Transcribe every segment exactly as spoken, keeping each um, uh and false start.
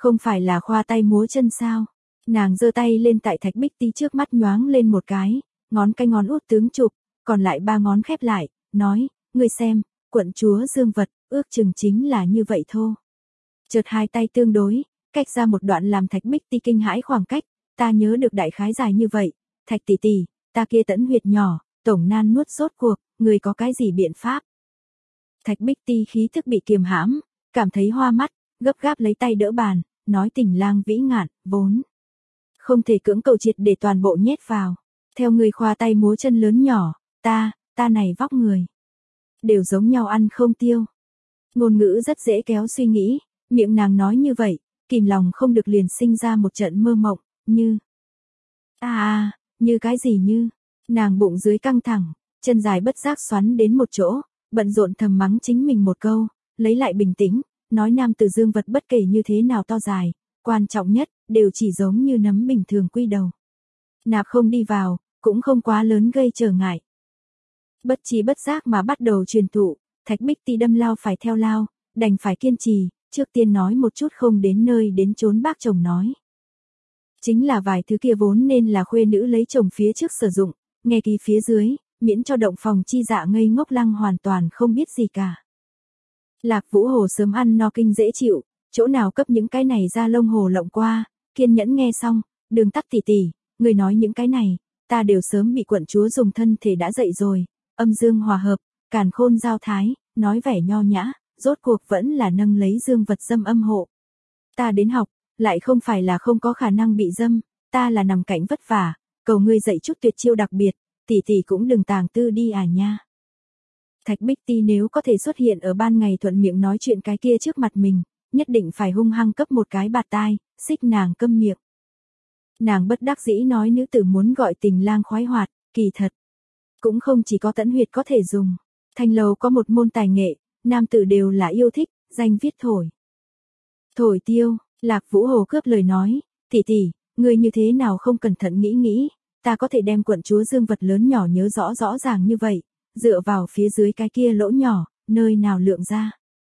Không phải là khoa tay múa chân sao? Nàng giơ tay lên tại Thạch Bích Ti trước mắt nhoáng lên một cái, ngón cái ngón út tướng chụp, còn lại ba ngón khép lại, nói, ngươi xem, quận chúa dương vật, ước chừng chính là như vậy thô. Chợt hai tay tương đối, cách ra một đoạn làm Thạch Bích Ti kinh hãi khoảng cách, ta nhớ được đại khái dài như vậy, Thạch tỷ tỷ, ta kia tẫn huyệt nhỏ, tổng nan nuốt rốt cuộc, người có cái gì biện pháp? Thạch Bích Ti khí thức bị kiềm hãm, cảm thấy hoa mắt, gấp gáp lấy tay đỡ bàn, nói Tình lang vĩ ngạn, vốn không thể cưỡng cầu triệt để toàn bộ nhét vào. Theo người khoa tay múa chân lớn nhỏ, ta, ta này vóc người, đều giống nhau ăn không tiêu. Ngôn ngữ rất dễ kéo suy nghĩ, miệng nàng nói như vậy, kìm lòng không được liền sinh ra một trận mơ mộng, như... À à, như cái gì như... Nàng bụng dưới căng thẳng, chân dài bất giác xoắn đến một chỗ, bận rộn thầm mắng chính mình một câu, lấy lại bình tĩnh, nói nam tử dương vật bất kể như thế nào to dài, quan trọng nhất, đều chỉ giống như nấm bình thường quy đầu. Nạp không đi vào, cũng không quá lớn gây trở ngại. Bất trí bất giác mà bắt đầu truyền thụ, Thạch Bích Ti đâm lao phải theo lao, đành phải kiên trì, trước tiên nói một chút không đến nơi đến chốn bác chồng nói. Chính là vài thứ kia vốn nên là khuê nữ lấy chồng phía trước sử dụng, nghe kỳ phía dưới, miễn cho động phòng chi dạ ngây ngốc lăng hoàn toàn không biết gì cả. Lạc Vũ Hồ sớm ăn no kinh dễ chịu, chỗ nào cấp những cái này ra lông hồ lộng qua, kiên nhẫn nghe xong, Đường Tắt tỷ tỷ, người nói những cái này, ta đều sớm bị quận chúa dùng thân thể đã dậy rồi, âm dương hòa hợp, càn khôn giao thái, nói vẻ nho nhã, rốt cuộc vẫn là nâng lấy dương vật dâm âm hộ. Ta đến học, lại không phải là không có khả năng bị dâm, ta là nằm cạnh vất vả, cầu ngươi dạy chút tuyệt chiêu đặc biệt, tỷ tỷ cũng đừng tàng tư đi à nha. Thạch Bích Ti nếu có thể xuất hiện ở ban ngày thuận miệng nói chuyện cái kia trước mặt mình, nhất định phải hung hăng cấp một cái bạt tai, xích nàng câm miệng. Nàng bất đắc dĩ nói nữ tử muốn gọi Tình lang khoái hoạt, kỳ thật. Cũng không chỉ có tẫn huyệt có thể dùng. Thanh Lầu có một môn tài nghệ, nam tử đều là yêu thích, danh viết thổi. Thổi tiêu, Lạc Vũ Hồ cướp lời nói, tỷ tỷ, người như thế nào không cẩn thận nghĩ nghĩ, ta có thể đem quận chúa dương vật lớn nhỏ nhớ rõ rõ ràng như vậy, dựa vào phía dưới cái kia lỗ nhỏ, nơi nào lượng ra.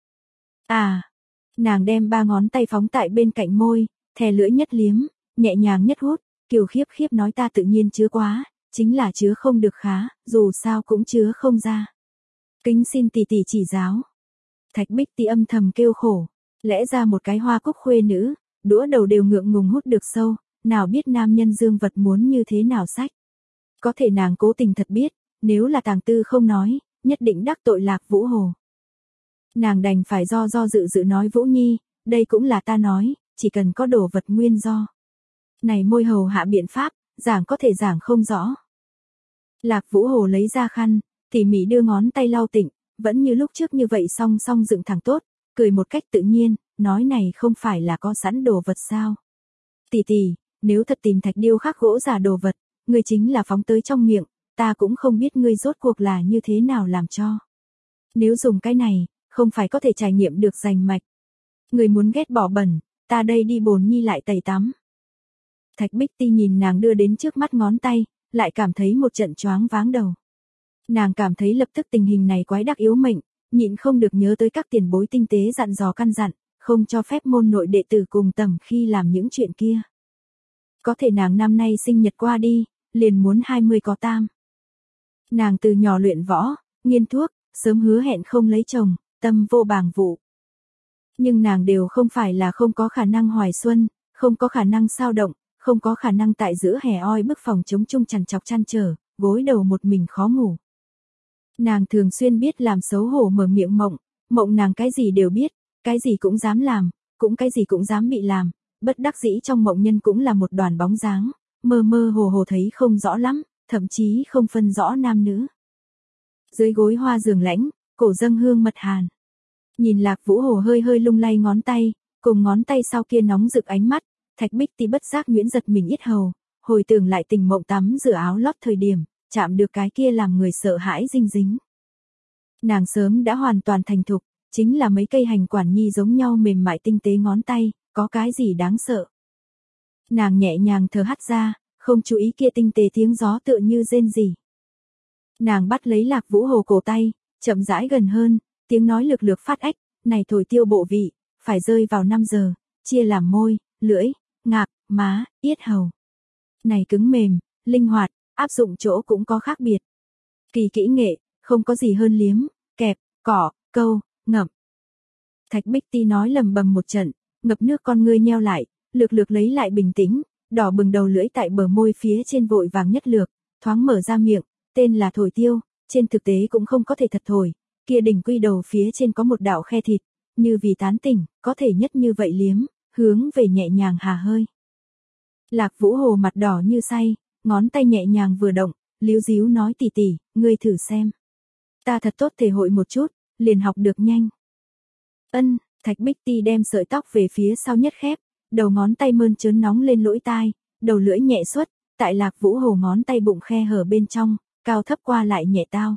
À, nàng đem ba ngón tay phóng tại bên cạnh môi, thè lưỡi nhất liếm, nhẹ nhàng nhất hút, kiều khiếp khiếp nói ta tự nhiên chứa quá, chính là chứa không được khá, dù sao cũng chứa không ra. Kính xin tỷ tỷ chỉ giáo. Thạch Bích Ti âm thầm kêu khổ, lẽ ra một cái hoa cúc khuê nữ, đũa đầu đều ngượng ngùng hút được sâu, nào biết nam nhân dương vật muốn như thế nào sách. Có thể nàng cố tình thật biết, nếu là tàng tư không nói, nhất định đắc tội Lạc Vũ Hồ. Nàng đành phải do do dự dự nói Vũ Nhi, đây cũng là ta nói, chỉ cần có đồ vật nguyên do. Này môi hầu hạ biện pháp, giảng có thể giảng không rõ. Lạc Vũ Hồ lấy ra khăn, tỉ mỉ đưa ngón tay lau tịnh, vẫn như lúc trước như vậy song song dựng thẳng tốt, cười một cách tự nhiên, nói này không phải là có sẵn đồ vật sao. Tỷ tỷ, nếu thật tìm thạch điêu khắc gỗ giả đồ vật, ngươi chính là phóng tới trong miệng, ta cũng không biết ngươi rốt cuộc là như thế nào làm cho. Nếu dùng cái này, không phải có thể trải nghiệm được rành mạch. Người muốn ghét bỏ bẩn, ta đây đi bồn nhi lại tẩy tắm. Thạch Bích Ti nhìn nàng đưa đến trước mắt ngón tay, lại cảm thấy một trận choáng váng đầu. Nàng cảm thấy lập tức tình hình này quái đắc yếu mệnh, nhịn không được nhớ tới các tiền bối tinh tế dặn dò căn dặn, không cho phép môn nội đệ tử cùng tầm khi làm những chuyện kia. Có thể nàng năm nay sinh nhật qua đi, liền muốn hai mươi có tam. Nàng từ nhỏ luyện võ, nghiên thuốc, sớm hứa hẹn không lấy chồng, tâm vô bàng vụ. Nhưng nàng đều không phải là không có khả năng hoài xuân, không có khả năng sao động, không có khả năng tại giữa hè oi bức phòng chống chung chằn chọc chăn trở, gối đầu một mình khó ngủ. Nàng thường xuyên biết làm xấu hổ mở miệng mộng, mộng nàng cái gì đều biết, cái gì cũng dám làm, cũng cái gì cũng dám bị làm, bất đắc dĩ trong mộng nhân cũng là một đoàn bóng dáng, mơ mơ hồ hồ thấy không rõ lắm, thậm chí không phân rõ nam nữ. Dưới gối hoa giường lãnh, cổ dâng hương mật hàn. Nhìn Lạc Vũ Hồ hơi hơi lung lay ngón tay, cùng ngón tay sau kia nóng rực ánh mắt, Thạch Bích Ti bất giác nhuyễn giật mình yết hầu, hồi tưởng lại tình mộng tắm rửa áo lót thời điểm, chạm được cái kia làm người sợ hãi dinh dính. Nàng sớm đã hoàn toàn thành thục, chính là mấy cây hành quản nhi giống nhau mềm mại tinh tế ngón tay, có cái gì đáng sợ. Nàng nhẹ nhàng thở hắt ra, không chú ý kia tinh tế tiếng gió tựa như rên rỉ. Nàng bắt lấy Lạc Vũ Hồ cổ tay, chậm rãi gần hơn, tiếng nói lược lược phát ách, này thổi tiêu bộ vị, phải rơi vào năm giờ, chia làm môi, lưỡi, ngạc, má, yết hầu. Này cứng mềm, linh hoạt, áp dụng chỗ cũng có khác biệt. Kỳ kỹ nghệ, không có gì hơn liếm, kẹp, cỏ, câu, ngậm. Thạch Bích Ti nói lầm bầm một trận, ngập nước con ngươi nheo lại, lược lược lấy lại bình tĩnh, đỏ bừng đầu lưỡi tại bờ môi phía trên vội vàng nhất lược, thoáng mở ra miệng, tên là thổi tiêu, trên thực tế cũng không có thể thật thổi, kia đỉnh quy đầu phía trên có một đạo khe thịt, như vì tán tỉnh, có thể nhất như vậy liếm, hướng về nhẹ nhàng hà hơi. Lạc Vũ Hồ mặt đỏ như say, ngón tay nhẹ nhàng vừa động, líu díu nói tỷ tỷ, ngươi thử xem. Ta thật tốt thể hội một chút, liền học được nhanh. Ân, Thạch Bích Ti đem sợi tóc về phía sau nhất khép, đầu ngón tay mơn trớn nóng lên lỗ tai, đầu lưỡi nhẹ xuất, tại Lạc Vũ Hồ ngón tay bụng khe hở bên trong, cao thấp qua lại nhẹ tao.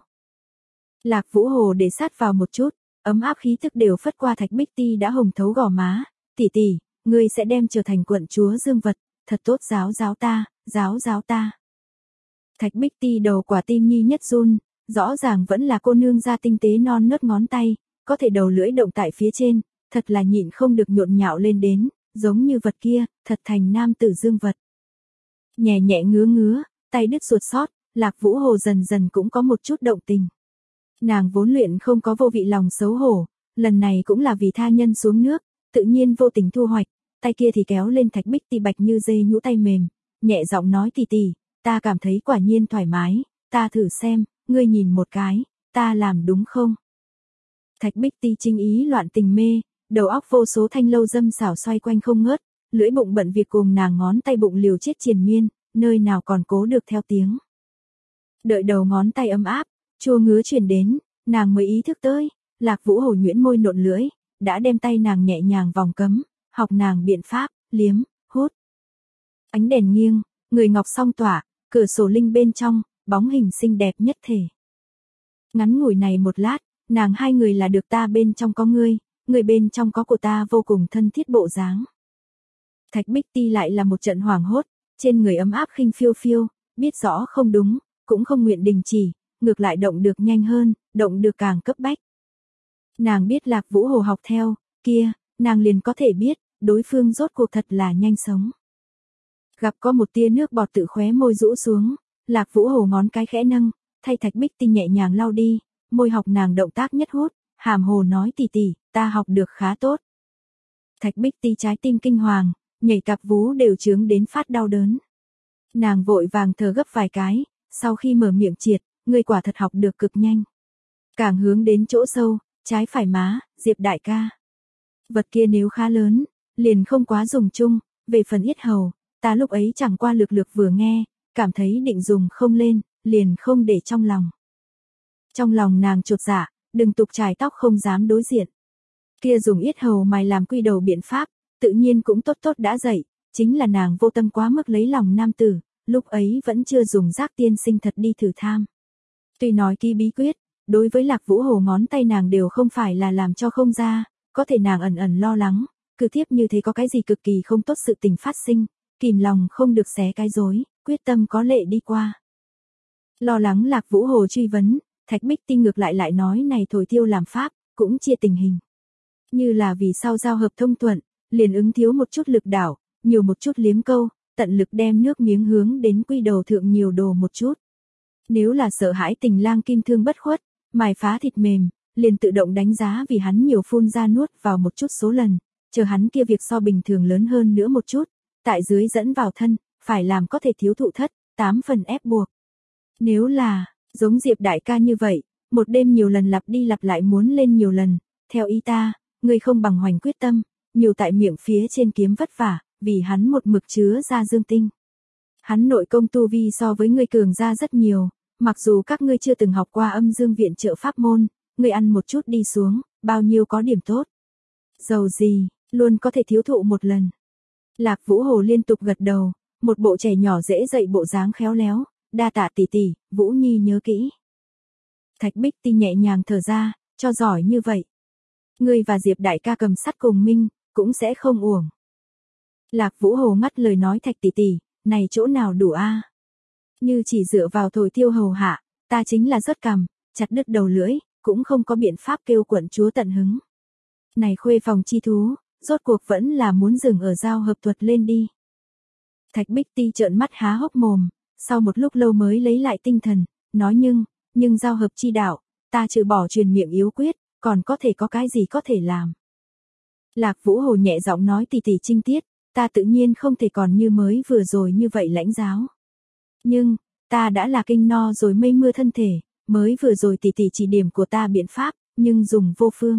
Lạc Vũ Hồ để sát vào một chút, ấm áp khí tức đều phất qua Thạch Bích Ti đã hồng thấu gò má, tỷ tỷ, ngươi sẽ đem trở thành quận chúa dương vật, thật tốt giáo giáo ta, giáo giáo ta. Thạch Bích Ti đầu quả tim nhi nhất run, rõ ràng vẫn là cô nương ra tinh tế non nớt ngón tay, có thể đầu lưỡi động tại phía trên, thật là nhịn không được nhộn nhạo lên đến, giống như vật kia, thật thành nam tử dương vật. Nhẹ nhẹ ngứa ngứa, tay đứt ruột sót, Lạc Vũ Hồ dần dần cũng có một chút động tình. Nàng vốn luyện không có vô vị lòng xấu hổ, lần này cũng là vì tha nhân xuống nước, tự nhiên vô tình thu hoạch, tay kia thì kéo lên Thạch Bích Ti bạch như dê nhũ tay mềm, nhẹ giọng nói tỷ tỷ, ta cảm thấy quả nhiên thoải mái, ta thử xem, ngươi nhìn một cái, ta làm đúng không? Thạch Bích Ti chính ý loạn tình mê, đầu óc vô số thanh lâu dâm xảo xoay quanh không ngớt, lưỡi bụng bận việc cùng nàng ngón tay bụng liều chết triền miên, nơi nào còn cố được theo tiếng. Đợi đầu ngón tay ấm áp, chua ngứa truyền đến, nàng mới ý thức tới, Lạc Vũ Hồ nhuyễn môi nộn lưỡi, đã đem tay nàng nhẹ nhàng vòng cấm, học nàng biện pháp, liếm, hút. Ánh đèn nghiêng, người ngọc song tỏa, cửa sổ linh bên trong, bóng hình xinh đẹp nhất thể. Ngắn ngủi này một lát, nàng hai người là được ta bên trong có ngươi, người bên trong có của ta vô cùng thân thiết bộ dáng. Thạch Bích Ti lại là một trận hoảng hốt, trên người ấm áp khinh phiêu phiêu, biết rõ không đúng, cũng không nguyện đình chỉ, ngược lại động được nhanh hơn, động được càng cấp bách. Nàng biết Lạc Vũ Hồ học theo, kia, nàng liền có thể biết, đối phương rốt cuộc thật là nhanh sống. Gặp có một tia nước bọt tự khóe môi rũ xuống, Lạc Vũ Hồ ngón cái khẽ nâng, thay Thạch Bích Ti nhẹ nhàng lau đi, môi học nàng động tác nhất hút, hàm hồ nói tỷ tỷ, ta học được khá tốt. Thạch Bích Ti trái tim kinh hoàng, nhảy cặp vú đều chướng đến phát đau đớn. Nàng vội vàng thở gấp vài cái, sau khi mở miệng triệt, người quả thật học được cực nhanh. Càng hướng đến chỗ sâu, trái phải má, Diệp đại ca. Vật kia nếu khá lớn, liền không quá dùng chung, về phần yết hầu, ta lúc ấy chẳng qua lược lược vừa nghe, cảm thấy định dùng không lên, liền không để trong lòng. Trong lòng nàng chột dạ, đừng tục chải tóc không dám đối diện. Kia dùng yết hầu mài làm quy đầu biện pháp, tự nhiên cũng tốt tốt đã dậy, chính là nàng vô tâm quá mức lấy lòng nam tử, lúc ấy vẫn chưa dùng giác tiên sinh thật đi thử tham. Tuy nói ký bí quyết, đối với Lạc Vũ Hồ ngón tay nàng đều không phải là làm cho không ra, có thể nàng ẩn ẩn lo lắng, cứ tiếp như thế có cái gì cực kỳ không tốt sự tình phát sinh, kìm lòng không được xé cái rối, quyết tâm có lệ đi qua. Lo lắng Lạc Vũ Hồ truy vấn, Thạch Bích Ti ngược lại lại nói này thổi tiêu làm pháp, cũng chia tình hình. Như là vì sau giao hợp thông thuận, liền ứng thiếu một chút lực đảo, nhiều một chút liếm câu, tận lực đem nước miếng hướng đến quy đầu thượng nhiều đồ một chút. Nếu là sợ hãi tình lang kim thương bất khuất, mài phá thịt mềm, liền tự động đánh giá vì hắn nhiều phun ra nuốt vào một chút số lần, chờ hắn kia việc so bình thường lớn hơn nữa một chút, tại dưới dẫn vào thân, phải làm có thể thiếu thụ thất, tám phần ép buộc. Nếu là, giống Diệp đại ca như vậy, một đêm nhiều lần lặp đi lặp lại muốn lên nhiều lần, theo ý ta, người không bằng hoành quyết tâm, nhiều tại miệng phía trên kiếm vất vả, vì hắn một mực chứa ra dương tinh. Hắn nội công tu vi so với ngươi cường ra rất nhiều, mặc dù các ngươi chưa từng học qua âm dương viện trợ pháp môn, ngươi ăn một chút đi xuống, bao nhiêu có điểm tốt. Dầu gì, luôn có thể thiếu thụ một lần. Lạc Vũ Hồ liên tục gật đầu, một bộ trẻ nhỏ dễ dậy bộ dáng khéo léo, đa tạ tỷ tỷ, Vũ Nhi nhớ kỹ. Thạch Bích Ti nhẹ nhàng thở ra, cho giỏi như vậy. Ngươi và Diệp đại ca cầm sắt cùng minh, cũng sẽ không uổng. Lạc Vũ Hồ ngắt lời nói Thạch tỷ tỷ, này chỗ nào đủ a? Như chỉ dựa vào thổi tiêu hầu hạ, ta chính là rớt cằm, chặt đứt đầu lưỡi, cũng không có biện pháp kêu quận chúa tận hứng. Này khuê phòng chi thú, rốt cuộc vẫn là muốn dừng ở giao hợp thuật lên đi. Thạch Bích Ti trợn mắt há hốc mồm, sau một lúc lâu mới lấy lại tinh thần, nói nhưng, nhưng giao hợp chi đạo, ta trừ bỏ truyền miệng yếu quyết, còn có thể có cái gì có thể làm. Lạc Vũ Hồ nhẹ giọng nói tỷ tỷ trinh tiết, ta tự nhiên không thể còn như mới vừa rồi như vậy lãnh giáo. Nhưng, ta đã là kinh no rồi mây mưa thân thể, mới vừa rồi tỷ tỷ chỉ điểm của ta biện pháp, nhưng dùng vô phương.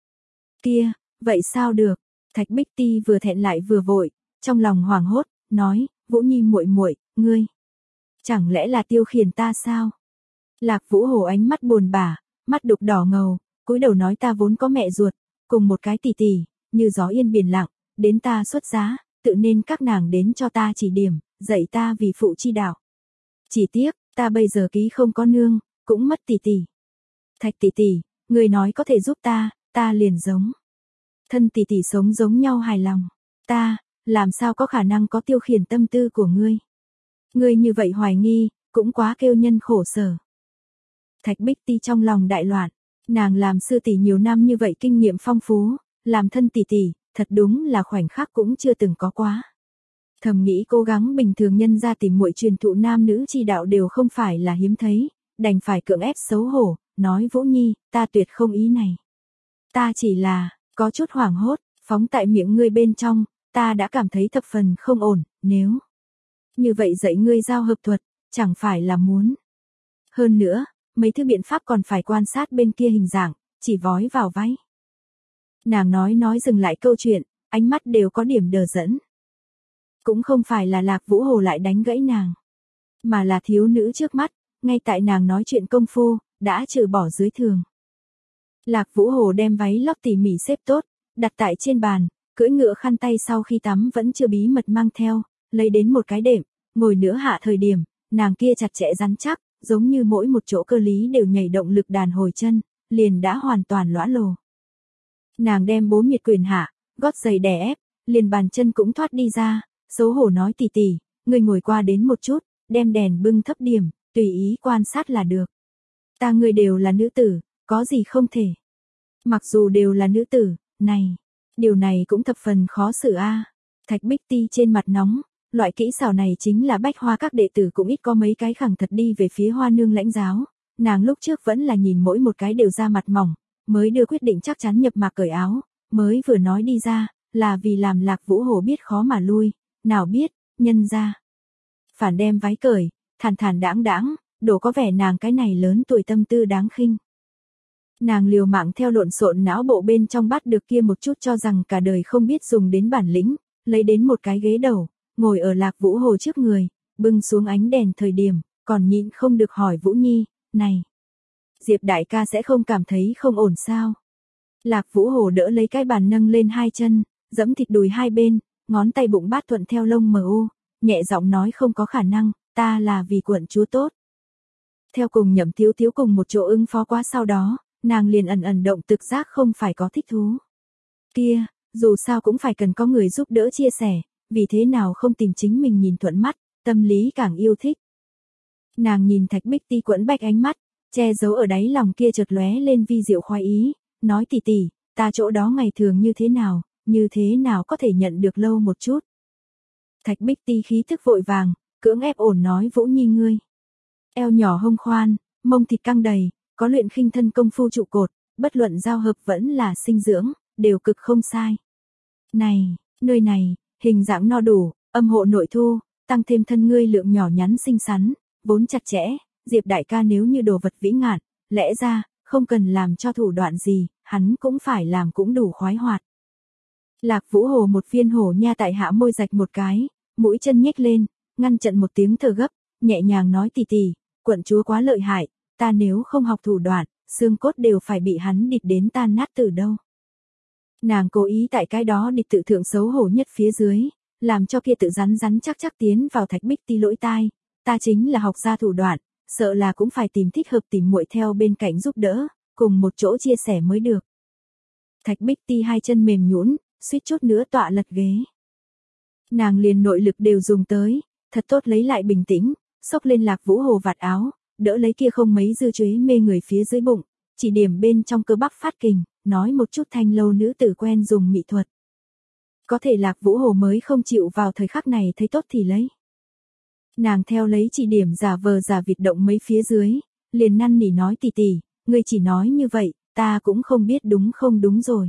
Kia, vậy sao được? Thạch Bích Ti vừa thẹn lại vừa vội, trong lòng hoảng hốt, nói, Vũ Nhi muội muội, ngươi chẳng lẽ là tiêu khiển ta sao? Lạc Vũ Hồ ánh mắt buồn bã, mắt đục đỏ ngầu, cúi đầu nói ta vốn có mẹ ruột, cùng một cái tỷ tỷ, như gió yên biển lặng, đến ta xuất giá, tự nên các nàng đến cho ta chỉ điểm, dạy ta vì phụ chi đạo. Chỉ tiếc, ta bây giờ ký không có nương, cũng mất tỷ tỷ. Thạch tỷ tỷ, người nói có thể giúp ta, ta liền giống. Thân tỷ tỷ sống giống nhau hài lòng, ta, làm sao có khả năng có tiêu khiển tâm tư của ngươi. Ngươi như vậy hoài nghi, cũng quá kêu nhân khổ sở. Thạch Bích Ti trong lòng đại loạn, nàng làm sư tỷ nhiều năm như vậy kinh nghiệm phong phú, làm thân tỷ tỷ, thật đúng là khoảnh khắc cũng chưa từng có quá. Thầm nghĩ cố gắng bình thường nhân ra tìm muội truyền thụ nam nữ chi đạo đều không phải là hiếm thấy, đành phải cưỡng ép xấu hổ, nói Vũ Nhi, ta tuyệt không ý này. Ta chỉ là, có chút hoảng hốt, phóng tại miệng ngươi bên trong, ta đã cảm thấy thập phần không ổn, nếu như vậy dạy ngươi giao hợp thuật, chẳng phải là muốn. Hơn nữa, mấy thứ biện pháp còn phải quan sát bên kia hình dạng, chỉ vói vào váy. Nàng nói nói dừng lại câu chuyện, ánh mắt đều có điểm đờ dẫn. Cũng không phải là Lạc Vũ Hồ lại đánh gãy nàng, mà là thiếu nữ trước mắt, ngay tại nàng nói chuyện công phu, đã trừ bỏ dưới thường. Lạc Vũ Hồ đem váy lót tỉ mỉ xếp tốt, đặt tại trên bàn, cưỡi ngựa khăn tay sau khi tắm vẫn chưa bí mật mang theo, lấy đến một cái đệm, ngồi nữa hạ thời điểm, nàng kia chặt chẽ rắn chắc, giống như mỗi một chỗ cơ lý đều nhảy động lực đàn hồi chân, liền đã hoàn toàn lõa lồ. Nàng đem bố miệt quyền hạ, gót giày đè ép, liền bàn chân cũng thoát đi ra, xấu hổ nói tỷ tỷ, ngươi ngồi qua đến một chút, đem đèn bưng thấp điểm, tùy ý quan sát là được. Ta ngươi đều là nữ tử, có gì không thể. Mặc dù đều là nữ tử, này, điều này cũng thập phần khó xử a. Thạch Bích Ti trên mặt nóng, loại kỹ xảo này chính là Bách Hoa các đệ tử cũng ít có mấy cái khẳng thật đi về phía Hoa Nương lãnh giáo, nàng lúc trước vẫn là nhìn mỗi một cái đều ra mặt mỏng, mới đưa quyết định chắc chắn nhập mạc cởi áo, mới vừa nói đi ra, là vì làm Lạc Vũ Hồ biết khó mà lui, nào biết, nhân ra. Phản đem váy cởi, thản thản đãng đãng, đổ có vẻ nàng cái này lớn tuổi tâm tư đáng khinh. Nàng liều mạng theo lộn xộn não bộ bên trong bắt được kia một chút cho rằng cả đời không biết dùng đến bản lĩnh, lấy đến một cái ghế đầu, ngồi ở Lạc Vũ Hồ trước người, bưng xuống ánh đèn thời điểm, còn nhịn không được hỏi Vũ Nhi, này, Diệp đại ca sẽ không cảm thấy không ổn sao? Lạc Vũ Hồ đỡ lấy cái bàn nâng lên hai chân, giẫm thịt đùi hai bên, ngón tay bụng bát thuận theo lông mờ u, nhẹ giọng nói không có khả năng, ta là vì quận chúa tốt. Theo cùng Nhậm Thiếu Thiếu cùng một chỗ ứng phó quá sau đó, nàng liền ẩn ẩn động thực giác không phải có thích thú. Kia, dù sao cũng phải cần có người giúp đỡ chia sẻ, vì thế nào không tìm chính mình nhìn thuận mắt, tâm lý càng yêu thích. Nàng nhìn Thạch Bích Ti quẫn bách ánh mắt, che giấu ở đáy lòng kia chợt lóe lên vi diệu khoái ý, nói tỷ tỷ, ta chỗ đó ngày thường như thế nào, như thế nào có thể nhận được lâu một chút. Thạch Bích Ti khí thức vội vàng, cưỡng ép ổn nói Vũ Nhi ngươi. Eo nhỏ hông khoan, mông thịt căng đầy, có luyện khinh thân công phu trụ cột, bất luận giao hợp vẫn là sinh dưỡng, đều cực không sai. Này, nơi này, hình dạng no đủ, âm hộ nội thu, tăng thêm thân ngươi lượng nhỏ nhắn xinh xắn, vốn chặt chẽ, Diệp đại ca nếu như đồ vật vĩ ngạn, lẽ ra, không cần làm cho thủ đoạn gì, hắn cũng phải làm cũng đủ khoái hoạt. Lạc Vũ Hồ một viên hổ nha tại hạ môi rạch một cái, mũi chân nhếch lên, ngăn chặn một tiếng thở gấp, nhẹ nhàng nói tỷ tỷ, quận chúa quá lợi hại, ta nếu không học thủ đoạn, xương cốt đều phải bị hắn địch đến tan nát từ đâu. Nàng cố ý tại cái đó địch tự thượng xấu hổ nhất phía dưới, làm cho kia tự rắn rắn chắc chắc tiến vào Thạch Bích Ti lỗ tai, ta chính là học ra thủ đoạn, sợ là cũng phải tìm thích hợp tìm muội theo bên cạnh giúp đỡ, cùng một chỗ chia sẻ mới được. Thạch Bích Ti hai chân mềm nhũn, suýt chút nữa tọa lật ghế. Nàng liền nội lực đều dùng tới, thật tốt lấy lại bình tĩnh, xốc lên Lạc Vũ Hồ vạt áo, đỡ lấy kia không mấy dư chuế mê người phía dưới bụng, chỉ điểm bên trong cơ bắp phát kình, nói một chút thanh lâu nữ tử quen dùng mỹ thuật. Có thể Lạc Vũ Hồ mới không chịu vào thời khắc này thấy tốt thì lấy. Nàng theo lấy chỉ điểm giả vờ giả vịt động mấy phía dưới, liền năn nỉ nói tỷ tỷ, ngươi chỉ nói như vậy, ta cũng không biết đúng không đúng rồi.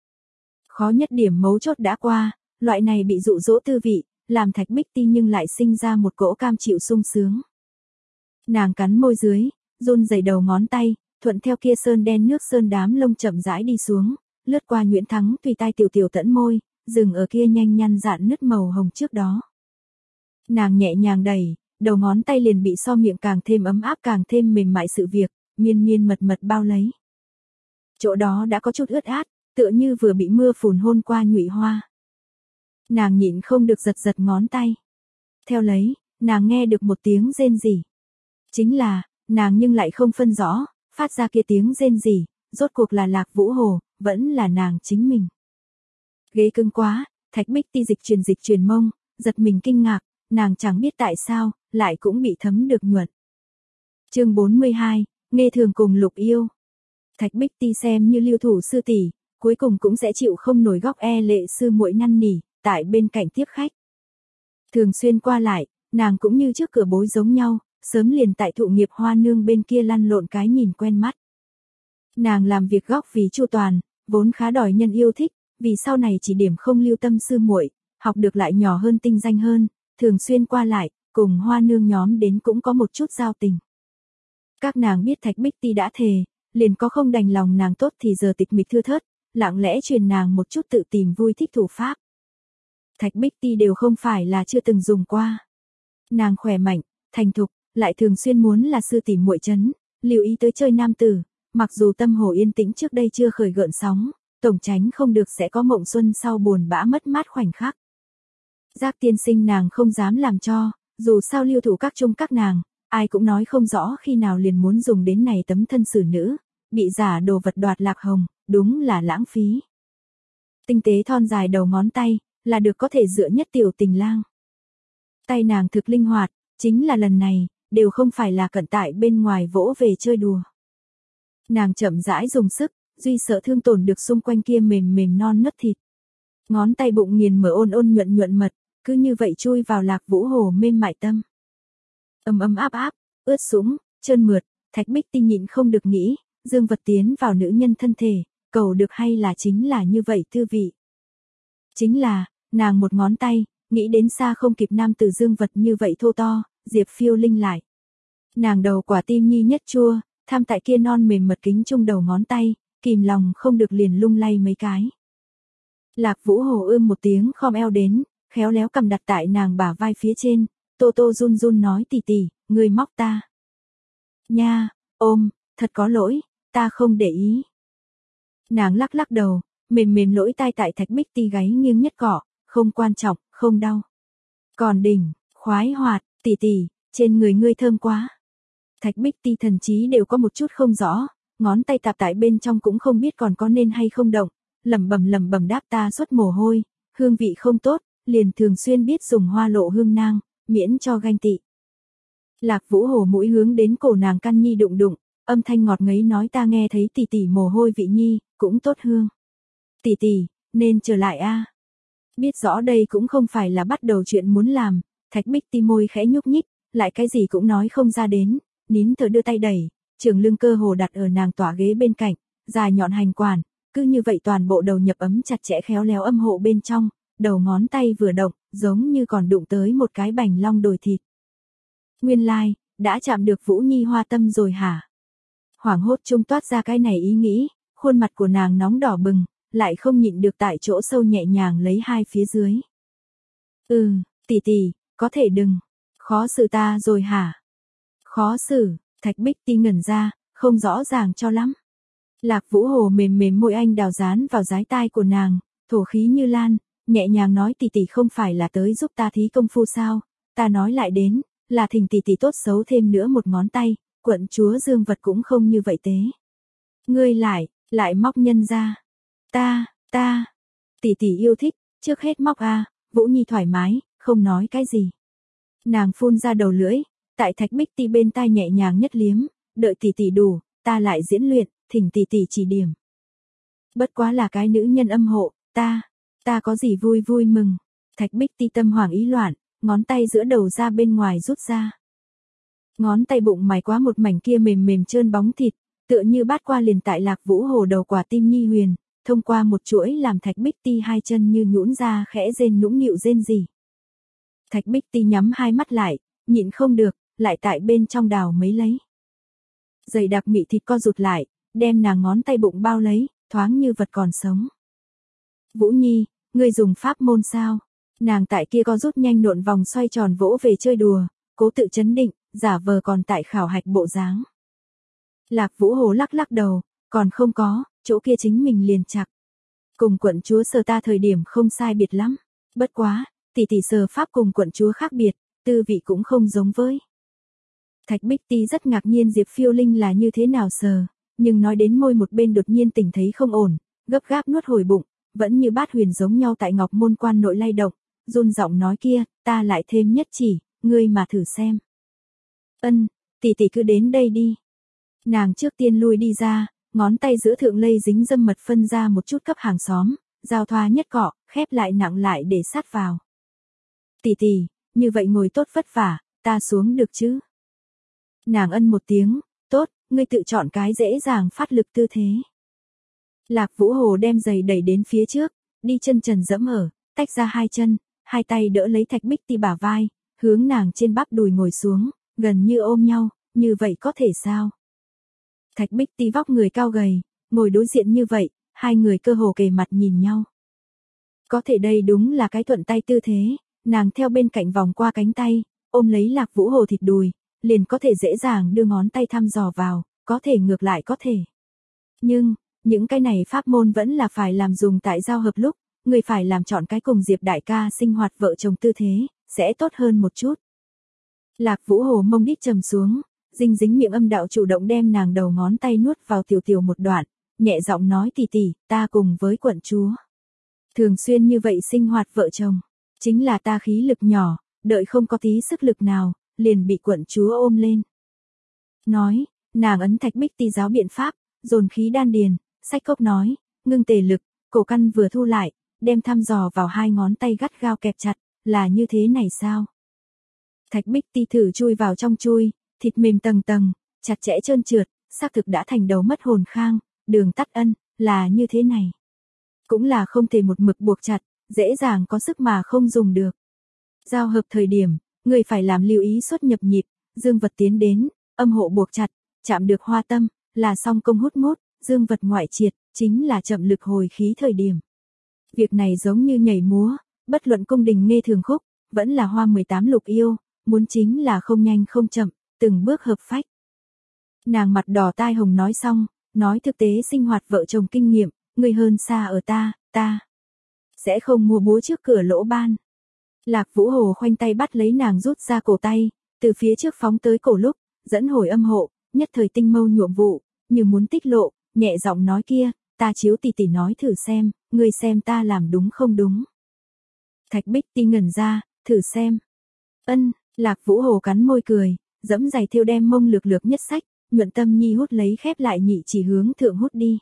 Khó nhất điểm mấu chốt đã qua, loại này bị dụ dỗ tư vị, làm Thạch Bích Ti nhưng lại sinh ra một cỗ cam chịu sung sướng. Nàng cắn môi dưới, run rẩy đầu ngón tay, thuận theo kia sơn đen nước sơn đám lông chậm rãi đi xuống, lướt qua Nguyễn Thắng tùy tay tiểu tiểu tẫn môi, dừng ở kia nhanh nhăn dạn nứt màu hồng trước đó. Nàng nhẹ nhàng đẩy, đầu ngón tay liền bị so miệng càng thêm ấm áp càng thêm mềm mại sự việc, miên miên mật mật bao lấy. Chỗ đó đã có chút ướt át, tựa như vừa bị mưa phùn hôn qua nhụy hoa. Nàng nhịn không được giật giật ngón tay. Theo lấy, nàng nghe được một tiếng rên rỉ. Chính là, nàng nhưng lại không phân rõ, phát ra kia tiếng rên rỉ, rốt cuộc là Lạc Vũ Hồ, vẫn là nàng chính mình. Ghế cứng quá, Thạch Bích Ti dịch truyền dịch truyền mông, giật mình kinh ngạc, nàng chẳng biết tại sao, lại cũng bị thấm được nhuận. Chương bốn mươi hai, nghe thường cùng Lục Yêu. Thạch Bích Ti xem như lưu thủ sư tỷ, cuối cùng cũng sẽ chịu không nổi góc e lệ sư muội năn nỉ, tại bên cạnh tiếp khách. Thường xuyên qua lại, nàng cũng như trước cửa bối giống nhau, sớm liền tại thụ nghiệp hoa nương bên kia lăn lộn cái nhìn quen mắt. Nàng làm việc góc vì chu toàn, vốn khá đòi nhân yêu thích, vì sau này chỉ điểm không lưu tâm sư muội, học được lại nhỏ hơn tinh danh hơn, thường xuyên qua lại, cùng hoa nương nhóm đến cũng có một chút giao tình. Các nàng biết Thạch Bích Ti đã thề, liền có không đành lòng nàng tốt thì giờ tịch mịch thưa thớt, lặng lẽ truyền nàng một chút tự tìm vui thích thủ pháp. Thạch Bích Ti đều không phải là chưa từng dùng qua. Nàng khỏe mạnh, thành thục, lại thường xuyên muốn là sư tỷ muội chấn, lưu ý tới chơi nam tử, mặc dù tâm hồ yên tĩnh trước đây chưa khởi gợn sóng, tổng tránh không được sẽ có mộng xuân sau buồn bã mất mát khoảnh khắc. Giác tiên sinh nàng không dám làm cho, dù sao lưu thủ các chung các nàng, ai cũng nói không rõ khi nào liền muốn dùng đến này tấm thân xử nữ, bị giả đồ vật đoạt lạc hồng, đúng là lãng phí. Tinh tế thon dài đầu ngón tay, là được có thể dựa nhất tiểu tình lang. Tay nàng thực linh hoạt, chính là lần này, đều không phải là cận tại bên ngoài vỗ về chơi đùa. Nàng chậm rãi dùng sức, duy sợ thương tổn được xung quanh kia mềm mềm non nớt thịt. Ngón tay bụng nghiền mở ôn ôn nhuận nhuận mật, cứ như vậy chui vào Lạc Vũ Hồ mềm mại tâm. Ấm ấm áp áp, ướt sũng, trơn mượt, Thạch Bích Ti nhịn không được nghĩ, dương vật tiến vào nữ nhân thân thể, cầu được hay là chính là như vậy thư vị. Chính là, nàng một ngón tay, nghĩ đến xa không kịp nam tử dương vật như vậy thô to, Diệp Phiêu Linh lại. Nàng đầu quả tim nhi nhất chua, tham tại kia non mềm mật kính chung đầu ngón tay, kìm lòng không được liền lung lay mấy cái. Lạc Vũ Hồ ưm một tiếng khom eo đến, khéo léo cầm đặt tại nàng bả vai phía trên, tô tô run run nói tỷ tỷ, ngươi móc ta. Nha, ôm, thật có lỗi, ta không để ý. Nàng lắc lắc đầu, mềm mềm lỗi tai tại Thạch Bích Ti gáy nghiêng nhất cỏ, không quan trọng, không đau. Còn đỉnh, khoái hoạt, tỷ tỷ, trên người ngươi thơm quá. Thạch Bích Ti thần trí đều có một chút không rõ, ngón tay tạp tại bên trong cũng không biết còn có nên hay không động, lẩm bẩm lẩm bẩm đáp ta xuất mồ hôi, hương vị không tốt, liền thường xuyên biết dùng hoa lộ hương nang, miễn cho ganh tị. Lạc Vũ Hồ mũi hướng đến cổ nàng căn nhi đụng đụng, âm thanh ngọt ngấy nói ta nghe thấy tỷ tỷ mồ hôi vị nhi, cũng tốt hương. Tỷ tỷ, nên trở lại a. Biết rõ đây cũng không phải là bắt đầu chuyện muốn làm, Thạch Bích Ti môi khẽ nhúc nhích, lại cái gì cũng nói không ra đến, nín thở đưa tay đẩy, trường lưng cơ hồ đặt ở nàng tỏa ghế bên cạnh, dài nhọn hành quản, cứ như vậy toàn bộ đầu nhập ấm chặt chẽ khéo léo âm hộ bên trong, đầu ngón tay vừa động, giống như còn đụng tới một cái bành long đồi thịt. Nguyên lai, like, đã chạm được Vũ Nhi hoa tâm rồi hả? Hoảng hốt trung toát ra cái này ý nghĩ, khuôn mặt của nàng nóng đỏ bừng, lại không nhịn được tại chỗ sâu nhẹ nhàng lấy hai phía dưới. Ừ, tỷ tỷ, có thể đừng, khó xử ta rồi hả? Khó xử, Thạch Bích Ti ngẩn ra, không rõ ràng cho lắm. Lạc Vũ Hồ mềm mềm môi anh đào dán vào dái tai của nàng, thổ khí như lan, nhẹ nhàng nói tỷ tỷ không phải là tới giúp ta thí công phu sao, ta nói lại đến, là thỉnh tỷ tỷ tốt xấu thêm nữa một ngón tay, quận chúa dương vật cũng không như vậy tế. Ngươi lại, lại móc nhân ra. Ta, ta, tỷ tỷ yêu thích, trước hết móc a, Vũ Nhi thoải mái, không nói cái gì. Nàng phun ra đầu lưỡi, tại Thạch Bích Ti bên tai nhẹ nhàng nhất liếm, đợi tỷ tỷ đủ, ta lại diễn luyện, thỉnh tỷ tỷ chỉ điểm. Bất quá là cái nữ nhân âm hộ, ta, Ta có gì vui vui mừng. Thạch Bích Ti tâm hoảng ý loạn, ngón tay giữa đầu ra bên ngoài rút ra. Ngón tay bụng mày quá một mảnh kia mềm mềm trơn bóng thịt, tựa như bát qua liền tại Lạc Vũ Hồ đầu quả tim nhi huyền, thông qua một chuỗi làm Thạch Bích Ti hai chân như nhũn ra khẽ rên nũng nịu rên rỉ. Thạch Bích Ti nhắm hai mắt lại, nhịn không được, lại tại bên trong đào mấy lấy. Dày đặc mị thịt co rụt lại, đem nàng ngón tay bụng bao lấy, thoáng như vật còn sống. Vũ Nhi, ngươi dùng pháp môn sao? Nàng tại kia co rút nhanh nộn vòng xoay tròn vỗ về chơi đùa, cố tự chấn định, giả vờ còn tại khảo hạch bộ dáng. Lạc Vũ Hồ lắc lắc đầu, còn không có, chỗ kia chính mình liền chặt. Cùng quận chúa sờ ta thời điểm không sai biệt lắm. Bất quá, tỷ tỷ sờ pháp cùng quận chúa khác biệt, tư vị cũng không giống với. Thạch Bích Ti rất ngạc nhiên Diệp Phiêu Linh là như thế nào sờ, nhưng nói đến môi một bên đột nhiên tỉnh thấy không ổn, gấp gáp nuốt hồi bụng, vẫn như bát huyền giống nhau tại Ngọc Môn Quan nội lay động, run giọng nói kia, ta lại thêm nhất chỉ, ngươi mà thử xem. Ân, tỷ tỷ cứ đến đây đi. Nàng trước tiên lui đi ra, ngón tay giữa thượng lây dính dâm mật phân ra một chút cấp hàng xóm, giao thoa nhất cọ, khép lại nặng lại để sát vào. Tỷ tỷ, như vậy ngồi tốt vất vả, ta xuống được chứ? Nàng ân một tiếng, tốt, ngươi tự chọn cái dễ dàng phát lực tư thế. Lạc Vũ Hồ đem giày đẩy đến phía trước, đi chân trần dẫm ở, tách ra hai chân, hai tay đỡ lấy Thạch Bích Ti bả vai, hướng nàng trên bắp đùi ngồi xuống, gần như ôm nhau, như vậy có thể sao? Thạch Bích Ti vóc người cao gầy, ngồi đối diện như vậy, hai người cơ hồ kề mặt nhìn nhau. Có thể đây đúng là cái thuận tay tư thế, nàng theo bên cạnh vòng qua cánh tay, ôm lấy Lạc Vũ Hồ thịt đùi, liền có thể dễ dàng đưa ngón tay thăm dò vào, có thể ngược lại có thể. Nhưng, những cái này pháp môn vẫn là phải làm dùng tại giao hợp lúc, người phải làm chọn cái cùng Diệp đại ca sinh hoạt vợ chồng tư thế, sẽ tốt hơn một chút. Lạc Vũ Hồ mông đít trầm xuống, dinh dính miệng âm đạo chủ động đem nàng đầu ngón tay nuốt vào tiểu tiểu một đoạn, nhẹ giọng nói tỷ tỷ, ta cùng với quận chúa. Thường xuyên như vậy sinh hoạt vợ chồng, chính là ta khí lực nhỏ, đợi không có tí sức lực nào, liền bị quận chúa ôm lên. Nói, nàng ấn Thạch Bích Ti giáo biện pháp, dồn khí đan điền, sách cốc nói, ngưng tề lực, cổ căn vừa thu lại, đem thăm dò vào hai ngón tay gắt gao kẹp chặt, là như thế này sao? Thạch Bích Ti thử chui vào trong chui, thịt mềm tầng tầng, chặt chẽ trơn trượt, xác thực đã thành đầu mất hồn khang, đường tắt ân, là như thế này. Cũng là không thể một mực buộc chặt, dễ dàng có sức mà không dùng được. Giao hợp thời điểm, người phải làm lưu ý xuất nhập nhịp, dương vật tiến đến, âm hộ buộc chặt, chạm được hoa tâm, là song công hút mút, dương vật ngoại triệt, chính là chậm lực hồi khí thời điểm. Việc này giống như nhảy múa, bất luận cung đình nghe thường khúc, vẫn là hoa mười tám lục yêu, muốn chính là không nhanh không chậm, từng bước hợp phách. Nàng mặt đỏ tai hồng nói xong, nói thực tế sinh hoạt vợ chồng kinh nghiệm, người hơn xa ở ta, ta sẽ không mua búa trước cửa lỗ ban. Lạc Vũ Hồ khoanh tay bắt lấy nàng rút ra cổ tay, từ phía trước phóng tới cổ lúc, dẫn hồi âm hộ, nhất thời tinh mâu nhuộm vụ, như muốn tích lộ, nhẹ giọng nói kia, ta chiếu tỷ tỷ nói thử xem, ngươi xem ta làm đúng không đúng. Thạch Bích Ti ngẩn ra, thử xem. Ân, Lạc Vũ Hồ cắn môi cười, dẫm giày thêu đem mông lược lược nhất sách, nhuận tâm nhi hút lấy khép lại nhị chỉ hướng thượng hút đi.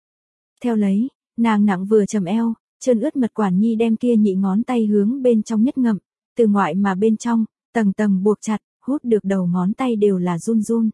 Theo lấy, nàng nặng vừa trầm eo, chân ướt mật quản nhi đem kia nhị ngón tay hướng bên trong nhất ngậm, từ ngoại mà bên trong, tầng tầng buộc chặt, hút được đầu ngón tay đều là run run.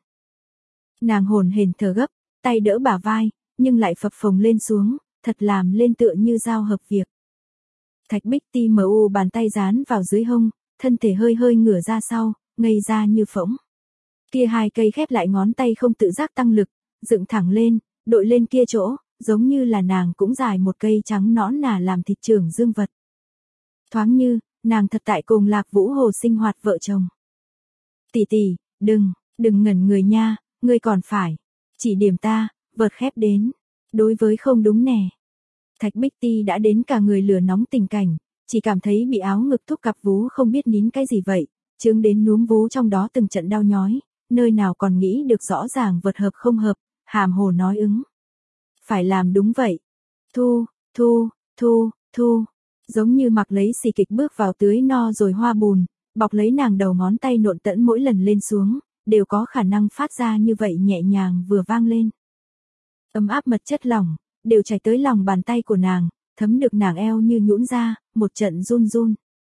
Nàng hồn hển thở gấp, tay đỡ bả vai, nhưng lại phập phồng lên xuống, thật làm lên tựa như giao hợp việc. Thạch Bích Ti mờ u bàn tay dán vào dưới hông, thân thể hơi hơi ngửa ra sau, ngây ra như phỗng. Kia hai cây khép lại ngón tay không tự giác tăng lực, dựng thẳng lên, đội lên kia chỗ, giống như là nàng cũng dài một cây trắng nõn nà làm thịt trưởng dương vật. Thoáng như, nàng thật tại cùng Lạc Vũ Hồ sinh hoạt vợ chồng. Tỷ tỷ, đừng, đừng ngẩn người nha, ngươi còn phải, chỉ điểm ta, vợt khép đến, đối với không đúng nè. Thạch Bích Ti đã đến cả người lửa nóng tình cảnh, chỉ cảm thấy bị áo ngực thúc cặp vú không biết nín cái gì vậy, chướng đến núm vú trong đó từng trận đau nhói, nơi nào còn nghĩ được rõ ràng vợt hợp không hợp, hàm hồ nói ứng. Phải làm đúng vậy. Thu, thu, thu, thu, giống như mặc lấy xì kịch bước vào tưới no rồi hoa bùn, bọc lấy nàng đầu ngón tay nộn tẫn mỗi lần lên xuống, đều có khả năng phát ra như vậy nhẹ nhàng vừa vang lên. Ấm áp mật chất lỏng, đều chảy tới lòng bàn tay của nàng, thấm được nàng eo như nhũn ra, một trận run run.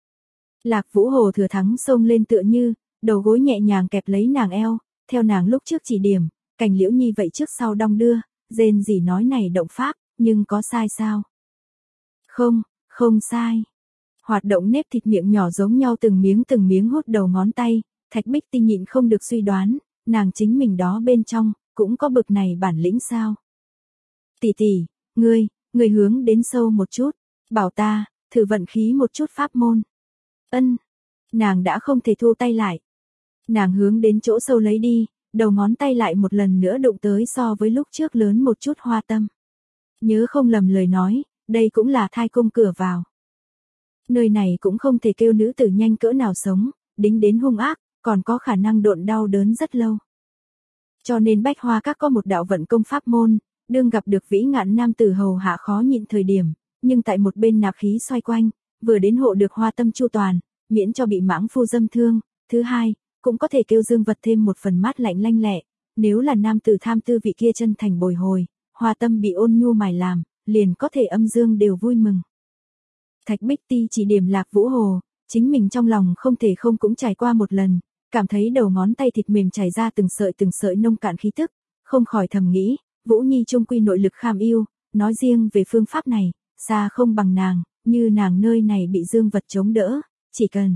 Lạc Vũ Hồ thừa thắng xông lên tựa như, đầu gối nhẹ nhàng kẹp lấy nàng eo, theo nàng lúc trước chỉ điểm, Cành Liễu Nhi vậy trước sau đong đưa, rên rỉ nói này động pháp, nhưng có sai sao? Không, không sai. Hoạt động nếp thịt miệng nhỏ giống nhau từng miếng từng miếng hút đầu ngón tay, Thạch Bích Ti nhịn không được suy đoán, nàng chính mình đó bên trong, cũng có bực này bản lĩnh sao? Tỷ tỷ, ngươi, ngươi hướng đến sâu một chút, bảo ta, thử vận khí một chút pháp môn. Ân, nàng đã không thể thu tay lại. Nàng hướng đến chỗ sâu lấy đi, đầu ngón tay lại một lần nữa đụng tới so với lúc trước lớn một chút hoa tâm. Nhớ không lầm lời nói, đây cũng là thai cung cửa vào. Nơi này cũng không thể kêu nữ tử nhanh cỡ nào sống, đính đến hung ác, còn có khả năng độn đau đớn rất lâu. Cho nên Bách Hoa Các có một đạo vận công pháp môn, đương gặp được vĩ ngạn nam tử hầu hạ khó nhịn thời điểm, nhưng tại một bên nạp khí xoay quanh, vừa đến hộ được hoa tâm chu toàn, miễn cho bị mãng phu dâm thương. Thứ hai, cũng có thể kêu dương vật thêm một phần mát lạnh lanh lẹ, nếu là nam tử tham tư vị kia chân thành bồi hồi, hoa tâm bị ôn nhu mài làm, liền có thể âm dương đều vui mừng. Thạch Bích Ti chỉ điểm Lạc Vũ Hồ, chính mình trong lòng không thể không cũng trải qua một lần, cảm thấy đầu ngón tay thịt mềm chảy ra từng sợi từng sợi nông cạn khí tức, không khỏi thầm nghĩ, Vũ Nhi trung quy nội lực kham ưu, nói riêng về phương pháp này, xa không bằng nàng, như nàng nơi này bị dương vật chống đỡ, chỉ cần.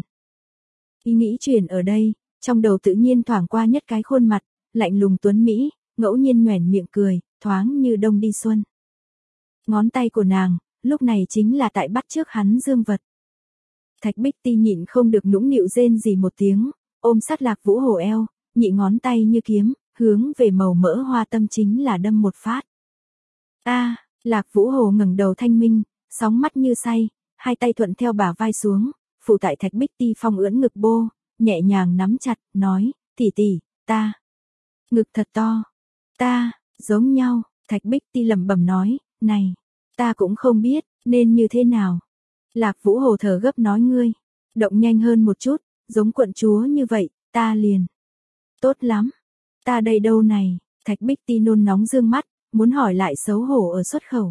Ý nghĩ chuyển ở đây, trong đầu tự nhiên thoảng qua nhất cái khuôn mặt, lạnh lùng tuấn Mỹ, ngẫu nhiên nhoẻn miệng cười, thoáng như đông đi xuân. Ngón tay của nàng, lúc này chính là tại bắt trước hắn dương vật. Thạch Bích Ti nhịn không được nũng nịu rên gì một tiếng, ôm sát Lạc Vũ Hồ eo, nhị ngón tay như kiếm, hướng về màu mỡ hoa tâm chính là đâm một phát. A, à, Lạc Vũ Hồ ngẩng đầu thanh minh, sóng mắt như say, hai tay thuận theo bả vai xuống, phủ tại Thạch Bích Ti phong ưỡn ngực bô, nhẹ nhàng nắm chặt, nói, tỷ tỷ, ta. Ngực thật to. Ta, giống nhau, Thạch Bích Ti lẩm bẩm nói, này, ta cũng không biết, nên như thế nào. Lạc Vũ Hồ thở gấp nói ngươi, động nhanh hơn một chút, giống quận chúa như vậy, ta liền. Tốt lắm, ta đây đâu này, Thạch Bích Ti nôn nóng dương mắt, muốn hỏi lại xấu hổ ở xuất khẩu.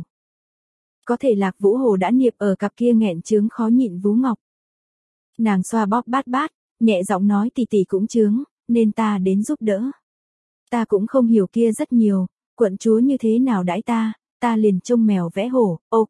Có thể Lạc Vũ Hồ đã niệm ở cặp kia nghẹn chướng khó nhịn vú ngọc. Nàng xoa bóp bát bát, nhẹ giọng nói tỷ tỷ cũng chướng, nên ta đến giúp đỡ. Ta cũng không hiểu kia rất nhiều, quận chúa như thế nào đãi ta, ta liền trông mèo vẽ hổ, ok.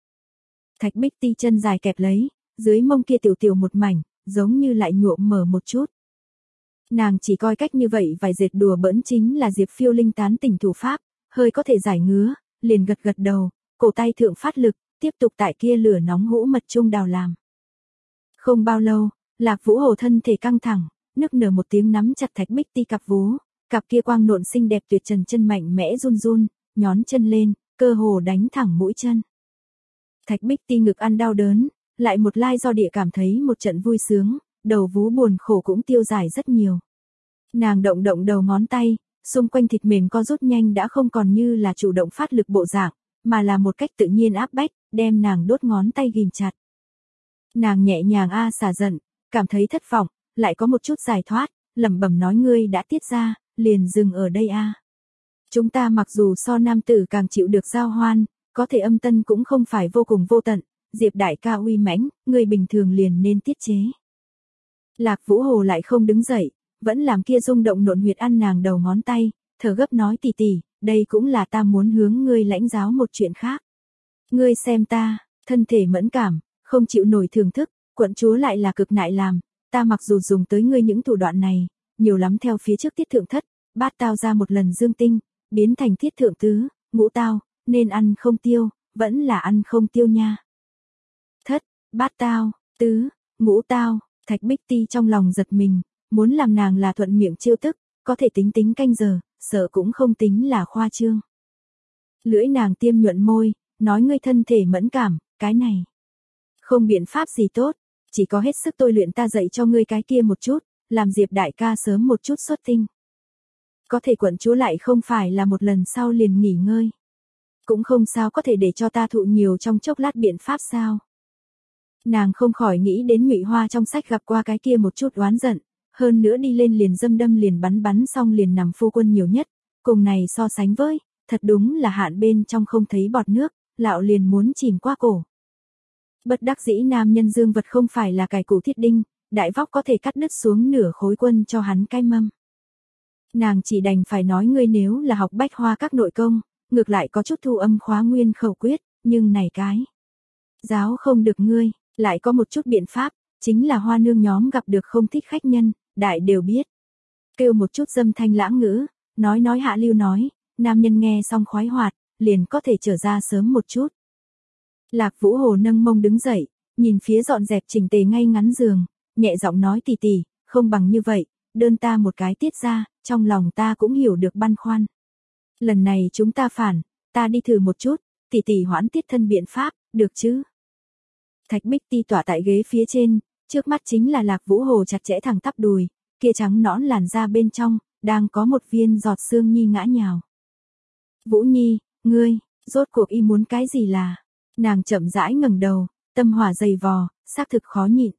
Thạch Bích Ti chân dài kẹp lấy, dưới mông kia tiểu tiểu một mảnh, giống như lại nhuộm mở một chút. Nàng chỉ coi cách như vậy vài dệt đùa bỡn chính là Diệp Phiêu Linh tán tỉnh thủ pháp, hơi có thể giải ngứa, liền gật gật đầu, cổ tay thượng phát lực, tiếp tục tại kia lửa nóng hũ mật trung đào làm. Không bao lâu, Lạc Vũ Hồ thân thể căng thẳng, nức nở một tiếng nắm chặt Thạch Bích Ti cặp vú, cặp kia quang nộn xinh đẹp tuyệt trần chân mạnh mẽ run run, nhón chân lên, cơ hồ đánh thẳng mũi chân. Thạch Bích Ti ngực ăn đau đớn, lại một lai do địa cảm thấy một trận vui sướng, đầu vú buồn khổ cũng tiêu giải rất nhiều. Nàng động động đầu ngón tay, xung quanh thịt mềm co rút nhanh đã không còn như là chủ động phát lực bộ dạng, mà là một cách tự nhiên áp bách, đem nàng đốt ngón tay ghim chặt. Nàng nhẹ nhàng a xả giận, cảm thấy thất vọng, lại có một chút giải thoát, lẩm bẩm nói ngươi đã tiết ra, liền dừng ở đây a. Chúng ta mặc dù so nam tử càng chịu được giao hoan, có thể âm tân cũng không phải vô cùng vô tận, Diệp đại ca uy mãnh, người bình thường liền nên tiết chế. Lạc Vũ Hồ lại không đứng dậy, vẫn làm kia rung động nộn huyệt ăn nàng đầu ngón tay, thở gấp nói tỷ tỷ, đây cũng là ta muốn hướng ngươi lãnh giáo một chuyện khác. Ngươi xem ta, thân thể mẫn cảm, không chịu nổi thưởng thức, quận chúa lại là cực nại làm, ta mặc dù dùng tới ngươi những thủ đoạn này, nhiều lắm theo phía trước tiết thượng thất, bát tao ra một lần dương tinh, biến thành tiết thượng tứ, ngũ tao, nên ăn không tiêu, vẫn là ăn không tiêu nha. Thất, bát tao, tứ, ngũ tao, Thạch Bích Ti trong lòng giật mình, muốn làm nàng là thuận miệng chiêu tức, có thể tính tính canh giờ, sợ cũng không tính là khoa trương. Lưỡi nàng tiêm nhuận môi, nói ngươi thân thể mẫn cảm, cái này. Không biện pháp gì tốt, chỉ có hết sức tôi luyện ta dạy cho ngươi cái kia một chút, làm Diệp đại ca sớm một chút xuất tinh. Có thể quận chúa lại không phải là một lần sau liền nghỉ ngơi. Cũng không sao có thể để cho ta thụ nhiều trong chốc lát biện pháp sao. Nàng không khỏi nghĩ đến Ngụy Hoa trong sách gặp qua cái kia một chút oán giận, hơn nữa đi lên liền dâm đâm liền bắn bắn xong liền nằm phu quân nhiều nhất, cùng này so sánh với, thật đúng là hạn bên trong không thấy bọt nước, lạo liền muốn chìm qua cổ. Bất đắc dĩ nam nhân dương vật không phải là cài củ thiết đinh, đại vóc có thể cắt đứt xuống nửa khối quân cho hắn cái mâm. Nàng chỉ đành phải nói ngươi nếu là học bách hoa các nội công, ngược lại có chút thu âm khóa nguyên khẩu quyết, nhưng này cái. Giáo không được ngươi, lại có một chút biện pháp, chính là hoa nương nhóm gặp được không thích khách nhân, đại đều biết. Kêu một chút dâm thanh lãng ngữ, nói nói hạ lưu nói, nam nhân nghe xong khoái hoạt, liền có thể trở ra sớm một chút. Lạc Vũ Hồ nâng mông đứng dậy, nhìn phía dọn dẹp chỉnh tề ngay ngắn giường, nhẹ giọng nói tỷ tỷ, không bằng như vậy, đơn ta một cái tiết ra, trong lòng ta cũng hiểu được băn khoăn. Lần này chúng ta phản, ta đi thử một chút, tỷ tỷ hoãn tiết thân biện pháp, được chứ? Thạch Bích Ti tỏa tại ghế phía trên, trước mắt chính là Lạc Vũ Hồ chặt chẽ thẳng tắp đùi, kia trắng nõn làn da bên trong, đang có một viên giọt sương nhi ngã nhào. Vũ Nhi, ngươi, rốt cuộc y muốn cái gì là? Nàng chậm rãi ngẩng đầu, tâm hỏa dày vò, xác thực khó nhịn.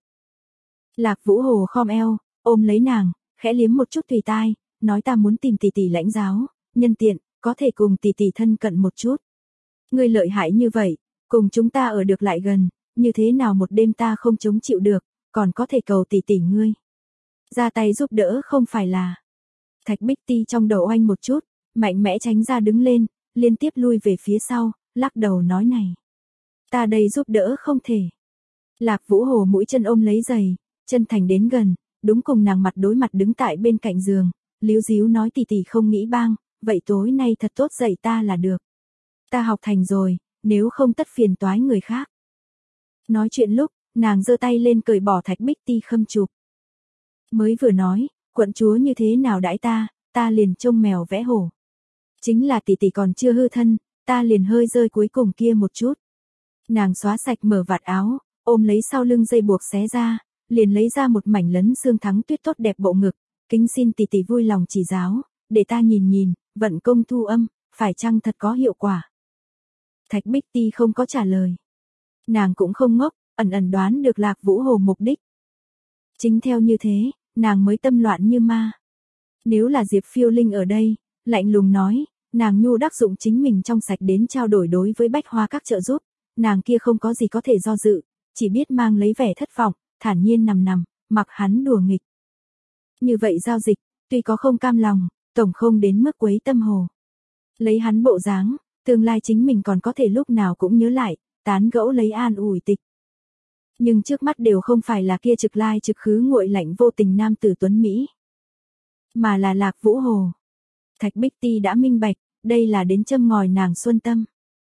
Lạc Vũ Hồ khom eo, ôm lấy nàng, khẽ liếm một chút tùy tai, nói ta muốn tìm tỷ tỷ lãnh giáo, nhân tiện, có thể cùng tỷ tỷ thân cận một chút. Ngươi lợi hại như vậy, cùng chúng ta ở được lại gần, như thế nào một đêm ta không chống chịu được, còn có thể cầu tỷ tỷ ngươi. Ra tay giúp đỡ không phải là. Thạch Bích Ti trong đầu oanh một chút, mạnh mẽ tránh ra đứng lên, liên tiếp lui về phía sau, lắc đầu nói này. Ta đây giúp đỡ không thể. Lạc Vũ Hồ mũi chân ôm lấy giày, chân thành đến gần, đúng cùng nàng mặt đối mặt đứng tại bên cạnh giường, líu díu nói tỷ tỷ không nghĩ bang, vậy tối nay thật tốt dạy ta là được. Ta học thành rồi, nếu không tất phiền toái người khác. Nói chuyện lúc, nàng giơ tay lên cởi bỏ Thạch Bích Ti khâm chụp. Mới vừa nói, quận chúa như thế nào đãi ta, ta liền trông mèo vẽ hổ. Chính là tỷ tỷ còn chưa hư thân, ta liền hơi rơi cuối cùng kia một chút. Nàng xóa sạch mở vạt áo, ôm lấy sau lưng dây buộc xé ra, liền lấy ra một mảnh lấn xương thắng tuyết tốt đẹp bộ ngực, kính xin tỷ tỷ vui lòng chỉ giáo, để ta nhìn nhìn, vận công thu âm, phải chăng thật có hiệu quả. Thạch Bích Ti không có trả lời. Nàng cũng không ngốc, ẩn ẩn đoán được Lạc Vũ Hồ mục đích. Chính theo như thế, nàng mới tâm loạn như ma. Nếu là Diệp Phiêu Linh ở đây, lạnh lùng nói, nàng nhu đắc dụng chính mình trong sạch đến trao đổi đối với bách hoa các trợ giúp, nàng kia không có gì có thể do dự, chỉ biết mang lấy vẻ thất vọng, thản nhiên nằm nằm, mặc hắn đùa nghịch. Như vậy giao dịch, tuy có không cam lòng, tổng không đến mức quấy tâm hồ. Lấy hắn bộ dáng, tương lai chính mình còn có thể lúc nào cũng nhớ lại, tán gẫu lấy an ủi tịch. Nhưng trước mắt đều không phải là kia trực lai trực khứ nguội lạnh vô tình nam tử tuấn Mỹ, mà là Lạc Vũ Hồ. Thạch Bích Ti đã minh bạch, đây là đến châm ngòi nàng xuân tâm.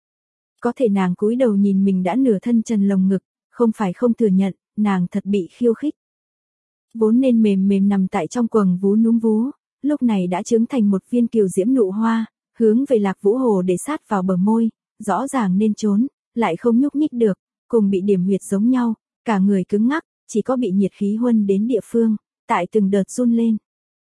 Có thể nàng cúi đầu nhìn mình đã nửa thân trần lồng ngực, không phải không thừa nhận, nàng thật bị khiêu khích. Vốn nên mềm mềm nằm tại trong quầng vú núm vú, lúc này đã trứng thành một viên kiều diễm nụ hoa, hướng về Lạc Vũ Hồ để sát vào bờ môi, rõ ràng nên trốn, lại không nhúc nhích được, cùng bị điểm huyệt giống nhau, cả người cứng ngắc, chỉ có bị nhiệt khí huân đến địa phương, tại từng đợt run lên.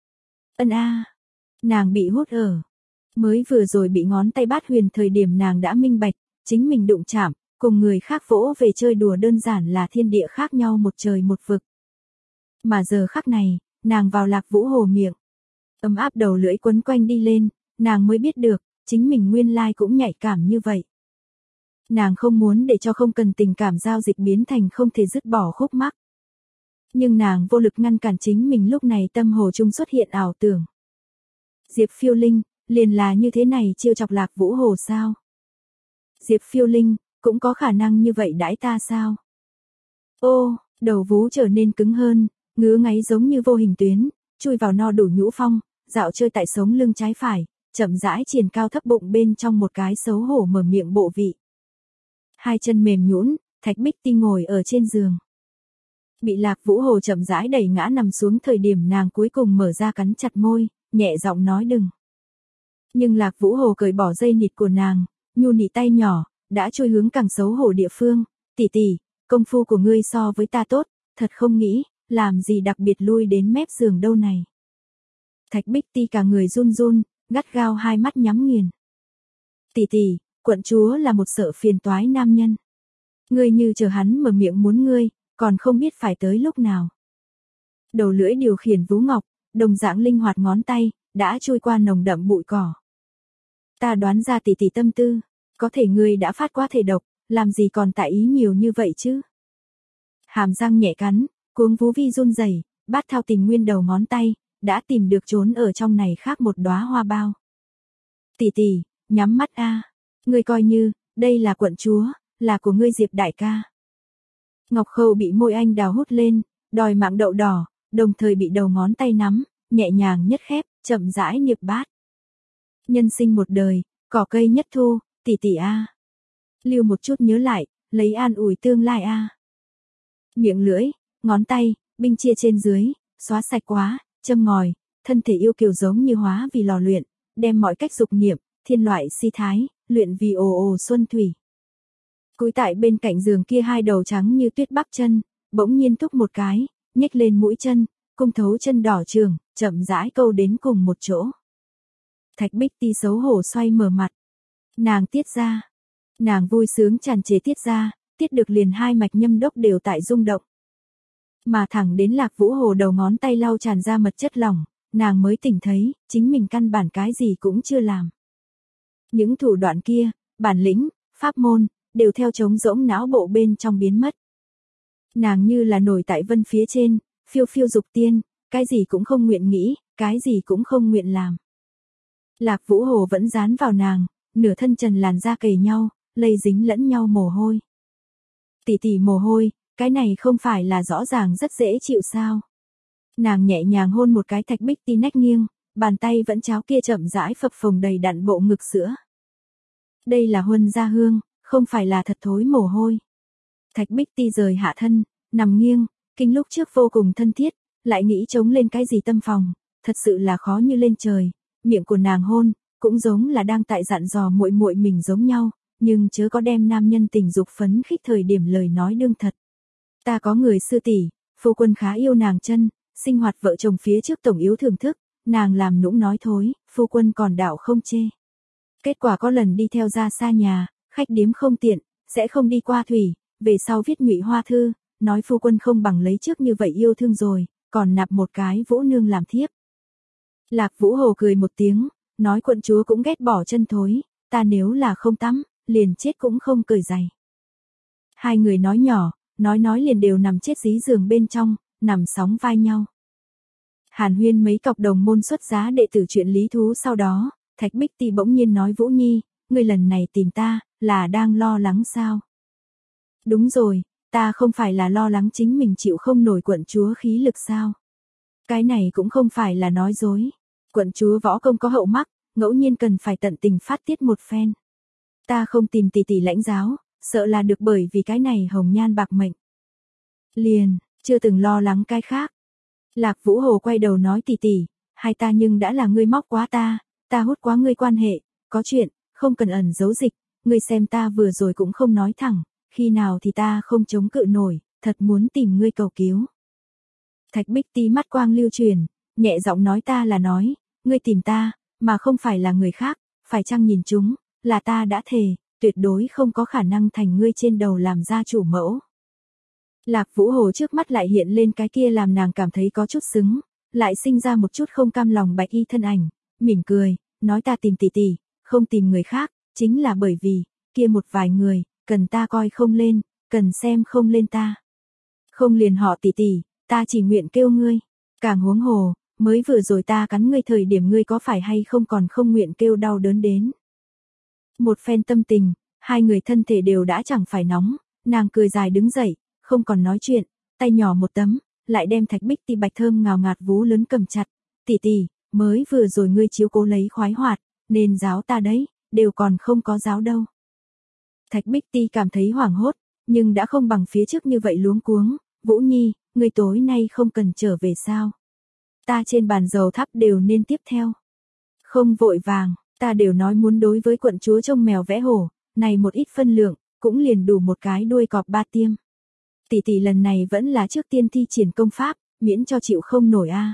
Ân a, nàng bị hút ở. Mới vừa rồi bị ngón tay bát huyền thời điểm nàng đã minh bạch, chính mình đụng chạm, cùng người khác vỗ về chơi đùa đơn giản là thiên địa khác nhau một trời một vực. Mà giờ khắc này, nàng vào Lạc Vũ Hồ miệng. Ấm áp đầu lưỡi quấn quanh đi lên, nàng mới biết được, chính mình nguyên lai cũng nhạy cảm như vậy. Nàng không muốn để cho không cần tình cảm giao dịch biến thành không thể dứt bỏ khúc mắc. Nhưng nàng vô lực ngăn cản chính mình lúc này tâm hồ trung xuất hiện ảo tưởng. Diệp Phiêu Linh, liền là như thế này chiêu chọc Lạc Vũ Hồ sao? Diệp Phiêu Linh, cũng có khả năng như vậy đãi ta sao? Ô, đầu vú trở nên cứng hơn, ngứa ngáy giống như vô hình tuyến, chui vào no đủ nhũ phong, dạo chơi tại sống lưng trái phải, chậm rãi triển cao thấp bụng bên trong một cái xấu hổ mở miệng bộ vị. Hai chân mềm nhũn, Thạch Bích Ti ngồi ở trên giường. Bị Lạc Vũ Hồ chậm rãi đẩy ngã nằm xuống thời điểm nàng cuối cùng mở ra cắn chặt môi, nhẹ giọng nói đừng. Nhưng Lạc Vũ Hồ cởi bỏ dây nịt của nàng, nhu nị tay nhỏ, đã trôi hướng càng xấu hổ địa phương, tỷ tỷ, công phu của ngươi so với ta tốt, thật không nghĩ, làm gì đặc biệt lui đến mép giường đâu này. Thạch Bích Ti cả người run run, gắt gao hai mắt nhắm nghiền. Tỷ tỷ, quận chúa là một sợ phiền toái nam nhân. Ngươi như chờ hắn mở miệng muốn ngươi, còn không biết phải tới lúc nào. Đầu lưỡi điều khiển vú ngọc, đồng dạng linh hoạt ngón tay, đã trôi qua nồng đậm bụi cỏ. Ta đoán ra tỷ tỷ tâm tư, Có thể ngươi đã phát quá thể độc, làm gì còn tại ý nhiều như vậy chứ? Hàm răng nhẹ cắn, cuống vú vi run rẩy, Bát Thao Tình Nguyên đầu ngón tay, đã tìm được trốn ở trong này khác một đóa hoa bao. Tỷ tỷ, nhắm mắt a, ngươi coi như, đây là quận chúa, là của ngươi Diệp đại ca. Ngọc Khâu bị môi anh đào hút lên, đòi mạng đậu đỏ, đồng thời bị đầu ngón tay nắm, nhẹ nhàng nhất khép, chậm rãi niệp bát. Nhân sinh một đời, cỏ cây nhất thu, tỷ tỷ a. Lưu một chút nhớ lại, lấy an ủi tương lai a. Miệng lưỡi, ngón tay, binh chia trên dưới, xóa sạch quá, châm ngòi, thân thể yêu kiều giống như hóa vì lò luyện, đem mọi cách dục niệm, thiên loại si thái, luyện vì ồ ồ xuân thủy. Cúi tại bên cạnh giường kia hai đầu trắng như tuyết bắp chân, bỗng nhiên thúc một cái, nhếch lên mũi chân, cung thấu chân đỏ trường, chậm rãi câu đến cùng một chỗ. Thạch Bích Ti xấu hổ xoay mở mặt. Nàng tiết ra. Nàng vui sướng tràn trề tiết ra, tiết được liền hai mạch nhâm đốc đều tại rung động. Mà thẳng đến Lạc Vũ Hồ đầu ngón tay lau tràn ra mật chất lỏng, nàng mới tỉnh thấy, chính mình căn bản cái gì cũng chưa làm. Những thủ đoạn kia, bản lĩnh, pháp môn, đều theo trống rỗng não bộ bên trong biến mất. Nàng như là nổi tại vân phía trên, phiêu phiêu dục tiên, cái gì cũng không nguyện nghĩ, cái gì cũng không nguyện làm. Lạc Vũ Hồ vẫn dán vào nàng, nửa thân trần làn da kề nhau, lây dính lẫn nhau mồ hôi. Tỷ tỷ mồ hôi, cái này không phải là rõ ràng rất dễ chịu sao? Nàng nhẹ nhàng hôn một cái Thạch Bích Ti nách nghiêng, bàn tay vẫn cháo kia chậm rãi phập phồng đầy đặn bộ ngực sữa. Đây là huân gia hương, không phải là thật thối mồ hôi. Thạch Bích Ti rời hạ thân, nằm nghiêng, kinh lúc trước vô cùng thân thiết, lại nghĩ chống lên cái gì tâm phòng, thật sự là khó như lên trời. Miệng của nàng hôn, cũng giống là đang tại dặn dò muội muội mình giống nhau, nhưng chớ có đem nam nhân tình dục phấn khích thời điểm lời nói đương thật. Ta có người sư tỷ, phu quân khá yêu nàng chân, sinh hoạt vợ chồng phía trước tổng yếu thưởng thức, nàng làm nũng nói thối, phu quân còn đạo không chê. Kết quả có lần đi theo ra xa nhà, khách điếm không tiện, sẽ không đi qua thủy, về sau viết ngụy hoa thư, nói phu quân không bằng lấy trước như vậy yêu thương rồi, còn nạp một cái Vũ nương làm thiếp. Lạc Vũ Hồ cười một tiếng, nói quận chúa cũng ghét bỏ chân thối, ta nếu là không tắm, liền chết cũng không cởi giày. Hai người nói nhỏ, nói nói liền đều nằm chết dí giường bên trong, nằm sóng vai nhau. Hàn huyên mấy cọc đồng môn xuất giá đệ tử chuyện lý thú sau đó, Thạch Bích Ti bỗng nhiên nói Vũ Nhi, ngươi lần này tìm ta, là đang lo lắng sao? Đúng rồi, ta không phải là lo lắng chính mình chịu không nổi quận chúa khí lực sao? Cái này cũng không phải là nói dối. Quận chúa võ công có hậu mắc, ngẫu nhiên cần phải tận tình phát tiết một phen. Ta không tìm tỷ tỷ lãnh giáo, sợ là được bởi vì cái này hồng nhan bạc mệnh. Liền, chưa từng lo lắng cái khác. Lạc Vũ Hồ quay đầu nói tỷ tỷ, hai ta nhưng đã là ngươi móc quá ta, ta hút quá ngươi quan hệ, có chuyện, không cần ẩn giấu dịch, ngươi xem ta vừa rồi cũng không nói thẳng, khi nào thì ta không chống cự nổi, thật muốn tìm ngươi cầu cứu. Thạch Bích Ti mắt quang lưu truyền, nhẹ giọng nói ta là nói, ngươi tìm ta, mà không phải là người khác, phải chăng nhìn chúng, là ta đã thề, tuyệt đối không có khả năng thành ngươi trên đầu làm gia chủ mẫu. Lạc Vũ Hồ trước mắt lại hiện lên cái kia làm nàng cảm thấy có chút xứng, lại sinh ra một chút không cam lòng bạch y thân ảnh, mỉm cười, nói ta tìm tỷ tỷ, không tìm người khác, chính là bởi vì, kia một vài người, cần ta coi không lên, cần xem không lên ta. Không liền họ tỷ tỷ, ta chỉ nguyện kêu ngươi, càng huống hồ, mới vừa rồi ta cắn ngươi thời điểm ngươi có phải hay không còn không nguyện kêu đau đớn đến. Một phen tâm tình, hai người thân thể đều đã chẳng phải nóng, nàng cười dài đứng dậy, không còn nói chuyện, tay nhỏ một tấm, lại đem Thạch Bích Ti bạch thơm ngào ngạt vú lớn cầm chặt, tỷ tỷ, mới vừa rồi ngươi chiếu cố lấy khoái hoạt, nên giáo ta đấy, đều còn không có giáo đâu. Thạch Bích Ti cảm thấy hoảng hốt, nhưng đã không bằng phía trước như vậy luống cuống, Vũ Nhi, ngươi tối nay không cần trở về sao? Ta trên bàn dầu thắp đều nên tiếp theo. Không vội vàng, ta đều nói muốn đối với quận chúa trông mèo vẽ hổ, này một ít phân lượng, cũng liền đủ một cái đuôi cọp ba tiêm. Tỷ tỷ lần này vẫn là trước tiên thi triển công pháp, miễn cho chịu không nổi a. À.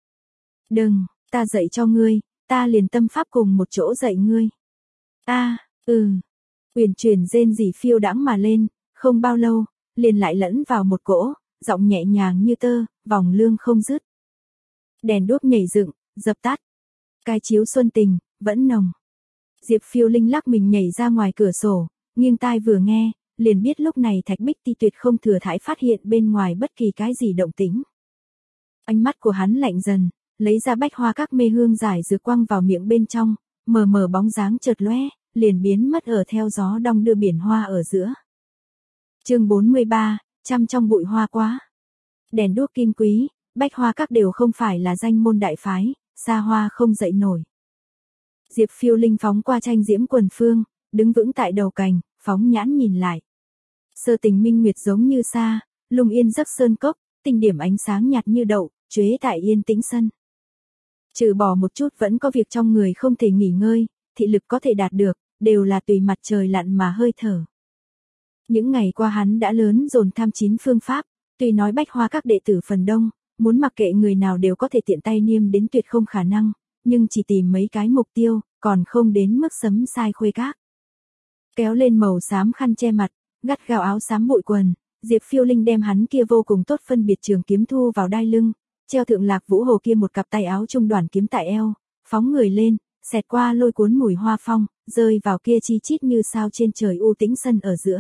Đừng, ta dạy cho ngươi, ta liền tâm pháp cùng một chỗ dạy ngươi. A, à, ừ. Uyển chuyển rên rỉ phiêu đãng mà lên, không bao lâu, liền lại lẫn vào một cỗ, giọng nhẹ nhàng như tơ, vòng lương không dứt. Đèn đuốc nhảy dựng, dập tắt. Cái chiếu xuân tình, vẫn nồng. Diệp Phiêu Linh lắc mình nhảy ra ngoài cửa sổ, nghiêng tai vừa nghe, liền biết lúc này Thạch Bích Ti tuyệt không thừa thãi phát hiện bên ngoài bất kỳ cái gì động tĩnh. Ánh mắt của hắn lạnh dần, lấy ra bách hoa các mê hương giải dược quăng vào miệng bên trong, mờ mờ bóng dáng chợt lóe, liền biến mất ở theo gió đong đưa biển hoa ở giữa. Chương bốn mươi ba, chăm trong bụi hoa quá. Đèn đuốc kim quý, bách hoa các đều không phải là danh môn đại phái, xa hoa không dậy nổi. Diệp Phiêu Linh phóng qua tranh diễm quần phương, đứng vững tại đầu cành, phóng nhãn nhìn lại. Sơ tình minh nguyệt giống như xa, lung yên giấc sơn cốc, tinh điểm ánh sáng nhạt như đậu, chuế tại yên tĩnh sân. Trừ bỏ một chút vẫn có việc trong người không thể nghỉ ngơi, thị lực có thể đạt được, đều là tùy mặt trời lặn mà hơi thở. Những ngày qua hắn đã lớn dồn tham chín phương pháp, tuy nói bách hoa các đệ tử phần đông, muốn mặc kệ người nào đều có thể tiện tay niêm đến tuyệt không khả năng, nhưng chỉ tìm mấy cái mục tiêu, còn không đến mức sấm sai khuê các. Kéo lên màu xám khăn che mặt, gắt gao áo xám bụi quần, Diệp Phiêu Linh đem hắn kia vô cùng tốt phân biệt trường kiếm thu vào đai lưng, treo thượng Lạc Vũ Hồ kia một cặp tay áo trung đoàn kiếm tại eo, phóng người lên, xẹt qua lôi cuốn mùi hoa phong, rơi vào kia chi chít như sao trên trời u tĩnh sân ở giữa.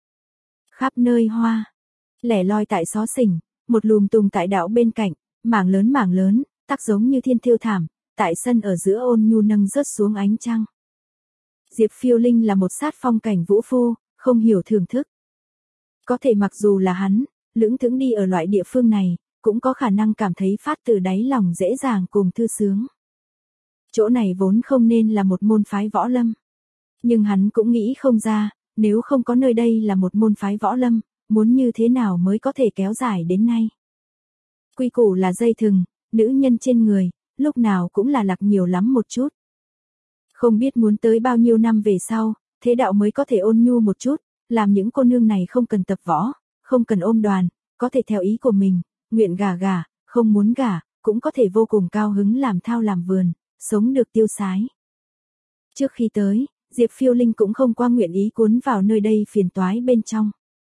Khắp nơi hoa, lẻ loi tại xó xỉnh, một lùm tùng tại đạo bên cạnh, mảng lớn mảng lớn, tác giống như thiên thiêu thảm, tại sân ở giữa ôn nhu nâng rớt xuống ánh trăng. Diệp Phiêu Linh là một sát phong cảnh vũ phu, không hiểu thưởng thức. Có thể mặc dù là hắn, lững thững đi ở loại địa phương này, cũng có khả năng cảm thấy phát từ đáy lòng dễ dàng cùng thư sướng. Chỗ này vốn không nên là một môn phái võ lâm. Nhưng hắn cũng nghĩ không ra, nếu không có nơi đây là một môn phái võ lâm, muốn như thế nào mới có thể kéo dài đến nay. Quy củ là dây thừng, nữ nhân trên người, lúc nào cũng là lạc nhiều lắm một chút. Không biết muốn tới bao nhiêu năm về sau, thế đạo mới có thể ôn nhu một chút, làm những cô nương này không cần tập võ, không cần ôm đoàn, có thể theo ý của mình, nguyện gả gả, không muốn gả, cũng có thể vô cùng cao hứng làm thao làm vườn, sống được tiêu sái. Trước khi tới, Diệp Phiêu Linh cũng không qua nguyện ý cuốn vào nơi đây phiền toái bên trong.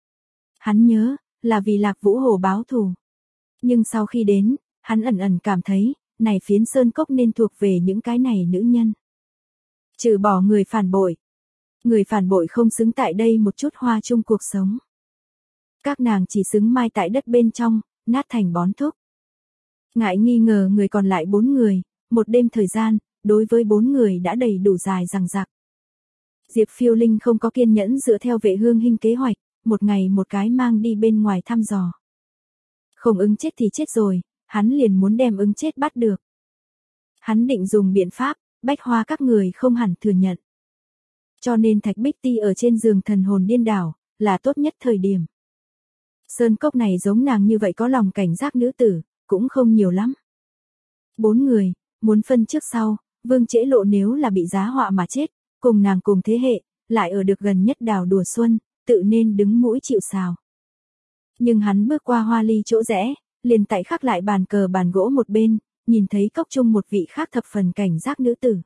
Hắn nhớ, là vì Lạc Vũ Hồ báo thù. Nhưng sau khi đến, hắn ẩn ẩn cảm thấy, này phiến sơn cốc nên thuộc về những cái này nữ nhân. Trừ bỏ người phản bội. Người phản bội không xứng tại đây một chút hoa chung cuộc sống. Các nàng chỉ xứng mai tại đất bên trong, nát thành bón thuốc. Ngại nghi ngờ người còn lại bốn người, một đêm thời gian, đối với bốn người đã đầy đủ dài dằng dặc. Diệp Phiêu Linh không có kiên nhẫn dựa theo Vệ Hương Hinh kế hoạch, một ngày một cái mang đi bên ngoài thăm dò. Không ứng chết thì chết rồi, hắn liền muốn đem ứng chết bắt được. Hắn định dùng biện pháp, bách hoa các người không hẳn thừa nhận. Cho nên Thạch Bích Ti ở trên giường thần hồn điên đảo, là tốt nhất thời điểm. Sơn cốc này giống nàng như vậy có lòng cảnh giác nữ tử, cũng không nhiều lắm. Bốn người, muốn phân trước sau, Vương Trễ Lộ nếu là bị giá họa mà chết, cùng nàng cùng thế hệ, lại ở được gần nhất đào đùa xuân, tự nên đứng mũi chịu sào. Nhưng hắn bước qua hoa ly chỗ rẽ, liền tại khắc lại bàn cờ bàn gỗ một bên, nhìn thấy cốc chung một vị khác thập phần cảnh giác nữ tử.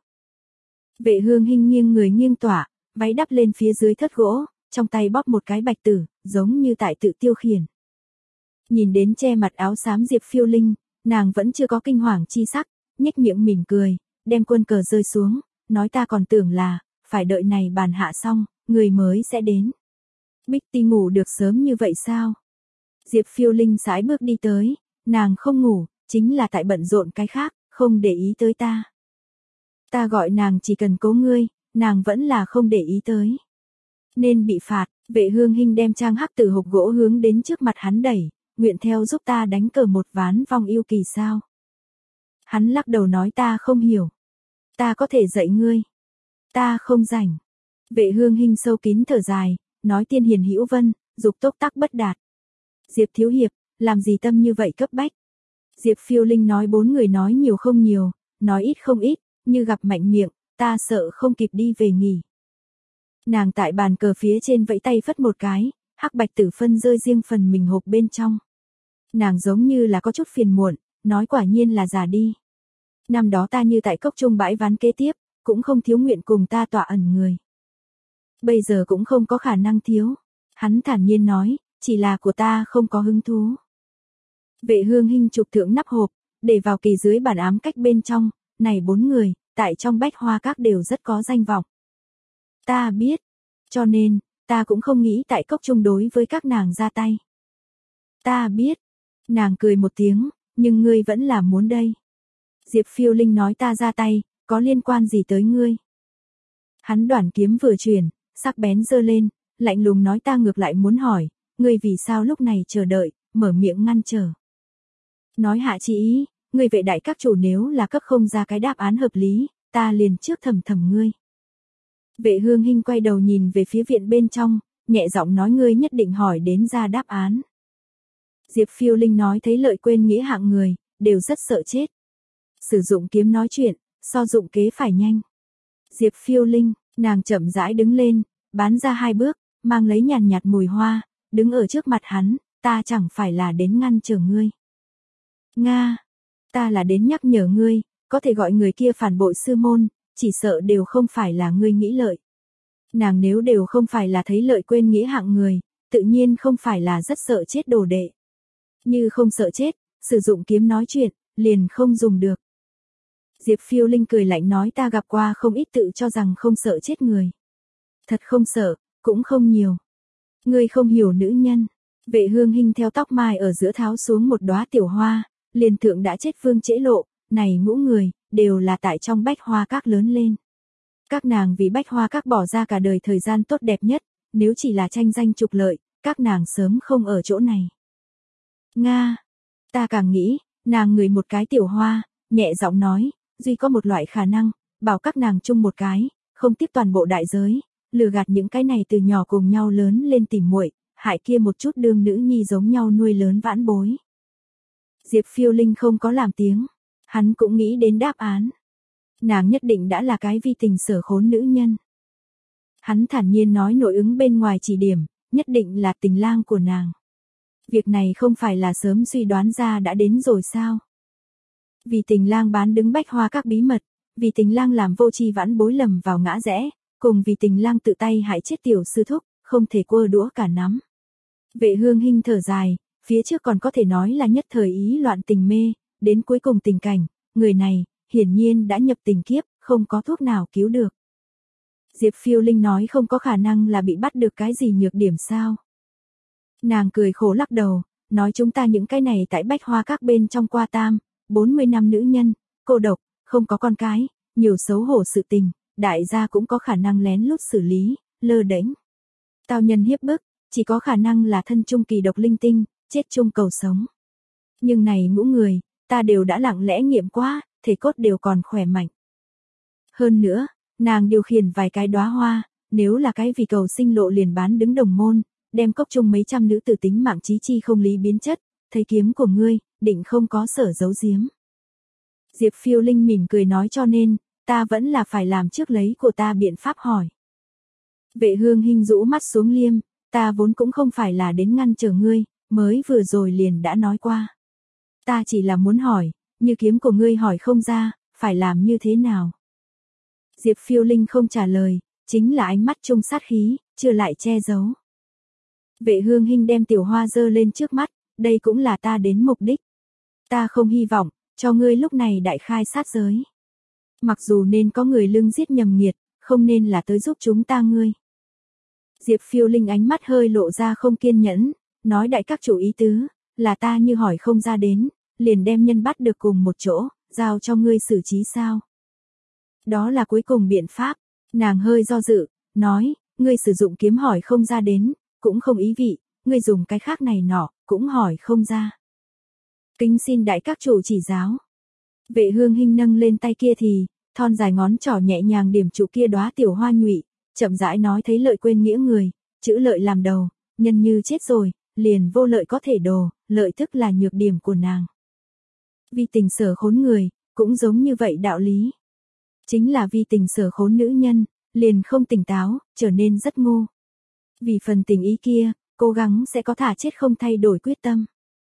Vệ Hương Hinh nghiêng người nghiêng tỏa, váy đắp lên phía dưới thất gỗ, trong tay bóp một cái bạch tử, giống như tại tự tiêu khiển. Nhìn đến che mặt áo xám Diệp Phiêu Linh, nàng vẫn chưa có kinh hoàng chi sắc, nhếch miệng mỉm cười, đem quân cờ rơi xuống, nói ta còn tưởng là, phải đợi này bàn hạ xong, người mới sẽ đến. Bích Ti ngủ được sớm như vậy sao? Diệp Phiêu Linh sải bước đi tới, nàng không ngủ, chính là tại bận rộn cái khác, không để ý tới ta. Ta gọi nàng chỉ cần cố ngươi, nàng vẫn là không để ý tới. Nên bị phạt, Vệ Hương Hinh đem trang hắc tử hộp gỗ hướng đến trước mặt hắn đẩy, nguyện theo giúp ta đánh cờ một ván vong yêu kỳ sao. Hắn lắc đầu nói ta không hiểu. Ta có thể dạy ngươi. Ta không rảnh. Vệ Hương Hinh sâu kín thở dài, nói tiên hiền hữu vân, dục tốc tắc bất đạt. Diệp thiếu hiệp, làm gì tâm như vậy cấp bách. Diệp Phiêu Linh nói bốn người nói nhiều không nhiều, nói ít không ít, như gặp mạnh miệng, ta sợ không kịp đi về nghỉ. Nàng tại bàn cờ phía trên vẫy tay phất một cái, hắc bạch tử phân rơi riêng phần mình hộp bên trong. Nàng giống như là có chút phiền muộn, nói quả nhiên là già đi. Năm đó ta như tại cốc trung bãi ván kế tiếp, cũng không thiếu nguyện cùng ta tọa ẩn người. Bây giờ cũng không có khả năng thiếu. Hắn thản nhiên nói, chỉ là của ta không có hứng thú. Vệ Hương Hinh chụp thượng nắp hộp, để vào kỳ dưới bản ám cách bên trong, này bốn người, tại trong Bách Hoa Các đều rất có danh vọng. Ta biết, cho nên, ta cũng không nghĩ tại cốc trung đối với các nàng ra tay. Ta biết, nàng cười một tiếng, nhưng ngươi vẫn là muốn đây. Diệp Phiêu Linh nói ta ra tay, có liên quan gì tới ngươi? Hắn đoản kiếm vừa chuyển, sắc bén giơ lên, lạnh lùng nói ta ngược lại muốn hỏi, ngươi vì sao lúc này chờ đợi, mở miệng ngăn trở. Nói hạ chi ý, ngươi vệ đại các chủ nếu là cấp không ra cái đáp án hợp lý, ta liền trước thầm thầm ngươi. Vệ Hương Hinh quay đầu nhìn về phía viện bên trong, nhẹ giọng nói ngươi nhất định hỏi đến ra đáp án. Diệp Phiêu Linh nói thấy lợi quên nghĩa hạng người, đều rất sợ chết. Sử dụng kiếm nói chuyện, so dụng kế phải nhanh. Diệp Phiêu Linh, nàng chậm rãi đứng lên, bán ra hai bước, mang lấy nhàn nhạt mùi hoa, đứng ở trước mặt hắn, ta chẳng phải là đến ngăn trở ngươi. Nga, ta là đến nhắc nhở ngươi, có thể gọi người kia phản bội sư môn, chỉ sợ đều không phải là ngươi nghĩ lợi. Nàng nếu đều không phải là thấy lợi quên nghĩa hạng người, tự nhiên không phải là rất sợ chết đồ đệ. Như không sợ chết, sử dụng kiếm nói chuyện, liền không dùng được. Diệp Phiêu Linh cười lạnh nói ta gặp qua không ít tự cho rằng không sợ chết người. Thật không sợ, cũng không nhiều. Ngươi không hiểu nữ nhân. Vệ Hương Hinh theo tóc mai ở giữa tháo xuống một đóa tiểu hoa, liền thượng đã chết Vương Trễ Lộ, này ngũ người, đều là tại trong Bách Hoa Các lớn lên. Các nàng vì Bách Hoa Các bỏ ra cả đời thời gian tốt đẹp nhất, nếu chỉ là tranh danh trục lợi, các nàng sớm không ở chỗ này. Nga, ta càng nghĩ, nàng người một cái tiểu hoa, nhẹ giọng nói, duy có một loại khả năng, bảo các nàng chung một cái, không tiếp toàn bộ đại giới, lừa gạt những cái này từ nhỏ cùng nhau lớn lên tìm muội, hại kia một chút đương nữ nhi giống nhau nuôi lớn vãn bối. Diệp Phiêu Linh không có làm tiếng, hắn cũng nghĩ đến đáp án. Nàng nhất định đã là cái vi tình sở khốn nữ nhân. Hắn thản nhiên nói nội ứng bên ngoài chỉ điểm, nhất định là tình lang của nàng. Việc này không phải là sớm suy đoán ra đã đến rồi sao? Vì tình lang bán đứng Bách Hoa Các bí mật, vì tình lang làm vô tri vãn bối lầm vào ngã rẽ, cùng vì tình lang tự tay hại chết tiểu sư thúc, không thể quơ đũa cả nắm. Vệ Hương Hinh thở dài, phía trước còn có thể nói là nhất thời ý loạn tình mê, đến cuối cùng tình cảnh, người này, hiển nhiên đã nhập tình kiếp, không có thuốc nào cứu được. Diệp Phiêu Linh nói không có khả năng là bị bắt được cái gì nhược điểm sao. Nàng cười khổ lắc đầu, nói chúng ta những cái này tại Bách Hoa Các bên trong qua tam, bốn mươi năm nữ nhân, cô độc, không có con cái, nhiều xấu hổ sự tình, đại gia cũng có khả năng lén lút xử lý, lơ đễnh. Tao nhân hiếp bức, chỉ có khả năng là thân chung kỳ độc linh tinh, chết chung cầu sống. Nhưng này ngũ người, ta đều đã lặng lẽ nghiệm qua, thể cốt đều còn khỏe mạnh. Hơn nữa, nàng điều khiển vài cái đóa hoa, nếu là cái vì cầu sinh lộ liền bán đứng đồng môn, đem cốc chung mấy trăm nữ tử tính mạng chí chi không lý biến chất, thấy kiếm của ngươi, định không có sở giấu giếm. Diệp Phiêu Linh mỉm cười nói cho nên, ta vẫn là phải làm trước lấy của ta biện pháp hỏi. Vệ Hương Hinh rũ mắt xuống liêm, ta vốn cũng không phải là đến ngăn trở ngươi, mới vừa rồi liền đã nói qua. Ta chỉ là muốn hỏi, như kiếm của ngươi hỏi không ra, phải làm như thế nào? Diệp Phiêu Linh không trả lời, chính là ánh mắt trung sát khí, chưa lại che giấu. Vệ Hương Hinh đem tiểu hoa dơ lên trước mắt, đây cũng là ta đến mục đích. Ta không hy vọng, cho ngươi lúc này đại khai sát giới. Mặc dù nên có người lưng giết nhầm nghiệt, không nên là tới giúp chúng ta ngươi. Diệp Phiêu Linh ánh mắt hơi lộ ra không kiên nhẫn, nói đại các chủ ý tứ, là ta như hỏi không ra đến, liền đem nhân bắt được cùng một chỗ, giao cho ngươi xử trí sao. Đó là cuối cùng biện pháp, nàng hơi do dự, nói, ngươi sử dụng kiếm hỏi không ra đến, cũng không ý vị, ngươi dùng cái khác này nọ, cũng hỏi không ra. Kính xin đại các chủ chỉ giáo. Vệ Hương Hinh nâng lên tay kia thì, thon dài ngón trỏ nhẹ nhàng điểm trụ kia đóa tiểu hoa nhụy, chậm rãi nói thấy lợi quên nghĩa người, chữ lợi làm đầu, nhân như chết rồi, liền vô lợi có thể đồ, lợi tức là nhược điểm của nàng. Vi tình sở khốn người, cũng giống như vậy đạo lý. Chính là vi tình sở khốn nữ nhân, liền không tỉnh táo, trở nên rất ngu. Vì phần tình ý kia, cố gắng sẽ có thả chết không thay đổi quyết tâm.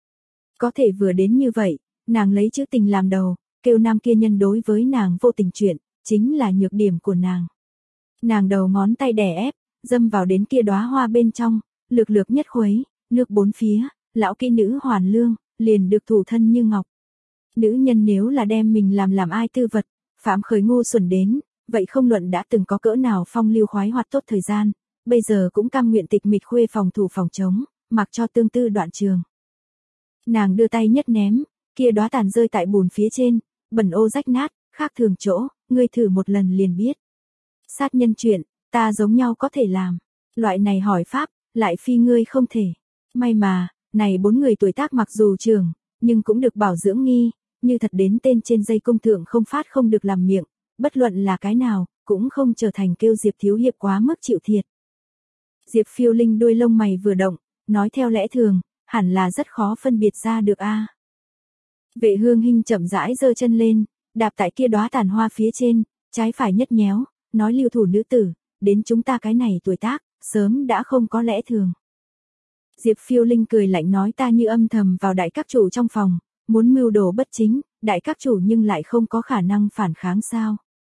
Có thể vừa đến như vậy, nàng lấy chữ tình làm đầu, kêu nam kia nhân đối với nàng vô tình chuyện, chính là nhược điểm của nàng. Nàng đầu ngón tay đè ép, dâm vào đến kia đóa hoa bên trong, lược lược nhất khuấy, nước bốn phía, lão kỹ nữ hoàn lương, liền được thủ thân như ngọc. Nữ nhân nếu là đem mình làm làm ai tư vật, Phạm Khởi ngu xuẩn đến, vậy không luận đã từng có cỡ nào phong lưu khoái hoạt tốt thời gian, bây giờ cũng cam nguyện tịch mịch khuê phòng thủ phòng trống, mặc cho tương tư đoạn trường. Nàng đưa tay nhất ném, kia đóa tàn rơi tại bùn phía trên, bẩn ô rách nát, khác thường chỗ, ngươi thử một lần liền biết. Sát nhân chuyện, ta giống nhau có thể làm. Loại này hỏi pháp, lại phi ngươi không thể. May mà, này bốn người tuổi tác mặc dù trường, nhưng cũng được bảo dưỡng nghi, như thật đến tên trên dây công thượng không phát không được làm miệng, bất luận là cái nào, cũng không trở thành kêu Diệp thiếu hiệp quá mức chịu thiệt. Diệp Phiêu Linh đuôi lông mày vừa động, nói theo lẽ thường, hẳn là rất khó phân biệt ra được a. Vệ Hương Hinh chậm rãi giơ chân lên, đạp tại kia đóa tàn hoa phía trên, trái phải nhất nhéo, nói lưu thủ nữ tử, đến chúng ta cái này tuổi tác, sớm đã không có lẽ thường. Diệp Phiêu Linh cười lạnh nói ta như âm thầm vào đại các chủ trong phòng, muốn mưu đồ bất chính, đại các chủ nhưng lại không có khả năng phản kháng sao.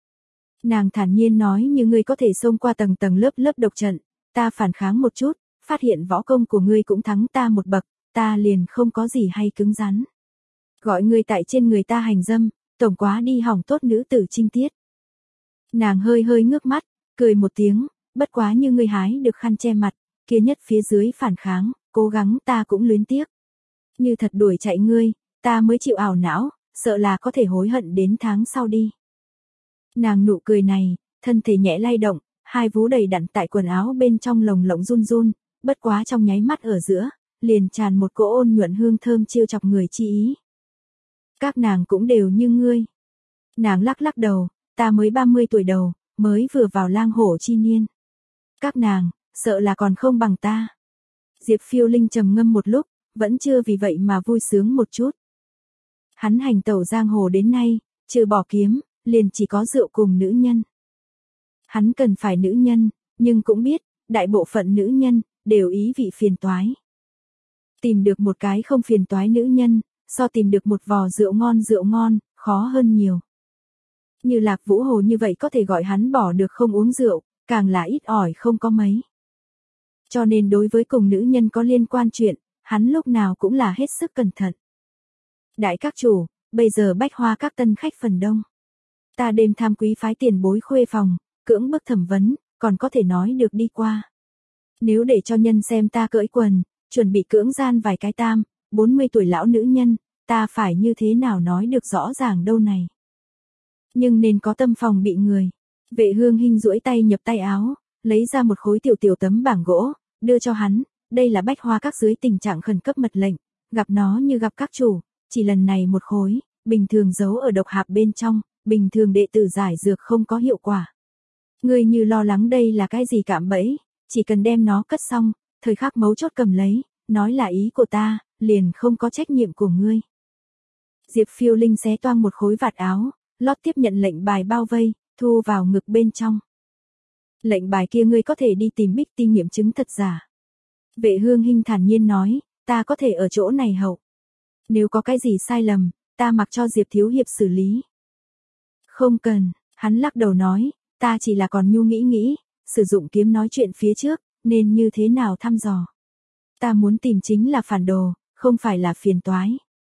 Nàng thản nhiên nói như ngươi có thể xông qua tầng tầng lớp lớp độc trận, ta phản kháng một chút, phát hiện võ công của ngươi cũng thắng ta một bậc, ta liền không có gì hay cứng rắn. Gọi ngươi tại trên người ta hành dâm, tổng quá đi hỏng tốt nữ tử trinh tiết. Nàng hơi hơi ngước mắt, cười một tiếng, bất quá như ngươi hái được khăn che mặt, kia nhất phía dưới phản kháng, cố gắng ta cũng luyến tiếc. Như thật đuổi chạy ngươi, ta mới chịu ảo não, sợ là có thể hối hận đến tháng sau đi. Nàng nụ cười này, thân thể nhẹ lay động, hai vú đầy đặn tại quần áo bên trong lồng lộng run run, bất quá trong nháy mắt ở giữa, liền tràn một cỗ ôn nhuận hương thơm chiêu chọc người chi ý. Các nàng cũng đều như ngươi. Nàng lắc lắc đầu, ta mới ba mươi tuổi đầu, mới vừa vào lang hổ chi niên. Các nàng, sợ là còn không bằng ta. Diệp Phiêu Linh trầm ngâm một lúc, vẫn chưa vì vậy mà vui sướng một chút. Hắn hành tẩu giang hồ đến nay, trừ bỏ kiếm, liền chỉ có rượu cùng nữ nhân. Hắn cần phải nữ nhân, nhưng cũng biết, đại bộ phận nữ nhân, đều ý vị phiền toái. Tìm được một cái không phiền toái nữ nhân, so tìm được một vò rượu ngon rượu ngon, khó hơn nhiều. Như Lạc Vũ Hồ như vậy có thể gọi hắn bỏ được không uống rượu, càng là ít ỏi không có mấy. Cho nên đối với cùng nữ nhân có liên quan chuyện, hắn lúc nào cũng là hết sức cẩn thận. Đại các chủ, bây giờ bách hoa các tân khách phần đông. Ta đêm tham quý phái tiền bối khuê phòng, cưỡng bức thẩm vấn, còn có thể nói được đi qua. Nếu để cho nhân xem ta cởi quần, chuẩn bị cưỡng gian vài cái tam, bốn mươi tuổi lão nữ nhân, ta phải như thế nào nói được rõ ràng đâu này. Nhưng nên có tâm phòng bị người. Vệ Hương Hinh duỗi tay nhập tay áo, lấy ra một khối tiểu tiểu tấm bảng gỗ, đưa cho hắn, đây là bách hoa các dưới tình trạng khẩn cấp mật lệnh, gặp nó như gặp các chủ, chỉ lần này một khối, bình thường giấu ở độc hạp bên trong, bình thường đệ tử giải dược không có hiệu quả. Ngươi như lo lắng đây là cái gì cạm bẫy, chỉ cần đem nó cất xong, thời khắc mấu chốt cầm lấy, nói là ý của ta, liền không có trách nhiệm của ngươi. Diệp Phiêu Linh xé toang một khối vạt áo, lót tiếp nhận lệnh bài bao vây, thu vào ngực bên trong. Lệnh bài kia ngươi có thể đi tìm Bích Ti nghiệm chứng thật giả. Vệ Hương Hinh thản nhiên nói, ta có thể ở chỗ này hậu. Nếu có cái gì sai lầm, ta mặc cho Diệp thiếu hiệp xử lý. Không cần, hắn lắc đầu nói, ta chỉ là còn nhu nghĩ nghĩ, sử dụng kiếm nói chuyện phía trước, nên như thế nào thăm dò. Ta muốn tìm chính là phản đồ, không phải là phiền toái.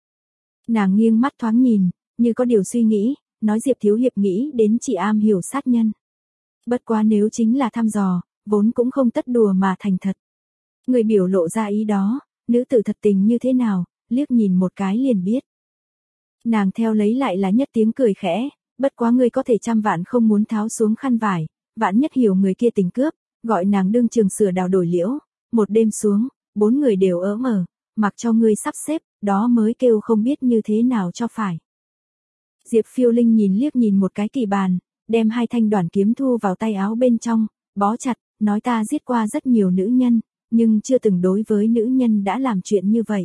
Nàng nghiêng mắt thoáng nhìn, như có điều suy nghĩ, nói Diệp thiếu hiệp nghĩ đến chỉ am hiểu sát nhân. Bất quá nếu chính là thăm dò, vốn cũng không tất đùa mà thành thật. Người biểu lộ ra ý đó, nữ tử thật tình như thế nào, liếc nhìn một cái liền biết. Nàng theo lấy lại là nhất tiếng cười khẽ, bất quá ngươi có thể trăm vạn không muốn tháo xuống khăn vải, vạn nhất hiểu người kia tình cướp, gọi nàng đương trường sửa đào đổi liễu, một đêm xuống, bốn người đều ỡ mở, mặc cho ngươi sắp xếp, đó mới kêu không biết như thế nào cho phải. Diệp Phiêu Linh nhìn liếc nhìn một cái kỳ bàn, đem hai thanh đoản kiếm thu vào tay áo bên trong, bó chặt, nói ta giết qua rất nhiều nữ nhân, nhưng chưa từng đối với nữ nhân đã làm chuyện như vậy.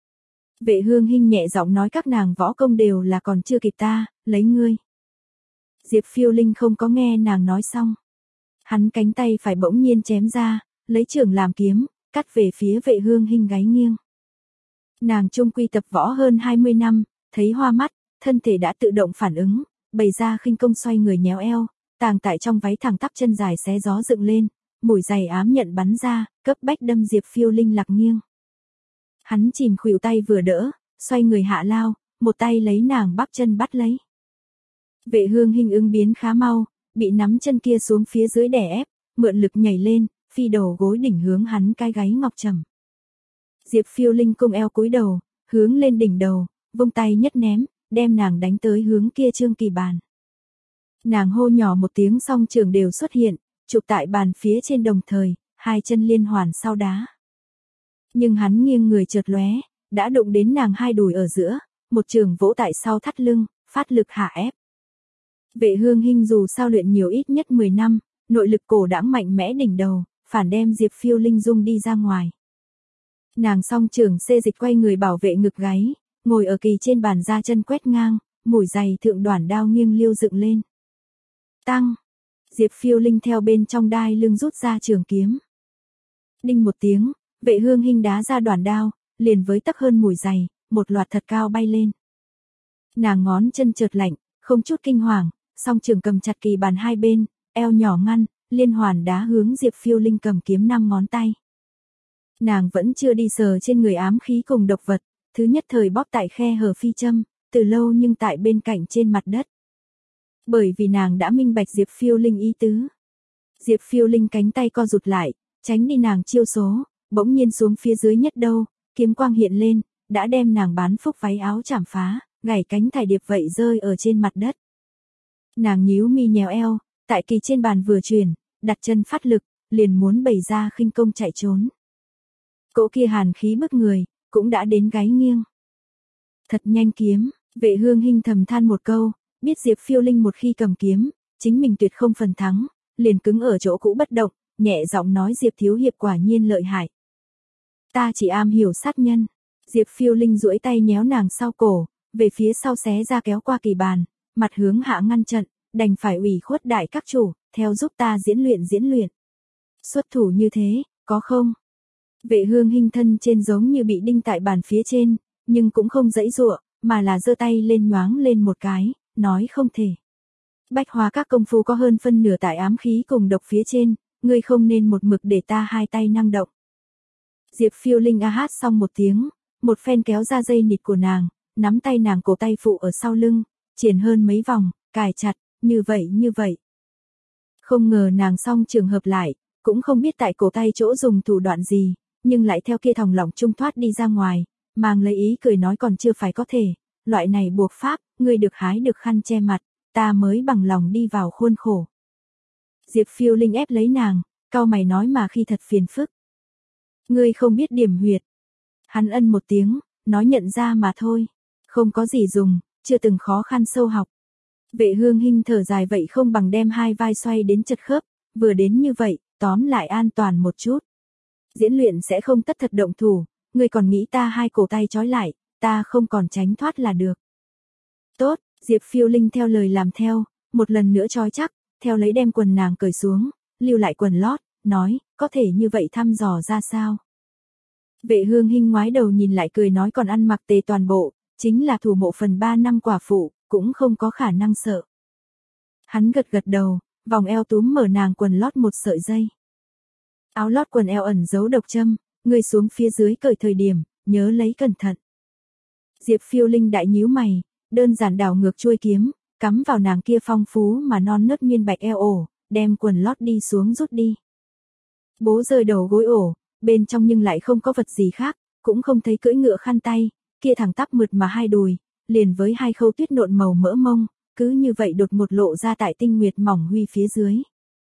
Vệ Hương Hinh nhẹ giọng nói các nàng võ công đều là còn chưa kịp ta, lấy ngươi. Diệp Phiêu Linh không có nghe nàng nói xong. Hắn cánh tay phải bỗng nhiên chém ra, lấy trường làm kiếm, cắt về phía Vệ Hương Hinh gáy nghiêng. Nàng trung quy tập võ hơn hai mươi năm, thấy hoa mắt, thân thể đã tự động phản ứng, bày ra khinh công xoay người nhéo eo, tàng tại trong váy thẳng tắp chân dài xé gió dựng lên, mũi giày ám nhận bắn ra, cấp bách đâm Diệp Phiêu Linh lạc nghiêng. Hắn chìm khuỷu tay vừa đỡ, xoay người hạ lao, một tay lấy nàng bắp chân bắt lấy. Vệ Hương Hinh ứng biến khá mau, bị nắm chân kia xuống phía dưới đè ép, mượn lực nhảy lên, phi đầu gối đỉnh hướng hắn cái gáy ngọc trầm. Diệp Phiêu Linh cung eo cúi đầu, hướng lên đỉnh đầu, vung tay nhất ném, đem nàng đánh tới hướng kia Trương Kỳ bàn. Nàng hô nhỏ một tiếng song trường đều xuất hiện, chụp tại bàn phía trên đồng thời, hai chân liên hoàn sau đá. Nhưng hắn nghiêng người chợt lóe, đã đụng đến nàng hai đùi ở giữa, một trường vỗ tại sau thắt lưng, phát lực hạ ép. Vệ Hương Hinh dù sao luyện nhiều ít nhất mười năm, nội lực cổ đãng mạnh mẽ đỉnh đầu, phản đem Diệp Phiêu Linh dung đi ra ngoài. Nàng song trường xê dịch quay người bảo vệ ngực gáy, ngồi ở kỳ trên bàn ra chân quét ngang, mũi giày thượng đoản đao nghiêng liêu dựng lên. Tăng! Diệp Phiêu Linh theo bên trong đai lưng rút ra trường kiếm. Đinh một tiếng, Vệ Hương Hinh đá ra đoản đao, liền với tắc hơn mũi giày, một loạt thật cao bay lên. Nàng ngón chân chợt lạnh, không chút kinh hoàng, song trường cầm chặt kỳ bàn hai bên, eo nhỏ ngăn, liên hoàn đá hướng Diệp Phiêu Linh cầm kiếm năm ngón tay. Nàng vẫn chưa đi sờ trên người ám khí cùng độc vật, thứ nhất thời bóp tại khe hở phi châm, từ lâu nhưng tại bên cạnh trên mặt đất. Bởi vì nàng đã minh bạch Diệp Phiêu Linh ý tứ. Diệp Phiêu Linh cánh tay co rụt lại, tránh đi nàng chiêu số, bỗng nhiên xuống phía dưới nhất đâu, kiếm quang hiện lên, đã đem nàng bán phúc váy áo chảm phá, gảy cánh thải điệp vậy rơi ở trên mặt đất. Nàng nhíu mi nhéo eo, tại kỳ trên bàn vừa chuyển, đặt chân phát lực, liền muốn bày ra khinh công chạy trốn. Cỗ kia hàn khí bức người, cũng đã đến gáy nghiêng. Thật nhanh kiếm, Vệ Hương Hinh thầm than một câu, biết Diệp Phiêu Linh một khi cầm kiếm, chính mình tuyệt không phần thắng, liền cứng ở chỗ cũ bất động, nhẹ giọng nói Diệp thiếu hiệp quả nhiên lợi hại. Ta chỉ am hiểu sát nhân. Diệp Phiêu Linh duỗi tay nhéo nàng sau cổ, về phía sau xé ra kéo qua kỳ bàn, mặt hướng hạ ngăn trận, đành phải ủy khuất đại các chủ, theo giúp ta diễn luyện diễn luyện. Xuất thủ như thế, có không? Vệ Hương Hinh thân trên giống như bị đinh tại bàn phía trên, nhưng cũng không dãy dụa, mà là giơ tay lên nhoáng lên một cái, nói không thể. Bách hóa các công phu có hơn phân nửa tại ám khí cùng độc phía trên, ngươi không nên một mực để ta hai tay năng động. Diệp Phiêu Linh a hát xong một tiếng, một phen kéo ra dây nịt của nàng, nắm tay nàng cổ tay phụ ở sau lưng, triển hơn mấy vòng, cài chặt, như vậy như vậy. Không ngờ nàng song trường hợp lại, cũng không biết tại cổ tay chỗ dùng thủ đoạn gì, nhưng lại theo kia thòng lỏng trung thoát đi ra ngoài, mang lấy ý cười nói còn chưa phải có thể, loại này buộc pháp, ngươi được hái được khăn che mặt, ta mới bằng lòng đi vào khuôn khổ. Diệp Phiêu Linh ép lấy nàng, cau mày nói mà khi thật phiền phức. Ngươi không biết điểm huyệt. Hắn ân một tiếng, nói nhận ra mà thôi, không có gì dùng, chưa từng khó khăn sâu học. Vệ Hương Hinh thở dài vậy không bằng đem hai vai xoay đến chật khớp, vừa đến như vậy, tóm lại an toàn một chút. Diễn luyện sẽ không tất thật động thủ, ngươi còn nghĩ ta hai cổ tay trói lại, ta không còn tránh thoát là được. Tốt, Diệp Phiêu Linh theo lời làm theo, một lần nữa trói chắc, theo lấy đem quần nàng cởi xuống, lưu lại quần lót, nói, có thể như vậy thăm dò ra sao. Vệ Hương Hinh ngoái đầu nhìn lại cười nói còn ăn mặc tề toàn bộ, chính là thủ mộ phần ba năm quả phụ, cũng không có khả năng sợ. Hắn gật gật đầu, vòng eo túm mở nàng quần lót một sợi dây. Áo lót quần eo ẩn giấu độc châm, người xuống phía dưới cởi thời điểm, nhớ lấy cẩn thận. Diệp Phiêu Linh đại nhíu mày, đơn giản đảo ngược chuôi kiếm, cắm vào nàng kia phong phú mà non nớt miên bạch eo ổ, đem quần lót đi xuống rút đi. Bố rời đầu gối ổ, bên trong nhưng lại không có vật gì khác, cũng không thấy cưỡi ngựa khăn tay, kia thẳng tắp mượt mà hai đùi, liền với hai khâu tuyết nộn màu mỡ mông, cứ như vậy đột một lộ ra tại tinh nguyệt mỏng huy phía dưới.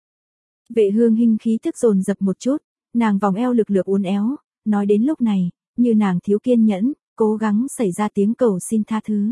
Vệ Hương Hinh khí tức dồn dập một chút, nàng vòng eo lực lược uốn éo, nói đến lúc này, như nàng thiếu kiên nhẫn, cố gắng xảy ra tiếng cầu xin tha thứ.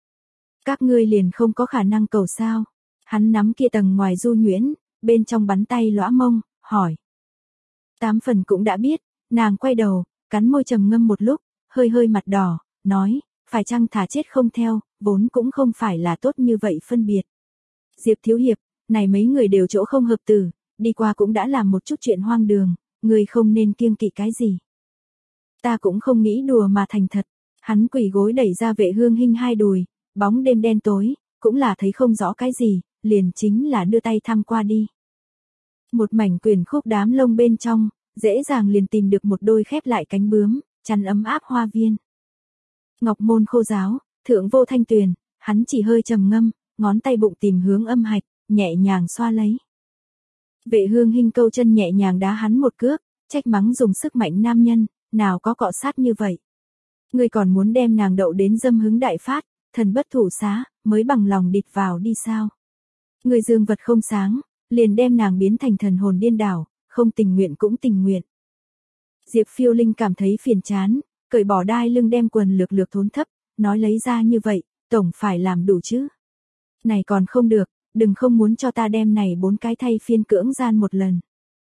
Các ngươi liền không có khả năng cầu sao? Hắn nắm kia tầng ngoài du nhuyễn, bên trong bắn tay lõa mông, hỏi. Tám phần cũng đã biết, nàng quay đầu, cắn môi trầm ngâm một lúc, hơi hơi mặt đỏ, nói, phải chăng thà chết không theo, vốn cũng không phải là tốt như vậy phân biệt. Diệp thiếu hiệp, này mấy người đều chỗ không hợp tử, đi qua cũng đã làm một chút chuyện hoang đường, người không nên kiêng kỵ cái gì. Ta cũng không nghĩ đùa mà thành thật, hắn quỳ gối đẩy ra Vệ Hương Hinh hai đùi, bóng đêm đen tối, cũng là thấy không rõ cái gì, liền chính là đưa tay thăm qua đi. Một mảnh quyển khúc đám lông bên trong, dễ dàng liền tìm được một đôi khép lại cánh bướm, chăn ấm áp hoa viên. Ngọc môn khô giáo, thượng vô thanh tuyền, hắn chỉ hơi trầm ngâm, ngón tay bụng tìm hướng âm hạch, nhẹ nhàng xoa lấy. Vệ Hương Hinh câu chân nhẹ nhàng đá hắn một cước, trách mắng dùng sức mạnh nam nhân, nào có cọ sát như vậy. Ngươi còn muốn đem nàng đậu đến dâm hứng đại phát, thần bất thủ xá, mới bằng lòng địt vào đi sao? Ngươi dương vật không sáng, liền đem nàng biến thành thần hồn điên đảo, không tình nguyện cũng tình nguyện. Diệp Phiêu Linh cảm thấy phiền chán, cởi bỏ đai lưng đem quần lược lược thốn thấp, nói lấy ra như vậy, tổng phải làm đủ chứ. Này còn không được, đừng không muốn cho ta đem này bốn cái thay phiên cưỡng gian một lần.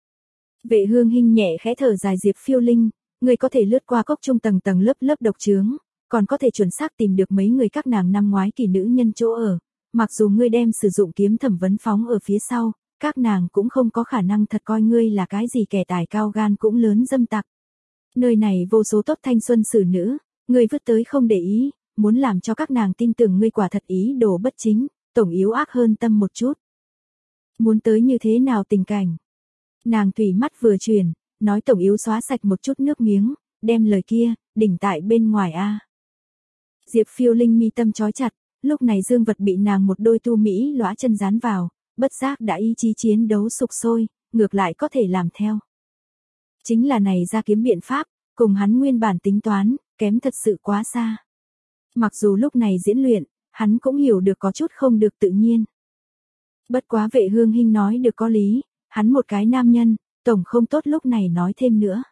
Vệ Hương Hinh nhẹ khẽ thở dài Diệp Phiêu Linh, ngươi có thể lướt qua cốc trung tầng tầng lớp lớp độc chướng, còn có thể chuẩn xác tìm được mấy người các nàng năm ngoái kỳ nữ nhân chỗ ở, mặc dù ngươi đem sử dụng kiếm thẩm vấn phóng ở phía sau, các nàng cũng không có khả năng thật coi ngươi là cái gì kẻ tài cao gan cũng lớn dâm tặc. Nơi này vô số tốt thanh xuân xử nữ, ngươi vứt tới không để ý, muốn làm cho các nàng tin tưởng ngươi quả thật ý đồ bất chính, tổng yếu ác hơn tâm một chút. Muốn tới như thế nào tình cảnh? Nàng thủy mắt vừa chuyển, nói tổng yếu xóa sạch một chút nước miếng, đem lời kia, đỉnh tại bên ngoài a. Diệp Phiêu Linh mi tâm chói chặt, lúc này dương vật bị nàng một đôi tu mỹ lõa chân dán vào, bất giác đã ý chí chiến đấu sục sôi, ngược lại có thể làm theo. Chính là này ra kiếm biện pháp, cùng hắn nguyên bản tính toán, kém thật sự quá xa. Mặc dù lúc này diễn luyện, hắn cũng hiểu được có chút không được tự nhiên. Bất quá Vệ Hương Hinh nói được có lý, hắn một cái nam nhân, tổng không tốt lúc này nói thêm nữa.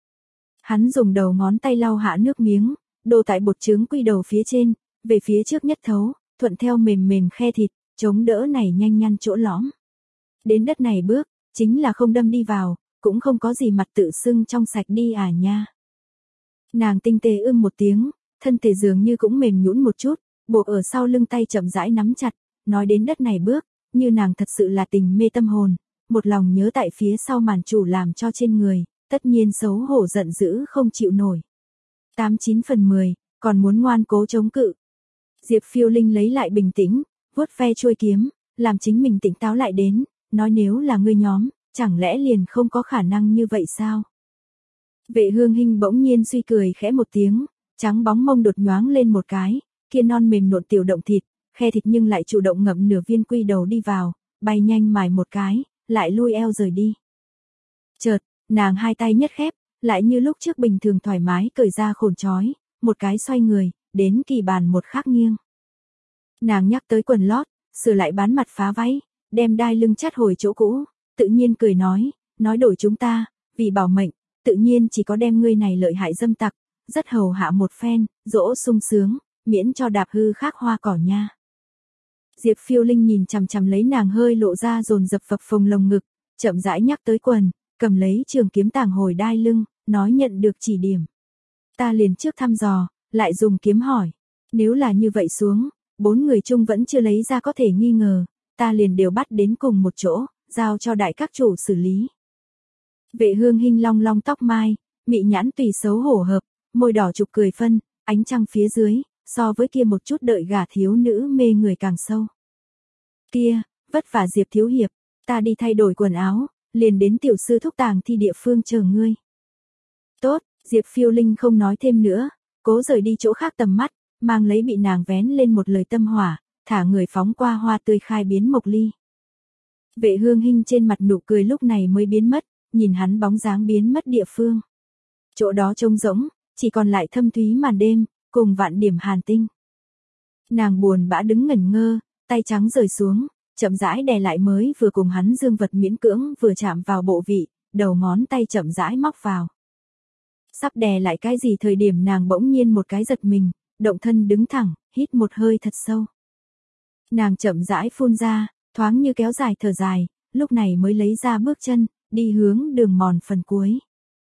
Hắn dùng đầu ngón tay lau hạ nước miếng, đổ tại bột trứng quy đầu phía trên, về phía trước nhất thấu, thuận theo mềm mềm khe thịt, chống đỡ này nhanh nhăn chỗ lõm. Đến đất này bước, chính là không đâm đi vào, cũng không có gì mặt tự sưng trong sạch đi à nha. Nàng tinh tế ưm một tiếng, thân thể dường như cũng mềm nhũn một chút, buộc ở sau lưng tay chậm rãi nắm chặt, nói đến đất này bước, như nàng thật sự là tình mê tâm hồn, một lòng nhớ tại phía sau màn chủ làm cho trên người, tất nhiên xấu hổ giận dữ không chịu nổi. Tám chín phần mười, còn muốn ngoan cố chống cự. Diệp Phiêu Linh lấy lại bình tĩnh, vuốt ve chuôi kiếm, làm chính mình tỉnh táo lại đến, nói nếu là ngươi nhóm, chẳng lẽ liền không có khả năng như vậy sao? Vệ Hương Hinh bỗng nhiên suy cười khẽ một tiếng, trắng bóng mông đột nhoáng lên một cái, kia non mềm nộn tiểu động thịt, khe thịt nhưng lại chủ động ngậm nửa viên quy đầu đi vào, bay nhanh mài một cái, lại lui eo rời đi. Chợt, nàng hai tay nhất khép, lại như lúc trước bình thường thoải mái cởi ra khổn trói, một cái xoay người, đến kỳ bàn một khắc nghiêng. Nàng nhắc tới quần lót, sửa lại bán mặt phá váy, đem đai lưng chắt hồi chỗ cũ, tự nhiên cười nói, nói đổi chúng ta, vì bảo mệnh, tự nhiên chỉ có đem ngươi này lợi hại dâm tặc, rất hầu hạ một phen, dỗ sung sướng, miễn cho đạp hư khác hoa cỏ nha. Diệp Phiêu Linh nhìn chằm chằm lấy nàng hơi lộ ra dồn dập phập phồng lồng ngực, chậm rãi nhắc tới quần, cầm lấy trường kiếm tàng hồi đai lưng, nói nhận được chỉ điểm. Ta liền trước thăm dò, lại dùng kiếm hỏi, nếu là như vậy xuống, bốn người chung vẫn chưa lấy ra có thể nghi ngờ, ta liền đều bắt đến cùng một chỗ, giao cho đại các chủ xử lý. Vệ Hương Hinh long long tóc mai, mị nhãn tùy xấu hổ hợp, môi đỏ trục cười phân, ánh trăng phía dưới, so với kia một chút đợi gả thiếu nữ mê người càng sâu. Kia, vất vả Diệp thiếu hiệp, ta đi thay đổi quần áo, liền đến tiểu sư thúc tàng thi địa phương chờ ngươi. Tốt, Diệp Phiêu Linh không nói thêm nữa, cố rời đi chỗ khác tầm mắt, mang lấy bị nàng vén lên một lời tâm hỏa, thả người phóng qua hoa tươi khai biến mộc ly. Vệ Hương Hinh trên mặt nụ cười lúc này mới biến mất, nhìn hắn bóng dáng biến mất địa phương. Chỗ đó trông rỗng, chỉ còn lại thâm thúy màn đêm, cùng vạn điểm hàn tinh. Nàng buồn bã đứng ngẩn ngơ, tay trắng rời xuống, chậm rãi đè lại mới vừa cùng hắn dương vật miễn cưỡng vừa chạm vào bộ vị, đầu ngón tay chậm rãi móc vào. Sắp đè lại cái gì thời điểm nàng bỗng nhiên một cái giật mình, động thân đứng thẳng, hít một hơi thật sâu. Nàng chậm rãi phun ra, thoáng như kéo dài thở dài, lúc này mới lấy ra bước chân, đi hướng đường mòn phần cuối.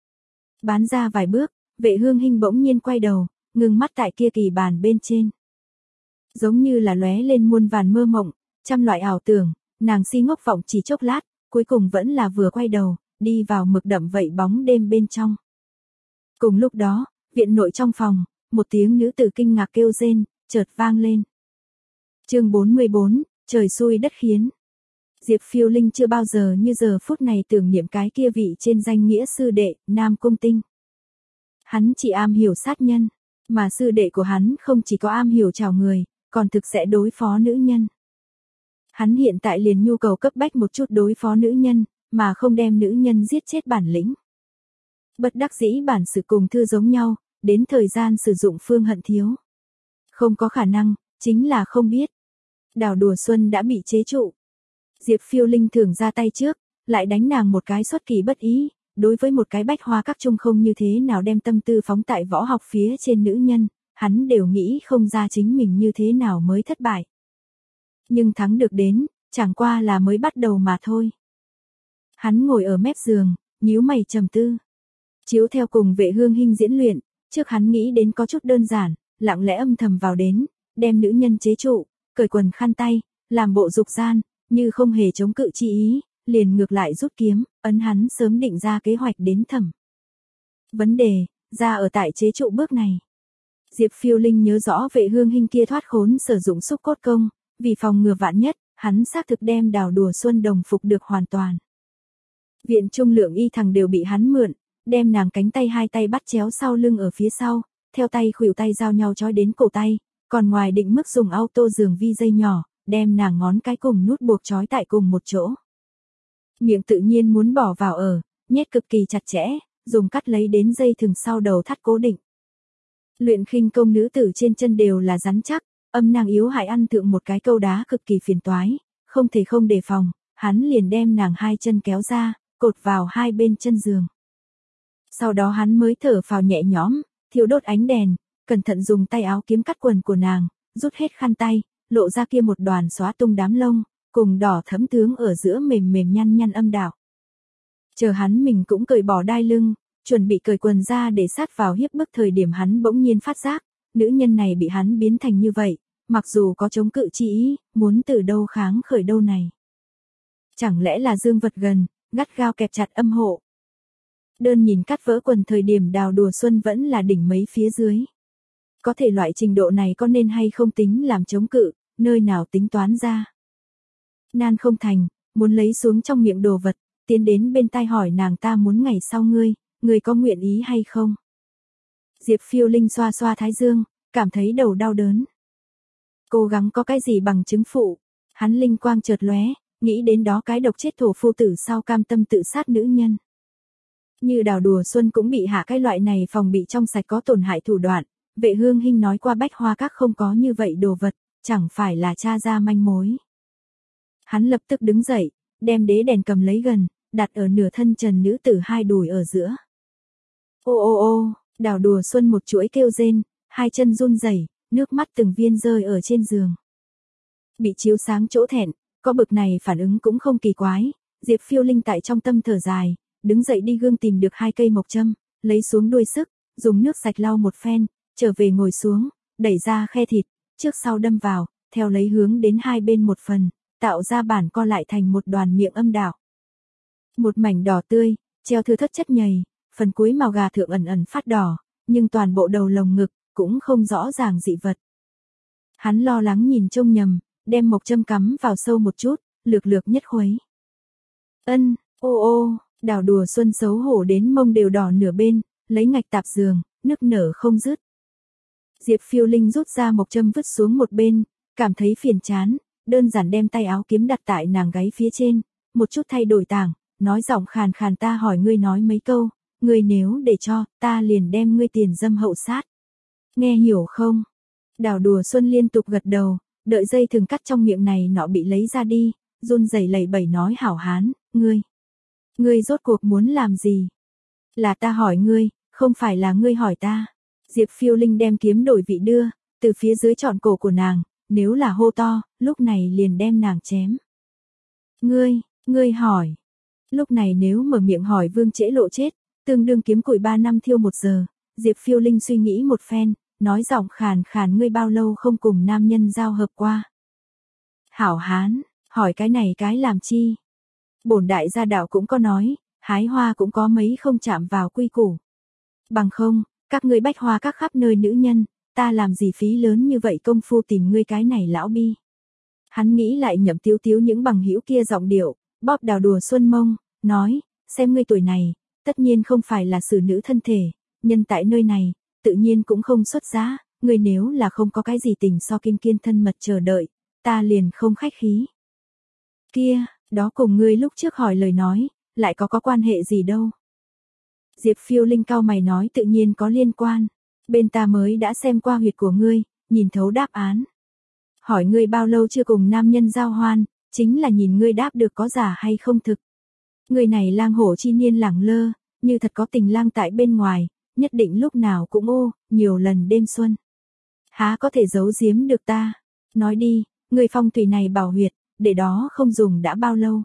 Bán ra vài bước, Vệ Hương Hinh bỗng nhiên quay đầu, ngừng mắt tại kia kỳ bàn bên trên. Giống như là lóe lên muôn vàn mơ mộng, trăm loại ảo tưởng, nàng si ngốc vọng chỉ chốc lát, cuối cùng vẫn là vừa quay đầu, đi vào mực đậm vậy bóng đêm bên trong. Cùng lúc đó, viện nội trong phòng, một tiếng nữ tử kinh ngạc kêu rên, chợt vang lên. Chương bốn mươi bốn, trời xui đất khiến. Diệp Phiêu Linh chưa bao giờ như giờ phút này tưởng niệm cái kia vị trên danh nghĩa sư đệ, Nam Cung Tinh. Hắn chỉ am hiểu sát nhân, mà sư đệ của hắn không chỉ có am hiểu chào người, còn thực sẽ đối phó nữ nhân. Hắn hiện tại liền nhu cầu cấp bách một chút đối phó nữ nhân, mà không đem nữ nhân giết chết bản lĩnh. Bất đắc dĩ bản sự cùng thư giống nhau, đến thời gian sử dụng Phương Hận thiếu. Không có khả năng, chính là không biết. Đào Đùa Xuân đã bị chế trụ. Diệp Phiêu Linh thường ra tay trước, lại đánh nàng một cái xuất kỳ bất ý, đối với một cái bách hoa các trung không như thế nào đem tâm tư phóng tại võ học phía trên nữ nhân, hắn đều nghĩ không ra chính mình như thế nào mới thất bại. Nhưng thắng được đến, chẳng qua là mới bắt đầu mà thôi. Hắn ngồi ở mép giường, nhíu mày trầm tư. Chiếu theo cùng Vệ Hương Hinh diễn luyện, trước hắn nghĩ đến có chút đơn giản, lặng lẽ âm thầm vào đến, đem nữ nhân chế trụ, cởi quần khăn tay, làm bộ dục gian, như không hề chống cự chi ý, liền ngược lại rút kiếm, ấn hắn sớm định ra kế hoạch đến thẩm. Vấn đề, ra ở tại chế trụ bước này. Diệp Phiêu Linh nhớ rõ Vệ Hương Hinh kia thoát khốn sử dụng xúc cốt công, vì phòng ngừa vạn nhất, hắn xác thực đem Đào Đùa Xuân đồng phục được hoàn toàn. Viện trung lượng y thằng đều bị hắn mượn, đem nàng cánh tay hai tay bắt chéo sau lưng ở phía sau, theo tay khuỷu tay giao nhau trói đến cổ tay, còn ngoài định mức dùng auto giường vi dây nhỏ, đem nàng ngón cái cùng nút buộc trói tại cùng một chỗ. Miệng tự nhiên muốn bỏ vào ở, nhét cực kỳ chặt chẽ, dùng cắt lấy đến dây thừng sau đầu thắt cố định. Luyện khinh công nữ tử trên chân đều là rắn chắc, âm nàng yếu hại ăn thượng một cái câu đá cực kỳ phiền toái, không thể không đề phòng, hắn liền đem nàng hai chân kéo ra, cột vào hai bên chân giường. Sau đó hắn mới thở phào nhẹ nhõm, thiêu đốt ánh đèn, cẩn thận dùng tay áo kiếm cắt quần của nàng, rút hết khăn tay, lộ ra kia một đoàn xóa tung đám lông, cùng đỏ thẫm tướng ở giữa mềm mềm nhăn nhăn âm đạo. Chờ hắn mình cũng cởi bỏ đai lưng, chuẩn bị cởi quần ra để sát vào hiếp bức thời điểm hắn bỗng nhiên phát giác, nữ nhân này bị hắn biến thành như vậy, mặc dù có chống cự chi ý, muốn từ đâu kháng khởi đâu này. Chẳng lẽ là dương vật gần, gắt gao kẹp chặt âm hộ. Đơn nhìn cắt vỡ quần thời điểm Đào Đùa Xuân vẫn là đỉnh mấy phía dưới. Có thể loại trình độ này có nên hay không tính làm chống cự, nơi nào tính toán ra. Nan không thành, muốn lấy xuống trong miệng đồ vật, tiến đến bên tai hỏi nàng ta muốn ngày sau ngươi, ngươi có nguyện ý hay không. Diệp Phiêu Linh xoa xoa thái dương, cảm thấy đầu đau đớn. Cố gắng có cái gì bằng chứng phụ, hắn linh quang chợt lóe, nghĩ đến đó cái độc chết thổ phu tử sau cam tâm tự sát nữ nhân. Như Đào Đùa Xuân cũng bị hạ cái loại này phòng bị trong sạch có tổn hại thủ đoạn, Vệ Hương Hinh nói qua bách hoa các không có như vậy đồ vật, chẳng phải là tra ra manh mối. Hắn lập tức đứng dậy, đem đế đèn cầm lấy gần, đặt ở nửa thân trần nữ tử hai đùi ở giữa. Ô ô ô, Đào Đùa Xuân một chuỗi kêu rên, hai chân run rẩy, nước mắt từng viên rơi ở trên giường. Bị chiếu sáng chỗ thẹn, có bực này phản ứng cũng không kỳ quái, Diệp Phiêu Linh tại trong tâm thở dài, đứng dậy đi gương tìm được hai cây mộc châm, lấy xuống đuôi sức, dùng nước sạch lau một phen, trở về ngồi xuống, đẩy ra khe thịt, trước sau đâm vào, theo lấy hướng đến hai bên một phần, tạo ra bản co lại thành một đoàn miệng âm đạo. Một mảnh đỏ tươi, treo thưa thất chất nhầy, phần cuối màu gà thượng ẩn ẩn phát đỏ, nhưng toàn bộ đầu lồng ngực cũng không rõ ràng dị vật. Hắn lo lắng nhìn trông nhầm, đem mộc châm cắm vào sâu một chút, lược lược nhất khuấy. Ân, ô ô, Đào Đùa Xuân xấu hổ đến mông đều đỏ nửa bên, lấy ngạch tạp giường, nức nở không dứt. Diệp Phiêu Linh rút ra mộc châm vứt xuống một bên, cảm thấy phiền chán, đơn giản đem tay áo kiếm đặt tại nàng gáy phía trên, một chút thay đổi tảng, nói giọng khàn khàn ta hỏi ngươi nói mấy câu, ngươi nếu để cho, ta liền đem ngươi tiền dâm hậu sát. Nghe hiểu không? Đào Đùa Xuân liên tục gật đầu, đợi dây thừng cắt trong miệng này nọ bị lấy ra đi, run rẩy lẩy bẩy nói hảo hán, ngươi. Ngươi rốt cuộc muốn làm gì? Là ta hỏi ngươi, không phải là ngươi hỏi ta. Diệp Phiêu Linh đem kiếm đổi vị đưa, từ phía dưới trọn cổ của nàng, nếu là hô to, lúc này liền đem nàng chém. Ngươi, ngươi hỏi. Lúc này nếu mở miệng hỏi vương trễ lộ chết, tương đương kiếm củi ba năm thiêu một giờ, Diệp Phiêu Linh suy nghĩ một phen, nói giọng khàn khàn ngươi bao lâu không cùng nam nhân giao hợp qua. Hảo hán, hỏi cái này cái làm chi? Bổn đại gia đạo cũng có nói, hái hoa cũng có mấy không chạm vào quy củ. Bằng không, các ngươi bách hoa các khắp nơi nữ nhân, ta làm gì phí lớn như vậy công phu tìm ngươi cái này lão bi. Hắn nghĩ lại Nhậm Tiếu Tiếu những bằng hữu kia giọng điệu, bóp Đào Đùa Xuân mông, nói, xem ngươi tuổi này, tất nhiên không phải là xử nữ thân thể, nhân tại nơi này, tự nhiên cũng không xuất giá, ngươi nếu là không có cái gì tình so kiên kiên thân mật chờ đợi, ta liền không khách khí. Kia, đó cùng ngươi lúc trước hỏi lời nói, lại có có quan hệ gì đâu. Diệp Phiêu Linh cau mày nói tự nhiên có liên quan. Bên ta mới đã xem qua huyệt của ngươi, nhìn thấu đáp án. Hỏi ngươi bao lâu chưa cùng nam nhân giao hoan, chính là nhìn ngươi đáp được có giả hay không thực. Người này lang hổ chi niên lẳng lơ, như thật có tình lang tại bên ngoài, nhất định lúc nào cũng ô, nhiều lần đêm xuân. Há có thể giấu giếm được ta? Nói đi, người phong thủy này bảo huyệt, để đó không dùng đã bao lâu?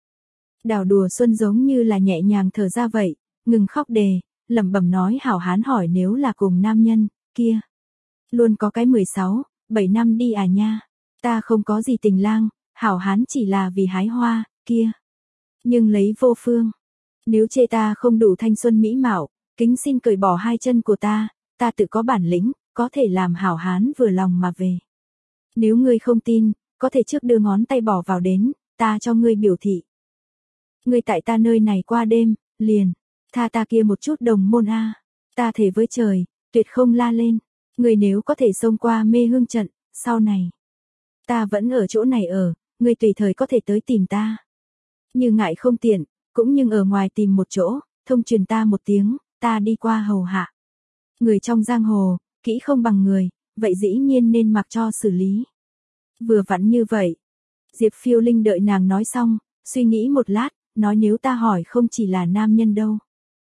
Đào Đùa Xuân giống như là nhẹ nhàng thở ra vậy, ngừng khóc đề, lẩm bẩm nói hảo hán hỏi nếu là cùng nam nhân, kia. Luôn có cái mười sáu, bảy năm đi à nha. Ta không có gì tình lang, hảo hán chỉ là vì hái hoa, kia. Nhưng lấy vô phương. Nếu chê ta không đủ thanh xuân mỹ mạo, kính xin cởi bỏ hai chân của ta, ta tự có bản lĩnh, có thể làm hảo hán vừa lòng mà về. Nếu ngươi không tin, có thể trước đưa ngón tay bỏ vào đến, ta cho ngươi biểu thị. Ngươi tại ta nơi này qua đêm, liền, tha ta kia một chút đồng môn a. Ta thề với trời, tuyệt không la lên. Ngươi nếu có thể xông qua mê hương trận, sau này. Ta vẫn ở chỗ này ở, ngươi tùy thời có thể tới tìm ta. Như ngại không tiện, cũng nhưng ở ngoài tìm một chỗ, thông truyền ta một tiếng, ta đi qua hầu hạ. Người trong giang hồ, kỹ không bằng người, vậy dĩ nhiên nên mặc cho xử lý. Vừa vặn như vậy. Diệp Phiêu Linh đợi nàng nói xong, suy nghĩ một lát, nói nếu ta hỏi không chỉ là nam nhân đâu.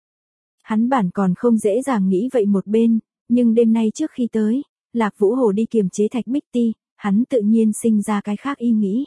Hắn bản còn không dễ dàng nghĩ vậy một bên, nhưng đêm nay trước khi tới, Lạc Vũ Hồ đi kiềm chế Thạch Bích Ti, hắn tự nhiên sinh ra cái khác ý nghĩ.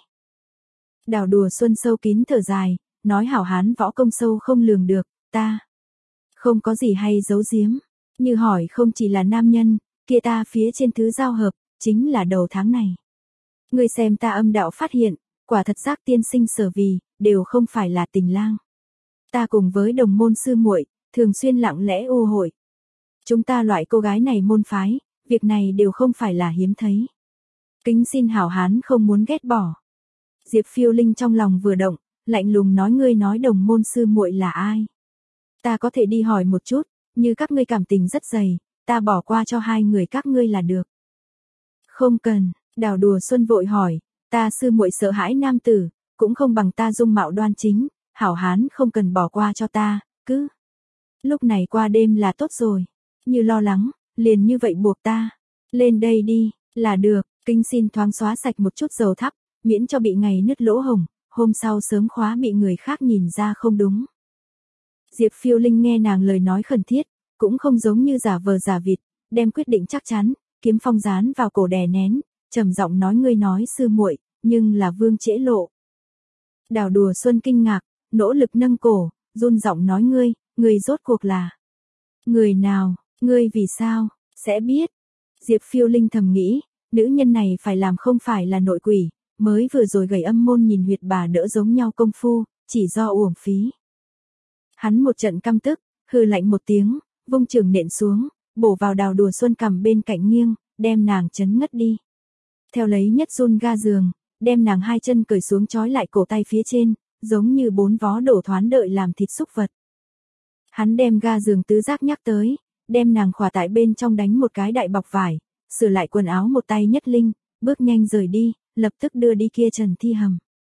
Đào Đùa Xuân sâu kín thở dài, nói hảo hán võ công sâu không lường được, ta không có gì hay giấu giếm, như hỏi không chỉ là nam nhân, kia ta phía trên thứ giao hợp, chính là đầu tháng này. Ngươi xem ta âm đạo phát hiện, quả thật giác tiên sinh sở vì, đều không phải là tình lang. Ta cùng với đồng môn sư muội, thường xuyên lặng lẽ ô hội. Chúng ta loại cô gái này môn phái, việc này đều không phải là hiếm thấy. Kính xin hảo hán không muốn ghét bỏ. Diệp Phiêu Linh trong lòng vừa động, lạnh lùng nói ngươi nói đồng môn sư muội là ai? Ta có thể đi hỏi một chút, như các ngươi cảm tình rất dày, ta bỏ qua cho hai người các ngươi là được. Không cần, Đào Đùa Xuân vội hỏi, ta sư muội sợ hãi nam tử, cũng không bằng ta dung mạo đoan chính, hảo hán không cần bỏ qua cho ta, cứ. Lúc này qua đêm là tốt rồi, như lo lắng, liền như vậy buộc ta. Lên đây đi, là được, kính xin thoáng xóa sạch một chút dầu thắp, miễn cho bị ngày nứt lỗ hồng, hôm sau sớm khóa bị người khác nhìn ra không đúng. Diệp Phiêu Linh nghe nàng lời nói khẩn thiết, cũng không giống như giả vờ giả vịt, đem quyết định chắc chắn, kiếm phong dán vào cổ đè nén, trầm giọng nói ngươi nói sư muội, nhưng là Vương Trễ Lộ. Đào Đùa Xuân kinh ngạc, nỗ lực nâng cổ, run giọng nói ngươi, ngươi rốt cuộc là người nào, ngươi vì sao sẽ biết? Diệp Phiêu Linh thầm nghĩ, nữ nhân này phải làm không phải là nội quỷ, mới vừa rồi gầy âm môn nhìn huyệt bà đỡ giống nhau công phu, chỉ do uổng phí. Hắn một trận căm tức, hừ lạnh một tiếng, vung trường nện xuống, bổ vào Đào Đùa Xuân cằm bên cạnh nghiêng, đem nàng chấn ngất đi. Theo lấy nhất run ga giường, đem nàng hai chân cởi xuống trói lại cổ tay phía trên, giống như bốn vó đổ thoán đợi làm thịt súc vật. Hắn đem ga giường tứ giác nhắc tới, đem nàng khỏa tại bên trong đánh một cái đại bọc vải, sửa lại quần áo một tay nhất linh, bước nhanh rời đi, lập tức đưa đi kia Trần Thi Hầm.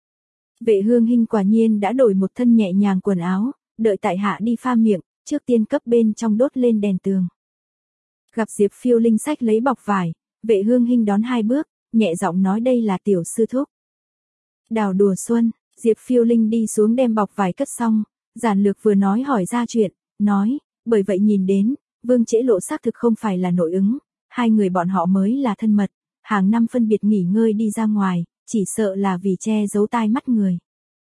Vệ Hương Hinh quả nhiên đã đổi một thân nhẹ nhàng quần áo, đợi tại hạ đi pha miệng, trước tiên cấp bên trong đốt lên đèn tường. Gặp Diệp Phiêu Linh sách lấy bọc vải, Vệ Hương Hinh đón hai bước, nhẹ giọng nói đây là tiểu sư thúc. Đào Đùa Xuân, Diệp Phiêu Linh đi xuống đem bọc vải cất xong, giản lược vừa nói hỏi ra chuyện, nói, bởi vậy nhìn đến, Vương Trễ Lộ xác thực không phải là nội ứng, hai người bọn họ mới là thân mật, hàng năm phân biệt nghỉ ngơi đi ra ngoài, chỉ sợ là vì che giấu tai mắt người.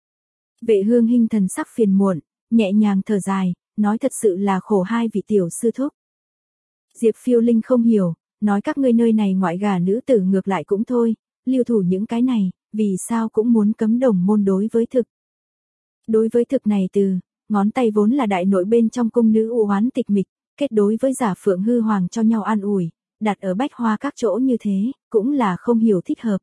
Vệ Hương Hinh thần sắc phiền muộn, nhẹ nhàng thở dài, nói thật sự là khổ hai vị tiểu sư thúc. Diệp Phiêu Linh không hiểu, nói các ngươi nơi này ngoại gả nữ tử ngược lại cũng thôi, lưu thủ những cái này, vì sao cũng muốn cấm đồng môn đối với thực. Đối với thực này từ, ngón tay vốn là đại nội bên trong cung nữ u oán tịch mịch, kết đối với giả phượng hư hoàng cho nhau an ủi, đặt ở bách hoa các chỗ như thế, cũng là không hiểu thích hợp.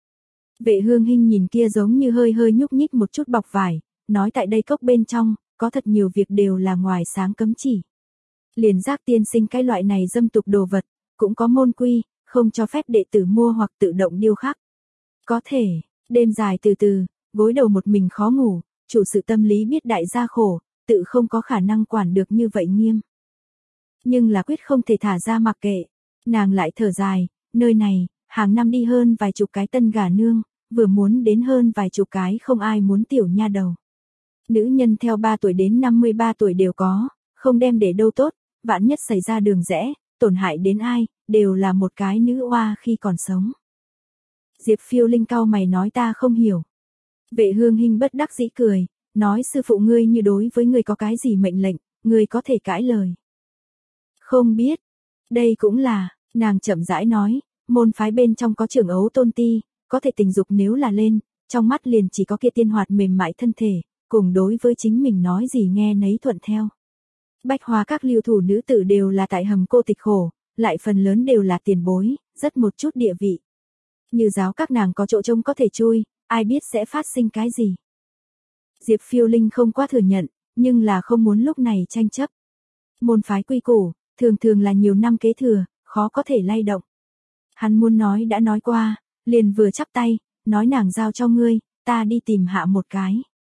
Vệ Hương Hinh nhìn kia giống như hơi hơi nhúc nhích một chút bọc vải, nói tại đây cốc bên trong, có thật nhiều việc đều là ngoài sáng cấm chỉ. Liền giác tiên sinh cái loại này dâm tục đồ vật, cũng có môn quy, không cho phép đệ tử mua hoặc tự động điêu khắc. Có thể, đêm dài từ từ, gối đầu một mình khó ngủ, chủ sự tâm lý biết đại gia khổ, tự không có khả năng quản được như vậy nghiêm. Nhưng là quyết không thể thả ra mặc kệ, nàng lại thở dài, nơi này, hàng năm đi hơn vài chục cái tân gả nương, vừa muốn đến hơn vài chục cái không ai muốn tiểu nha đầu. Nữ nhân theo ba tuổi đến năm mươi ba tuổi đều có, không đem để đâu tốt, vạn nhất xảy ra đường rẽ, tổn hại đến ai, đều là một cái nữ oa khi còn sống. Diệp Phiêu Linh cau mày nói ta không hiểu. Vệ Hương Hinh bất đắc dĩ cười, nói sư phụ ngươi như đối với ngươi có cái gì mệnh lệnh, ngươi có thể cãi lời. Không biết, đây cũng là, nàng chậm rãi nói, môn phái bên trong có trưởng ấu tôn ti, có thể tình dục nếu là lên, trong mắt liền chỉ có kia tiên hoạt mềm mại thân thể, cùng đối với chính mình nói gì nghe nấy thuận theo. Bách Hoa các lưu thủ nữ tử đều là tại hầm cô tịch khổ, lại phần lớn đều là tiền bối, rất một chút địa vị. Như giáo các nàng có chỗ trông có thể chui, ai biết sẽ phát sinh cái gì. Diệp Phiêu Linh không quá thừa nhận, nhưng là không muốn lúc này tranh chấp. Môn phái quy củ, thường thường là nhiều năm kế thừa, khó có thể lay động. Hắn muốn nói đã nói qua, liền vừa chắp tay, nói nàng giao cho ngươi, ta đi tìm hạ một cái.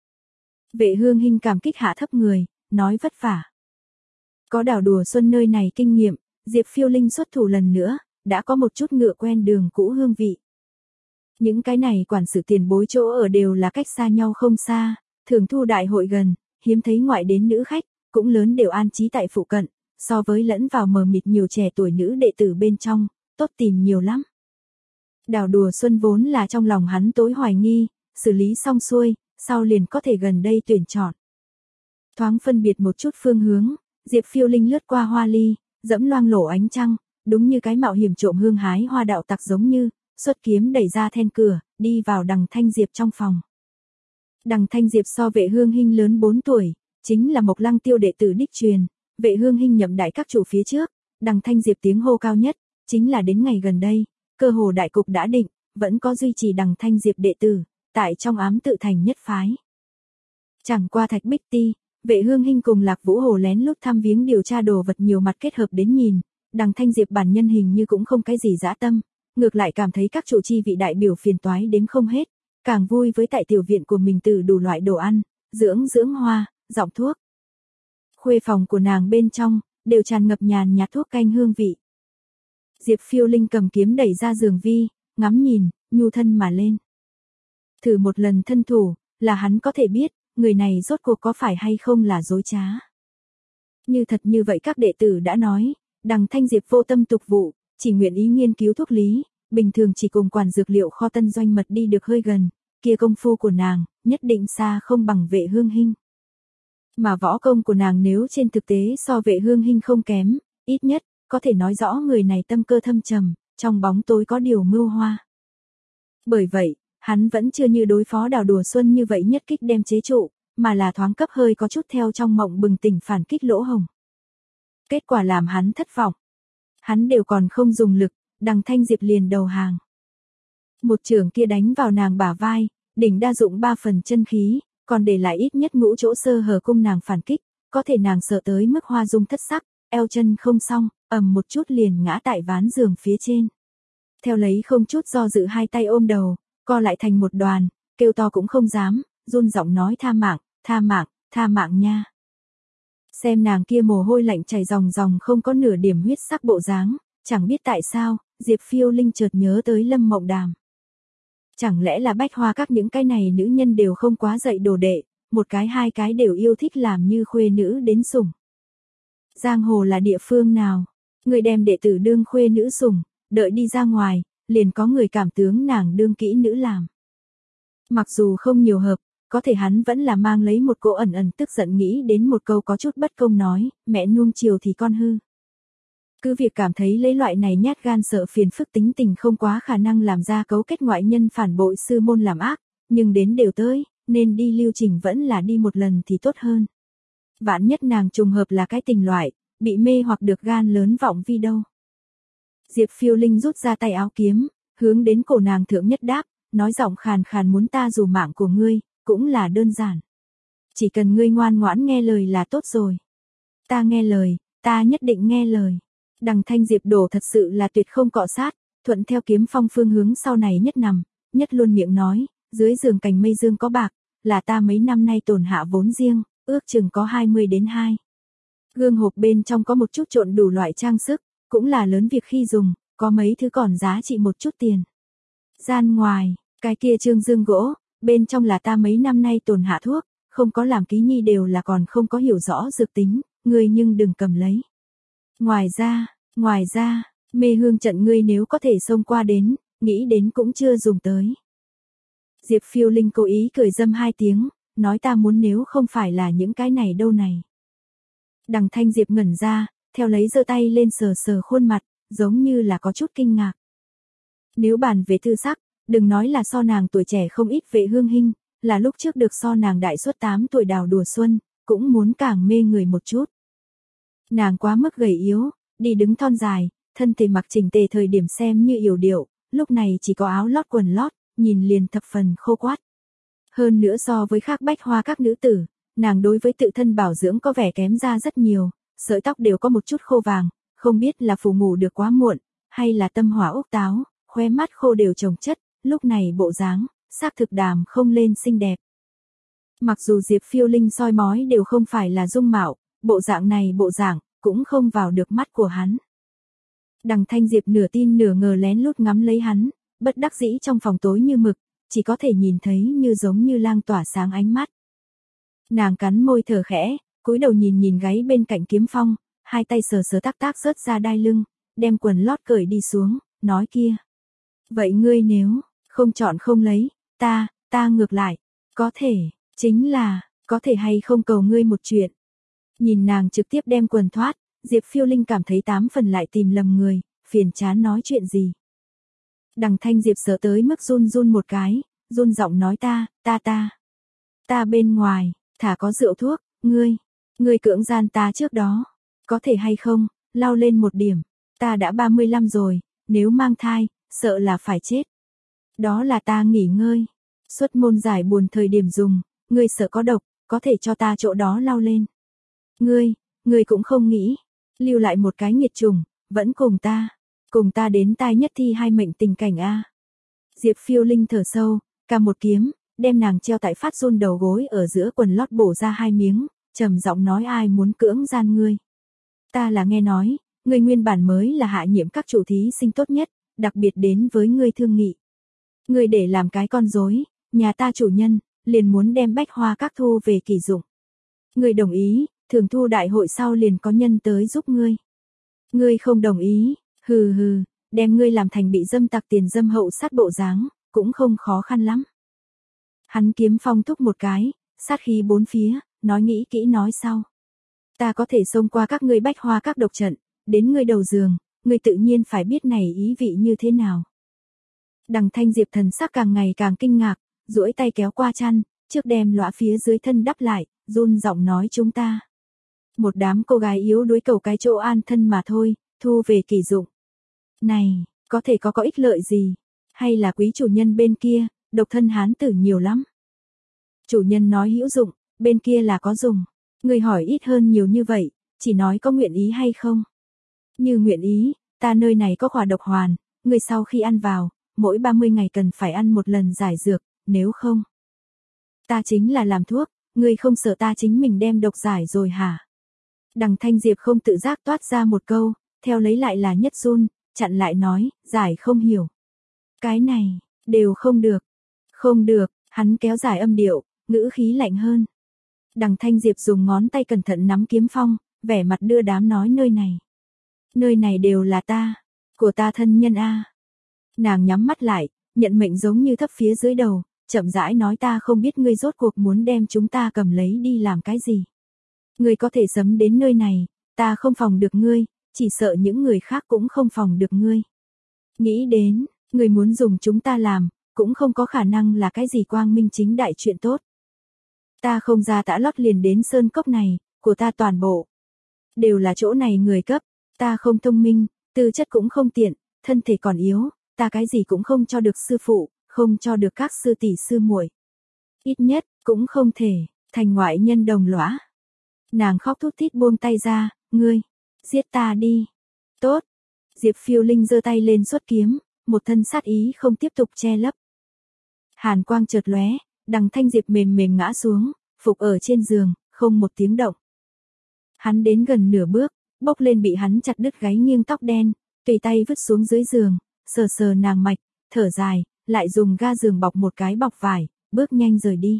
Vệ Hương Hinh cảm kích hạ thấp người, nói vất vả. Có đảo đùa xuân nơi này kinh nghiệm, Diệp Phiêu Linh xuất thủ lần nữa, đã có một chút ngựa quen đường cũ hương vị. Những cái này quản sự tiền bối chỗ ở đều là cách xa nhau không xa, thường thu đại hội gần, hiếm thấy ngoại đến nữ khách, cũng lớn đều an trí tại phụ cận, so với lẫn vào mờ mịt nhiều trẻ tuổi nữ đệ tử bên trong, tốt tìm nhiều lắm. Đảo đùa xuân vốn là trong lòng hắn tối hoài nghi, xử lý xong xuôi, sau liền có thể gần đây tuyển chọn. Thoáng phân biệt một chút phương hướng, Diệp Phiêu Linh lướt qua hoa ly, dẫm loang lổ ánh trăng, đúng như cái mạo hiểm trộm hương hái hoa đạo tặc giống như, xuất kiếm đẩy ra then cửa, đi vào Đằng Thanh Diệp trong phòng. Đằng Thanh Diệp so Vệ Hương Hinh lớn bốn tuổi, chính là Mộc Lăng Tiêu đệ tử đích truyền, Vệ Hương Hinh nhậm đại các chủ phía trước, Đằng Thanh Diệp tiếng hô cao nhất, chính là đến ngày gần đây, cơ hồ đại cục đã định, vẫn có duy trì Đằng Thanh Diệp đệ tử, tại trong ám tự thành nhất phái. Chẳng qua Thạch Bích Ti, Vệ Hương Hinh cùng Lạc Vũ Hồ lén lút thăm viếng điều tra đồ vật nhiều mặt kết hợp đến nhìn, Đằng Thanh Diệp bản nhân hình như cũng không cái gì dã tâm, ngược lại cảm thấy các chủ chi vị đại biểu phiền toái đếm không hết, càng vui với tại tiểu viện của mình từ đủ loại đồ ăn, dưỡng dưỡng hoa, giọng thuốc. Khuê phòng của nàng bên trong, đều tràn ngập nhàn nhạt thuốc canh hương vị. Diệp Phiêu Linh cầm kiếm đẩy ra giường vi, ngắm nhìn, nhu thân mà lên. Thử một lần thân thủ, là hắn có thể biết, người này rốt cuộc có phải hay không là dối trá. Như thật như vậy các đệ tử đã nói, Đằng Thanh Diệp vô tâm tục vụ, chỉ nguyện ý nghiên cứu thuốc lý, bình thường chỉ cùng quản dược liệu kho tân doanh mật đi được hơi gần, kia công phu của nàng, nhất định xa không bằng Vệ Hương Hinh. Mà võ công của nàng nếu trên thực tế so Vệ Hương Hinh không kém, ít nhất, có thể nói rõ người này tâm cơ thâm trầm, trong bóng tối có điều mưu hoa. Bởi vậy, hắn vẫn chưa như đối phó Đào Đùa Xuân như vậy nhất kích đem chế trụ, mà là thoáng cấp hơi có chút theo trong mộng bừng tỉnh phản kích lỗ hồng. Kết quả làm hắn thất vọng. Hắn đều còn không dùng lực, Đằng Thanh Diệp liền đầu hàng. Một trường kia đánh vào nàng bả vai, đỉnh đa dụng ba phần chân khí, còn để lại ít nhất ngũ chỗ sơ hở cung nàng phản kích, có thể nàng sợ tới mức hoa dung thất sắc, eo chân không xong, ầm một chút liền ngã tại ván giường phía trên. Theo lấy không chút do dự hai tay ôm đầu, co lại thành một đoàn, kêu to cũng không dám, run giọng nói tha mạng, tha mạng, tha mạng nha. Xem nàng kia mồ hôi lạnh chảy ròng ròng không có nửa điểm huyết sắc bộ dáng, chẳng biết tại sao, Diệp Phiêu Linh chợt nhớ tới Lâm Mộng Đàm. Chẳng lẽ là Bách Hoa các những cái này nữ nhân đều không quá dạy đồ đệ, một cái hai cái đều yêu thích làm như khuê nữ đến sủng. Giang hồ là địa phương nào? Người đem đệ tử đương khuê nữ sủng, đợi đi ra ngoài, liền có người cảm tướng nàng đương kỹ nữ làm. Mặc dù không nhiều hợp, có thể hắn vẫn là mang lấy một cỗ ẩn ẩn tức giận nghĩ đến một câu có chút bất công nói, mẹ nuông chiều thì con hư. Cứ việc cảm thấy lấy loại này nhát gan sợ phiền phức tính tình không quá khả năng làm ra cấu kết ngoại nhân phản bội sư môn làm ác, nhưng đến đều tới, nên đi lưu trình vẫn là đi một lần thì tốt hơn. Vạn nhất nàng trùng hợp là cái tình loại, bị mê hoặc được gan lớn vọng vi đâu. Diệp Phiêu Linh rút ra tay áo kiếm, hướng đến cổ nàng thượng nhất đáp, nói giọng khàn khàn muốn ta dù mạng của ngươi, cũng là đơn giản. Chỉ cần ngươi ngoan ngoãn nghe lời là tốt rồi. Ta nghe lời, ta nhất định nghe lời. Đằng Thanh Diệp đổ thật sự là tuyệt không cọ sát, thuận theo kiếm phong phương hướng sau này nhất nằm, nhất luôn miệng nói, dưới giường cành mây dương có bạc, là ta mấy năm nay tổn hạ vốn riêng, ước chừng có hai mươi đến hai. Gương hộp bên trong có một chút trộn đủ loại trang sức, cũng là lớn việc khi dùng, có mấy thứ còn giá trị một chút tiền. Gian ngoài, cái kia trương dương gỗ, bên trong là ta mấy năm nay tổn hạ thuốc, không có làm ký nhi đều là còn không có hiểu rõ dược tính, ngươi nhưng đừng cầm lấy. Ngoài ra, ngoài ra, mê hương trận ngươi nếu có thể xông qua đến, nghĩ đến cũng chưa dùng tới. Diệp Phiêu Linh cố ý cười dâm hai tiếng, nói ta muốn nếu không phải là những cái này đâu này. Đằng Thanh Diệp ngẩn ra, theo lấy giơ tay lên sờ sờ khuôn mặt, giống như là có chút kinh ngạc. Nếu bàn về thư sắc, đừng nói là so nàng tuổi trẻ không ít Vệ Hương Hinh, là lúc trước được so nàng đại suất tám tuổi Đào Đùa Xuân, cũng muốn càng mê người một chút. Nàng quá mức gầy yếu, đi đứng thon dài, thân thể mặc chỉnh tề thời điểm xem như yểu điệu, lúc này chỉ có áo lót quần lót, nhìn liền thập phần khô quắt. Hơn nữa so với khác bách hoa các nữ tử, nàng đối với tự thân bảo dưỡng có vẻ kém ra rất nhiều, sợi tóc đều có một chút khô vàng, không biết là phủ ngủ được quá muộn, hay là tâm hỏa ốc táo, khóe mắt khô đều chồng chất, lúc này bộ dáng, xác thực đàm không lên xinh đẹp. Mặc dù Diệp Phiêu Linh soi mói đều không phải là dung mạo, bộ dạng này bộ dạng, cũng không vào được mắt của hắn. Đằng Thanh Diệp nửa tin nửa ngờ lén lút ngắm lấy hắn, bất đắc dĩ trong phòng tối như mực, chỉ có thể nhìn thấy như giống như lang tỏa sáng ánh mắt. Nàng cắn môi thở khẽ, cúi đầu nhìn nhìn gáy bên cạnh kiếm phong, hai tay sờ sờ tác tác rớt ra đai lưng, đem quần lót cởi đi xuống, nói kia. Vậy ngươi nếu không chọn không lấy, ta, ta ngược lại, có thể, chính là, có thể hay không cầu ngươi một chuyện. Nhìn nàng trực tiếp đem quần thoát, Diệp Phiêu Linh cảm thấy tám phần lại tìm lầm người, phiền chán nói chuyện gì. Đằng Thanh Diệp sợ tới mức run run một cái, run giọng nói ta, ta ta. Ta bên ngoài, thả có rượu thuốc, ngươi, ngươi cưỡng gian ta trước đó, có thể hay không, lau lên một điểm, ta đã ba mươi lăm rồi, nếu mang thai, sợ là phải chết. Đó là ta nghỉ ngơi, xuất môn giải buồn thời điểm dùng, ngươi sợ có độc, có thể cho ta chỗ đó lau lên. Ngươi, ngươi cũng không nghĩ, lưu lại một cái nghiệt trùng, vẫn cùng ta, cùng ta đến tai nhất thi hai mệnh tình cảnh a. Diệp Phiêu Linh thở sâu, cầm một kiếm, đem nàng treo tại phát run đầu gối ở giữa quần lót bổ ra hai miếng, trầm giọng nói ai muốn cưỡng gian ngươi. Ta là nghe nói, ngươi nguyên bản mới là hạ nhiệm các chủ thí sinh tốt nhất, đặc biệt đến với ngươi thương nghị. Ngươi để làm cái con rối, nhà ta chủ nhân, liền muốn đem bách hoa các thu về kỳ dụng. Ngươi đồng ý, thường thu đại hội sau liền có nhân tới giúp ngươi. Ngươi không đồng ý, hừ hừ, đem ngươi làm thành bị dâm tặc tiền dâm hậu sát bộ dáng, cũng không khó khăn lắm. Hắn kiếm phong thúc một cái, sát khí bốn phía, nói nghĩ kỹ nói sau. Ta có thể xông qua các ngươi bách hoa các độc trận, đến ngươi đầu giường, ngươi tự nhiên phải biết này ý vị như thế nào. Đằng Thanh Diệp thần sắc càng ngày càng kinh ngạc, duỗi tay kéo qua chăn, trước đem lõa phía dưới thân đắp lại, run giọng nói chúng ta. Một đám cô gái yếu đuối cầu cái chỗ an thân mà thôi, thu về kỳ dụng. Này, có thể có có ích lợi gì? Hay là quý chủ nhân bên kia, độc thân hán tử nhiều lắm. Chủ nhân nói hữu dụng, bên kia là có dùng. Người hỏi ít hơn nhiều như vậy, chỉ nói có nguyện ý hay không. Như nguyện ý, ta nơi này có khỏa độc hoàn, người sau khi ăn vào, mỗi ba mươi ngày cần phải ăn một lần giải dược, nếu không. Ta chính là làm thuốc, người không sợ ta chính mình đem độc giải rồi hả? Đằng Thanh Diệp không tự giác toát ra một câu, theo lấy lại là nhất run, chặn lại nói, giải không hiểu. Cái này, đều không được. Không được, hắn kéo dài âm điệu, ngữ khí lạnh hơn. Đằng Thanh Diệp dùng ngón tay cẩn thận nắm kiếm phong, vẻ mặt đưa đám nói nơi này. Nơi này đều là ta, của ta thân nhân a. Nàng nhắm mắt lại, nhận mệnh giống như thấp phía dưới đầu, chậm rãi nói ta không biết ngươi rốt cuộc muốn đem chúng ta cầm lấy đi làm cái gì. Ngươi có thể sấm đến nơi này, ta không phòng được ngươi, chỉ sợ những người khác cũng không phòng được ngươi. Nghĩ đến, ngươi muốn dùng chúng ta làm, cũng không có khả năng là cái gì quang minh chính đại chuyện tốt. Ta không ra tã lót liền đến sơn cốc này, của ta toàn bộ. Đều là chỗ này người cấp, ta không thông minh, tư chất cũng không tiện, thân thể còn yếu, ta cái gì cũng không cho được sư phụ, không cho được các sư tỷ sư muội. Ít nhất, cũng không thể, thành ngoại nhân đồng lõa. Nàng khóc thút thít buông tay ra, ngươi, giết ta đi. Tốt. Diệp Phiêu Linh giơ tay lên xuất kiếm, một thân sát ý không tiếp tục che lấp. Hàn quang chợt lóe, Đằng Thanh Diệp mềm mềm ngã xuống, phục ở trên giường, không một tiếng động. Hắn đến gần nửa bước, bốc lên bị hắn chặt đứt gáy nghiêng tóc đen, tùy tay vứt xuống dưới giường, sờ sờ nàng mạch, thở dài, lại dùng ga giường bọc một cái bọc vải, bước nhanh rời đi.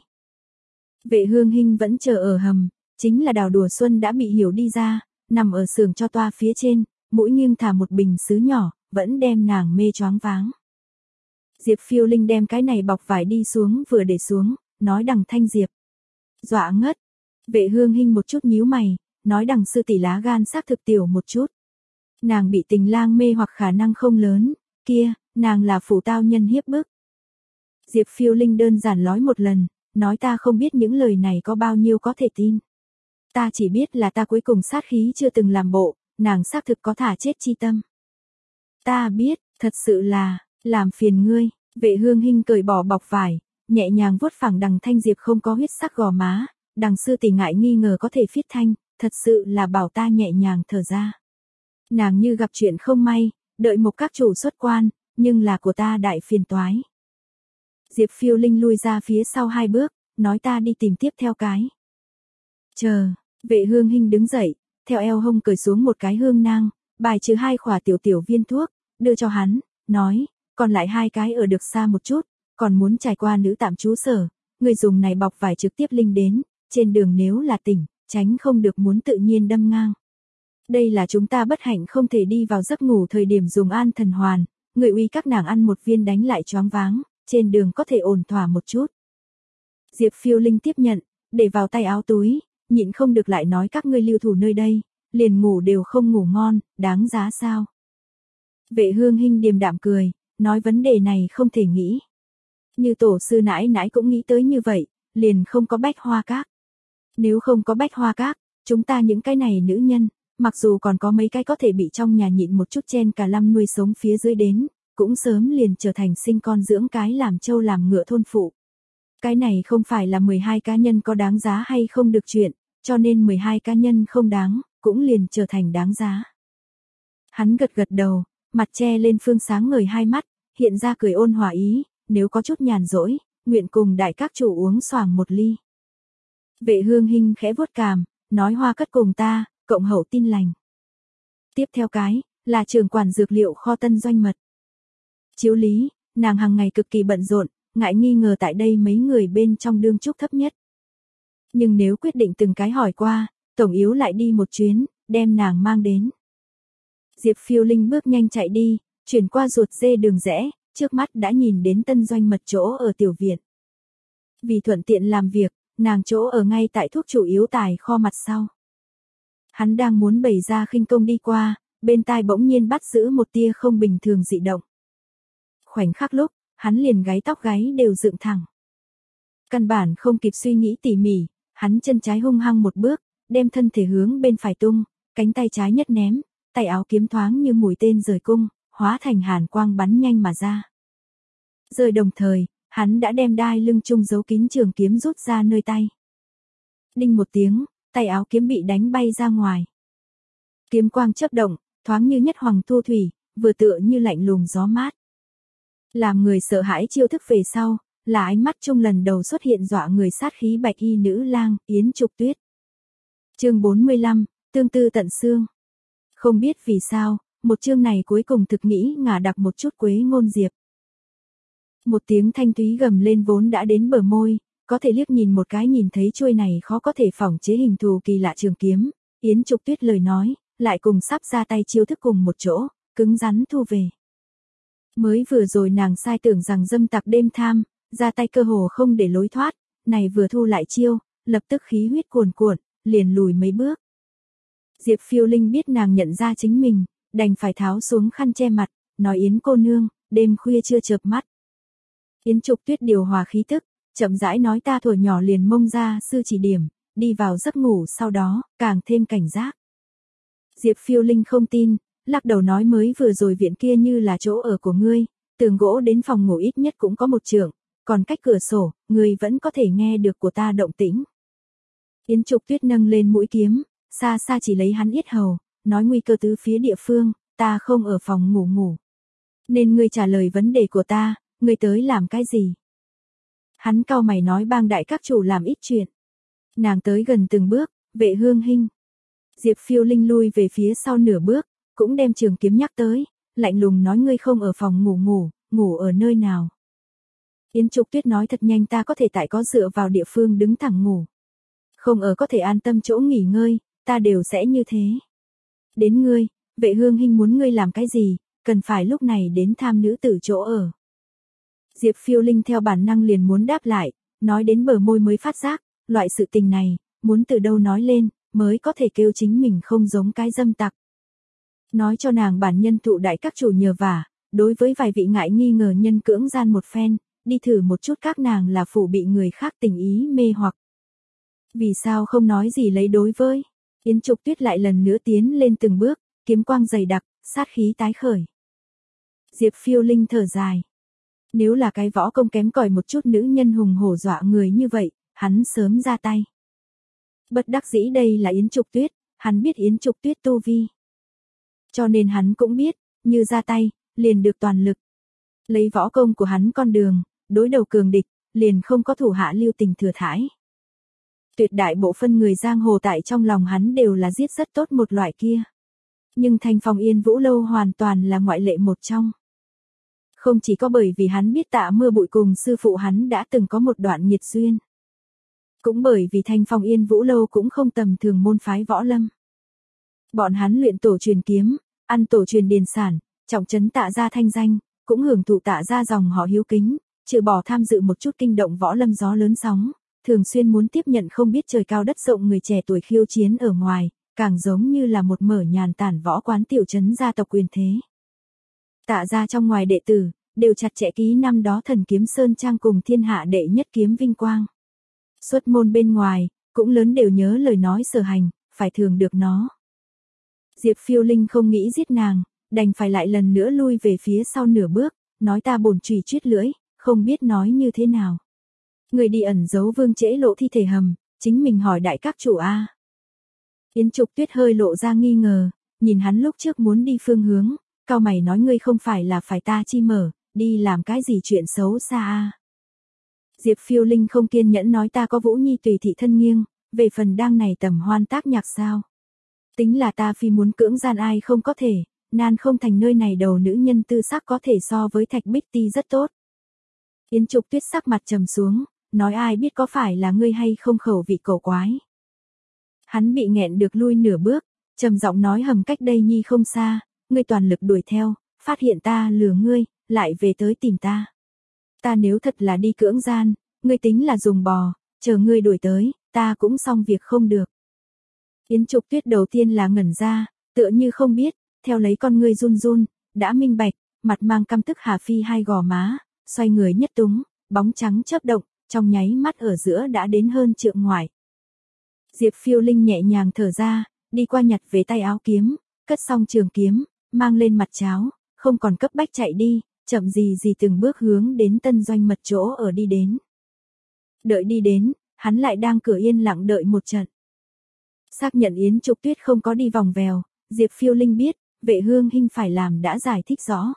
Vệ Hương Hinh vẫn chờ ở hầm, chính là Đào Đùa Xuân đã bị hiểu đi ra, nằm ở giường cho toa phía trên, mũi nghiêng thả một bình sứ nhỏ, vẫn đem nàng mê choáng váng. Diệp Phiêu Linh đem cái này bọc vải đi xuống vừa để xuống, nói Đằng Thanh Diệp. Dọa ngất. Vệ Hương Hinh một chút nhíu mày, nói Đằng sư tỷ lá gan xác thực tiểu một chút. Nàng bị tình lang mê hoặc khả năng không lớn, kia, nàng là phủ tao nhân hiếp bức. Diệp Phiêu Linh đơn giản nói một lần, nói ta không biết những lời này có bao nhiêu có thể tin. Ta chỉ biết là ta cuối cùng sát khí chưa từng làm bộ, nàng xác thực có thả chết chi tâm. Ta biết, thật sự là, làm phiền ngươi. Vệ Hương Hinh cởi bỏ bọc vải, nhẹ nhàng vuốt phẳng Đằng Thanh Diệp không có huyết sắc gò má, Đằng sư tỷ ngại nghi ngờ có thể phiết thanh, thật sự là bảo ta nhẹ nhàng thở ra. Nàng như gặp chuyện không may, đợi một các chủ xuất quan, nhưng là của ta đại phiền toái. Diệp Phiêu Linh lui ra phía sau hai bước, nói ta đi tìm tiếp theo cái. Chờ, Vệ Hương Hinh đứng dậy, theo eo hông cởi xuống một cái hương nang, bài trừ hai khỏa tiểu tiểu viên thuốc, đưa cho hắn, nói, còn lại hai cái ở được xa một chút, còn muốn trải qua nữ tạm trú sở, người dùng này bọc vải trực tiếp linh đến, trên đường nếu là tỉnh, tránh không được muốn tự nhiên đâm ngang. Đây là chúng ta bất hạnh không thể đi vào giấc ngủ thời điểm dùng an thần hoàn, người uy các nàng ăn một viên đánh lại choáng váng, trên đường có thể ổn thỏa một chút. Diệp Phiêu Linh tiếp nhận, để vào tay áo túi, nhịn không được lại nói các ngươi lưu thủ nơi đây, liền ngủ đều không ngủ ngon, đáng giá sao? Vệ Hương Hinh điềm đạm cười, nói vấn đề này không thể nghĩ. Như tổ sư nãi nãi cũng nghĩ tới như vậy, liền không có bách hoa các. Nếu không có bách hoa các, chúng ta những cái này nữ nhân, mặc dù còn có mấy cái có thể bị trong nhà nhịn một chút chen cả năm nuôi sống phía dưới đến, cũng sớm liền trở thành sinh con dưỡng cái làm trâu làm ngựa thôn phụ. Cái này không phải là mười hai cá nhân có đáng giá hay không được chuyện, cho nên mười hai cá nhân không đáng, cũng liền trở thành đáng giá. Hắn gật gật đầu, mặt che lên phương sáng ngời hai mắt, hiện ra cười ôn hòa ý, nếu có chút nhàn rỗi, nguyện cùng đại các chủ uống xoàng một ly. Vệ Hương Hinh khẽ vuốt cằm, nói hoa cất cùng ta, cộng hậu tin lành. Tiếp theo cái, là trưởng quản dược liệu kho tân doanh mật. Chiếu lý, nàng hàng ngày cực kỳ bận rộn, ngại nghi ngờ tại đây mấy người bên trong đương trúc thấp nhất. Nhưng nếu quyết định từng cái hỏi qua, tổng yếu lại đi một chuyến, đem nàng mang đến. Diệp Phiêu Linh bước nhanh chạy đi, chuyển qua ruột dê đường rẽ, trước mắt đã nhìn đến tân doanh mật chỗ ở tiểu viện. Vì thuận tiện làm việc, nàng chỗ ở ngay tại thuốc chủ yếu tài kho mặt sau. Hắn đang muốn bày ra khinh công đi qua, bên tai bỗng nhiên bắt giữ một tia không bình thường dị động. Khoảnh khắc lúc, hắn liền gáy tóc gáy đều dựng thẳng. Căn bản không kịp suy nghĩ tỉ mỉ, hắn chân trái hung hăng một bước, đem thân thể hướng bên phải tung, cánh tay trái nhất ném, tay áo kiếm thoáng như mũi tên rời cung, hóa thành hàn quang bắn nhanh mà ra. Rời đồng thời, hắn đã đem đai lưng chung giấu kín trường kiếm rút ra nơi tay. Đinh một tiếng, tay áo kiếm bị đánh bay ra ngoài. Kiếm quang chớp động, thoáng như nhất hoàng thu thủy, vừa tựa như lạnh lùng gió mát. Làm người sợ hãi chiêu thức về sau, là ánh mắt chung lần đầu xuất hiện dọa người sát khí bạch y nữ lang, Yến Trục Tuyết. Chương bốn mươi lăm, tương tư tận xương. Không biết vì sao, một chương này cuối cùng thực nghĩ ngả đặc một chút Quế Ngôn Diệp. Một tiếng thanh thúy gầm lên vốn đã đến bờ môi, có thể liếc nhìn một cái nhìn thấy chuôi này khó có thể phỏng chế hình thù kỳ lạ trường kiếm, Yến Trục Tuyết lời nói, lại cùng sắp ra tay chiêu thức cùng một chỗ, cứng rắn thu về. Mới vừa rồi nàng sai tưởng rằng dâm tặc đêm tham, ra tay cơ hồ không để lối thoát, này vừa thu lại chiêu, lập tức khí huyết cuồn cuộn, liền lùi mấy bước. Diệp Phiêu Linh biết nàng nhận ra chính mình, đành phải tháo xuống khăn che mặt, nói Yến cô nương, đêm khuya chưa chợp mắt. Yến Trục Tuyết điều hòa khí tức, chậm rãi nói ta thuở nhỏ liền mông ra sư chỉ điểm, đi vào giấc ngủ sau đó, càng thêm cảnh giác. Diệp Phiêu Linh không tin, lắc đầu nói mới vừa rồi viện kia như là chỗ ở của ngươi, tường gỗ đến phòng ngủ ít nhất cũng có một trượng, còn cách cửa sổ, ngươi vẫn có thể nghe được của ta động tĩnh. Yến Trục Tuyết nâng lên mũi kiếm, xa xa chỉ lấy hắn yết hầu, nói nguy cơ tứ phía địa phương, ta không ở phòng ngủ ngủ. Nên ngươi trả lời vấn đề của ta, ngươi tới làm cái gì? Hắn cau mày nói bang đại các chủ làm ít chuyện. Nàng tới gần từng bước, Vệ Hương Hinh. Diệp Phiêu Linh lui về phía sau nửa bước, cũng đem trường kiếm nhắc tới, lạnh lùng nói ngươi không ở phòng ngủ ngủ, ngủ ở nơi nào. Yến Trục Tuyết nói thật nhanh ta có thể tại có dựa vào địa phương đứng thẳng ngủ. Không ở có thể an tâm chỗ nghỉ ngơi, ta đều sẽ như thế. Đến ngươi, Vệ Hương Hinh muốn ngươi làm cái gì, cần phải lúc này đến tham nữ tử chỗ ở. Diệp Phiêu Linh theo bản năng liền muốn đáp lại, nói đến bờ môi mới phát giác, loại sự tình này, muốn từ đâu nói lên, mới có thể kêu chính mình không giống cái dâm tặc. Nói cho nàng bản nhân thụ đại các chủ nhờ vả, đối với vài vị ngại nghi ngờ nhân cưỡng gian một phen, đi thử một chút các nàng là phụ bị người khác tình ý mê hoặc. Vì sao không nói gì lấy đối với? Yến Trục Tuyết lại lần nữa tiến lên từng bước, kiếm quang dày đặc, sát khí tái khởi. Diệp Phiêu Linh thở dài. Nếu là cái võ công kém cỏi một chút nữ nhân hùng hổ dọa người như vậy, hắn sớm ra tay. Bất đắc dĩ đây là Yến Trục Tuyết, hắn biết Yến Trục Tuyết tu vi. Cho nên hắn cũng biết, như ra tay, liền được toàn lực. Lấy võ công của hắn con đường, đối đầu cường địch, liền không có thủ hạ lưu tình thừa thãi. Tuyệt đại bộ phân người giang hồ tại trong lòng hắn đều là giết rất tốt một loại kia. Nhưng Thanh Phong Yên Vũ Lâu hoàn toàn là ngoại lệ một trong. Không chỉ có bởi vì hắn biết Tạ Mưa Bụi cùng sư phụ hắn đã từng có một đoạn nghiệt duyên. Cũng bởi vì Thanh Phong Yên Vũ Lâu cũng không tầm thường môn phái võ lâm. Bọn hắn luyện tổ truyền kiếm, ăn tổ truyền điền sản, trọng trấn Tạ gia thanh danh, cũng hưởng thụ Tạ gia dòng họ hiếu kính, trừ bỏ tham dự một chút kinh động võ lâm gió lớn sóng, thường xuyên muốn tiếp nhận không biết trời cao đất rộng người trẻ tuổi khiêu chiến ở ngoài, càng giống như là một mở nhàn tản võ quán tiểu trấn gia tộc quyền thế. Tạ gia trong ngoài đệ tử, đều chặt chẽ ký năm đó Thần Kiếm Sơn Trang cùng thiên hạ đệ nhất kiếm vinh quang. Xuất môn bên ngoài, cũng lớn đều nhớ lời nói sở hành, phải thường được nó. Diệp Phiêu Linh không nghĩ giết nàng, đành phải lại lần nữa lui về phía sau nửa bước, nói ta bổn chùy chuyết lưỡi, không biết nói như thế nào. Người đi ẩn giấu Vương Trễ Lộ thi thể hầm, chính mình hỏi đại các chủ a. Yến Trục Tuyết hơi lộ ra nghi ngờ, nhìn hắn lúc trước muốn đi phương hướng, cau mày nói ngươi không phải là phải ta chi mở, đi làm cái gì chuyện xấu xa a. Diệp Phiêu Linh không kiên nhẫn nói ta có Vũ Nhi tùy thị thân nghiêng, về phần đang này tầm hoan tác nhạc sao. Tính là ta phi muốn cưỡng gian ai không có thể, nan không thành nơi này đầu nữ nhân tư sắc có thể so với Thạch Bích Ti rất tốt. Yến Trục Tuyết sắc mặt trầm xuống, nói ai biết có phải là ngươi hay không khẩu vị cổ quái. Hắn bị nghẹn được lui nửa bước, trầm giọng nói hầm cách đây nhi không xa, ngươi toàn lực đuổi theo, phát hiện ta lừa ngươi, lại về tới tìm ta. Ta nếu thật là đi cưỡng gian, ngươi tính là dùng bò, chờ ngươi đuổi tới, ta cũng xong việc không được. Yến Trục Tuyết đầu tiên là ngẩn ra, tựa như không biết, theo lấy con ngươi run run, đã minh bạch, mặt mang căm tức hà phi hai gò má, xoay người nhất túng, bóng trắng chớp động, trong nháy mắt ở giữa đã đến hơn trượng ngoài. Diệp Phiêu Linh nhẹ nhàng thở ra, đi qua nhặt về tay áo kiếm, cất xong trường kiếm, mang lên mặt cháo, không còn cấp bách chạy đi, chậm gì gì từng bước hướng đến Tân Doanh Mật chỗ ở đi đến. Đợi đi đến, hắn lại đang cửa yên lặng đợi một trận. Xác nhận Yến Trục Tuyết không có đi vòng vèo, Diệp Phiêu Linh biết, Vệ Hương Hinh phải làm đã giải thích rõ.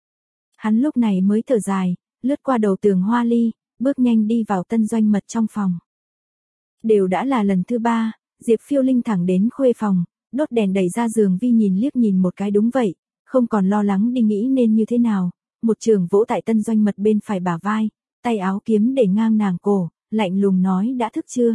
Hắn lúc này mới thở dài, lướt qua đầu tường hoa ly, bước nhanh đi vào Tân Doanh Mật trong phòng. Đều đã là lần thứ ba, Diệp Phiêu Linh thẳng đến khuê phòng, đốt đèn đẩy ra giường vi nhìn liếc nhìn một cái đúng vậy, không còn lo lắng đi nghĩ nên như thế nào, một trường vỗ tại Tân Doanh Mật bên phải bả vai, tay áo kiếm để ngang nàng cổ, lạnh lùng nói đã thức chưa.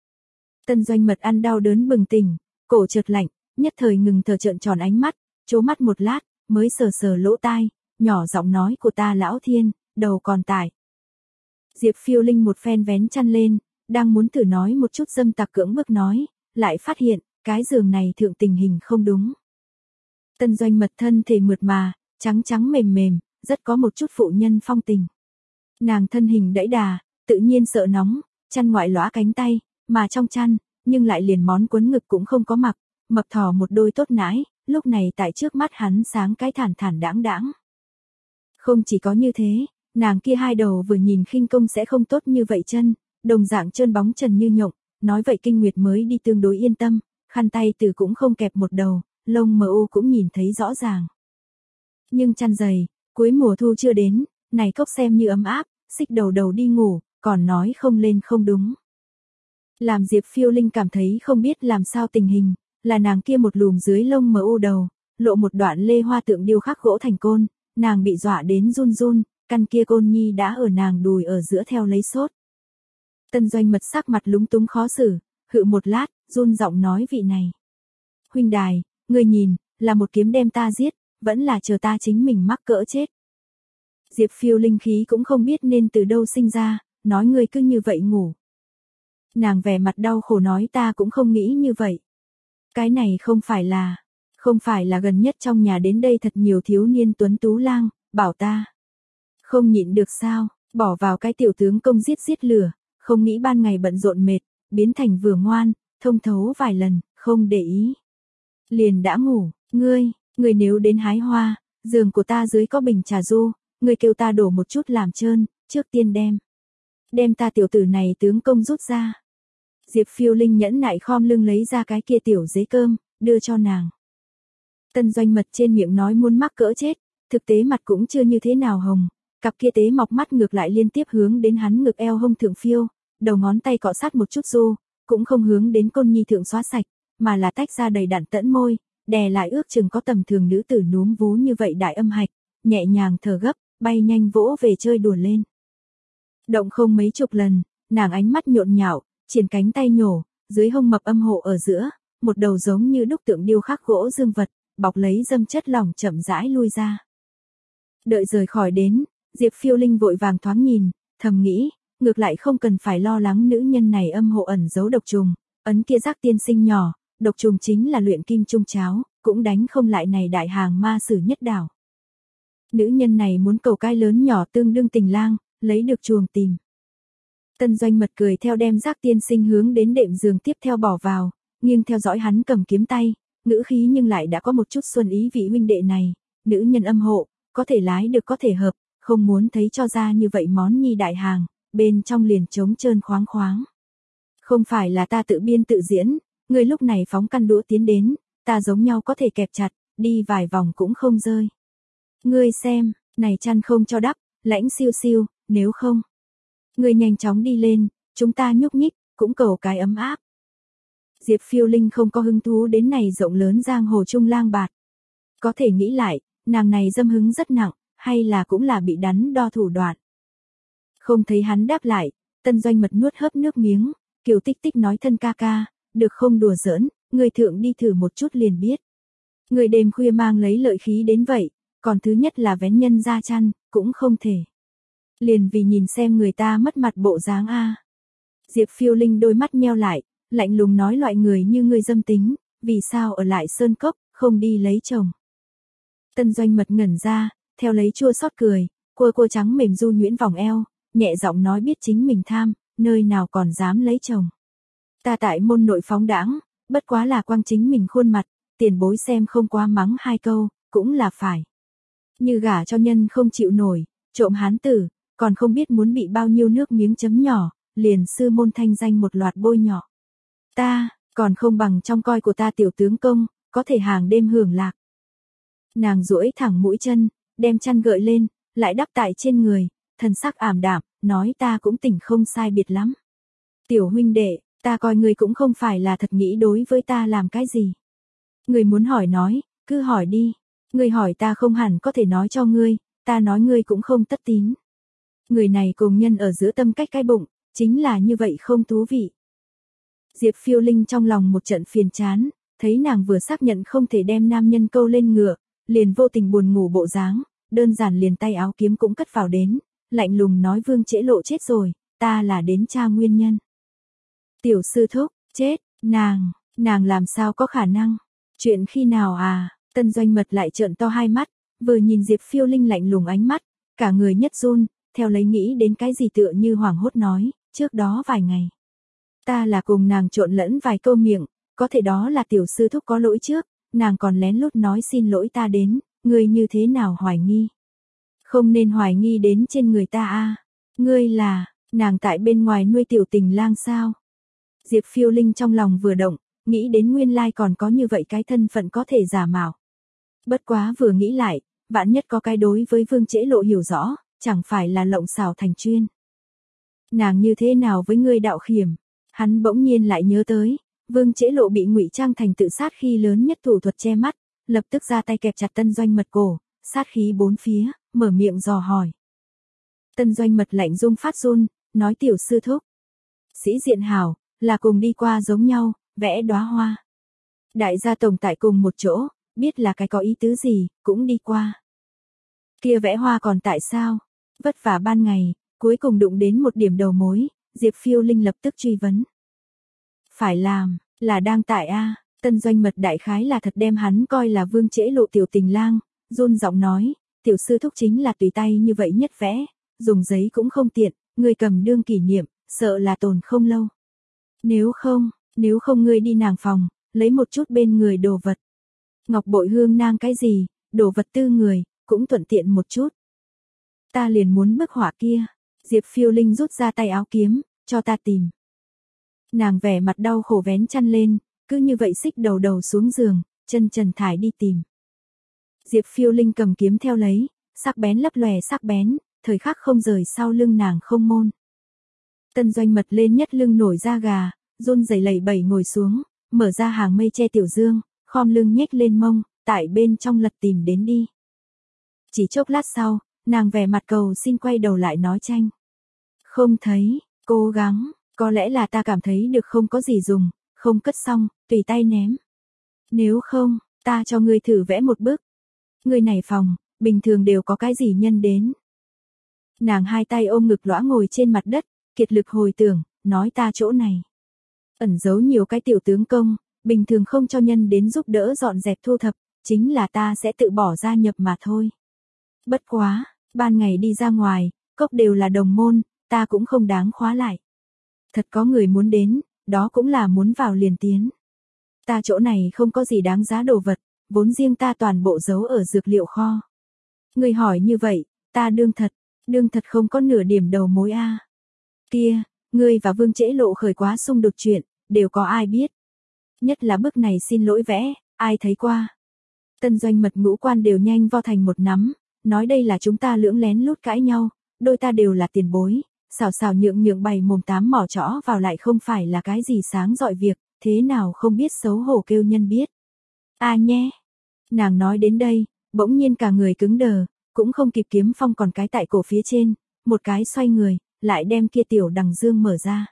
Tân Doanh Mật ăn đau đớn bừng tỉnh, cổ chợt lạnh, nhất thời ngừng thở trợn tròn ánh mắt, trố mắt một lát, mới sờ sờ lỗ tai, nhỏ giọng nói của ta lão thiên, đầu còn tải. Diệp Phiêu Linh một phen vén chăn lên, đang muốn thử nói một chút dâm tặc cưỡng bức nói, lại phát hiện, cái giường này thượng tình hình không đúng. Tân Doanh Mật thân thể mượt mà, trắng trắng mềm mềm, rất có một chút phụ nhân phong tình. Nàng thân hình đẫy đà, tự nhiên sợ nóng, chăn ngoại lõa cánh tay, mà trong chăn, nhưng lại liền món quấn ngực cũng không có mặc, mập thò một đôi tốt nãi, lúc này tại trước mắt hắn sáng cái thản thản đãng đãng. Không chỉ có như thế, nàng kia hai đầu vừa nhìn khinh công sẽ không tốt như vậy chân, đồng dạng trơn bóng trần như nhộng, nói vậy kinh nguyệt mới đi tương đối yên tâm, khăn tay từ cũng không kẹp một đầu, lông mờ u cũng nhìn thấy rõ ràng. Nhưng chăn dày, cuối mùa thu chưa đến, này cốc xem như ấm áp, xích đầu đầu đi ngủ, còn nói không lên không đúng. Làm Diệp Phiêu Linh cảm thấy không biết làm sao tình hình, là nàng kia một lùm dưới lông mờ u đầu, lộ một đoạn lê hoa tượng điêu khắc gỗ thành côn, nàng bị dọa đến run run, căn kia côn nhi đã ở nàng đùi ở giữa theo lấy sốt. Tân Doanh Mật sắc mặt lúng túng khó xử, hự một lát, run giọng nói vị này. Huynh đài, ngươi nhìn, là một kiếm đem ta giết, vẫn là chờ ta chính mình mắc cỡ chết. Diệp Phiêu Linh khí cũng không biết nên từ đâu sinh ra, nói ngươi cứ như vậy ngủ. Nàng vẻ mặt đau khổ nói ta cũng không nghĩ như vậy. Cái này không phải là, không phải là gần nhất trong nhà đến đây thật nhiều thiếu niên tuấn tú lang, bảo ta. Không nhịn được sao, bỏ vào cái tiểu tướng công giết giết lửa, không nghĩ ban ngày bận rộn mệt, biến thành vừa ngoan, thông thấu vài lần, không để ý. Liền đã ngủ, ngươi, ngươi nếu đến hái hoa, giường của ta dưới có bình trà ru, ngươi kêu ta đổ một chút làm trơn, trước tiên đem. Đem ta tiểu tử này tướng công rút ra. Diệp Phiêu Linh nhẫn nại khom lưng lấy ra cái kia tiểu giấy cơm, đưa cho nàng. Tân Doanh Mật trên miệng nói muốn mắc cỡ chết, thực tế mặt cũng chưa như thế nào hồng, cặp kia tế mọc mắt ngược lại liên tiếp hướng đến hắn ngực eo hông thượng phiêu, đầu ngón tay cọ sát một chút ru, cũng không hướng đến côn nhi thượng xóa sạch, mà là tách ra đầy đặn tẫn môi, đè lại ước chừng có tầm thường nữ tử núm vú như vậy đại âm hạch, nhẹ nhàng thở gấp, bay nhanh vỗ về chơi đùa lên. Động không mấy chục lần, nàng ánh mắt nhộn nhạo, triển cánh tay nhổ, dưới hông mập âm hộ ở giữa, một đầu giống như đúc tượng điêu khắc gỗ dương vật, bọc lấy dâm chất lỏng chậm rãi lui ra. Đợi rời khỏi đến, Diệp Phiêu Linh vội vàng thoáng nhìn, thầm nghĩ, ngược lại không cần phải lo lắng nữ nhân này âm hộ ẩn giấu độc trùng, ấn kia giác tiên sinh nhỏ, độc trùng chính là luyện kim trung cháo, cũng đánh không lại này đại hàng ma sử nhất đảo. Nữ nhân này muốn cầu cái lớn nhỏ tương đương tình lang, lấy được chuồng tìm. Tân Doanh Mật cười theo đem giác tiên sinh hướng đến đệm giường tiếp theo bỏ vào, nghiêng theo dõi hắn cầm kiếm tay, ngữ khí nhưng lại đã có một chút xuân ý vị huynh đệ này, nữ nhân âm hộ, có thể lái được có thể hợp, không muốn thấy cho ra như vậy món nhi đại hàng, bên trong liền trống trơn khoáng khoáng. Không phải là ta tự biên tự diễn, người lúc này phóng căn đũa tiến đến, ta giống nhau có thể kẹp chặt, đi vài vòng cũng không rơi. Ngươi xem, này chăn không cho đắp, lãnh siêu siêu, nếu không. Ngươi nhanh chóng đi lên, chúng ta nhúc nhích, cũng cầu cái ấm áp. Diệp Phiêu Linh không có hứng thú đến này rộng lớn giang hồ trung lang bạt. Có thể nghĩ lại, nàng này dâm hứng rất nặng, hay là cũng là bị đắn đo thủ đoạn. Không thấy hắn đáp lại, Tân Doanh Mật nuốt hớp nước miếng, Kiều Tích Tích nói thân ca ca, được không đùa giỡn, người thượng đi thử một chút liền biết. Người đêm khuya mang lấy lợi khí đến vậy, còn thứ nhất là vén nhân ra chăn, cũng không thể. Liền vì nhìn xem người ta mất mặt bộ dáng a. Diệp Phiêu Linh đôi mắt nheo lại, lạnh lùng nói loại người như ngươi dâm tính, vì sao ở lại sơn cốc, không đi lấy chồng. Tân Doanh Mật ngẩn ra, theo lấy chua xót cười, cua cua trắng mềm du nhuyễn vòng eo, nhẹ giọng nói biết chính mình tham, nơi nào còn dám lấy chồng. Ta tại môn nội phóng đãng, bất quá là quang chính mình khuôn mặt, tiền bối xem không quá mắng hai câu, cũng là phải. Như gả cho nhân không chịu nổi, trộm hán tử, còn không biết muốn bị bao nhiêu nước miếng chấm nhỏ, liền sư môn thanh danh một loạt bôi nhỏ. Ta, còn không bằng trong coi của ta tiểu tướng công, có thể hàng đêm hưởng lạc. Nàng duỗi thẳng mũi chân, đem chăn gợi lên, lại đắp tại trên người, thần sắc ảm đạm, nói ta cũng tỉnh không sai biệt lắm. Tiểu huynh đệ, ta coi người cũng không phải là thật nghĩ đối với ta làm cái gì. Người muốn hỏi nói, cứ hỏi đi. Người hỏi ta không hẳn có thể nói cho ngươi, ta nói ngươi cũng không tất tín. Người này cùng nhân ở giữa tâm cách cái bụng, chính là như vậy không thú vị. Diệp Phiêu Linh trong lòng một trận phiền chán, thấy nàng vừa xác nhận không thể đem nam nhân câu lên ngựa, liền vô tình buồn ngủ bộ dáng, đơn giản liền tay áo kiếm cũng cất vào đến, lạnh lùng nói Vương Trễ Lộ chết rồi, ta là đến tra nguyên nhân. Tiểu sư thúc, chết, nàng, nàng làm sao có khả năng, chuyện khi nào à, Tân Doanh Mật lại trợn to hai mắt, vừa nhìn Diệp Phiêu Linh lạnh lùng ánh mắt, cả người nhất run, theo lấy nghĩ đến cái gì tựa như hoảng hốt nói, trước đó vài ngày. Ta là cùng nàng trộn lẫn vài câu miệng, có thể đó là tiểu sư thúc có lỗi trước, nàng còn lén lút nói xin lỗi ta đến, ngươi như thế nào hoài nghi. Không nên hoài nghi đến trên người ta a. Ngươi là, nàng tại bên ngoài nuôi tiểu tình lang sao? Diệp Phiêu Linh trong lòng vừa động, nghĩ đến nguyên lai còn có như vậy cái thân phận có thể giả mạo. Bất quá vừa nghĩ lại, vạn nhất có cái đối với Vương Trễ Lộ hiểu rõ, chẳng phải là lộng xảo thành chuyên. Nàng như thế nào với ngươi Đạo Khiểm? Hắn bỗng nhiên lại nhớ tới, Vương Trễ Lộ bị ngụy trang thành tự sát khi lớn nhất thủ thuật che mắt, lập tức ra tay kẹp chặt Tân Doanh Mật cổ, sát khí bốn phía, mở miệng dò hỏi. Tân Doanh Mật lạnh rung phát run, nói tiểu sư thúc. Sĩ diện hảo, là cùng đi qua giống nhau, vẽ đóa hoa. Đại gia tổng tại cùng một chỗ, biết là cái có ý tứ gì, cũng đi qua. Kia vẽ hoa còn tại sao? Vất vả ban ngày, cuối cùng đụng đến một điểm đầu mối, Diệp Phiêu Linh lập tức truy vấn. Phải làm, là đang tại a. Tân Doanh Mật đại khái là thật đem hắn coi là Vương Trễ Lộ tiểu tình lang, run giọng nói, tiểu sư thúc chính là tùy tay như vậy nhất vẽ, dùng giấy cũng không tiện, người cầm đương kỷ niệm, sợ là tồn không lâu. Nếu không, nếu không ngươi đi nàng phòng, lấy một chút bên người đồ vật. Ngọc bội hương nang cái gì, đồ vật tư người, cũng thuận tiện một chút. Ta liền muốn bức họa kia. Diệp Phiêu Linh rút ra tay áo kiếm, cho ta tìm. Nàng vẻ mặt đau khổ vén chăn lên, cứ như vậy xích đầu đầu xuống giường, chân trần thải đi tìm. Diệp Phiêu Linh cầm kiếm theo lấy, sắc bén lấp lòe sắc bén, thời khắc không rời sau lưng nàng không môn. Tân Doanh Mật lên nhất lưng nổi da gà, run rẩy lẩy bẩy ngồi xuống, mở ra hàng mây che tiểu dương, khom lưng nhếch lên mông, tại bên trong lật tìm đến đi. Chỉ chốc lát sau, nàng vẻ mặt cầu xin quay đầu lại nói tranh. Không thấy, cố gắng, có lẽ là ta cảm thấy được không có gì dùng, không cất xong, tùy tay ném. Nếu không, ta cho ngươi thử vẽ một bức. Ngươi này phòng, bình thường đều có cái gì nhân đến. Nàng hai tay ôm ngực lõa ngồi trên mặt đất, kiệt lực hồi tưởng, nói ta chỗ này. Ẩn giấu nhiều cái tiểu tướng công, bình thường không cho nhân đến giúp đỡ dọn dẹp thu thập, chính là ta sẽ tự bỏ ra nhập mà thôi. Bất quá, ban ngày đi ra ngoài, cốc đều là đồng môn, ta cũng không đáng khóa lại. Thật có người muốn đến, đó cũng là muốn vào liền tiến. Ta chỗ này không có gì đáng giá đồ vật, vốn riêng ta toàn bộ giấu ở dược liệu kho. Người hỏi như vậy, ta đương thật, đương thật không có nửa điểm đầu mối a. À. Kia, ngươi và Vương Trễ Lộ khởi quá xung đột chuyện, đều có ai biết. Nhất là bức này xin lỗi vẽ, ai thấy qua. Tân Doanh Mật ngũ quan đều nhanh vo thành một nắm, nói đây là chúng ta lưỡng lén lút cãi nhau, đôi ta đều là tiền bối, xào xào nhượng nhượng bày mồm tám mỏ chõ vào lại không phải là cái gì sáng dọi việc, thế nào không biết xấu hổ kêu nhân biết. A à nhé. Nàng nói đến đây, bỗng nhiên cả người cứng đờ, cũng không kịp kiếm phong còn cái tại cổ phía trên, một cái xoay người, lại đem kia tiểu đằng dương mở ra.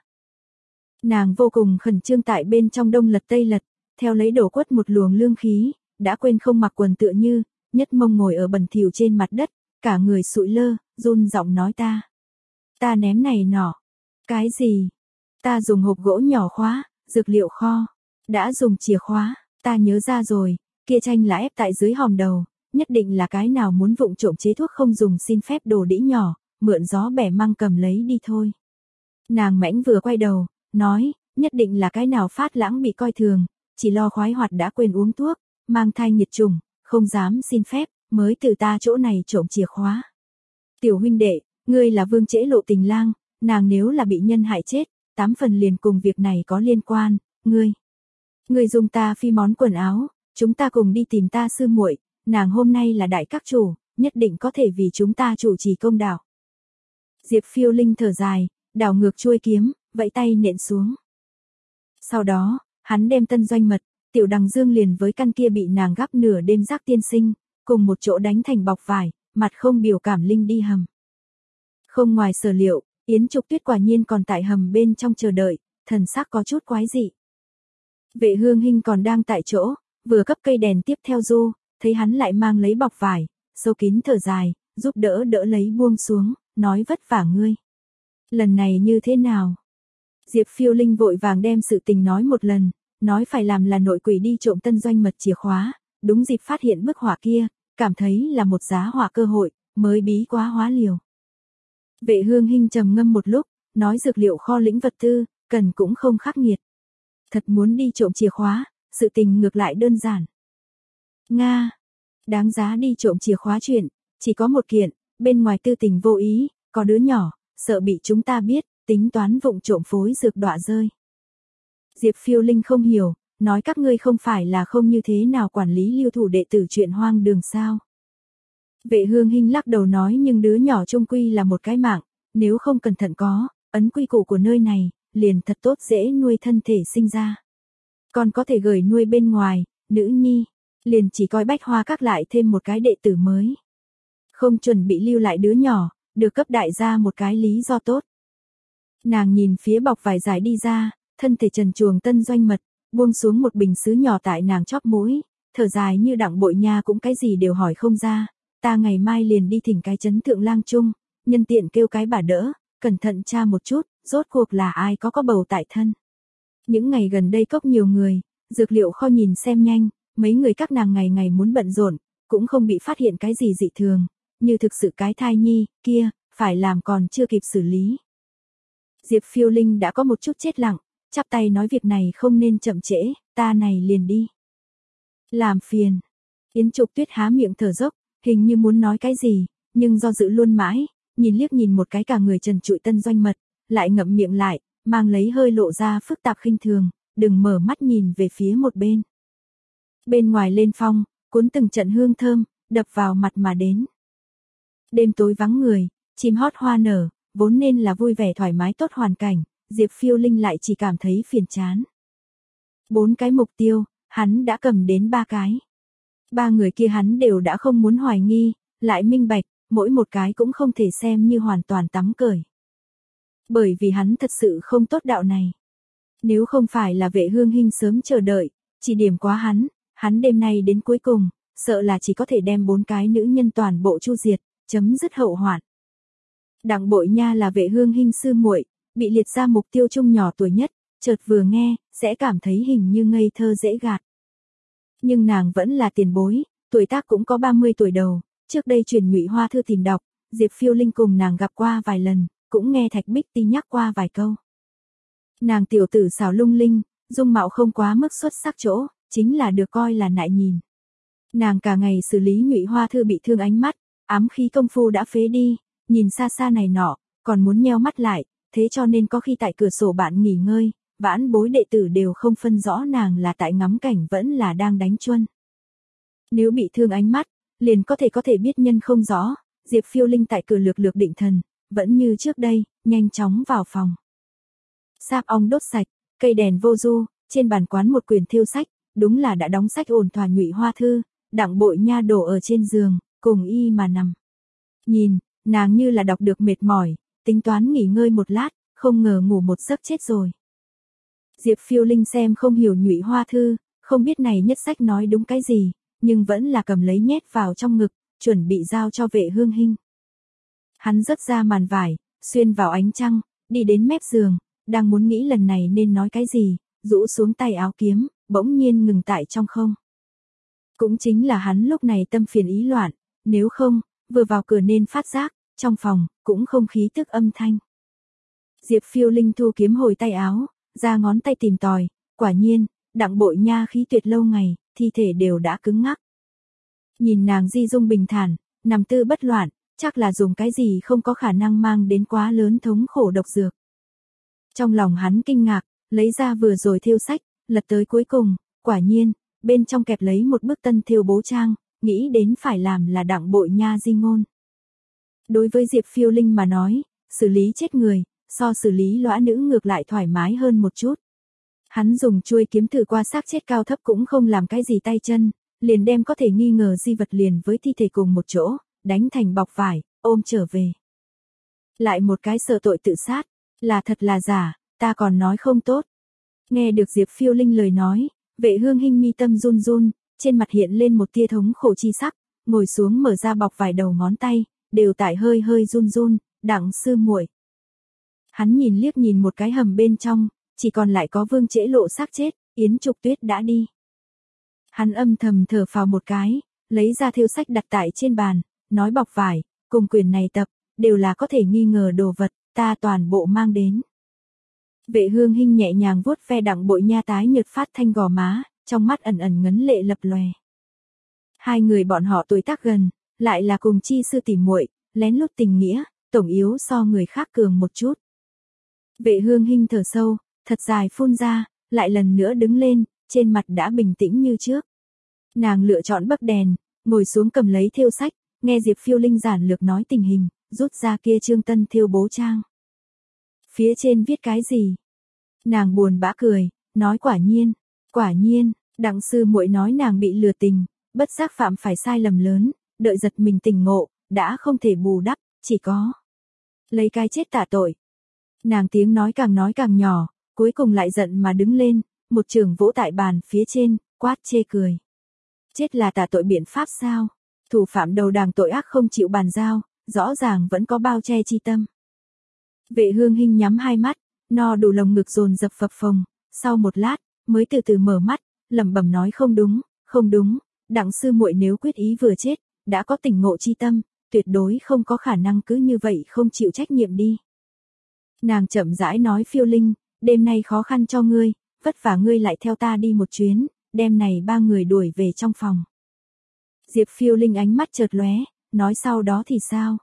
Nàng vô cùng khẩn trương tại bên trong đông lật tây lật, theo lấy đổ quất một luồng lương khí, đã quên không mặc quần tựa như, nhất mông ngồi ở bẩn thỉu trên mặt đất, cả người sụi lơ, run giọng nói ta. Ta ném này nọ. Cái gì? Ta dùng hộp gỗ nhỏ khóa, dược liệu kho. Đã dùng chìa khóa, ta nhớ ra rồi, kia tranh là ép tại dưới hòm đầu, nhất định là cái nào muốn vụng trộm chế thuốc không dùng xin phép đồ đĩ nhỏ, mượn gió bẻ măng cầm lấy đi thôi. Nàng mãnh vừa quay đầu, nói, nhất định là cái nào phát lãng bị coi thường, chỉ lo khoái hoạt đã quên uống thuốc, mang thai nhiệt trùng, không dám xin phép, mới từ ta chỗ này trộm chìa khóa. Tiểu huynh đệ, ngươi là Vương Trễ Lộ tình lang, nàng nếu là bị nhân hại chết, tám phần liền cùng việc này có liên quan, ngươi. Ngươi dùng ta phi món quần áo, chúng ta cùng đi tìm ta sư muội, nàng hôm nay là đại các chủ, nhất định có thể vì chúng ta chủ trì công đạo. Diệp Phiêu Linh thở dài, đảo ngược chuôi kiếm, vẫy tay nện xuống. Sau đó, hắn đem Tân Doanh Mật, tiểu đằng dương liền với căn kia bị nàng gắp nửa đêm giác tiên sinh, cùng một chỗ đánh thành bọc vải, mặt không biểu cảm linh đi hầm. Không ngoài sở liệu, Yến Trục Tuyết quả nhiên còn tại hầm bên trong chờ đợi, thần sắc có chút quái dị. Vệ Hương Hinh còn đang tại chỗ, vừa cấp cây đèn tiếp theo du, thấy hắn lại mang lấy bọc vải, sâu kín thở dài, giúp đỡ đỡ lấy buông xuống, nói vất vả ngươi. Lần này như thế nào? Diệp Phiêu Linh vội vàng đem sự tình nói một lần, nói phải làm là nội quỷ đi trộm Tân Doanh Mật chìa khóa, đúng dịp phát hiện bức họa kia, cảm thấy là một giá họa cơ hội, mới bí quá hóa liều. Vệ Hương Hinh trầm ngâm một lúc, nói dược liệu kho lĩnh vật tư, cần cũng không khắc nghiệt. Thật muốn đi trộm chìa khóa, sự tình ngược lại đơn giản. Nga, đáng giá đi trộm chìa khóa chuyện, chỉ có một kiện, bên ngoài tư tình vô ý, có đứa nhỏ, sợ bị chúng ta biết, tính toán vụng trộm phối dược đọa rơi. Diệp Phiêu Linh không hiểu, nói các ngươi không phải là không như thế nào quản lý lưu thủ đệ tử chuyện hoang đường sao. Vệ Hương Hinh lắc đầu nói nhưng đứa nhỏ trung quy là một cái mạng, nếu không cẩn thận có, ấn quy củ của nơi này, liền thật tốt dễ nuôi thân thể sinh ra. Còn có thể gửi nuôi bên ngoài, nữ nhi, liền chỉ coi Bách Hoa Các lại thêm một cái đệ tử mới. Không chuẩn bị lưu lại đứa nhỏ, được cấp đại gia một cái lý do tốt. Nàng nhìn phía bọc vải dài đi ra, thân thể trần truồng Tân Doanh Mật, buông xuống một bình sứ nhỏ tại nàng chóp mũi, thở dài như Đặng Bội Nha cũng cái gì đều hỏi không ra, ta ngày mai liền đi thỉnh cái trấn Thượng Lang Trung, nhân tiện kêu cái bà đỡ, cẩn thận tra một chút, rốt cuộc là ai có có bầu tại thân. Những ngày gần đây cốc nhiều người, dược liệu kho nhìn xem nhanh, mấy người các nàng ngày ngày muốn bận rộn, cũng không bị phát hiện cái gì dị thường, như thực sự cái thai nhi, kia, phải làm còn chưa kịp xử lý. Diệp Phiêu Linh đã có một chút chết lặng, chắp tay nói việc này không nên chậm trễ, ta này liền đi. Làm phiền. Yến Trục Tuyết há miệng thở dốc, hình như muốn nói cái gì, nhưng do dự luôn mãi, nhìn liếc nhìn một cái cả người trần trụi Tân Doanh Mật, lại ngậm miệng lại, mang lấy hơi lộ ra phức tạp khinh thường, đừng mở mắt nhìn về phía một bên. Bên ngoài lên phong, cuốn từng trận hương thơm, đập vào mặt mà đến. Đêm tối vắng người, chim hót hoa nở, vốn nên là vui vẻ thoải mái tốt hoàn cảnh, Diệp Phiêu Linh lại chỉ cảm thấy phiền chán. Bốn cái mục tiêu, hắn đã cầm đến ba cái. Ba người kia hắn đều đã không muốn hoài nghi, lại minh bạch, mỗi một cái cũng không thể xem như hoàn toàn tắm cởi. Bởi vì hắn thật sự không tốt đạo này. Nếu không phải là Vệ Hương Hinh sớm chờ đợi, chỉ điểm quá hắn, hắn đêm nay đến cuối cùng, sợ là chỉ có thể đem bốn cái nữ nhân toàn bộ chu diệt, chấm dứt hậu hoạn. Đặng Bội Nha là Vệ Hương Hinh sư muội, bị liệt ra mục tiêu chung nhỏ tuổi nhất, chợt vừa nghe, sẽ cảm thấy hình như ngây thơ dễ gạt. Nhưng nàng vẫn là tiền bối, tuổi tác cũng có ba mươi tuổi đầu, trước đây truyền Nhụy Hoa thư tìm đọc, Diệp Phiêu Linh cùng nàng gặp qua vài lần, cũng nghe Thạch Bích Ti nhắc qua vài câu. Nàng tiểu tử xảo lung linh, dung mạo không quá mức xuất sắc chỗ, chính là được coi là nại nhìn. Nàng cả ngày xử lý Nhụy Hoa thư bị thương ánh mắt, ám khí công phu đã phế đi, nhìn xa xa này nọ, còn muốn nheo mắt lại, thế cho nên có khi tại cửa sổ bạn nghỉ ngơi, vãn bối đệ tử đều không phân rõ nàng là tại ngắm cảnh vẫn là đang đánh chuân. Nếu bị thương ánh mắt, liền có thể có thể biết nhân không rõ, Diệp Phiêu Linh tại cửa lược lược định thần, vẫn như trước đây, nhanh chóng vào phòng. Sáp ong đốt sạch, cây đèn vô du, trên bàn quán một quyển thiêu sách, đúng là đã đóng sách ổn thỏa Nhụy Hoa thư, Đặng Bội Nha đổ ở trên giường, cùng y mà nằm. Nhìn, nàng như là đọc được mệt mỏi, tính toán nghỉ ngơi một lát, không ngờ ngủ một giấc chết rồi. Diệp Phiêu Linh xem không hiểu Nhụy Hoa thư, không biết này nhất sách nói đúng cái gì, nhưng vẫn là cầm lấy nhét vào trong ngực, chuẩn bị giao cho Vệ Hương Hinh. Hắn rớt ra màn vải, xuyên vào ánh trăng, đi đến mép giường, đang muốn nghĩ lần này nên nói cái gì, rũ xuống tay áo kiếm, bỗng nhiên ngừng tại trong không. Cũng chính là hắn lúc này tâm phiền ý loạn, nếu không, vừa vào cửa nên phát giác, trong phòng, cũng không khí tức âm thanh. Diệp Phiêu Linh thu kiếm hồi tay áo, ra ngón tay tìm tòi, quả nhiên, Đặng Bội Nha khí tuyệt lâu ngày, thi thể đều đã cứng ngắc. Nhìn nàng di dung bình thản, nằm tư bất loạn, chắc là dùng cái gì không có khả năng mang đến quá lớn thống khổ độc dược. Trong lòng hắn kinh ngạc, lấy ra vừa rồi thêu sách, lật tới cuối cùng, quả nhiên, bên trong kẹp lấy một bức tân thêu bố trang, nghĩ đến phải làm là Đặng Bội Nha di ngôn. Đối với Diệp Phiêu Linh mà nói, xử lý chết người, so xử lý lõa nữ ngược lại thoải mái hơn một chút. Hắn dùng chuôi kiếm thử qua xác chết cao thấp cũng không làm cái gì tay chân, liền đem có thể nghi ngờ di vật liền với thi thể cùng một chỗ, đánh thành bọc vải, ôm trở về. Lại một cái sợ tội tự sát, là thật là giả, ta còn nói không tốt. Nghe được Diệp Phiêu Linh lời nói, Vệ Hương Hinh mi tâm run run, trên mặt hiện lên một tia thống khổ chi sắc, ngồi xuống mở ra bọc vải đầu ngón tay, đều tại hơi hơi run run, Đặng sư muội. Hắn nhìn liếc nhìn một cái hầm bên trong, chỉ còn lại có Vương Trễ Lộ xác chết, Yến Trục Tuyết đã đi. Hắn âm thầm thở phào một cái, lấy ra thêu sách đặt tại trên bàn, nói bọc vải, cùng quyển này tập, đều là có thể nghi ngờ đồ vật, ta toàn bộ mang đến. Vệ Hương Hinh nhẹ nhàng vuốt ve Đặng Bội Nha tái nhợt phát thanh gò má, trong mắt ẩn ẩn ngấn lệ lập lòe. Hai người bọn họ tuổi tác gần, lại là cùng chi sư tỉ muội, lén lút tình nghĩa, tổng yếu so người khác cường một chút. Vệ Hương Hinh thở sâu, thật dài phun ra, lại lần nữa đứng lên, trên mặt đã bình tĩnh như trước. Nàng lựa chọn bấc đèn, ngồi xuống cầm lấy thêu sách, nghe Diệp Phiêu Linh giản lược nói tình hình, rút ra kia trương tân thêu bố trang. Phía trên viết cái gì? Nàng buồn bã cười, nói quả nhiên, quả nhiên, Đặng sư muội nói nàng bị lừa tình, bất giác phạm phải sai lầm lớn, đợi giật mình tỉnh ngộ, đã không thể bù đắp, chỉ có lấy cái chết tạ tội. Nàng tiếng nói càng nói càng nhỏ, cuối cùng lại giận mà đứng lên, một chưởng vỗ tại bàn phía trên, quát chê cười. Chết là tạ tội biện pháp sao? Thủ phạm đầu đàng tội ác không chịu bàn giao, rõ ràng vẫn có bao che chi tâm. Vệ Hương Hinh nhắm hai mắt, no đủ lồng ngực dồn dập phập phồng, sau một lát, mới từ từ mở mắt, lẩm bẩm nói không đúng, không đúng, Đặng sư muội nếu quyết ý vừa chết, đã có tỉnh ngộ chi tâm, tuyệt đối không có khả năng cứ như vậy không chịu trách nhiệm đi. Nàng chậm rãi nói Phiêu Linh, đêm nay khó khăn cho ngươi, vất vả ngươi lại theo ta đi một chuyến, đêm này ba người đuổi về trong phòng. Diệp Phiêu Linh ánh mắt chợt lóe, nói sau đó thì sao?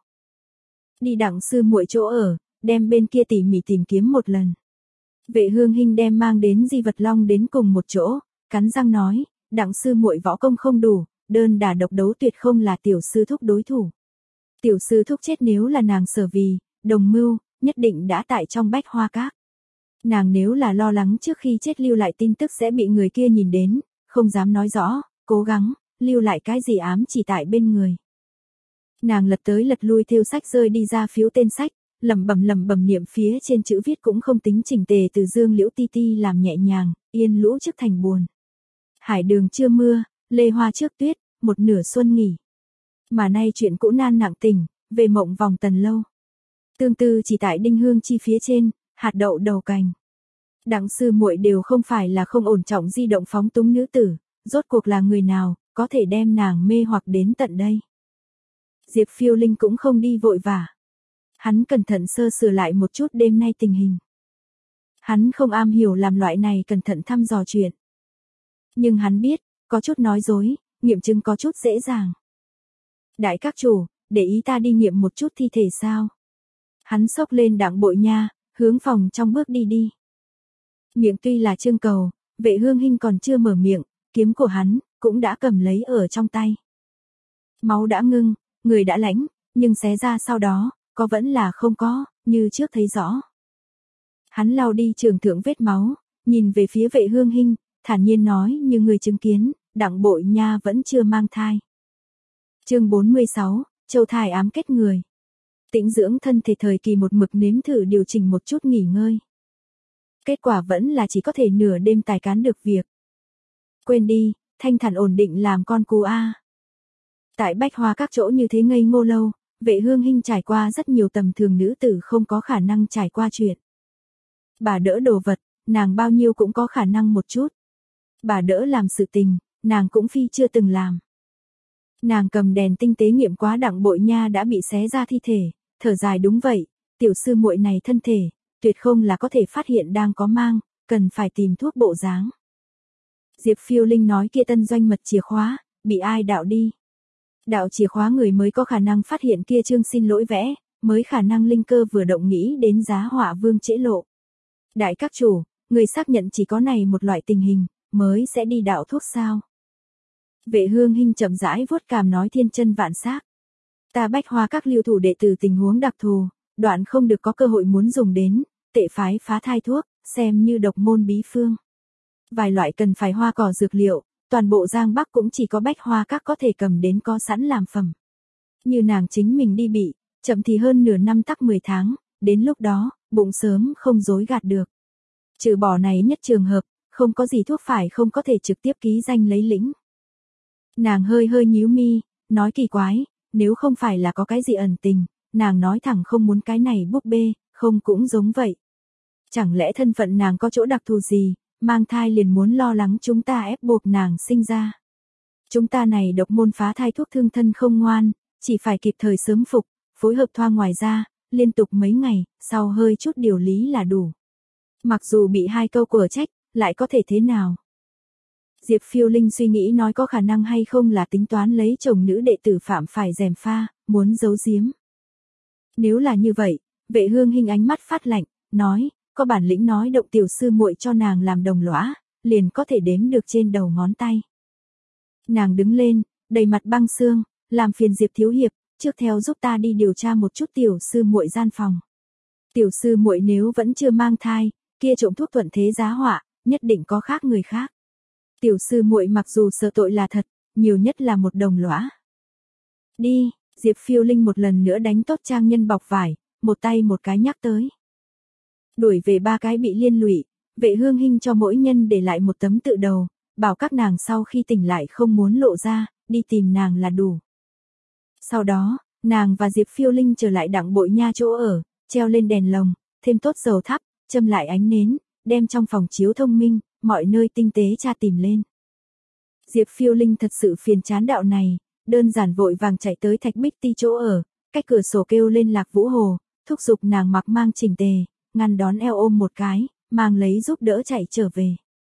Đi Đặng sư muội chỗ ở, đem bên kia tỉ mỉ tìm kiếm một lần. Vệ Hương Hinh đem mang đến Di Vật Long đến cùng một chỗ, cắn răng nói, Đặng sư muội võ công không đủ, đơn đả độc đấu tuyệt không là tiểu sư thúc đối thủ. Tiểu sư thúc chết nếu là nàng sở vì, đồng mưu, nhất định đã tại trong Bách Hoa Các. Nàng nếu là lo lắng trước khi chết lưu lại tin tức sẽ bị người kia nhìn đến, không dám nói rõ, cố gắng, lưu lại cái gì ám chỉ tại bên người. Nàng lật tới lật lui thêu sách rơi đi ra phiếu tên sách, lẩm bẩm lẩm bẩm niệm phía trên chữ viết cũng không tính chỉnh tề từ Dương Liễu ti ti làm nhẹ nhàng, yên lũ trước thành buồn. Hải đường chưa mưa, lê hoa trước tuyết, một nửa xuân nghỉ. Mà nay chuyện cũ nan nặng tình, về mộng vòng tần lâu. Tương tư chỉ tại đinh hương chi phía trên, hạt đậu đầu cành. Đặng sư muội đều không phải là không ổn trọng di động phóng túng nữ tử, rốt cuộc là người nào, có thể đem nàng mê hoặc đến tận đây. Diệp Phiêu Linh cũng không đi vội vã. Hắn cẩn thận sơ sửa lại một chút đêm nay tình hình. Hắn không am hiểu làm loại này cẩn thận thăm dò chuyện. Nhưng hắn biết, có chút nói dối, nghiệm chứng có chút dễ dàng. Đại các chủ, để ý ta đi nghiệm một chút thi thể sao? Hắn xốc lên Đặng Bội Nha, hướng phòng trong bước đi đi. Miệng tuy là trương cầu, Vệ Hương Hinh còn chưa mở miệng, kiếm của hắn cũng đã cầm lấy ở trong tay. Máu đã ngưng, người đã lãnh, nhưng xé ra sau đó, có vẫn là không có, như trước thấy rõ. Hắn lau đi trường thượng vết máu, nhìn về phía Vệ Hương Hinh, thản nhiên nói như người chứng kiến, Đặng Bội Nha vẫn chưa mang thai. Chương bốn mươi sáu, Châu thai ám kết người. Tĩnh dưỡng thân thể thời kỳ một mực nếm thử điều chỉnh một chút nghỉ ngơi. Kết quả vẫn là chỉ có thể nửa đêm tài cán được việc. Quên đi, thanh thản ổn định làm con cú a. Tại Bách Hoa các chỗ như thế ngây ngô lâu, Vệ Hương Hinh trải qua rất nhiều tầm thường nữ tử không có khả năng trải qua chuyện. Bà đỡ đồ vật, nàng bao nhiêu cũng có khả năng một chút. Bà đỡ làm sự tình, nàng cũng phi chưa từng làm. Nàng cầm đèn tinh tế nghiệm quá Đặng Bội Nha đã bị xé ra thi thể, thở dài đúng vậy, tiểu sư muội này thân thể, tuyệt không là có thể phát hiện đang có mang, cần phải tìm thuốc bộ dáng. Diệp Phiêu Linh nói kia tân doanh mật chìa khóa, bị ai đạo đi. Đạo chìa khóa người mới có khả năng phát hiện kia chương xin lỗi vẽ, mới khả năng linh cơ vừa động nghĩ đến giá họa vương trễ lộ. Đại các chủ, người xác nhận chỉ có này một loại tình hình, mới sẽ đi đạo thuốc sao. Vệ Hương Hinh chậm rãi vuốt cằm nói thiên chân vạn xác. Ta Bách Hoa các lưu thủ đệ tử tình huống đặc thù, đoạn không được có cơ hội muốn dùng đến, tệ phái phá thai thuốc, xem như độc môn bí phương. Vài loại cần phải hoa cỏ dược liệu, toàn bộ Giang Bắc cũng chỉ có Bách Hoa các có thể cầm đến có sẵn làm phẩm. Như nàng chính mình đi bị, chậm thì hơn nửa năm tắc mười tháng, đến lúc đó, bụng sớm không dối gạt được. Trừ bỏ này nhất trường hợp, không có gì thuốc phải không có thể trực tiếp ký danh lấy lĩnh. Nàng hơi hơi nhíu mi, nói kỳ quái, nếu không phải là có cái gì ẩn tình, nàng nói thẳng không muốn cái này búp bê, không cũng giống vậy. Chẳng lẽ thân phận nàng có chỗ đặc thù gì, mang thai liền muốn lo lắng chúng ta ép buộc nàng sinh ra. Chúng ta này độc môn phá thai thuốc thương thân không ngoan, chỉ phải kịp thời sớm phục, phối hợp thoa ngoài ra, liên tục mấy ngày, sau hơi chút điều lý là đủ. Mặc dù bị hai câu của trách, lại có thể thế nào? Diệp Phiêu Linh suy nghĩ nói có khả năng hay không là tính toán lấy chồng nữ đệ tử phạm phải gièm pha, muốn giấu giếm. Nếu là như vậy, Vệ Hương Hinh ánh mắt phát lạnh, nói, có bản lĩnh nói động tiểu sư muội cho nàng làm đồng lõa, liền có thể đếm được trên đầu ngón tay. Nàng đứng lên, đầy mặt băng xương, làm phiền Diệp thiếu hiệp, trước theo giúp ta đi điều tra một chút tiểu sư muội gian phòng. Tiểu sư muội nếu vẫn chưa mang thai, kia trộm thuốc thuận thế giá họa, nhất định có khác người khác. Tiểu sư muội mặc dù sợ tội là thật, nhiều nhất là một đồng lõa. Đi, Diệp Phiêu Linh một lần nữa đánh tốt trang nhân bọc vải, một tay một cái nhắc tới. Đuổi về ba cái bị liên lụy, Vệ Hương Hinh cho mỗi nhân để lại một tấm tự đầu, bảo các nàng sau khi tỉnh lại không muốn lộ ra, đi tìm nàng là đủ. Sau đó, nàng và Diệp Phiêu Linh trở lại Đặng Bội Nha chỗ ở, treo lên đèn lồng, thêm tốt dầu thắp, châm lại ánh nến, đem trong phòng chiếu thông minh, mọi nơi tinh tế tra tìm lên. Diệp Phiêu Linh thật sự phiền chán đạo này, đơn giản vội vàng chạy tới Thạch Bích Ti chỗ ở, cách cửa sổ kêu lên Lạc Vũ Hồ, thúc giục nàng mặc mang chỉnh tề, ngăn đón eo ôm một cái, mang lấy giúp đỡ chạy trở về.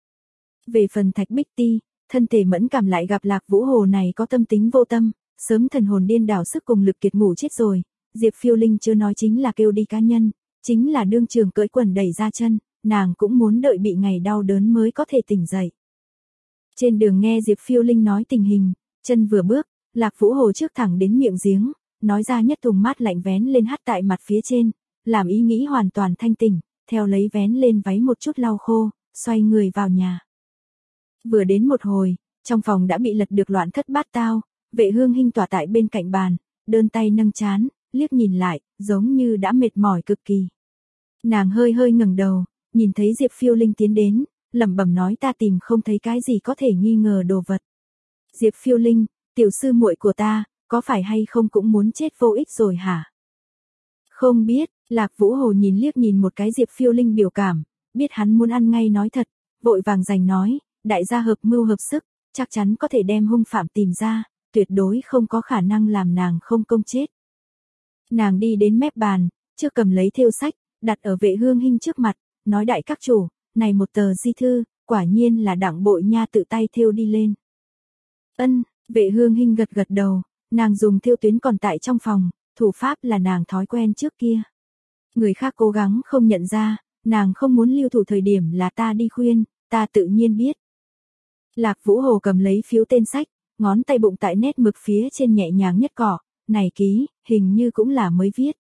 Về phần Thạch Bích Ti, thân thể mẫn cảm lại gặp Lạc Vũ Hồ này có tâm tính vô tâm, sớm thần hồn điên đảo sức cùng lực kiệt ngủ chết rồi, Diệp Phiêu Linh chưa nói chính là kêu đi cá nhân, chính là đương trường cưỡi quần đẩy ra chân, nàng cũng muốn đợi bị ngày đau đớn mới có thể tỉnh dậy. Trên đường nghe Diệp Phiêu Linh nói tình hình, chân vừa bước, Lạc Vũ Hồ trước thẳng đến miệng giếng, nói ra nhất thùng mát lạnh vén lên hắt tại mặt phía trên, làm ý nghĩ hoàn toàn thanh tỉnh, theo lấy vén lên váy một chút lau khô, xoay người vào nhà. Vừa đến một hồi, trong phòng đã bị lật được loạn thất bát tao, Vệ Hương Hinh tỏa tại bên cạnh bàn, đơn tay nâng chán, liếc nhìn lại, giống như đã mệt mỏi cực kỳ. Nàng hơi hơi ngẩng đầu, nhìn thấy Diệp Phiêu Linh tiến đến, lẩm bẩm nói ta tìm không thấy cái gì có thể nghi ngờ đồ vật. Diệp Phiêu Linh, tiểu sư muội của ta, có phải hay không cũng muốn chết vô ích rồi hả? Không biết, Lạc Vũ Hồ nhìn liếc nhìn một cái Diệp Phiêu Linh biểu cảm, biết hắn muốn ăn ngay nói thật, vội vàng giành nói, đại gia hợp mưu hợp sức, chắc chắn có thể đem hung phạm tìm ra, tuyệt đối không có khả năng làm nàng không công chết. Nàng đi đến mép bàn, trước cầm lấy thêu sách, đặt ở Vệ Hương Hinh trước mặt, nói đại các chủ, này một tờ di thư, quả nhiên là Đặng Bội Nha tự tay thêu đi lên. Ân, Vệ Hương Hinh gật gật đầu, nàng dùng thêu tuyến còn tại trong phòng, thủ pháp là nàng thói quen trước kia. Người khác cố gắng không nhận ra, nàng không muốn lưu thủ thời điểm là ta đi khuyên, ta tự nhiên biết. Lạc Vũ Hồ cầm lấy phiếu tên sách, ngón tay bụng tại nét mực phía trên nhẹ nhàng nhất cỏ, này ký, hình như cũng là mới viết.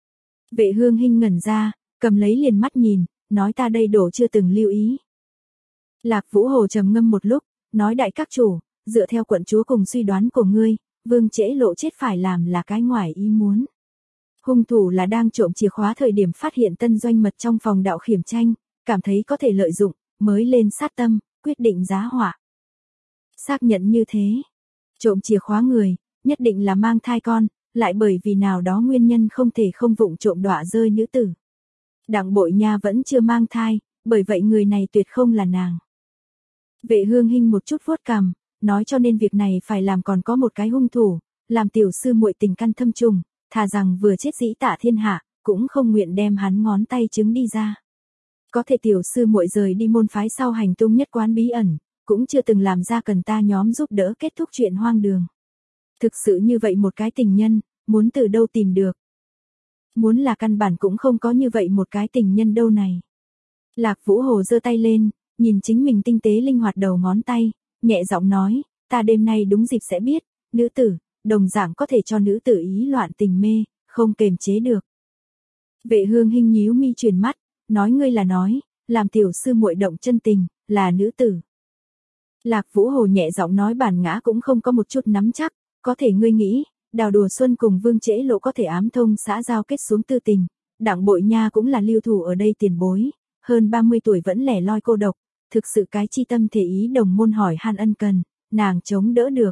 Vệ Hương Hinh ngẩn ra, cầm lấy liền mắt nhìn, nói ta đây đổ chưa từng lưu ý. Lạc Vũ Hồ trầm ngâm một lúc, nói đại các chủ, dựa theo quận chúa cùng suy đoán của ngươi, Vương Trễ Lộ chết phải làm là cái ngoài ý muốn. Hung thủ là đang trộm chìa khóa thời điểm phát hiện tân doanh mật trong phòng đạo khiểm tranh, cảm thấy có thể lợi dụng, mới lên sát tâm, quyết định giá họa. Xác nhận như thế, trộm chìa khóa người, nhất định là mang thai con, lại bởi vì nào đó nguyên nhân không thể không vụng trộm đọa rơi nữ tử. Đặng Bội Nha vẫn chưa mang thai, bởi vậy người này tuyệt không là nàng. Vệ Hương Hinh một chút vuốt cằm, nói cho nên việc này phải làm còn có một cái hung thủ, làm tiểu sư muội tình căn thâm trùng, thà rằng vừa chết dĩ tạ thiên hạ, cũng không nguyện đem hắn ngón tay trứng đi ra. Có thể tiểu sư muội rời đi môn phái sau hành tung nhất quán bí ẩn, cũng chưa từng làm ra cần ta nhóm giúp đỡ kết thúc chuyện hoang đường. Thực sự như vậy một cái tình nhân, muốn từ đâu tìm được. Muốn là căn bản cũng không có như vậy một cái tình nhân đâu này. Lạc Vũ Hồ giơ tay lên, nhìn chính mình tinh tế linh hoạt đầu ngón tay, nhẹ giọng nói, ta đêm nay đúng dịp sẽ biết, nữ tử, đồng dạng có thể cho nữ tử ý loạn tình mê, không kềm chế được. Vệ Hương Hinh nhíu mi chuyển mắt, nói ngươi là nói, làm tiểu sư muội động chân tình, là nữ tử. Lạc Vũ Hồ nhẹ giọng nói bản ngã cũng không có một chút nắm chắc, có thể ngươi nghĩ, Đào Đùa Xuân cùng Vương Trễ Lộ có thể ám thông xã giao kết xuống tư tình, Đặng Bội Nha cũng là lưu thủ ở đây tiền bối, hơn ba mươi tuổi vẫn lẻ loi cô độc, thực sự cái chi tâm thể ý đồng môn hỏi han ân cần, nàng chống đỡ được.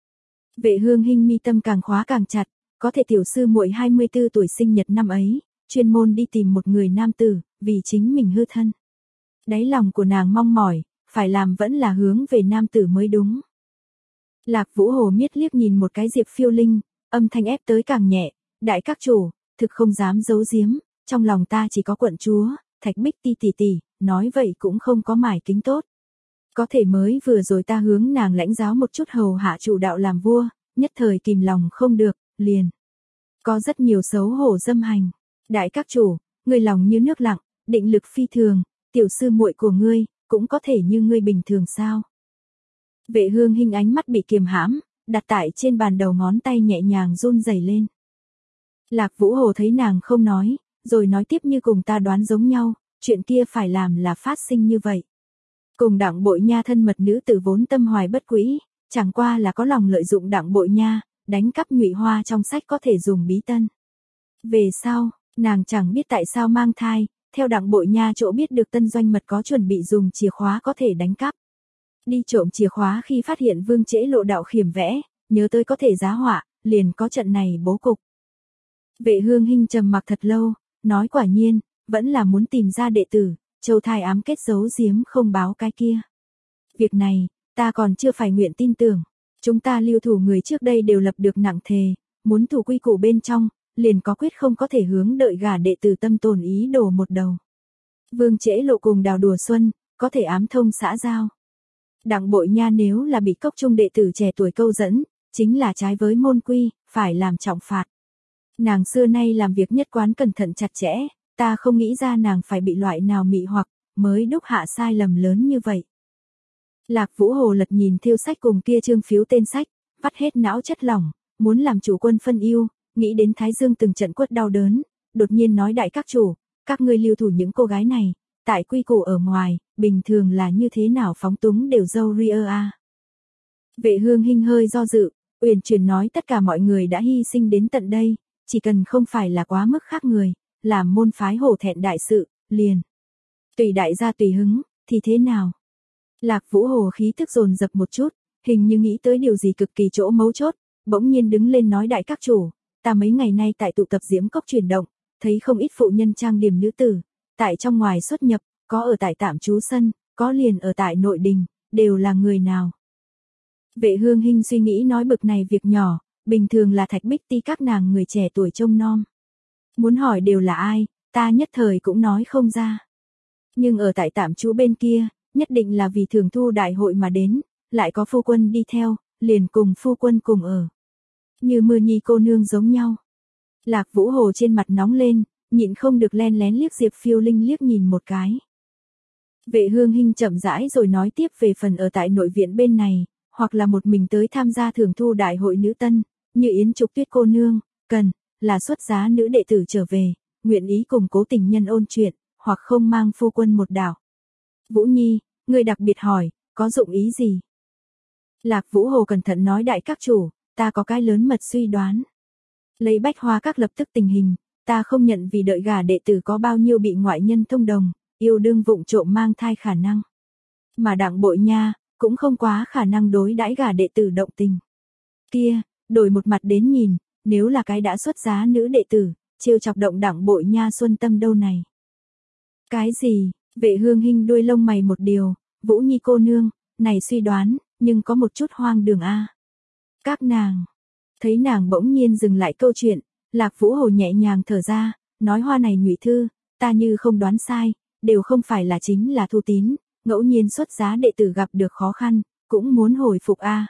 Vệ Hương Hinh mi tâm càng khóa càng chặt, có thể tiểu sư muội hai mươi tư tuổi sinh nhật năm ấy, chuyên môn đi tìm một người nam tử, vì chính mình hư thân. Đáy lòng của nàng mong mỏi, phải làm vẫn là hướng về nam tử mới đúng. Lạc Vũ Hồ miết liếc nhìn một cái Diệp Phiêu Linh, âm thanh ép tới càng nhẹ, đại các chủ, thực không dám giấu giếm, trong lòng ta chỉ có quận chúa, Thạch Bích Ti tỷ tỷ, nói vậy cũng không có mải kính tốt. Có thể mới vừa rồi ta hướng nàng lãnh giáo một chút hầu hạ chủ đạo làm vua, nhất thời kìm lòng không được, liền. Có rất nhiều xấu hổ dâm hành. Đại các chủ, người lòng như nước lặng, định lực phi thường, tiểu sư muội của ngươi, cũng có thể như ngươi bình thường sao. Vệ Hương Hinh ánh mắt bị kiềm hãm, đặt tại trên bàn đầu ngón tay nhẹ nhàng run rẩy lên. Lạc Vũ Hồ thấy nàng không nói, rồi nói tiếp như cùng ta đoán giống nhau, chuyện kia phải làm là phát sinh như vậy. Cùng Đặng Bội Nha thân mật nữ tử vốn tâm hoài bất quỹ, chẳng qua là có lòng lợi dụng Đặng Bội Nha, đánh cắp nhụy hoa trong sách có thể dùng bí tân. Về sau, nàng chẳng biết tại sao mang thai, theo Đặng Bội Nha chỗ biết được tân doanh mật có chuẩn bị dùng chìa khóa có thể đánh cắp. Đi trộm chìa khóa khi phát hiện Vương Trễ Lộ đạo khiểm vẽ, nhớ tới có thể giá họa, liền có trận này bố cục. Vệ Hương Hinh trầm mặc thật lâu, nói quả nhiên, vẫn là muốn tìm ra đệ tử, Châu Thai ám kết giấu giếm không báo cái kia. Việc này, ta còn chưa phải nguyện tin tưởng, chúng ta lưu thủ người trước đây đều lập được nặng thề, muốn thủ quy củ bên trong, liền có quyết không có thể hướng đợi gả đệ tử tâm tồn ý đồ một đầu. Vương Trễ Lộ cùng Đào Đùa Xuân, có thể ám thông xã giao. Đặng Bội Nha nếu là bị cốc trung đệ tử trẻ tuổi câu dẫn, chính là trái với môn quy, phải làm trọng phạt. Nàng xưa nay làm việc nhất quán cẩn thận chặt chẽ, ta không nghĩ ra nàng phải bị loại nào mị hoặc, mới đúc hạ sai lầm lớn như vậy. Lạc Vũ Hồ lật nhìn thêu sách cùng kia chương phiếu tên sách, vắt hết não chất lỏng, muốn làm chủ quân phân yêu, nghĩ đến Thái Dương từng trận quất đau đớn, đột nhiên nói đại các chủ, các ngươi lưu thủ những cô gái này, tại quy củ ở ngoài, bình thường là như thế nào phóng túng đều dâu ria a. Vệ Hương Hinh hơi do dự, uyển chuyển nói tất cả mọi người đã hy sinh đến tận đây, chỉ cần không phải là quá mức khác người, làm môn phái hổ thẹn đại sự, liền. Tùy đại gia tùy hứng, thì thế nào? Lạc Vũ Hồ khí tức dồn dập một chút, hình như nghĩ tới điều gì cực kỳ chỗ mấu chốt, bỗng nhiên đứng lên nói đại các chủ, ta mấy ngày nay tại tụ tập Diễm Cốc chuyển động, thấy không ít phụ nhân trang điểm nữ tử, tại trong ngoài xuất nhập, có ở tại tạm trú sân, có liền ở tại nội đình, đều là người nào? Vệ Hương Hinh suy nghĩ nói bực này việc nhỏ, bình thường là Thạch Bích Ti các nàng người trẻ tuổi trông nom. Muốn hỏi đều là ai, ta nhất thời cũng nói không ra. Nhưng ở tại tạm trú bên kia, nhất định là vì thường thu đại hội mà đến, lại có phu quân đi theo, liền cùng phu quân cùng ở. Như Mưa Nhi cô nương giống nhau. Lạc Vũ Hồ trên mặt nóng lên, nhịn không được len lén liếc Diệp Phiêu Linh liếc nhìn một cái. Vệ Hương Hinh chậm rãi rồi nói tiếp về phần ở tại nội viện bên này, hoặc là một mình tới tham gia thường thu đại hội nữ tân, như Yến Trục Tuyết cô nương, cần là xuất giá nữ đệ tử trở về, nguyện ý cùng cố tình nhân ôn chuyện, hoặc không mang phu quân một đảo. Vũ Nhi, người đặc biệt hỏi, có dụng ý gì? Lạc Vũ Hồ cẩn thận nói đại các chủ, ta có cái lớn mật suy đoán. Lấy Bách Hoa các lập tức tình hình, ta không nhận vì đợi gả đệ tử có bao nhiêu bị ngoại nhân thông đồng, yêu đương vụng trộm mang thai khả năng. Mà Đặng Bội Nha, cũng không quá khả năng đối đãi gả đệ tử động tình. Kia, đổi một mặt đến nhìn, nếu là cái đã xuất giá nữ đệ tử, trêu chọc động Đặng Bội Nha xuân tâm đâu này. Cái gì? Vệ Hương Hinh đuôi lông mày một điều, Vũ Nhi cô nương, này suy đoán, nhưng có một chút hoang đường a. Các nàng, thấy nàng bỗng nhiên dừng lại câu chuyện, Lạc Vũ Hồ nhẹ nhàng thở ra, nói hoa này nhụy thư, ta như không đoán sai, đều không phải là chính là Thu Tín, ngẫu nhiên xuất giá đệ tử gặp được khó khăn, cũng muốn hồi phục a.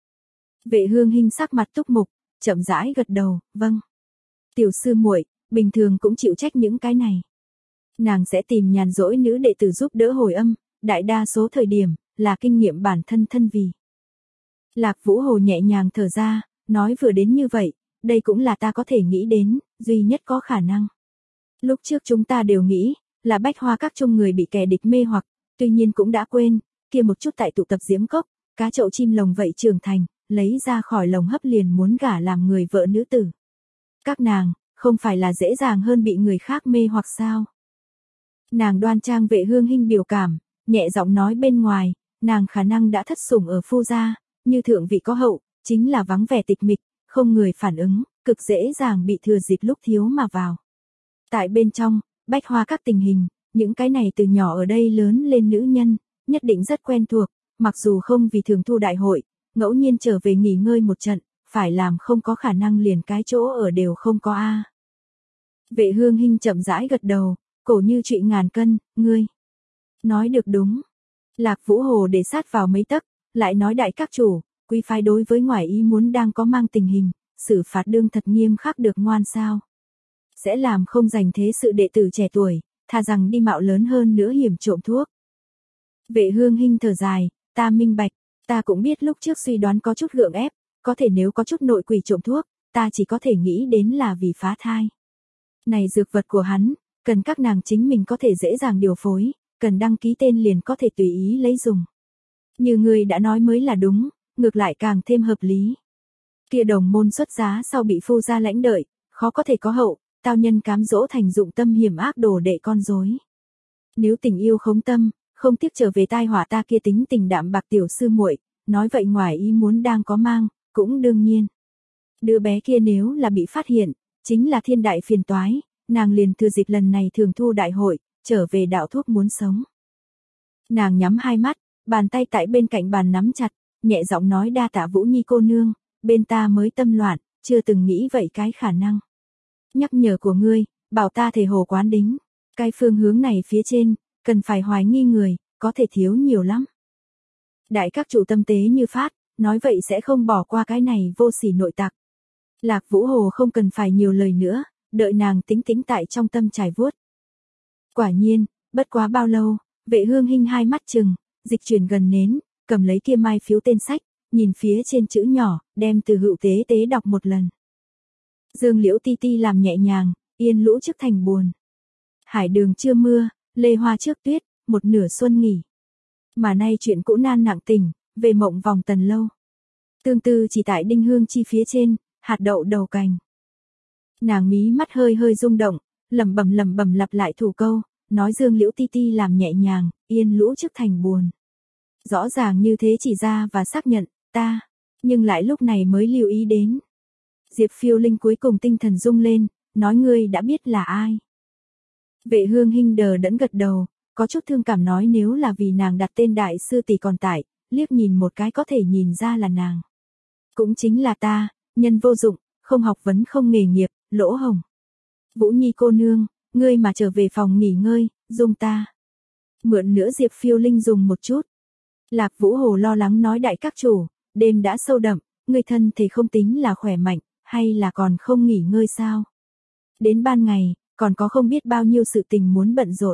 Vệ Hương Hinh sắc mặt túc mục, chậm rãi gật đầu, vâng. Tiểu sư muội, bình thường cũng chịu trách những cái này. Nàng sẽ tìm nhàn rỗi nữ đệ tử giúp đỡ hồi âm, đại đa số thời điểm, là kinh nghiệm bản thân thân vì. Lạc Vũ Hồ nhẹ nhàng thở ra, nói vừa đến như vậy, đây cũng là ta có thể nghĩ đến, duy nhất có khả năng. Lúc trước chúng ta đều nghĩ, là Bách Hoa các chung người bị kẻ địch mê hoặc, tuy nhiên cũng đã quên, kia một chút tại tụ tập Diễm Cốc, cá chậu chim lồng vậy trưởng thành, lấy ra khỏi lồng hấp liền muốn gả làm người vợ nữ tử. Các nàng, không phải là dễ dàng hơn bị người khác mê hoặc sao? Nàng đoan trang Vệ Hương Hinh biểu cảm, nhẹ giọng nói bên ngoài, nàng khả năng đã thất sủng ở phu gia, như thượng vị có hậu, chính là vắng vẻ tịch mịch, không người phản ứng, cực dễ dàng bị thừa dịp lúc thiếu mà vào. Tại bên trong, Bách Hoa các tình hình, những cái này từ nhỏ ở đây lớn lên nữ nhân, nhất định rất quen thuộc, mặc dù không vì thường thu đại hội, ngẫu nhiên trở về nghỉ ngơi một trận, phải làm không có khả năng liền cái chỗ ở đều không có a. Vệ Hương Hinh chậm rãi gật đầu, cổ như trụy ngàn cân, ngươi nói được đúng. Lạc Vũ Hồ để sát vào mấy tấc, lại nói đại các chủ, quý phái đối với ngoại ý muốn đang có mang tình hình, xử phạt đương thật nghiêm khắc được ngoan sao? Sẽ làm không dành thế sự đệ tử trẻ tuổi, thà rằng đi mạo lớn hơn nữa hiểm trộm thuốc. Vệ Hương Hinh thở dài, ta minh bạch, ta cũng biết lúc trước suy đoán có chút gượng ép, có thể nếu có chút nội quỷ trộm thuốc, ta chỉ có thể nghĩ đến là vì phá thai. Này dược vật của hắn, cần các nàng chính mình có thể dễ dàng điều phối, cần đăng ký tên liền có thể tùy ý lấy dùng. Như ngươi đã nói mới là đúng, ngược lại càng thêm hợp lý. Kia đồng môn xuất giá sau bị phu gia lãnh đợi, khó có thể có hậu, tao nhân cám dỗ thành dụng tâm hiểm ác đồ đệ con rối. Nếu tình yêu khống tâm, không tiếc trở về tai họa ta kia tính tình đạm bạc tiểu sư muội, nói vậy ngoài ý muốn đang có mang, cũng đương nhiên. Đứa bé kia nếu là bị phát hiện, chính là thiên đại phiền toái, nàng liền thừa dịp lần này thường thu đại hội, trở về đạo thuốc muốn sống. Nàng nhắm hai mắt, bàn tay tại bên cạnh bàn nắm chặt, nhẹ giọng nói đa tạ Vũ Nhi cô nương, bên ta mới tâm loạn, chưa từng nghĩ vậy cái khả năng. Nhắc nhở của ngươi, bảo ta thể hồ quán đính, cái phương hướng này phía trên, cần phải hoài nghi người, có thể thiếu nhiều lắm. Đại các chủ tâm tế như phát, nói vậy sẽ không bỏ qua cái này vô sỉ nội tặc. Lạc Vũ Hồ không cần phải nhiều lời nữa, đợi nàng tính tính tại trong tâm trải vuốt. Quả nhiên, bất quá bao lâu, Vệ Hương Hinh hai mắt chừng, dịch chuyển gần nến, cầm lấy kia mai phiếu tên sách, nhìn phía trên chữ nhỏ, đem từ Hữu Tế Tế đọc một lần. Dương Liễu ti ti làm nhẹ nhàng, yên lũ trước thành buồn. Hải đường chưa mưa, lê hoa trước tuyết, một nửa xuân nghỉ. Mà nay chuyện cũ nan nặng tình, về mộng vòng tần lâu. Tương tư chỉ tại đinh hương chi phía trên, hạt đậu đầu cành. Nàng mí mắt hơi hơi rung động, lẩm bẩm lẩm bẩm lặp lại thủ câu, nói Dương Liễu ti ti làm nhẹ nhàng, yên lũ trước thành buồn. Rõ ràng như thế chỉ ra và xác nhận, ta, nhưng lại lúc này mới lưu ý đến. Diệp Phiêu Linh cuối cùng tinh thần rung lên, nói ngươi đã biết là ai. Vệ Hương Hinh đờ đẫn gật đầu, có chút thương cảm nói nếu là vì nàng đặt tên đại sư tỷ còn tại, liếc nhìn một cái có thể nhìn ra là nàng. Cũng chính là ta, nhân vô dụng, không học vấn không nghề nghiệp, lỗ hồng. Vũ Nhi cô nương, ngươi mà trở về phòng nghỉ ngơi, dùng ta. Mượn nữa Diệp Phiêu Linh dùng một chút. Lạc Vũ Hồ lo lắng nói đại các chủ, đêm đã sâu đậm, ngươi thân thể không tính là khỏe mạnh, hay là còn không nghỉ ngơi sao? Đến ban ngày, còn có không biết bao nhiêu sự tình muốn bận rộn.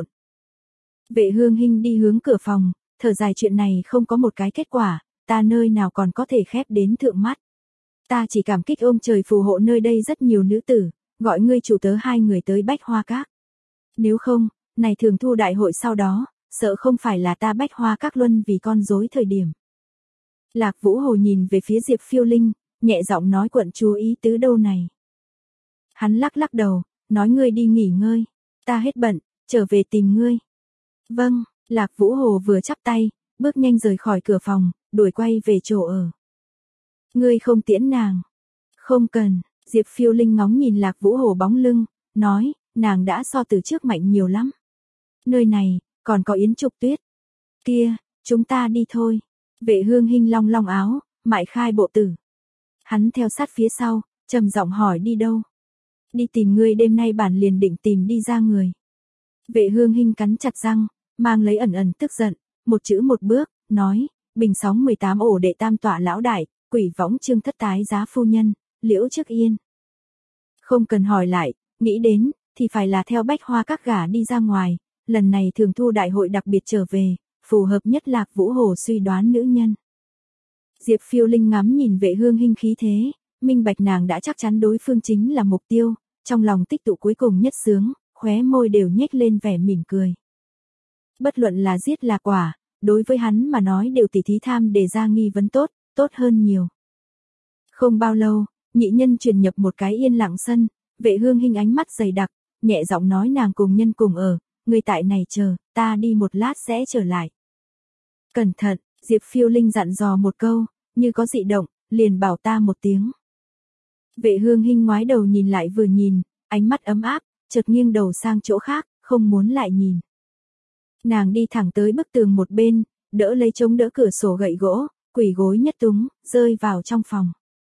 Vệ Hương Hinh đi hướng cửa phòng, thở dài chuyện này không có một cái kết quả, ta nơi nào còn có thể khép đến thượng mắt. Ta chỉ cảm kích ôm trời phù hộ nơi đây rất nhiều nữ tử, gọi ngươi chủ tớ hai người tới Bách Hoa Các. Nếu không, này thường thu đại hội sau đó, sợ không phải là ta Bách Hoa Các luân vì con rối thời điểm. Lạc Vũ Hồ nhìn về phía Diệp Phiêu Linh, nhẹ giọng nói quận chúa ý tứ đâu này. Hắn lắc lắc đầu, nói ngươi đi nghỉ ngơi, ta hết bận, trở về tìm ngươi. Vâng, Lạc Vũ Hồ vừa chắp tay, bước nhanh rời khỏi cửa phòng, đuổi quay về chỗ ở. Ngươi không tiễn nàng. Không cần, Diệp Phiêu Linh ngóng nhìn Lạc Vũ Hồ bóng lưng, nói, nàng đã so từ trước mạnh nhiều lắm. Nơi này, còn có Yến Trục Tuyết. Kia, chúng ta đi thôi. Vệ Hương Hinh long long áo, mại khai bộ tử. Hắn theo sát phía sau, trầm giọng hỏi đi đâu. Đi tìm ngươi đêm nay bản liền định tìm đi ra người. Vệ Hương Hinh cắn chặt răng, mang lấy ẩn ẩn tức giận, một chữ một bước, nói, bình sóng mười tám ổ đệ tam tọa lão đại, quỷ võng trương thất tái giá phu nhân, Liễu Trước Yên. Không cần hỏi lại, nghĩ đến, thì phải là theo Bách Hoa Các gả đi ra ngoài, lần này thường thu đại hội đặc biệt trở về, phù hợp nhất Lạc Vũ Hồ suy đoán nữ nhân. Diệp Phiêu Linh ngắm nhìn Vệ Hương Hinh khí thế, minh bạch nàng đã chắc chắn đối phương chính là mục tiêu, trong lòng tích tụ cuối cùng nhất sướng, khóe môi đều nhếch lên vẻ mỉm cười. Bất luận là giết là quả, đối với hắn mà nói đều tỉ thí tham đề ra nghi vấn tốt, tốt hơn nhiều. Không bao lâu, nhị nhân truyền nhập một cái yên lặng sân, Vệ Hương Hinh ánh mắt dày đặc, nhẹ giọng nói nàng cùng nhân cùng ở, người tại này chờ, ta đi một lát sẽ trở lại. Cẩn thận, Diệp Phiêu Linh dặn dò một câu, như có dị động, liền bảo ta một tiếng. Vệ Hương Hinh ngoái đầu nhìn lại vừa nhìn, ánh mắt ấm áp, chợt nghiêng đầu sang chỗ khác, không muốn lại nhìn. Nàng đi thẳng tới bức tường một bên, đỡ lấy chống đỡ cửa sổ gậy gỗ, quỳ gối nhất túng, rơi vào trong phòng.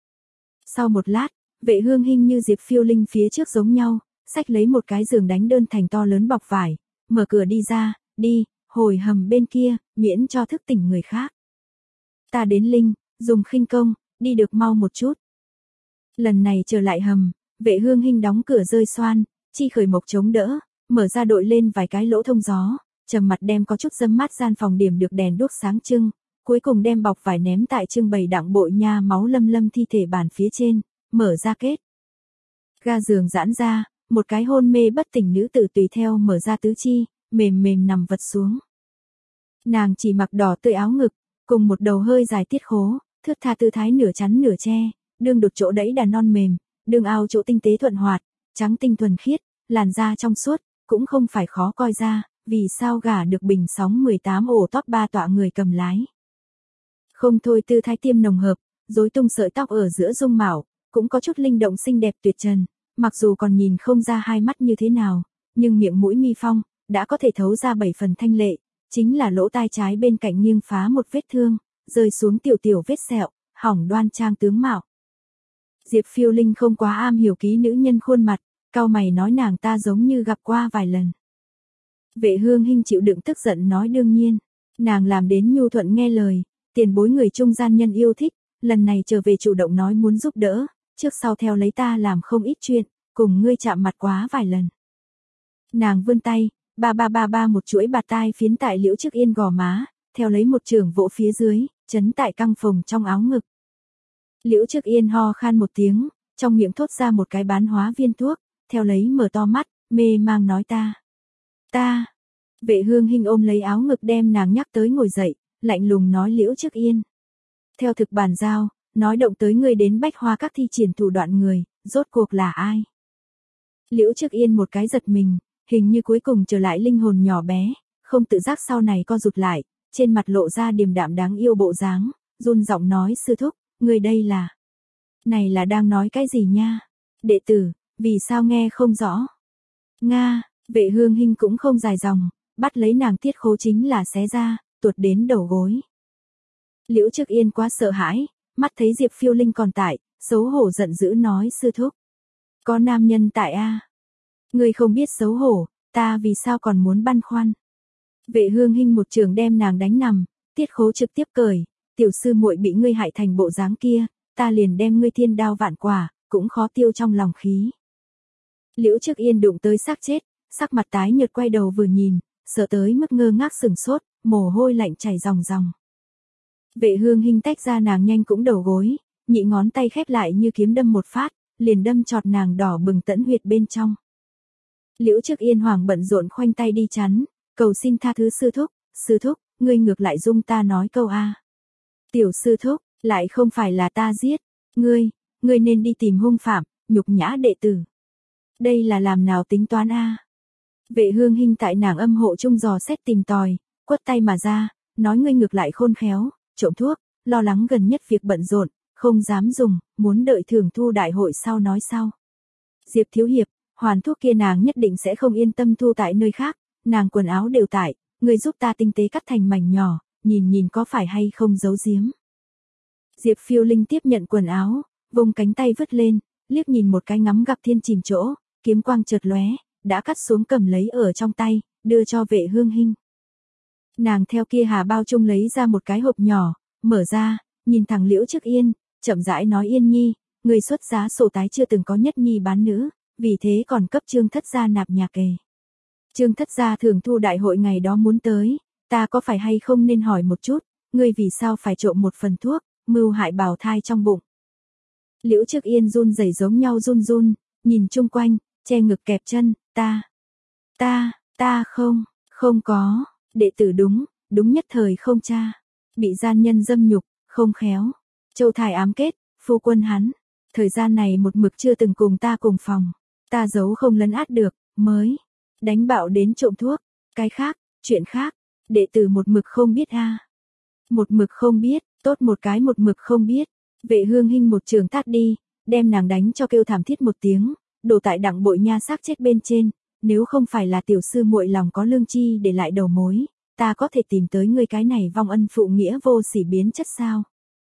Sau một lát, Vệ Hương Hinh như Diệp Phiêu Linh phía trước giống nhau, xách lấy một cái giường đánh đơn thành to lớn bọc vải, mở cửa đi ra, đi, hồi hầm bên kia, miễn cho thức tỉnh người khác. Ta đến Linh, dùng khinh công, đi được mau một chút. Lần này trở lại hầm, Vệ Hương Hinh đóng cửa rơi xoan, chi khởi mộc chống đỡ, mở ra đội lên vài cái lỗ thông gió, trầm mặt đem có chút dâm mát gian phòng điểm được đèn đuốc sáng trưng, cuối cùng đem bọc vải ném tại trưng bày đặng bội nha máu lâm lâm thi thể bàn phía trên, mở ra kết. Ga giường giãn ra, một cái hôn mê bất tỉnh nữ tử tùy theo mở ra tứ chi, mềm mềm nằm vật xuống. Nàng chỉ mặc đỏ tươi áo ngực, cùng một đầu hơi dài tiết khố, thướt tha tư thái nửa chắn nửa che, đương đột chỗ đẫy đà non mềm, đương ao chỗ tinh tế thuận hoạt, trắng tinh thuần khiết, làn da trong suốt, cũng không phải khó coi ra, vì sao gả được bình sóng mười tám ổ top ba tọa người cầm lái. Không thôi tư thái tiêm nồng hợp, rối tung sợi tóc ở giữa dung mạo, cũng có chút linh động xinh đẹp tuyệt trần, mặc dù còn nhìn không ra hai mắt như thế nào, nhưng miệng mũi mi phong, đã có thể thấu ra bảy phần thanh lệ, chính là lỗ tai trái bên cạnh nghiêng phá một vết thương, rơi xuống tiểu tiểu vết sẹo, hỏng đoan trang tướng mạo. Diệp Phiêu Linh không quá am hiểu ký nữ nhân khuôn mặt, cau mày nói nàng ta giống như gặp qua vài lần. Vệ Hương Hinh chịu đựng tức giận nói đương nhiên, nàng làm đến nhu thuận nghe lời, tiền bối người trung gian nhân yêu thích, lần này trở về chủ động nói muốn giúp đỡ, trước sau theo lấy ta làm không ít chuyện, cùng ngươi chạm mặt quá vài lần. Nàng vươn tay, ba ba ba ba một chuỗi bạt tai phiến tại Liễu Trước Yên gò má, theo lấy một trường vỗ phía dưới, chấn tại căng phồng trong áo ngực. Liễu Trước Yên ho khan một tiếng, trong miệng thốt ra một cái bán hóa viên thuốc, theo lấy mở to mắt, mê mang nói ta. Ta. Vệ Hương Hinh ôm lấy áo ngực đem nàng nhắc tới ngồi dậy, lạnh lùng nói Liễu Trước Yên. Theo thực bản giao, nói động tới ngươi đến Bách Hoa các thi triển thủ đoạn người, rốt cuộc là ai? Liễu Trước Yên một cái giật mình, hình như cuối cùng trở lại linh hồn nhỏ bé, không tự giác sau này co rụt lại, trên mặt lộ ra điềm đạm đáng yêu bộ dáng, run giọng nói sư thúc, ngươi đây là... Này là đang nói cái gì nha? Đệ tử, vì sao nghe không rõ? Nga, Vệ Hương Hinh cũng không dài dòng, bắt lấy nàng tiết khố chính là xé ra, tuột đến đầu gối. Liễu Trước Yên quá sợ hãi, mắt thấy Diệp Phiêu Linh còn tại, xấu hổ giận dữ nói sư thúc. Có nam nhân tại a? À? Ngươi không biết xấu hổ, ta vì sao còn muốn băn khoăn? Vệ Hương Hinh một trường đem nàng đánh nằm, tiết khố trực tiếp cởi, tiểu sư muội bị ngươi hại thành bộ dáng kia, ta liền đem ngươi thiên đao vạn quả, cũng khó tiêu trong lòng khí. Liễu Trước Yên đụng tới xác chết, sắc mặt tái nhợt quay đầu vừa nhìn, sợ tới mức ngơ ngác sừng sốt, mồ hôi lạnh chảy ròng ròng. Vệ Hương Hinh tách ra nàng nhanh cũng đầu gối, nhị ngón tay khép lại như kiếm đâm một phát, liền đâm chọt nàng đỏ bừng tẫn huyệt bên trong. Liễu Trước Yên hoảng bận rộn khoanh tay đi chắn, cầu xin tha thứ sư thúc, sư thúc, ngươi ngược lại dung ta nói câu a. Tiểu sư thúc, lại không phải là ta giết, ngươi, ngươi nên đi tìm hung phạm, nhục nhã đệ tử. Đây là làm nào tính toán a? Vệ Hương Hinh tại nàng âm hộ trung dò xét tìm tòi, quất tay mà ra, nói ngươi ngược lại khôn khéo, trộm thuốc, lo lắng gần nhất việc bận rộn, không dám dùng, muốn đợi thưởng thu đại hội sau nói sau. Diệp thiếu hiệp, hoàn thuốc kia nàng nhất định sẽ không yên tâm thu tại nơi khác, nàng quần áo đều tại, ngươi giúp ta tinh tế cắt thành mảnh nhỏ, nhìn nhìn có phải hay không giấu giếm. Diệp Phiêu Linh tiếp nhận quần áo, vùng cánh tay vứt lên, liếc nhìn một cái ngắm gặp thiên chìm chỗ, kiếm quang chợt lóe, đã cắt xuống cầm lấy ở trong tay, đưa cho Vệ Hương Hinh. Nàng theo kia hà bao chung lấy ra một cái hộp nhỏ, mở ra, nhìn thẳng Liễu Trước Yên, chậm rãi nói Yên nhi, người xuất giá sổ tái chưa từng có nhất nhi bán nữ, vì thế còn cấp Trương thất gia nạp nhà kề. Trương thất gia thường thu đại hội ngày đó muốn tới, ta có phải hay không nên hỏi một chút, ngươi vì sao phải trộm một phần thuốc, mưu hại bào thai trong bụng. Liễu Trước Yên run rẩy giống nhau run run, nhìn chung quanh, che ngực kẹp chân, ta, ta, ta không, không có, đệ tử đúng, đúng nhất thời không cha, bị gian nhân dâm nhục, không khéo, châu thải ám kết, phu quân hắn, thời gian này một mực chưa từng cùng ta cùng phòng, ta giấu không lấn át được, mới, đánh bạo đến trộm thuốc, cái khác, chuyện khác, đệ tử một mực không biết a. Một mực không biết, tốt một cái một mực không biết, Vệ Hương Hinh một trường tát đi, đem nàng đánh cho kêu thảm thiết một tiếng, đổ tại đặng bội nha xác chết bên trên, nếu không phải là tiểu sư muội lòng có lương chi để lại đầu mối, ta có thể tìm tới ngươi cái này vong ân phụ nghĩa vô sỉ biến chất sao?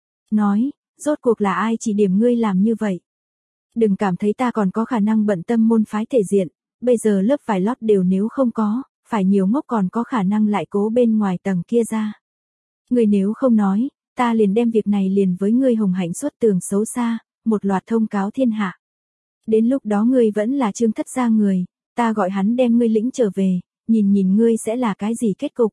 Nói, rốt cuộc là ai chỉ điểm ngươi làm như vậy? Đừng cảm thấy ta còn có khả năng bận tâm môn phái thể diện, bây giờ lớp vải lót đều nếu không có, phải nhiều ngốc còn có khả năng lại cố bên ngoài tầng kia ra. Ngươi nếu không nói, ta liền đem việc này liền với ngươi hồng hạnh xuất tường xấu xa, một loạt thông cáo thiên hạ. Đến lúc đó ngươi vẫn là Trương thất gia người, ta gọi hắn đem ngươi lĩnh trở về, nhìn nhìn ngươi sẽ là cái gì kết cục.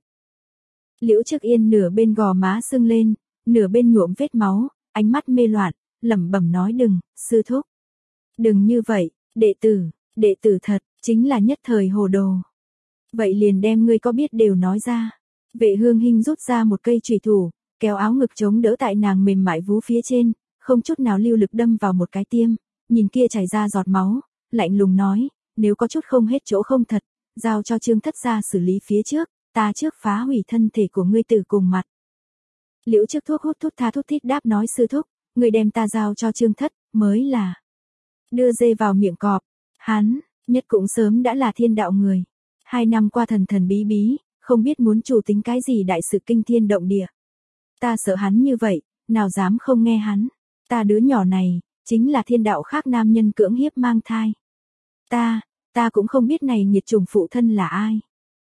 Liễu Trước Yên nửa bên gò má sưng lên, nửa bên nhuộm vết máu, ánh mắt mê loạn, lẩm bẩm nói đừng, sư thúc. Đừng như vậy, đệ tử, Đệ tử thật, chính là nhất thời hồ đồ. Vậy liền đem ngươi có biết đều nói ra. Vệ Hương Hinh rút ra một cây chùy thủ, kéo áo ngực chống đỡ tại nàng mềm mại vú phía trên, không chút nào lưu lực đâm vào một cái tiêm, nhìn kia chảy ra giọt máu, lạnh lùng nói, nếu có chút không hết chỗ không thật, giao cho Trương Thất gia xử lý phía trước, ta trước phá hủy thân thể của ngươi từ cùng mặt. Liễu Trước thuốc hút thút tha thút thít đáp nói sư thúc, ngươi đem ta giao cho Trương Thất, mới là đưa dê vào miệng cọp. Hắn, nhất cũng sớm đã là thiên đạo người. Hai năm qua thần thần bí bí, không biết muốn chủ tính cái gì đại sự kinh thiên động địa. Ta sợ hắn như vậy, nào dám không nghe hắn. Ta đứa nhỏ này, chính là thiên đạo khác nam nhân cưỡng hiếp mang thai. Ta, ta cũng không biết này nghiệt chủng phụ thân là ai.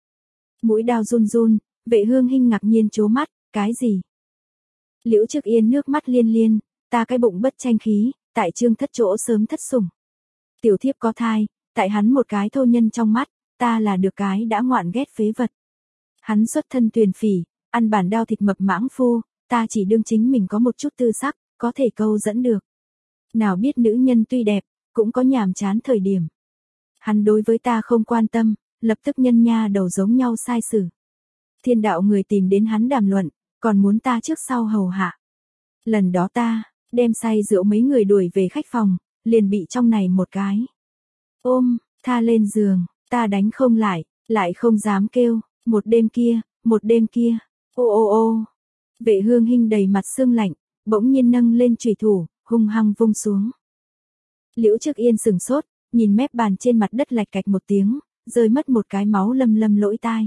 Mũi đao run run, Vệ Hương Hinh ngạc nhiên trố mắt, cái gì? Liễu Trước Yên nước mắt liên liên, ta cái bụng bất tranh khí, tại Trương Thất chỗ sớm thất sủng. Tiểu thiếp có thai, tại hắn một cái thô nhân trong mắt, ta là được cái đã ngoạn ghét phế vật. Hắn xuất thân tuyền phỉ, ăn bản đao thịt mập mãng phu, ta chỉ đương chính mình có một chút tư sắc, có thể câu dẫn được. Nào biết nữ nhân tuy đẹp, cũng có nhàm chán thời điểm. Hắn đối với ta không quan tâm, lập tức nhân nha đầu giống nhau sai xử. Thiên đạo người tìm đến hắn đàm luận, còn muốn ta trước sau hầu hạ. Lần đó ta, đem say rượu mấy người đuổi về khách phòng, liền bị trong này một cái ôm, tha lên giường, ta đánh không lại, lại không dám kêu, một đêm kia, một đêm kia, ô ô ô. Vệ Hương Hinh đầy mặt sương lạnh, bỗng nhiên nâng lên chùy thủ, hung hăng vung xuống. Liễu Trước Yên sừng sốt, nhìn mép bàn trên mặt đất lạch cạch một tiếng, rơi mất một cái máu lâm lâm lỗi tai.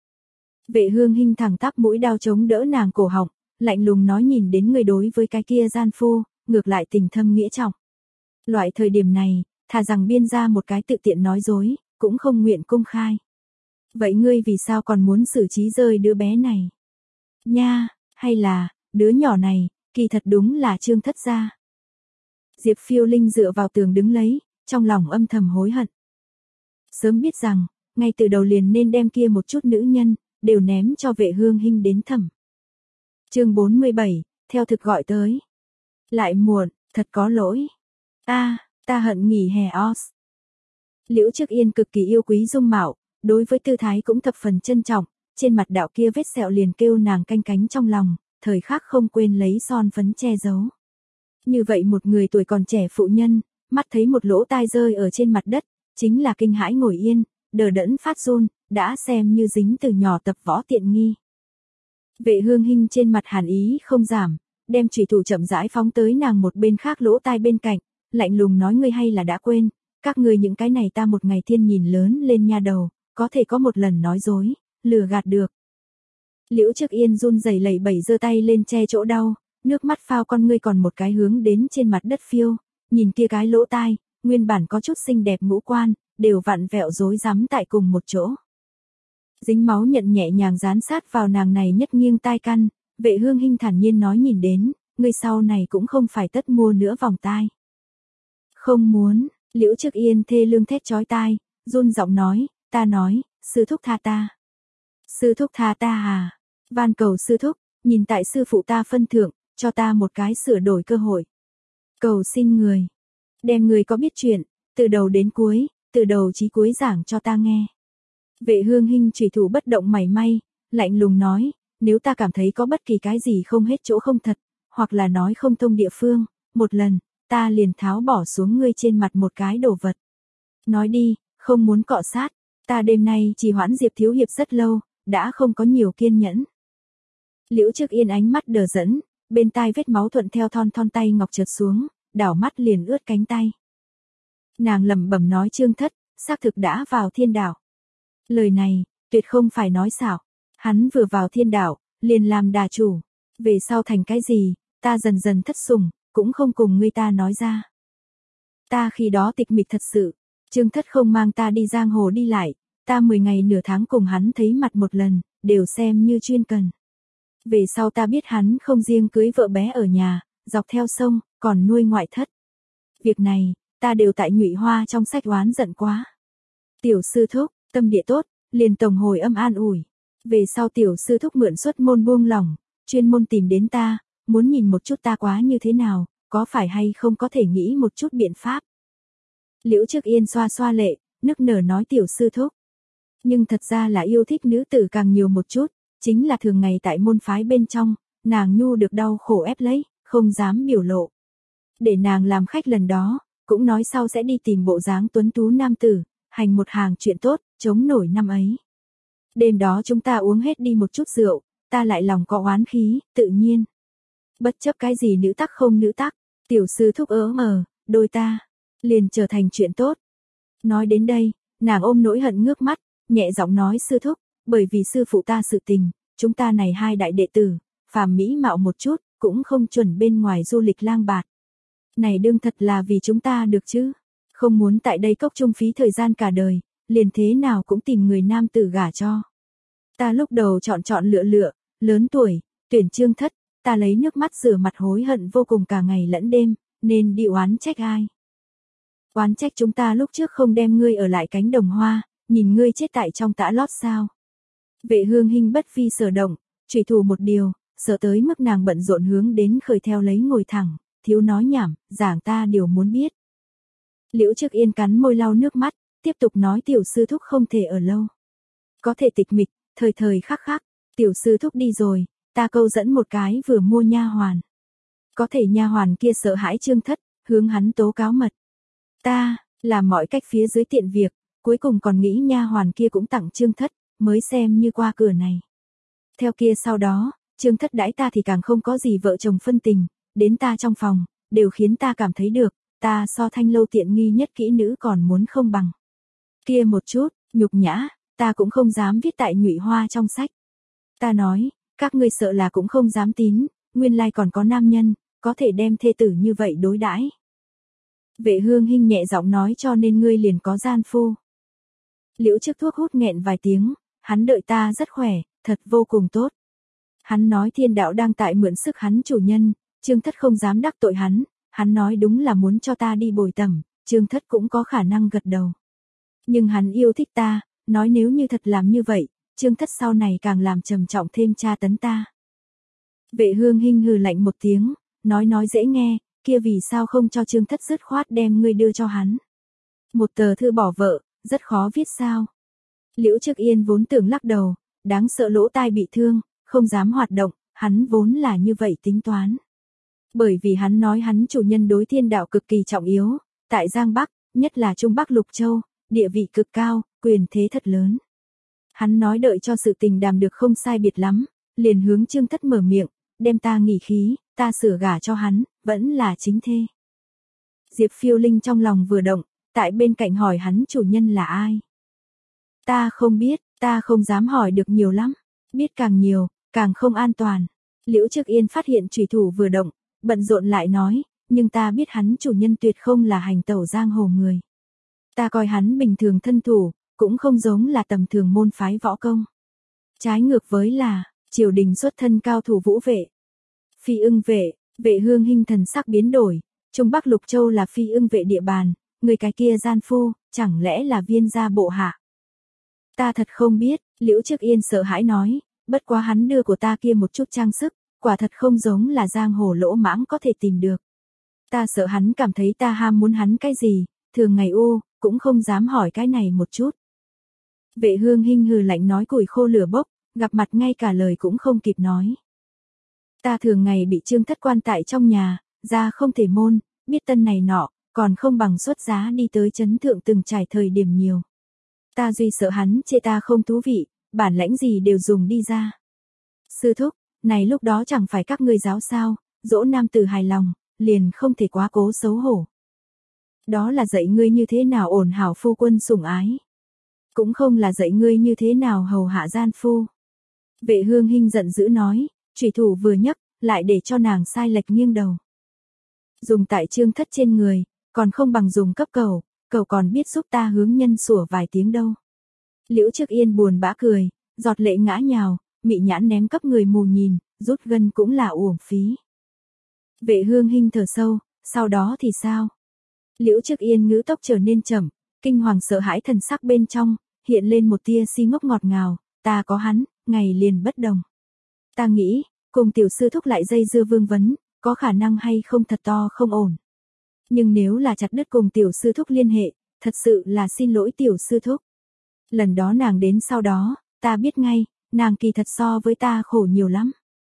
Vệ Hương Hinh thẳng tắp mũi đao chống đỡ nàng cổ họng, lạnh lùng nói nhìn đến người đối với cái kia gian phu, ngược lại tình thâm nghĩa trọng. Loại thời điểm này, thà rằng biên ra một cái tự tiện nói dối, cũng không nguyện công khai. Vậy ngươi vì sao còn muốn xử trí rơi đứa bé này? Nha, hay là, đứa nhỏ này, kỳ thật đúng là Trương Thất gia. Diệp Phiêu Linh dựa vào tường đứng lấy, trong lòng âm thầm hối hận. Sớm biết rằng, ngay từ đầu liền nên đem kia một chút nữ nhân, đều ném cho Vệ Hương Hinh đến thẩm. Chương bốn mươi bảy, theo thực gọi tới. Lại muộn, thật có lỗi. Ta, ta hận nghỉ hè os. Liễu Trước Yên cực kỳ yêu quý dung mạo, đối với tư thái cũng thập phần trân trọng, trên mặt đạo kia vết sẹo liền kêu nàng canh cánh trong lòng, thời khắc không quên lấy son phấn che giấu. Như vậy một người tuổi còn trẻ phụ nhân, mắt thấy một lỗ tai rơi ở trên mặt đất, chính là kinh hãi ngồi yên, đờ đẫn phát run, đã xem như dính từ nhỏ tập võ tiện nghi. Vệ Hương Hinh trên mặt hàn ý không giảm, đem chùy thủ chậm rãi phóng tới nàng một bên khác lỗ tai bên cạnh, lạnh lùng nói ngươi hay là đã quên, các ngươi những cái này ta một ngày thiên nhìn lớn lên nha đầu, có thể có một lần nói dối, lừa gạt được. Liễu Trước Yên run rẩy lẩy bẩy giơ tay lên che chỗ đau, nước mắt phao con ngươi còn một cái hướng đến trên mặt đất phiêu, nhìn kia cái lỗ tai, nguyên bản có chút xinh đẹp ngũ quan, đều vặn vẹo rối rắm tại cùng một chỗ. Dính máu nhận nhẹ nhàng dán sát vào nàng này nhất nghiêng tai căn, Vệ Hương Hinh thản nhiên nói nhìn đến, ngươi sau này cũng không phải tất mua nữa vòng tai. Không muốn, Liễu Trước Yên thê lương thét chói tai, run giọng nói, ta nói, sư thúc tha ta. Sư thúc tha ta à, van cầu sư thúc, nhìn tại sư phụ ta phân thượng, cho ta một cái sửa đổi cơ hội. Cầu xin người, đem người có biết chuyện, từ đầu đến cuối, từ đầu chí cuối giảng cho ta nghe. Vệ Hương Hinh chủy thủ bất động mảy may, lạnh lùng nói, nếu ta cảm thấy có bất kỳ cái gì không hết chỗ không thật, hoặc là nói không thông địa phương, một lần, ta liền tháo bỏ xuống ngươi trên mặt một cái đồ vật. Nói đi, không muốn cọ sát, ta đêm nay chỉ hoãn Diệp thiếu hiệp rất lâu, đã không có nhiều kiên nhẫn. Liễu Trước Yên ánh mắt đờ dẫn, bên tai vết máu thuận theo thon thon tay ngọc trượt xuống, đảo mắt liền ướt cánh tay. Nàng lẩm bẩm nói Trương Thất, xác thực đã vào thiên đảo. Lời này, tuyệt không phải nói xảo. Hắn vừa vào thiên đảo, liền làm đà chủ. Về sau thành cái gì, ta dần dần thất sủng, cũng không cùng ngươi ta nói ra. Ta khi đó tịch mịch thật sự, Trương Thất không mang ta đi giang hồ đi lại, ta mười ngày nửa tháng cùng hắn thấy mặt một lần, đều xem như chuyên cần. Về sau ta biết hắn không riêng cưới vợ bé ở nhà, dọc theo sông, còn nuôi ngoại thất. Việc này, ta đều tại Nhụy Hoa trong sách oán giận quá. Tiểu sư thúc, tâm địa tốt, liền tổng hồi âm an ủi. Về sau tiểu sư thúc mượn xuất môn buông lỏng, chuyên môn tìm đến ta, muốn nhìn một chút ta quá như thế nào, có phải hay không có thể nghĩ một chút biện pháp. Liễu Trước Yên xoa xoa lệ, nức nở nói tiểu sư thúc. Nhưng thật ra là yêu thích nữ tử càng nhiều một chút, chính là thường ngày tại môn phái bên trong, nàng nhu được đau khổ ép lấy, không dám biểu lộ. Để nàng làm khách lần đó, cũng nói sau sẽ đi tìm bộ dáng tuấn tú nam tử, hành một hàng chuyện tốt, chống nổi năm ấy. Đêm đó chúng ta uống hết đi một chút rượu, ta lại lòng có oán khí, tự nhiên. Bất chấp cái gì nữ tắc không nữ tắc, tiểu sư thúc ớ mờ, đôi ta, liền trở thành chuyện tốt. Nói đến đây, nàng ôm nỗi hận ngước mắt, nhẹ giọng nói sư thúc, bởi vì sư phụ ta sự tình, chúng ta này hai đại đệ tử, phàm mỹ mạo một chút, cũng không chuẩn bên ngoài du lịch lang bạt. Này đương thật là vì chúng ta được chứ, không muốn tại đây cốc trung phí thời gian cả đời, liền thế nào cũng tìm người nam tử gả cho. Ta lúc đầu chọn chọn lựa lựa, lớn tuổi, tuyển Trương Thất, ta lấy nước mắt rửa mặt hối hận vô cùng cả ngày lẫn đêm, nên đi oán trách ai. Oán trách chúng ta lúc trước không đem ngươi ở lại cánh đồng hoa, nhìn ngươi chết tại trong tã lót sao. Vệ Hương Hinh bất phi sở động, trùy thủ một điều, sợ tới mức nàng bận rộn hướng đến khởi theo lấy ngồi thẳng, thiếu nói nhảm, giảng ta điều muốn biết. Liễu Trước Yên cắn môi lau nước mắt, tiếp tục nói tiểu sư thúc không thể ở lâu. Có thể tịch mịch, thời thời khắc khắc, tiểu sư thúc đi rồi, ta câu dẫn một cái vừa mua nha hoàn. Có thể nha hoàn kia sợ hãi Trương Thất, hướng hắn tố cáo mật. Ta, làm mọi cách phía dưới tiện việc, cuối cùng còn nghĩ nha hoàn kia cũng tặng Trương Thất, mới xem như qua cửa này. Theo kia sau đó, Trương Thất đãi ta thì càng không có gì vợ chồng phân tình, đến ta trong phòng, đều khiến ta cảm thấy được, ta so Thanh Lâu tiện nghi nhất kỹ nữ còn muốn không bằng. Kia một chút, nhục nhã, ta cũng không dám viết tại Nhụy Hoa trong sách. Ta nói, các ngươi sợ là cũng không dám tín, nguyên lai còn có nam nhân, có thể đem thê tử như vậy đối đãi. Vệ Hương Hinh nhẹ giọng nói cho nên ngươi liền có gian phu. Liễu Trước thuốc hút nghẹn vài tiếng, hắn đợi ta rất khỏe, thật vô cùng tốt. Hắn nói thiên đạo đang tại mượn sức hắn chủ nhân, Trương Thất không dám đắc tội hắn, hắn nói đúng là muốn cho ta đi bồi tẩm, Trương Thất cũng có khả năng gật đầu. Nhưng hắn yêu thích ta, nói nếu như thật làm như vậy, Trương Thất sau này càng làm trầm trọng thêm tra tấn ta. Vệ Hương Hinh hừ lạnh một tiếng, nói nói dễ nghe, kia vì sao không cho Trương Thất dứt khoát đem ngươi đưa cho hắn. Một tờ thư bỏ vợ, rất khó viết sao. Liễu Trước Yên vốn tưởng lắc đầu, đáng sợ lỗ tai bị thương, không dám hoạt động, hắn vốn là như vậy tính toán. Bởi vì hắn nói hắn chủ nhân đối thiên đạo cực kỳ trọng yếu, tại Giang Bắc, nhất là Trung Bắc Lục Châu, địa vị cực cao, quyền thế thật lớn. Hắn nói đợi cho sự tình đàm được không sai biệt lắm, liền hướng Trương Thất mở miệng, đem ta nghỉ khí, ta sửa gả cho hắn, vẫn là chính thê. Diệp Phiêu Linh trong lòng vừa động, tại bên cạnh hỏi hắn chủ nhân là ai. Ta không biết, ta không dám hỏi được nhiều lắm, biết càng nhiều, càng không an toàn. Liễu Trước Yên phát hiện chủy thủ vừa động, bận rộn lại nói, nhưng ta biết hắn chủ nhân tuyệt không là hành tẩu giang hồ người. Ta coi hắn bình thường thân thủ, cũng không giống là tầm thường môn phái võ công. Trái ngược với là, triều đình xuất thân cao thủ vũ vệ. Phi ưng vệ, Vệ Hương Hinh thần sắc biến đổi, Trung Bắc Lục Châu là phi ưng vệ địa bàn, người cái kia gian phu, chẳng lẽ là viên gia bộ hạ. Ta thật không biết, Liễu Trước Yên sợ hãi nói, bất quá hắn đưa của ta kia một chút trang sức, quả thật không giống là giang hồ lỗ mãng có thể tìm được. Ta sợ hắn cảm thấy ta ham muốn hắn cái gì, thường ngày u, cũng không dám hỏi cái này một chút. Vệ Hương Hinh hừ lạnh nói củi khô lửa bốc, gặp mặt ngay cả lời cũng không kịp nói. Ta thường ngày bị Trương Thất quan tại trong nhà, ra không thể môn, biết tân này nọ, còn không bằng xuất giá đi tới chấn thượng từng trải thời điểm nhiều. Ta duy sợ hắn chê ta không thú vị, bản lãnh gì đều dùng đi ra. Sư thúc, này lúc đó chẳng phải các ngươi giáo sao, dỗ nam tử hài lòng, liền không thể quá cố xấu hổ. Đó là dạy ngươi như thế nào ổn hảo phu quân sủng ái. Cũng không là dạy ngươi như thế nào hầu hạ gian phu. Vệ Hương Hinh giận dữ nói, chủy thủ vừa nhấc, lại để cho nàng sai lệch nghiêng đầu. Dùng tại Trương Thất trên người, còn không bằng dùng cấp cầu, cầu còn biết giúp ta hướng nhân sủa vài tiếng đâu. Liễu Trước Yên buồn bã cười, giọt lệ ngã nhào, mị nhãn ném cấp người mù nhìn, rút gân cũng là uổng phí. Vệ Hương Hinh thở sâu, sau đó thì sao? Liễu Trước Yên ngữ tốc trở nên chậm, kinh hoàng sợ hãi thần sắc bên trong, hiện lên một tia si ngốc ngọt ngào, ta có hắn, ngày liền bất đồng. Ta nghĩ, cùng tiểu sư thúc lại dây dưa vương vấn, có khả năng hay không thật to không ổn. Nhưng nếu là chặt đứt cùng tiểu sư thúc liên hệ, thật sự là xin lỗi tiểu sư thúc. Lần đó nàng đến sau đó, ta biết ngay, nàng kỳ thật so với ta khổ nhiều lắm.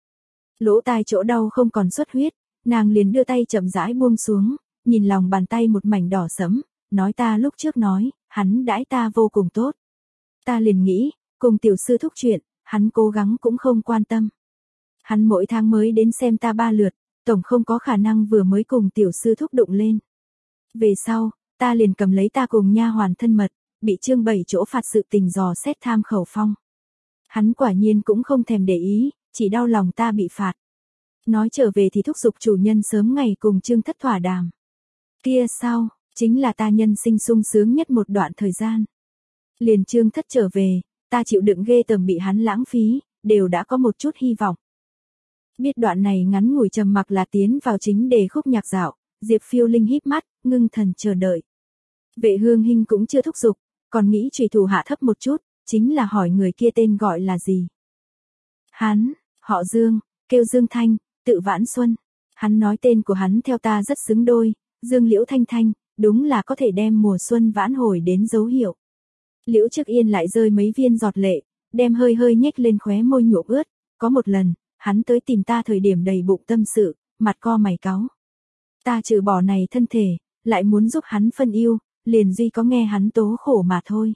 Lỗ tai chỗ đau không còn xuất huyết, nàng liền đưa tay chậm rãi buông xuống, nhìn lòng bàn tay một mảnh đỏ sẫm, nói ta lúc trước nói, hắn đãi ta vô cùng tốt. Ta liền nghĩ, cùng tiểu sư thúc chuyện, hắn cố gắng cũng không quan tâm. Hắn mỗi tháng mới đến xem ta ba lượt, tổng không có khả năng vừa mới cùng tiểu sư thúc đụng lên. Về sau, ta liền cầm lấy ta cùng nha hoàn thân mật, bị Trương Bảy chỗ phạt sự tình dò xét tham khẩu phong. Hắn quả nhiên cũng không thèm để ý, chỉ đau lòng ta bị phạt. Nói trở về thì thúc giục chủ nhân sớm ngày cùng Trương Thất thỏa đàm. Kia sau, chính là ta nhân sinh sung sướng nhất một đoạn thời gian. Liền Trương Thất trở về, ta chịu đựng ghê tởm bị hắn lãng phí, đều đã có một chút hy vọng. Biết đoạn này ngắn ngủi trầm mặc là tiến vào chính đề khúc nhạc dạo, Diệp Phiêu Linh híp mắt, ngưng thần chờ đợi. Vệ Hương Hinh cũng chưa thúc giục, còn nghĩ chủy thủ hạ thấp một chút, chính là hỏi người kia tên gọi là gì. Hắn, họ Dương, kêu Dương Thanh, tự Vãn Xuân. Hắn nói tên của hắn theo ta rất xứng đôi, Dương Liễu Thanh Thanh, đúng là có thể đem mùa xuân vãn hồi đến dấu hiệu. Liễu Trước Yên lại rơi mấy viên giọt lệ, đem hơi hơi nhếch lên khóe môi nhuộm ướt, có một lần, hắn tới tìm ta thời điểm đầy bụng tâm sự, mặt co mày cáu. Ta trừ bỏ này thân thể, lại muốn giúp hắn phân yêu, liền duy có nghe hắn tố khổ mà thôi.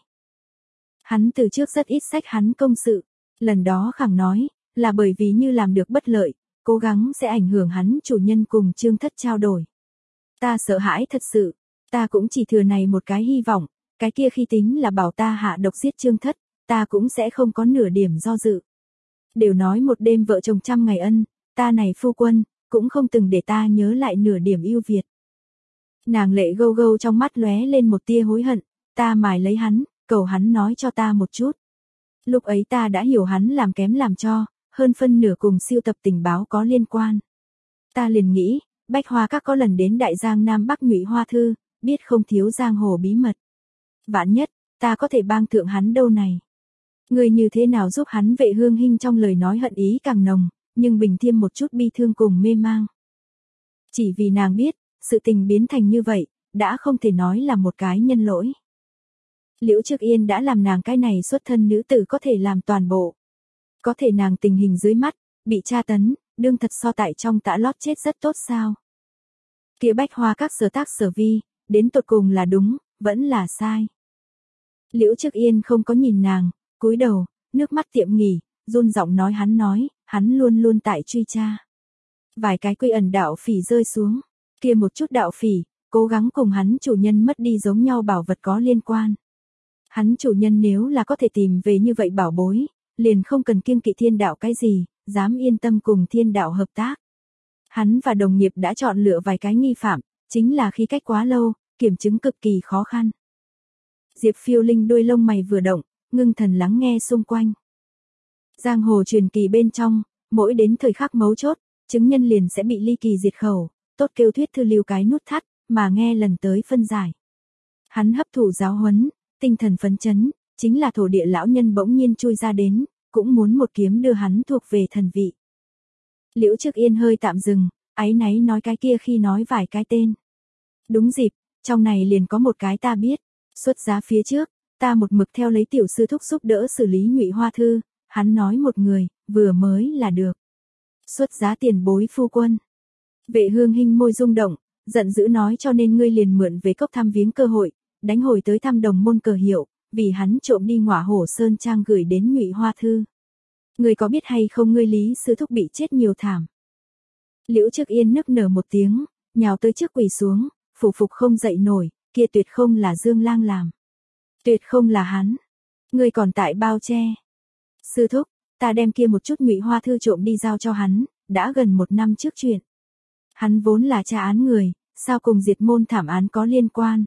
Hắn từ trước rất ít sách hắn công sự, lần đó khẳng nói, là bởi vì như làm được bất lợi, cố gắng sẽ ảnh hưởng hắn chủ nhân cùng Trương Thất trao đổi. Ta sợ hãi thật sự, ta cũng chỉ thừa này một cái hy vọng, cái kia khi tính là bảo ta hạ độc giết Trương Thất, ta cũng sẽ không có nửa điểm do dự. Đều nói một đêm vợ chồng trăm ngày ân, ta này phu quân, cũng không từng để ta nhớ lại nửa điểm yêu Việt. Nàng lệ gâu gâu trong mắt lóe lên một tia hối hận, ta mài lấy hắn, cầu hắn nói cho ta một chút. Lúc ấy ta đã hiểu hắn làm kém làm cho, hơn phân nửa cùng siêu tập tình báo có liên quan. Ta liền nghĩ, Bách Hoa Các có lần đến Đại Giang Nam Bắc Nhụy Hoa Thư, biết không thiếu giang hồ bí mật. Vạn nhất, ta có thể bang thượng hắn đâu này. Người như thế nào giúp hắn? Vệ Hương Hinh trong lời nói hận ý càng nồng, nhưng bình thêm một chút bi thương cùng mê mang. Chỉ vì nàng biết, sự tình biến thành như vậy, đã không thể nói là một cái nhân lỗi. Liễu Trước Yên đã làm nàng cái này xuất thân nữ tử có thể làm toàn bộ. Có thể nàng tình hình dưới mắt, bị tra tấn, đương thật so tại trong tã lót chết rất tốt sao. Kia Bách Hoa Các sở tác sở vi, đến tột cùng là đúng, vẫn là sai. Liễu Trước Yên không có nhìn nàng, cúi đầu, nước mắt tiệm nghỉ, run giọng nói hắn nói, hắn luôn luôn tại truy tra. Vài cái quy ẩn đạo phỉ rơi xuống, kia một chút đạo phỉ, cố gắng cùng hắn chủ nhân mất đi giống nhau bảo vật có liên quan. Hắn chủ nhân nếu là có thể tìm về như vậy bảo bối, liền không cần kiêng kỵ thiên đạo cái gì, dám yên tâm cùng thiên đạo hợp tác. Hắn và đồng nghiệp đã chọn lựa vài cái nghi phạm, chính là khi cách quá lâu, kiểm chứng cực kỳ khó khăn. Diệp Phiêu Linh đuôi lông mày vừa động, ngưng thần lắng nghe xung quanh. Giang hồ truyền kỳ bên trong, mỗi đến thời khắc mấu chốt, chứng nhân liền sẽ bị ly kỳ diệt khẩu, tốt kêu thuyết thư lưu cái nút thắt, mà nghe lần tới phân giải. Hắn hấp thụ giáo huấn, tinh thần phấn chấn, chính là thổ địa lão nhân bỗng nhiên chui ra đến, cũng muốn một kiếm đưa hắn thuộc về thần vị. Liễu Trước Yên hơi tạm dừng, áy náy nói cái kia khi nói vài cái tên. Đúng dịp, trong này liền có một cái ta biết, xuất giá phía trước, ta một mực theo lấy tiểu sư thúc giúp đỡ xử lý Nhụy Hoa Thư, hắn nói một người, vừa mới là được. Xuất giá tiền bối phu quân. Vệ Hương Hinh môi rung động, giận dữ nói cho nên ngươi liền mượn về cốc thăm viếng cơ hội, đánh hồi tới thăm đồng môn cờ hiệu, vì hắn trộm đi Ngọa Hổ Sơn Trang gửi đến Nhụy Hoa Thư. Ngươi có biết hay không ngươi Lý sư thúc bị chết nhiều thảm. Liễu Trước Yên nức nở một tiếng, nhào tới trước quỳ xuống, phủ phục không dậy nổi, kia tuyệt không là Dương Lang làm. Tuyệt không là hắn. Ngươi còn tại bao che. Sư thúc, ta đem kia một chút Nhụy Hoa Thư trộm đi giao cho hắn, đã gần một năm trước chuyện. Hắn vốn là tra án người, sao cùng diệt môn thảm án có liên quan.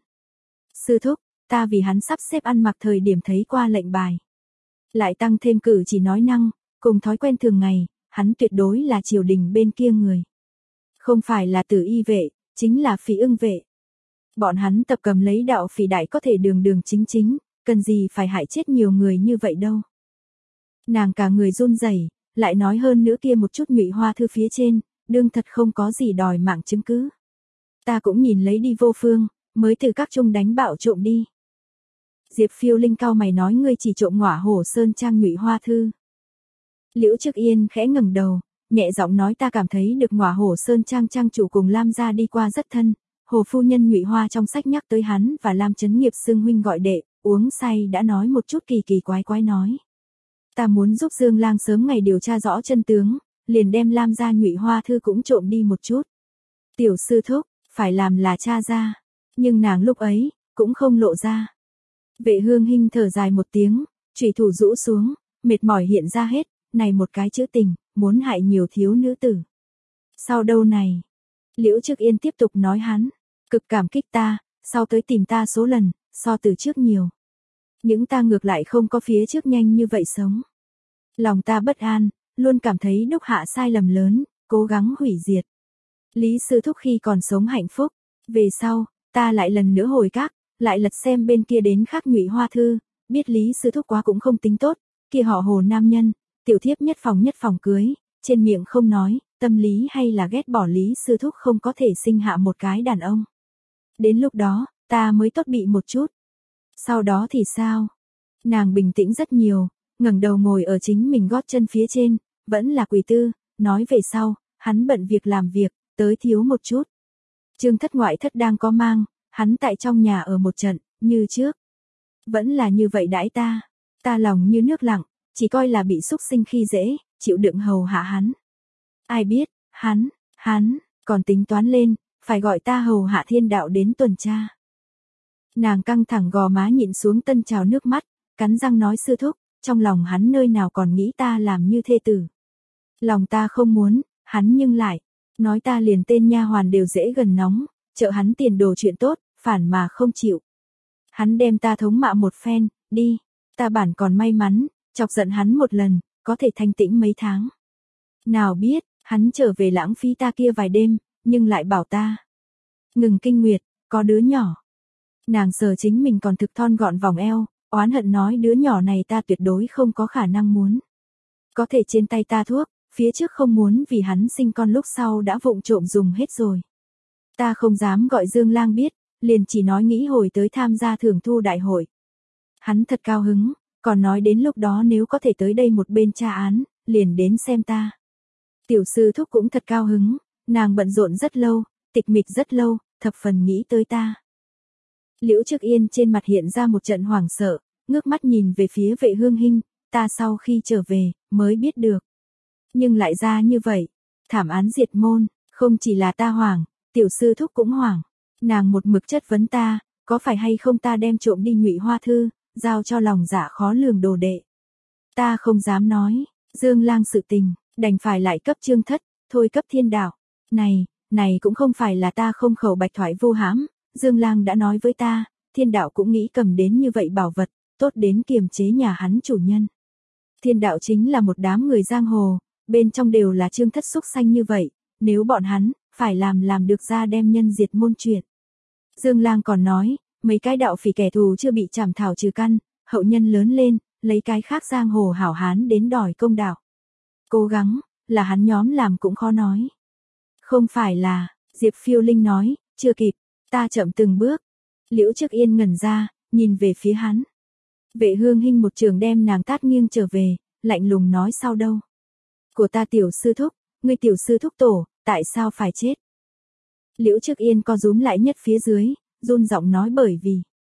Sư thúc, ta vì hắn sắp xếp ăn mặc thời điểm thấy qua lệnh bài. Lại tăng thêm cử chỉ nói năng, cùng thói quen thường ngày, hắn tuyệt đối là triều đình bên kia người. Không phải là tử y vệ, chính là phỉ ưng vệ. Bọn hắn tập cầm lấy đạo phỉ đại có thể đường đường chính chính, cần gì phải hại chết nhiều người như vậy đâu. Nàng cả người run rẩy, lại nói hơn nữa kia một chút Nhụy Hoa Thư phía trên, đương thật không có gì đòi mạng chứng cứ. Ta cũng nhìn lấy đi vô phương, mới từ các trung đánh bạo trộm đi. Diệp Phiêu Linh cau mày nói ngươi chỉ trộm Ngọa Hổ Sơn Trang Nhụy Hoa Thư. Liễu Trước Yên khẽ ngẩng đầu, nhẹ giọng nói ta cảm thấy được Ngọa Hổ Sơn Trang trang chủ cùng Lam gia đi qua rất thân, Hồ phu nhân Nhụy Hoa trong sách nhắc tới hắn và Lam Chấn Nghiệp xưng huynh gọi đệ, uống say đã nói một chút kỳ kỳ quái quái nói. Ta muốn giúp Dương Lang sớm ngày điều tra rõ chân tướng, liền đem Lam gia Nhụy Hoa Thư cũng trộm đi một chút. Tiểu sư thúc, phải làm là cha ra, nhưng nàng lúc ấy, cũng không lộ ra. Vệ Hương Hinh thở dài một tiếng, chủy thủ rũ xuống, mệt mỏi hiện ra hết, này một cái chữ tình, muốn hại nhiều thiếu nữ tử. Sau đâu này? Liễu Trước Yên tiếp tục nói hắn, cực cảm kích ta, sau tới tìm ta số lần, so từ trước nhiều. Những ta ngược lại không có phía trước nhanh như vậy sống. Lòng ta bất an, luôn cảm thấy đúc hạ sai lầm lớn, cố gắng hủy diệt. Lý sư thúc khi còn sống hạnh phúc, về sau, ta lại lần nữa hồi các, lại lật xem bên kia đến khắc Nhụy Hoa Thư, biết Lý sư thúc quá cũng không tính tốt, kia họ Hồ nam nhân, tiểu thiếp nhất phòng nhất phòng cưới, trên miệng không nói, tâm lý hay là ghét bỏ Lý sư thúc không có thể sinh hạ một cái đàn ông. Đến lúc đó, ta mới tốt bị một chút. Sau đó thì sao? Nàng bình tĩnh rất nhiều, ngẩng đầu ngồi ở chính mình gót chân phía trên, vẫn là quỳ tư, nói về sau, hắn bận việc làm việc, tới thiếu một chút. Trương thất ngoại thất đang có mang, hắn tại trong nhà ở một trận, như trước. Vẫn là như vậy đãi ta, ta lòng như nước lặng, chỉ coi là bị xúc sinh khi dễ, chịu đựng hầu hạ hắn. Ai biết, hắn, hắn, còn tính toán lên, phải gọi ta hầu hạ thiên đạo đến tuần tra. Nàng căng thẳng gò má nhịn xuống tân trào nước mắt, cắn răng nói sư thúc, trong lòng hắn nơi nào còn nghĩ ta làm như thê tử. Lòng ta không muốn, hắn nhưng lại, nói ta liền tên nha hoàn đều dễ gần nóng, trợ hắn tiền đồ chuyện tốt, phản mà không chịu. Hắn đem ta thống mạ một phen, đi, ta bản còn may mắn, chọc giận hắn một lần, có thể thanh tĩnh mấy tháng. Nào biết, hắn trở về lãng phí ta kia vài đêm, nhưng lại bảo ta ngừng kinh nguyệt, có đứa nhỏ. Nàng sờ chính mình còn thực thon gọn vòng eo, oán hận nói đứa nhỏ này ta tuyệt đối không có khả năng muốn. Có thể trên tay ta thuốc, phía trước không muốn vì hắn sinh con lúc sau đã vụng trộm dùng hết rồi. Ta không dám gọi Dương Lang biết, liền chỉ nói nghĩ hồi tới tham gia thưởng thu đại hội. Hắn thật cao hứng, còn nói đến lúc đó nếu có thể tới đây một bên tra án, liền đến xem ta. Tiểu sư thúc cũng thật cao hứng, nàng bận rộn rất lâu, tịch mịch rất lâu, thập phần nghĩ tới ta. Liễu Trước Yên trên mặt hiện ra một trận hoảng sợ, ngước mắt nhìn về phía Vệ Hương Hinh, ta sau khi trở về, mới biết được. Nhưng lại ra như vậy, thảm án diệt môn, không chỉ là ta hoảng, tiểu sư thúc cũng hoảng. Nàng một mực chất vấn ta, có phải hay không ta đem trộm đi Nhụy Hoa Thư, giao cho lòng dạ khó lường đồ đệ. Ta không dám nói, Dương Lang sự tình, đành phải lại cấp Trương Thất, thôi cấp Thiên Đạo. Này, này cũng không phải là ta không khẩu bạch thoại vô hãm, Dương Lang đã nói với ta, Thiên Đạo cũng nghĩ cầm đến như vậy bảo vật, tốt đến kiềm chế nhà hắn chủ nhân. Thiên Đạo chính là một đám người giang hồ, bên trong đều là Trương Thất xúc xanh như vậy, nếu bọn hắn, phải làm làm được ra đem nhân diệt môn chuyện. Dương Lang còn nói, mấy cái đạo phỉ kẻ thù chưa bị chảm thảo trừ căn, hậu nhân lớn lên, lấy cái khác giang hồ hảo hán đến đòi công đạo. Cố gắng, là hắn nhóm làm cũng khó nói. Không phải là, Diệp Phiêu Linh nói, chưa kịp, ta chậm từng bước. Liễu Trước Yên ngẩn ra, nhìn về phía hắn. Vệ Hương Hinh một trường đem nàng tát nghiêng trở về, lạnh lùng nói sau đâu. Của ta tiểu sư thúc, ngươi tiểu sư thúc tổ, tại sao phải chết? Liễu Trước Yên co rúm lại nhất phía dưới, run giọng nói bởi vì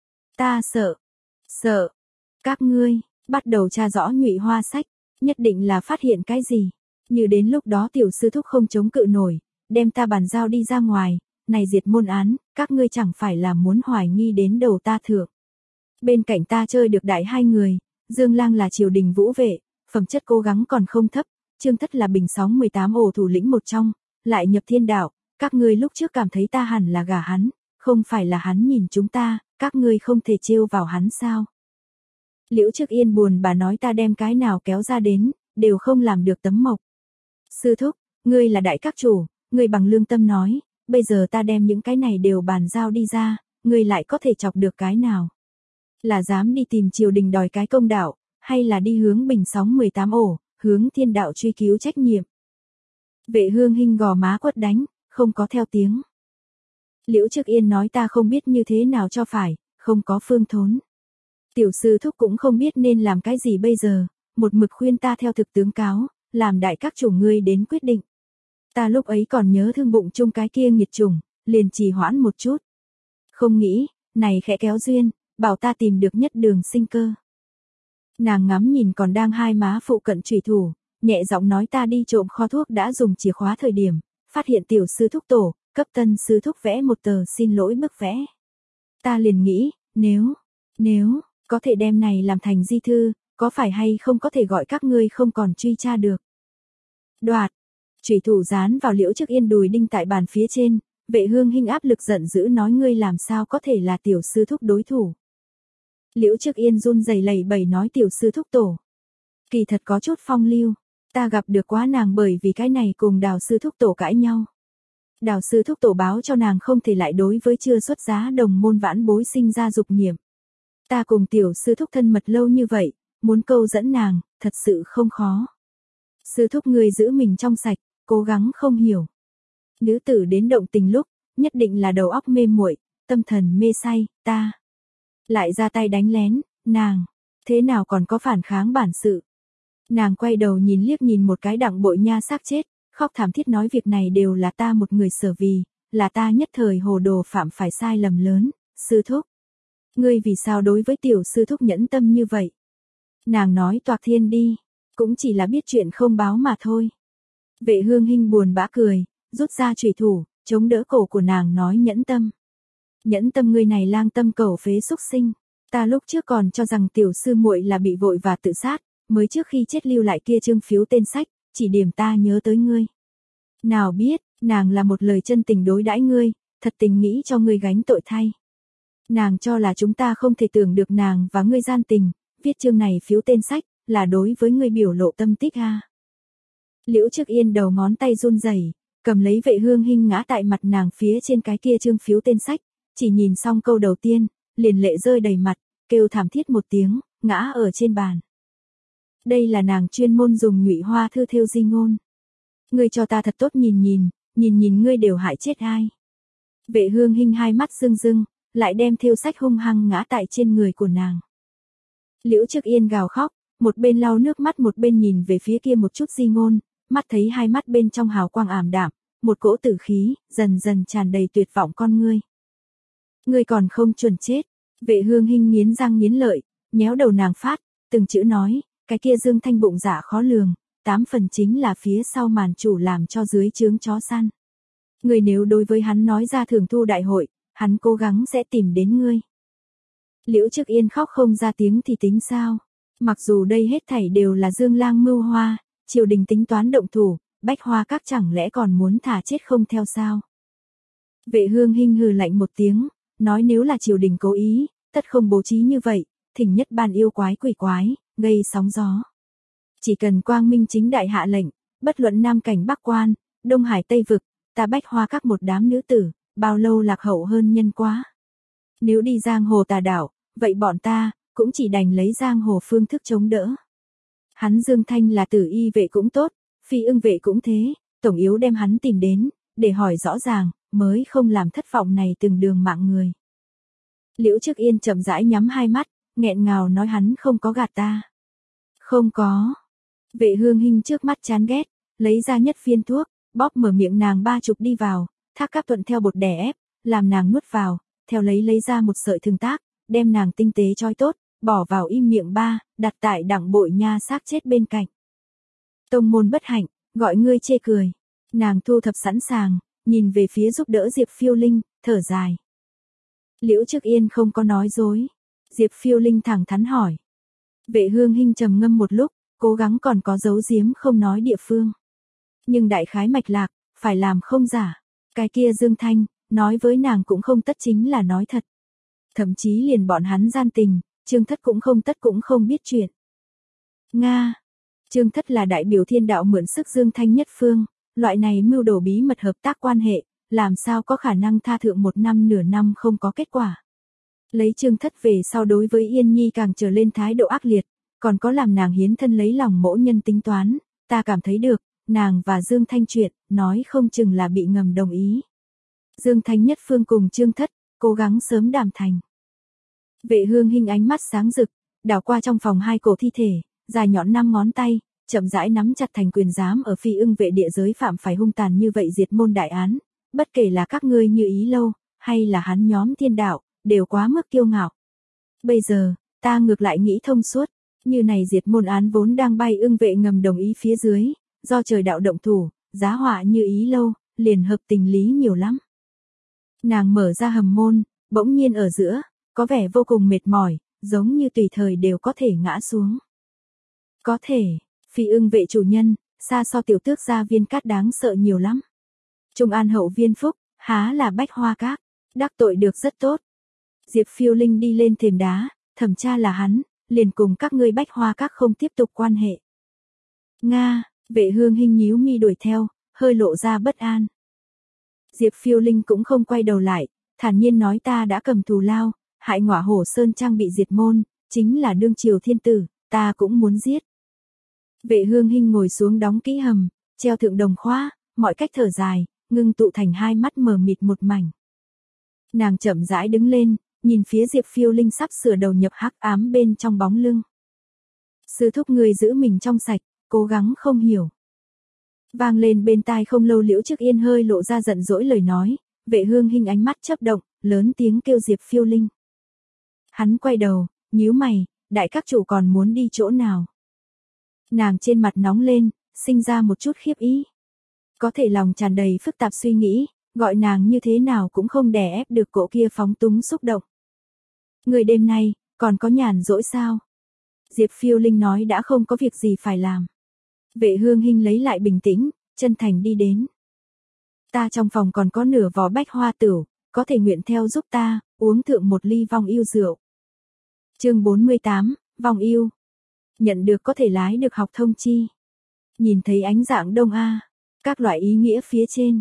ta sợ, sợ, các ngươi, bắt đầu tra rõ Nhụy Hoa sách, nhất định là phát hiện cái gì, như đến lúc đó tiểu sư thúc không chống cự nổi, đem ta bàn giao đi ra ngoài, này diệt môn án, các ngươi chẳng phải là muốn hoài nghi đến đầu ta thượng. Bên cạnh ta chơi được đại hai người, Dương Lang là triều đình vũ vệ, phẩm chất cố gắng còn không thấp, Trương Thất là bình sóng mười tám ổ thủ lĩnh một trong, lại nhập Thiên Đạo, các ngươi lúc trước cảm thấy ta hẳn là gả hắn, không phải là hắn nhìn chúng ta, các ngươi không thể trêu vào hắn sao? Liễu Trước Yên buồn bà nói ta đem cái nào kéo ra đến, đều không làm được tấm mộc. Sư thúc, ngươi là đại các chủ, ngươi bằng lương tâm nói, bây giờ ta đem những cái này đều bàn giao đi ra, ngươi lại có thể chọc được cái nào? Là dám đi tìm triều đình đòi cái công đạo, hay là đi hướng bình sóng mười tám ổ, hướng Thiên Đạo truy cứu trách nhiệm? Vệ Hương Hinh gò má quất đánh, không có theo tiếng. Liễu Trước Yên nói ta không biết như thế nào cho phải, không có phương thốn. Tiểu sư thúc cũng không biết nên làm cái gì bây giờ, một mực khuyên ta theo thực tướng cáo, làm đại các chủ ngươi đến quyết định. Ta lúc ấy còn nhớ thương bụng chung cái kia nghiệt chủng, liền trì hoãn một chút. Không nghĩ, này khẽ kéo duyên, bảo ta tìm được nhất đường sinh cơ. Nàng ngắm nhìn còn đang hai má phụ cận trùy thủ, nhẹ giọng nói ta đi trộm kho thuốc đã dùng chìa khóa thời điểm, phát hiện tiểu sư thúc tổ, cấp tân sư thúc vẽ một tờ xin lỗi bức vẽ. Ta liền nghĩ, nếu, nếu, có thể đem này làm thành di thư, có phải hay không có thể gọi các ngươi không còn truy tra được. Đoạt, chủy thủ dán vào Liễu Trước Yên đùi đinh tại bàn phía trên, Vệ Hương Hinh áp lực giận dữ nói ngươi làm sao có thể là tiểu sư thúc đối thủ. Liễu Trước Yên run rẩy lẩy bẩy nói tiểu sư thúc tổ. Kỳ thật có chút phong lưu, ta gặp được quá nàng bởi vì cái này cùng Đào sư thúc tổ cãi nhau. Đào sư thúc tổ báo cho nàng không thể lại đối với chưa xuất giá đồng môn vãn bối sinh ra dục niệm. Ta cùng tiểu sư thúc thân mật lâu như vậy, muốn câu dẫn nàng, thật sự không khó. Sư thúc ngươi giữ mình trong sạch, cố gắng không hiểu. Nữ tử đến động tình lúc, nhất định là đầu óc mê muội, tâm thần mê say, ta. Lại ra tay đánh lén, nàng, thế nào còn có phản kháng bản sự. Nàng quay đầu nhìn liếc nhìn một cái đặng bội nha xác chết, khóc thảm thiết nói việc này đều là ta một người sở vì, là ta nhất thời hồ đồ phạm phải sai lầm lớn, sư thúc. Ngươi vì sao đối với tiểu sư thúc nhẫn tâm như vậy? Nàng nói toạc thiên đi, cũng chỉ là biết chuyện không báo mà thôi. Vệ Hương Hinh buồn bã cười, rút ra chủy thủ, chống đỡ cổ của nàng nói nhẫn tâm. Nhẫn tâm ngươi này lang tâm cầu phế xúc sinh, ta lúc trước còn cho rằng tiểu sư muội là bị vội và tự sát, mới trước khi chết lưu lại kia chương phiếu tên sách, chỉ điểm ta nhớ tới ngươi. Nào biết, nàng là một lời chân tình đối đãi ngươi, thật tình nghĩ cho ngươi gánh tội thay. Nàng cho là chúng ta không thể tưởng được nàng và ngươi gian tình, viết chương này phiếu tên sách, là đối với ngươi biểu lộ tâm tích ha. Liễu Trước Yên đầu ngón tay run rẩy, cầm lấy Vệ Hương Hinh ngã tại mặt nàng phía trên cái kia chương phiếu tên sách, chỉ nhìn xong câu đầu tiên, liền lệ rơi đầy mặt, kêu thảm thiết một tiếng, ngã ở trên bàn. Đây là nàng chuyên môn dùng nhụy hoa thư thêu di ngôn. Ngươi cho ta thật tốt nhìn nhìn, nhìn nhìn ngươi đều hại chết ai. Vệ Hương Hinh hai mắt rưng rưng, lại đem thêu sách hung hăng ngã tại trên người của nàng. Liễu Trước Yên gào khóc, một bên lau nước mắt một bên nhìn về phía kia một chút di ngôn, mắt thấy hai mắt bên trong hào quang ảm đạm, một cỗ tử khí, dần dần tràn đầy tuyệt vọng con ngươi. Ngươi còn không chuẩn chết. Vệ Hương Hinh nghiến răng nghiến lợi, nhéo đầu nàng phát, từng chữ nói, cái kia Dương Thanh bụng dạ khó lường, tám phần chính là phía sau màn chủ làm cho dưới trướng chó săn. Ngươi nếu đối với hắn nói ra thường thu đại hội, hắn cố gắng sẽ tìm đến ngươi. Liễu Trước Yên khóc không ra tiếng thì tính sao? Mặc dù đây hết thảy đều là Dương Lang mưu hoa, triều đình tính toán động thủ, Bách Hoa Các chẳng lẽ còn muốn thả chết không theo sao? Vệ Hương Hinh hừ lạnh một tiếng, nói nếu là triều đình cố ý, tất không bố trí như vậy, thỉnh nhất ban yêu quái quỷ quái, gây sóng gió. Chỉ cần quang minh chính đại hạ lệnh, bất luận Nam Cảnh Bắc Quan, Đông Hải Tây Vực, ta Bách Hoa Các một đám nữ tử, bao lâu lạc hậu hơn nhân quá. Nếu đi giang hồ tà đảo, vậy bọn ta, cũng chỉ đành lấy giang hồ phương thức chống đỡ. Hắn Dương Thanh là tử y vệ cũng tốt, phi ưng vệ cũng thế, tổng yếu đem hắn tìm đến, để hỏi rõ ràng, mới không làm thất vọng này từng đường mạng người. Liễu Trước Yên chậm rãi nhắm hai mắt, nghẹn ngào nói hắn không có gạt ta. Không có. Vệ Hương Hinh trước mắt chán ghét, lấy ra nhất viên thuốc, bóp mở miệng nàng ba chục đi vào, thác các thuận theo bột đè ép, làm nàng nuốt vào, theo lấy lấy ra một sợi thương tác, đem nàng tinh tế trói tốt, bỏ vào im miệng ba, đặt tại đặng bội nha xác chết bên cạnh. Tông môn bất hạnh, gọi ngươi chê cười. Nàng thu thập sẵn sàng, nhìn về phía giúp đỡ Diệp Phiêu Linh, thở dài. Liễu Trước Yên không có nói dối. Diệp Phiêu Linh thẳng thắn hỏi. Vệ Hương Hinh trầm ngâm một lúc, cố gắng còn có giấu giếm không nói địa phương. Nhưng đại khái mạch lạc, phải làm không giả. Cái kia Dương Thanh, nói với nàng cũng không tất chính là nói thật. Thậm chí liền bọn hắn gian tình, Trương Thất cũng không tất cũng không biết chuyện. Nga. Trương Thất là đại biểu thiên đạo mượn sức Dương Thanh nhất phương, loại này mưu đồ bí mật hợp tác quan hệ, làm sao có khả năng tha thượng một năm nửa năm không có kết quả. Lấy Trương Thất về sau đối với Yên Nhi càng trở lên thái độ ác liệt, còn có làm nàng hiến thân lấy lòng mỗ nhân tính toán, ta cảm thấy được, nàng và Dương Thanh chuyện, nói không chừng là bị ngầm đồng ý. Dương Thánh Nhất Phương cùng Trương Thất, cố gắng sớm đàm thành. Vệ Hương Hinh ánh mắt sáng rực, đảo qua trong phòng hai cổ thi thể, dài nhọn năm ngón tay, chậm rãi nắm chặt thành quyền giám ở Phi Ưng vệ địa giới phạm phải hung tàn như vậy diệt môn đại án, bất kể là các ngươi như Ý Lâu, hay là hắn nhóm thiên đạo, đều quá mức kiêu ngạo. Bây giờ, ta ngược lại nghĩ thông suốt, như này diệt môn án vốn đang bay Ưng vệ ngầm đồng ý phía dưới, do trời đạo động thủ, giá họa như Ý Lâu, liền hợp tình lý nhiều lắm. Nàng mở ra hầm môn, bỗng nhiên ở giữa, có vẻ vô cùng mệt mỏi, giống như tùy thời đều có thể ngã xuống. Có thể, Phi Ưng vệ chủ nhân, xa so tiểu tước gia Viên Cát đáng sợ nhiều lắm. Trung An hậu Viên Phúc, há là Bách Hoa Các, đắc tội được rất tốt. Diệp Phiêu Linh đi lên thềm đá, thẩm tra là hắn, liền cùng các ngươi Bách Hoa Các không tiếp tục quan hệ. Nga, Vệ Hương Hinh nhíu mi đuổi theo, hơi lộ ra bất an. Diệp Phiêu Linh cũng không quay đầu lại, thản nhiên nói ta đã cầm thù lao, hại Ngọa Hổ Sơn Trang bị diệt môn, chính là đương triều thiên tử, ta cũng muốn giết. Vệ Hương Hinh ngồi xuống đóng kỹ hầm, treo thượng đồng khóa, mọi cách thở dài, ngưng tụ thành hai mắt mờ mịt một mảnh. Nàng chậm rãi đứng lên, nhìn phía Diệp Phiêu Linh sắp sửa đầu nhập hắc ám bên trong bóng lưng. Sư thúc người giữ mình trong sạch, cố gắng không hiểu. Vang lên bên tai không lâu Liễu Trước Yên hơi lộ ra giận dỗi lời nói, Vệ Hương Hinh ánh mắt chớp động, lớn tiếng kêu Diệp Phiêu Linh. Hắn quay đầu, nhíu mày, đại các chủ còn muốn đi chỗ nào? Nàng trên mặt nóng lên, sinh ra một chút khiếp ý. Có thể lòng tràn đầy phức tạp suy nghĩ, gọi nàng như thế nào cũng không đè ép được cỗ kia phóng túng xúc động. Người đêm nay, còn có nhàn rỗi sao? Diệp Phiêu Linh nói đã không có việc gì phải làm. Vệ Hương Hinh lấy lại bình tĩnh, chân thành đi đến. Ta trong phòng còn có nửa vò bách hoa tửu, có thể nguyện theo giúp ta, uống thượng một ly vong yêu rượu. Chương bốn mươi tám, vong yêu. Nhận được có thể lái được học thông chi. Nhìn thấy ánh dạng đông a, các loại ý nghĩa phía trên.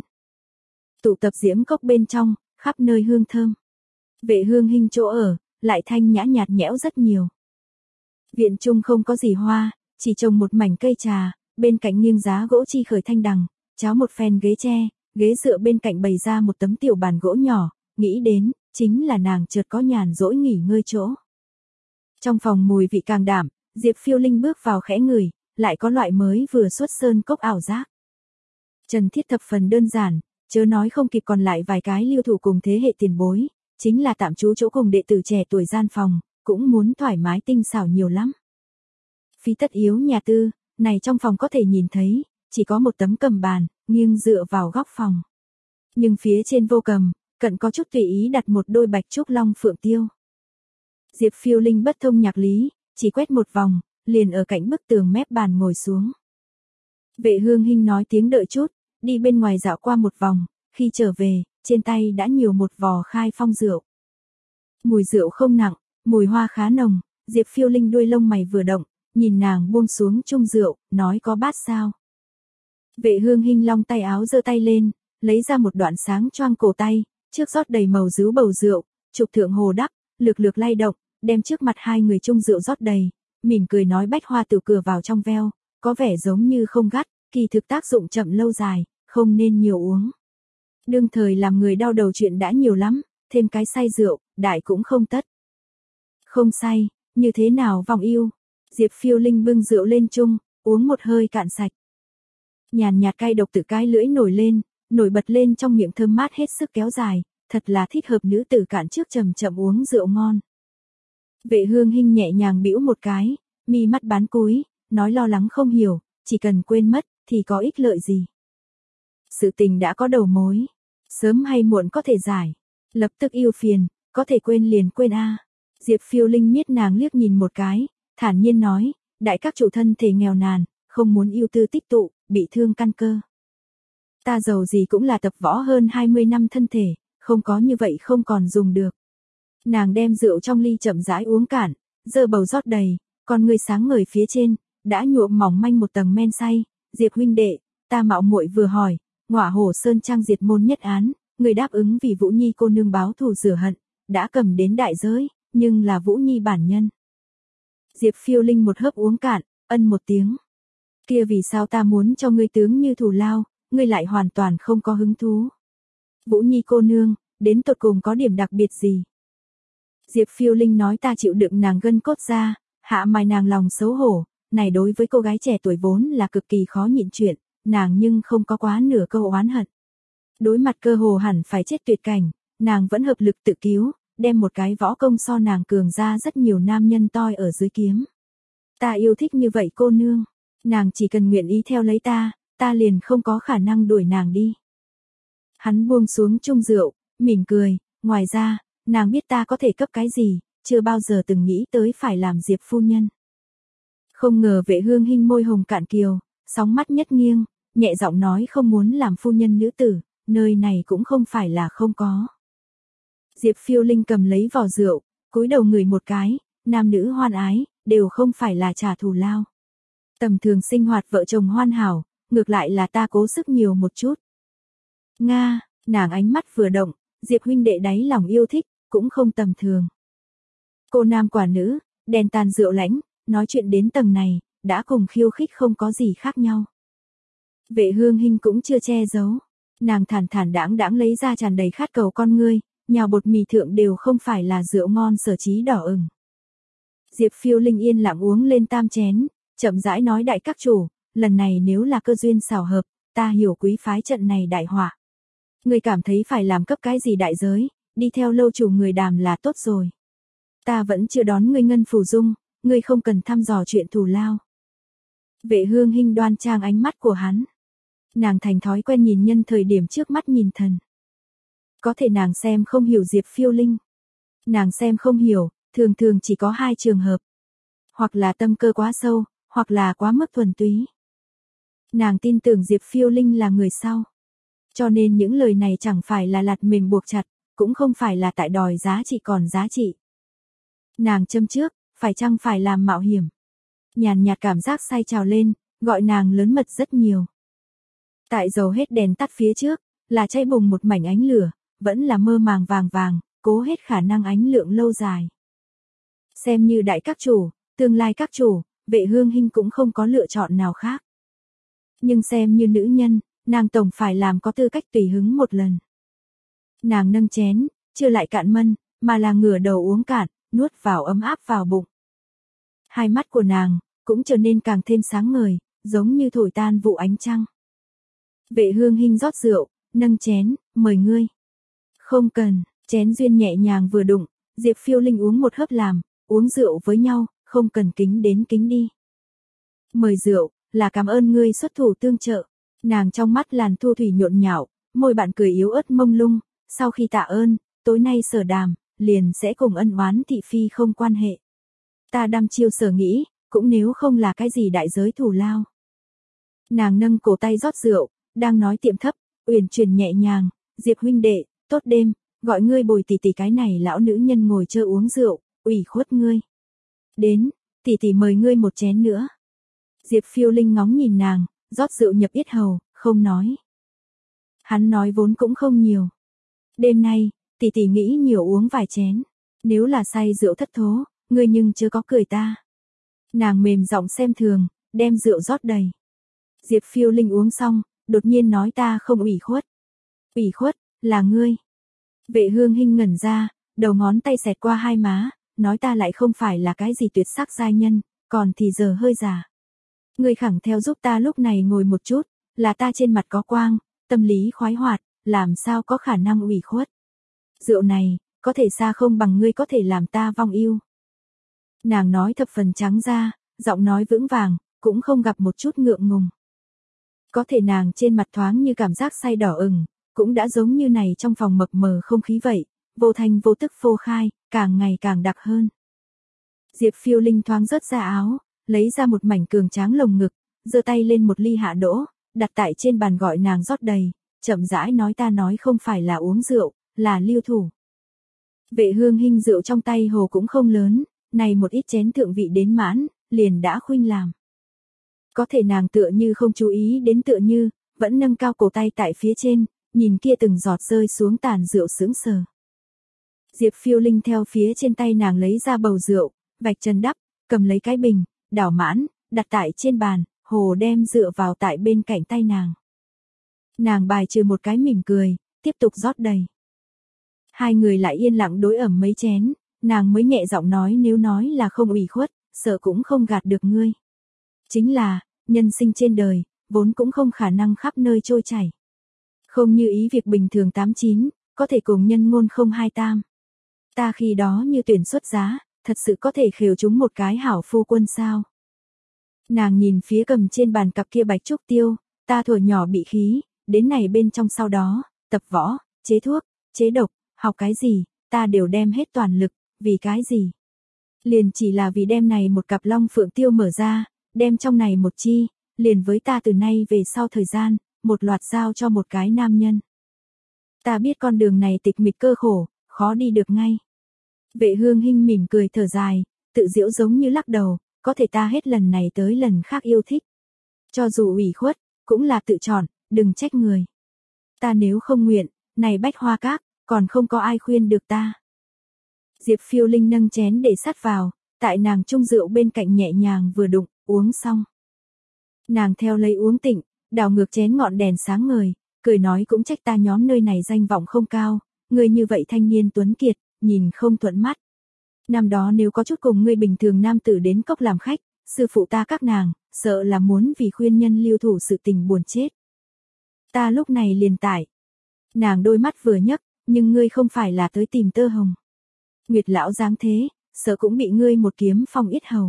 Tụ tập diễm cốc bên trong, khắp nơi hương thơm. Vệ Hương Hinh chỗ ở, lại thanh nhã nhạt nhẽo rất nhiều. Viện trung không có gì hoa, chỉ trồng một mảnh cây trà, bên cạnh nghiêng giá gỗ chi khởi thanh đằng, cháo một phen ghế tre, ghế dựa bên cạnh bày ra một tấm tiểu bàn gỗ nhỏ, nghĩ đến, chính là nàng chợt có nhàn rỗi nghỉ ngơi chỗ. Trong phòng mùi vị càng đạm, Diệp Phiêu Linh bước vào khẽ ngửi, lại có loại mới vừa xuất sơn cốc ảo giác. Trần thiết thập phần đơn giản, chớ nói không kịp còn lại vài cái lưu thủ cùng thế hệ tiền bối, chính là tạm trú chỗ cùng đệ tử trẻ tuổi gian phòng, cũng muốn thoải mái tinh xảo nhiều lắm. Phí tất yếu nhà tư, này trong phòng có thể nhìn thấy, chỉ có một tấm cầm bàn, nghiêng dựa vào góc phòng. Nhưng phía trên vô cầm, cận có chút tùy ý đặt một đôi bạch trúc long phượng tiêu. Diệp Phiêu Linh bất thông nhạc lý, chỉ quét một vòng, liền ở cạnh bức tường mép bàn ngồi xuống. Vệ Hương Hinh nói tiếng đợi chút, đi bên ngoài dạo qua một vòng, khi trở về, trên tay đã nhiều một vò khai phong rượu. Mùi rượu không nặng, mùi hoa khá nồng, Diệp Phiêu Linh đuôi lông mày vừa động, nhìn nàng buông xuống chung rượu, nói có bát sao. Vệ Hương Hinh long tay áo giơ tay lên, lấy ra một đoạn sáng choang cổ tay, trước rót đầy màu rứu bầu rượu, trục thượng hồ đắc, lược lược lay động, đem trước mặt hai người chung rượu rót đầy, mỉm cười nói bách hoa từ cửa vào trong veo, có vẻ giống như không gắt, kỳ thực tác dụng chậm lâu dài, không nên nhiều uống. Đương thời làm người đau đầu chuyện đã nhiều lắm, thêm cái say rượu, đại cũng không tất. Không say, như thế nào vong yêu? Diệp Phiêu Linh bưng rượu lên chung, uống một hơi cạn sạch. Nhàn nhạt cay độc tự cái lưỡi nổi lên, nổi bật lên trong miệng thơm mát hết sức kéo dài, thật là thích hợp nữ tử cạn trước chậm chậm uống rượu ngon. Vệ Hương Hinh nhẹ nhàng bĩu một cái, mi mắt bán cúi, nói lo lắng không hiểu, chỉ cần quên mất, thì có ích lợi gì. Sự tình đã có đầu mối, sớm hay muộn có thể giải, lập tức yêu phiền, có thể quên liền quên a. Diệp Phiêu Linh miết nàng liếc nhìn một cái, thản nhiên nói, đại các chủ thân thể nghèo nàn, không muốn yêu tư tích tụ, bị thương căn cơ. Ta giàu gì cũng là tập võ hơn hai mươi năm thân thể, không có như vậy không còn dùng được. Nàng đem rượu trong ly chậm rãi uống cạn, giơ bầu rót đầy, con người sáng ngời phía trên, đã nhuộm mỏng manh một tầng men say. Diệp huynh đệ, ta mạo muội vừa hỏi, Ngọa Hổ Sơn Trang diệt môn nhất án, người đáp ứng vì Vũ Nhi cô nương báo thù rửa hận, đã cầm đến đại giới, nhưng là Vũ Nhi bản nhân. Diệp Phiêu Linh một hớp uống cạn, ân một tiếng. Kia vì sao ta muốn cho ngươi tướng như thù lao, ngươi lại hoàn toàn không có hứng thú. Vũ Nhi cô nương, đến tột cùng có điểm đặc biệt gì? Diệp Phiêu Linh nói ta chịu đựng nàng gân cốt ra, hạ mài nàng lòng xấu hổ, này đối với cô gái trẻ tuổi vốn là cực kỳ khó nhịn chuyện, nàng nhưng không có quá nửa câu oán hận. Đối mặt cơ hồ hẳn phải chết tuyệt cảnh, nàng vẫn hợp lực tự cứu, đem một cái võ công so nàng cường ra rất nhiều nam nhân toi ở dưới kiếm. Ta yêu thích như vậy cô nương, nàng chỉ cần nguyện ý theo lấy ta, ta liền không có khả năng đuổi nàng đi. Hắn buông xuống chung rượu, mỉm cười, ngoài ra, nàng biết ta có thể cấp cái gì, chưa bao giờ từng nghĩ tới phải làm Diệp phu nhân. Không ngờ Vệ Hương Hinh môi hồng cạn kiều, sóng mắt nhất nghiêng, nhẹ giọng nói không muốn làm phu nhân nữ tử, nơi này cũng không phải là không có. Diệp Phiêu Linh cầm lấy vò rượu, cúi đầu ngửi một cái, nam nữ hoan ái, đều không phải là trả thù lao. Tầm thường sinh hoạt vợ chồng hoàn hảo, ngược lại là ta cố sức nhiều một chút. Nga, nàng ánh mắt vừa động, Diệp huynh đệ đáy lòng yêu thích, cũng không tầm thường. Cô nam quả nữ, đèn tàn rượu lãnh, nói chuyện đến tầng này, đã cùng khiêu khích không có gì khác nhau. Vệ Hương Hinh cũng chưa che giấu, nàng thản thản đãng đãng lấy ra tràn đầy khát cầu con ngươi, nhào bột mì thượng đều không phải là rượu ngon sở trí đỏ ửng. Diệp Phiêu Linh yên lặng uống lên tam chén, chậm rãi nói đại các chủ, lần này nếu là cơ duyên xảo hợp, ta hiểu quý phái trận này đại họa. Ngươi cảm thấy phải làm cấp cái gì đại giới, đi theo lâu chủ người đàm là tốt rồi. Ta vẫn chưa đón ngươi ngân phù dung, ngươi không cần thăm dò chuyện thù lao. Vệ Hương Hinh đoan trang ánh mắt của hắn. Nàng thành thói quen nhìn nhân thời điểm trước mắt nhìn thần. Có thể nàng xem không hiểu Diệp Phiêu Linh. Nàng xem không hiểu, thường thường chỉ có hai trường hợp. Hoặc là tâm cơ quá sâu, hoặc là quá mức thuần túy. Nàng tin tưởng Diệp Phiêu Linh là người sau. Cho nên những lời này chẳng phải là lạt mềm buộc chặt, cũng không phải là tại đòi giá trị còn giá trị. Nàng châm trước, phải chăng phải làm mạo hiểm. Nhàn nhạt cảm giác say trào lên, gọi nàng lớn mật rất nhiều. Tại dầu hết đèn tắt phía trước, là cháy bùng một mảnh ánh lửa, vẫn là mơ màng vàng vàng, cố hết khả năng ánh lượng lâu dài. Xem như đại các chủ, tương lai các chủ, Vệ Hương Hinh cũng không có lựa chọn nào khác. Nhưng xem như nữ nhân, nàng tổng phải làm có tư cách tùy hứng một lần. Nàng nâng chén, chưa lại cạn mân, mà là ngửa đầu uống cạn, nuốt vào ấm áp vào bụng. Hai mắt của nàng, cũng trở nên càng thêm sáng ngời, giống như thổi tan vụ ánh trăng. Vệ Hương Hinh rót rượu, nâng chén, mời ngươi. Không cần, chén duyên nhẹ nhàng vừa đụng, Diệp Phiêu Linh uống một hớp làm, uống rượu với nhau, không cần kính đến kính đi. Mời rượu, là cảm ơn ngươi xuất thủ tương trợ. Nàng trong mắt làn thu thủy nhộn nhạo, môi bạn cười yếu ớt mông lung, sau khi tạ ơn, tối nay sở đàm, liền sẽ cùng ân oán thị phi không quan hệ. Ta đăm chiêu sở nghĩ, cũng nếu không là cái gì đại giới thù lao. Nàng nâng cổ tay rót rượu, đang nói tiệm thấp, uyển chuyển nhẹ nhàng, Diệp huynh đệ, tốt đêm, gọi ngươi bồi tỷ tỷ cái này lão nữ nhân ngồi chơi uống rượu, ủy khuất ngươi. Đến, tỷ tỷ mời ngươi một chén nữa. Diệp Phiêu Linh ngóng nhìn nàng, rót rượu nhập yết hầu, không nói. Hắn nói vốn cũng không nhiều. Đêm nay, tỷ tỷ nghĩ nhiều uống vài chén. Nếu là say rượu thất thố, ngươi nhưng chưa có cười ta. Nàng mềm giọng xem thường, đem rượu rót đầy. Diệp Phiêu Linh uống xong, đột nhiên nói ta không ủy khuất. Ủy khuất, là ngươi. Vệ Hương Hinh ngẩn ra, đầu ngón tay xẹt qua hai má, nói ta lại không phải là cái gì tuyệt sắc giai nhân, còn thì giờ hơi già. Ngươi khẳng theo giúp ta lúc này ngồi một chút, là ta trên mặt có quang, tâm lý khoái hoạt, làm sao có khả năng ủy khuất. Rượu này, có thể xa không bằng ngươi có thể làm ta vong yêu. Nàng nói thập phần trắng ra, giọng nói vững vàng, cũng không gặp một chút ngượng ngùng. Có thể nàng trên mặt thoáng như cảm giác say đỏ ửng, cũng đã giống như này trong phòng mập mờ không khí vậy, vô thanh vô tức phô khai, càng ngày càng đặc hơn. Diệp Phiêu Linh thoáng rớt ra áo, lấy ra một mảnh cường tráng lồng ngực, giơ tay lên một ly hạ đỗ, đặt tại trên bàn gọi nàng rót đầy, chậm rãi nói ta nói không phải là uống rượu, là lưu thủ. Vệ Hương Hinh rượu trong tay hồ cũng không lớn, này một ít chén thượng vị đến mãn, liền đã khuynh làm. Có thể nàng tựa như không chú ý đến tựa như, vẫn nâng cao cổ tay tại phía trên, nhìn kia từng giọt rơi xuống tàn rượu sững sờ. Diệp Phiêu Linh theo phía trên tay nàng lấy ra bầu rượu, vạch chân đắp, cầm lấy cái bình, đảo mãn, đặt tại trên bàn, hồ đem dựa vào tại bên cạnh tay nàng. Nàng bài trừ một cái mỉm cười, tiếp tục rót đầy. Hai người lại yên lặng đối ẩm mấy chén, nàng mới nhẹ giọng nói nếu nói là không ủy khuất, sợ cũng không gạt được ngươi. Chính là, nhân sinh trên đời, vốn cũng không khả năng khắp nơi trôi chảy. Không như ý việc bình thường tám chín, có thể cùng nhân ngôn không hai tam. Ta khi đó như tuyển xuất giá, thật sự có thể khều chúng một cái hảo phu quân sao. Nàng nhìn phía cầm trên bàn cặp kia bạch trúc tiêu, ta thuở nhỏ bị khí, đến này bên trong sau đó, tập võ, chế thuốc, chế độc, học cái gì, ta đều đem hết toàn lực, vì cái gì? Liền chỉ là vì đem này một cặp long phượng tiêu mở ra, đem trong này một chi, liền với ta từ nay về sau thời gian, một loạt giao cho một cái nam nhân. Ta biết con đường này tịch mịch cơ khổ, khó đi được ngay. Vệ Hương Hinh mỉm cười thở dài, tự giễu giống như lắc đầu, có thể ta hết lần này tới lần khác yêu thích. Cho dù ủy khuất, cũng là tự chọn, đừng trách người. Ta nếu không nguyện, này bách hoa các, còn không có ai khuyên được ta. Diệp Phiêu Linh nâng chén để sát vào, tại nàng chung rượu bên cạnh nhẹ nhàng vừa đụng, uống xong. Nàng theo lấy uống tịnh, đảo ngược chén ngọn đèn sáng ngời, cười nói cũng trách ta nhóm nơi này danh vọng không cao, người như vậy thanh niên tuấn kiệt, nhìn không thuận mắt. Năm đó nếu có chút cùng người bình thường nam tử đến cốc làm khách, sư phụ ta các nàng, sợ là muốn vì khuyên nhân lưu thủ sự tình buồn chết. Ta lúc này liền tải. Nàng đôi mắt vừa nhấc, nhưng ngươi không phải là tới tìm Tơ Hồng. Nguyệt lão dáng thế, sợ cũng bị ngươi một kiếm phong yết hầu.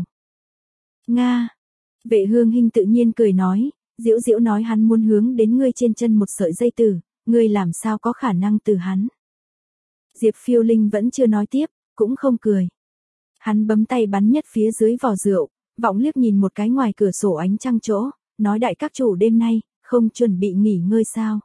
Nga. Vệ Hương Hinh tự nhiên cười nói, diễu diễu nói hắn muốn hướng đến ngươi trên chân một sợi dây tử, ngươi làm sao có khả năng từ hắn. Diệp Phiêu Linh vẫn chưa nói tiếp, cũng không cười. Hắn bấm tay bắn nhất phía dưới vò rượu, vọng liếc nhìn một cái ngoài cửa sổ ánh trăng chỗ, nói đại các chủ đêm nay, không chuẩn bị nghỉ ngơi sao.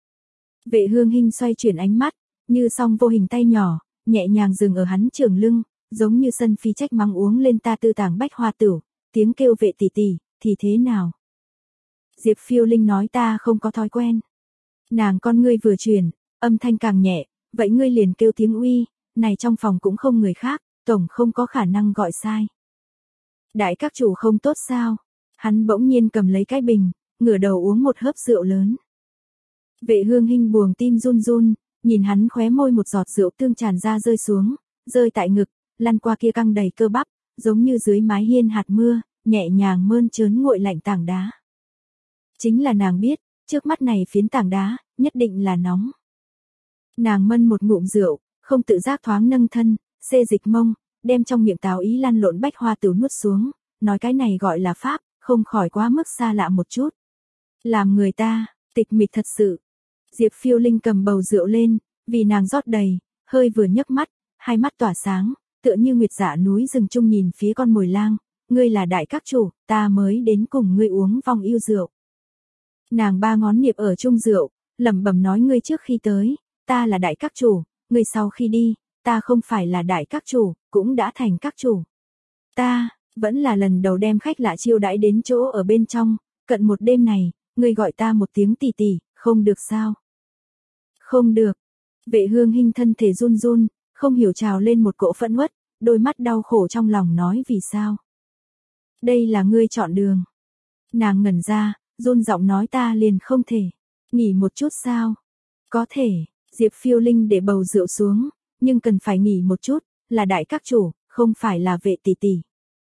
Vệ Hương Hinh xoay chuyển ánh mắt, như song vô hình tay nhỏ, nhẹ nhàng dừng ở hắn trường lưng, giống như sân phi trách mắng uống lên ta tư tàng bách hoa tửu, tiếng kêu vệ tỷ tỷ, thì thế nào? Diệp Phiêu Linh nói ta không có thói quen. Nàng con ngươi vừa chuyển, âm thanh càng nhẹ, vậy ngươi liền kêu tiếng uy, này trong phòng cũng không người khác, tổng không có khả năng gọi sai. Đại các chủ không tốt sao? Hắn bỗng nhiên cầm lấy cái bình, ngửa đầu uống một hớp rượu lớn. Vệ Hương Hinh buồng tim run run, nhìn hắn khóe môi một giọt rượu tương tràn ra rơi xuống, rơi tại ngực, lăn qua kia căng đầy cơ bắp, giống như dưới mái hiên hạt mưa, nhẹ nhàng mơn trớn nguội lạnh tảng đá. Chính là nàng biết, trước mắt này phiến tảng đá, nhất định là nóng. Nàng mân một ngụm rượu, không tự giác thoáng nâng thân, xê dịch mông, đem trong miệng táo ý lăn lộn bách hoa tửu nuốt xuống, nói cái này gọi là pháp, không khỏi quá mức xa lạ một chút. Làm người ta, tịch mịch thật sự. Diệp Phiêu Linh cầm bầu rượu lên, vì nàng rót đầy, hơi vừa nhấc mắt, hai mắt tỏa sáng, tựa như nguyệt dạ núi rừng trung nhìn phía con mồi lang, ngươi là đại các chủ, ta mới đến cùng ngươi uống vong yêu rượu. Nàng ba ngón niệp ở chung rượu, lẩm bẩm nói ngươi trước khi tới, ta là đại các chủ, ngươi sau khi đi, ta không phải là đại các chủ, cũng đã thành các chủ. Ta, vẫn là lần đầu đem khách lạ chiêu đãi đến chỗ ở bên trong, cận một đêm này, ngươi gọi ta một tiếng tỷ tỷ, không được sao? Không được. Vệ Hương Hinh thân thể run run, không hiểu trào lên một cỗ phẫn uất, đôi mắt đau khổ trong lòng nói vì sao. Đây là ngươi chọn đường. Nàng ngẩn ra, run giọng nói ta liền không thể. Nghỉ một chút sao? Có thể, Diệp Phiêu Linh để bầu rượu xuống, nhưng cần phải nghỉ một chút, là đại các chủ, không phải là vệ tỷ tỷ.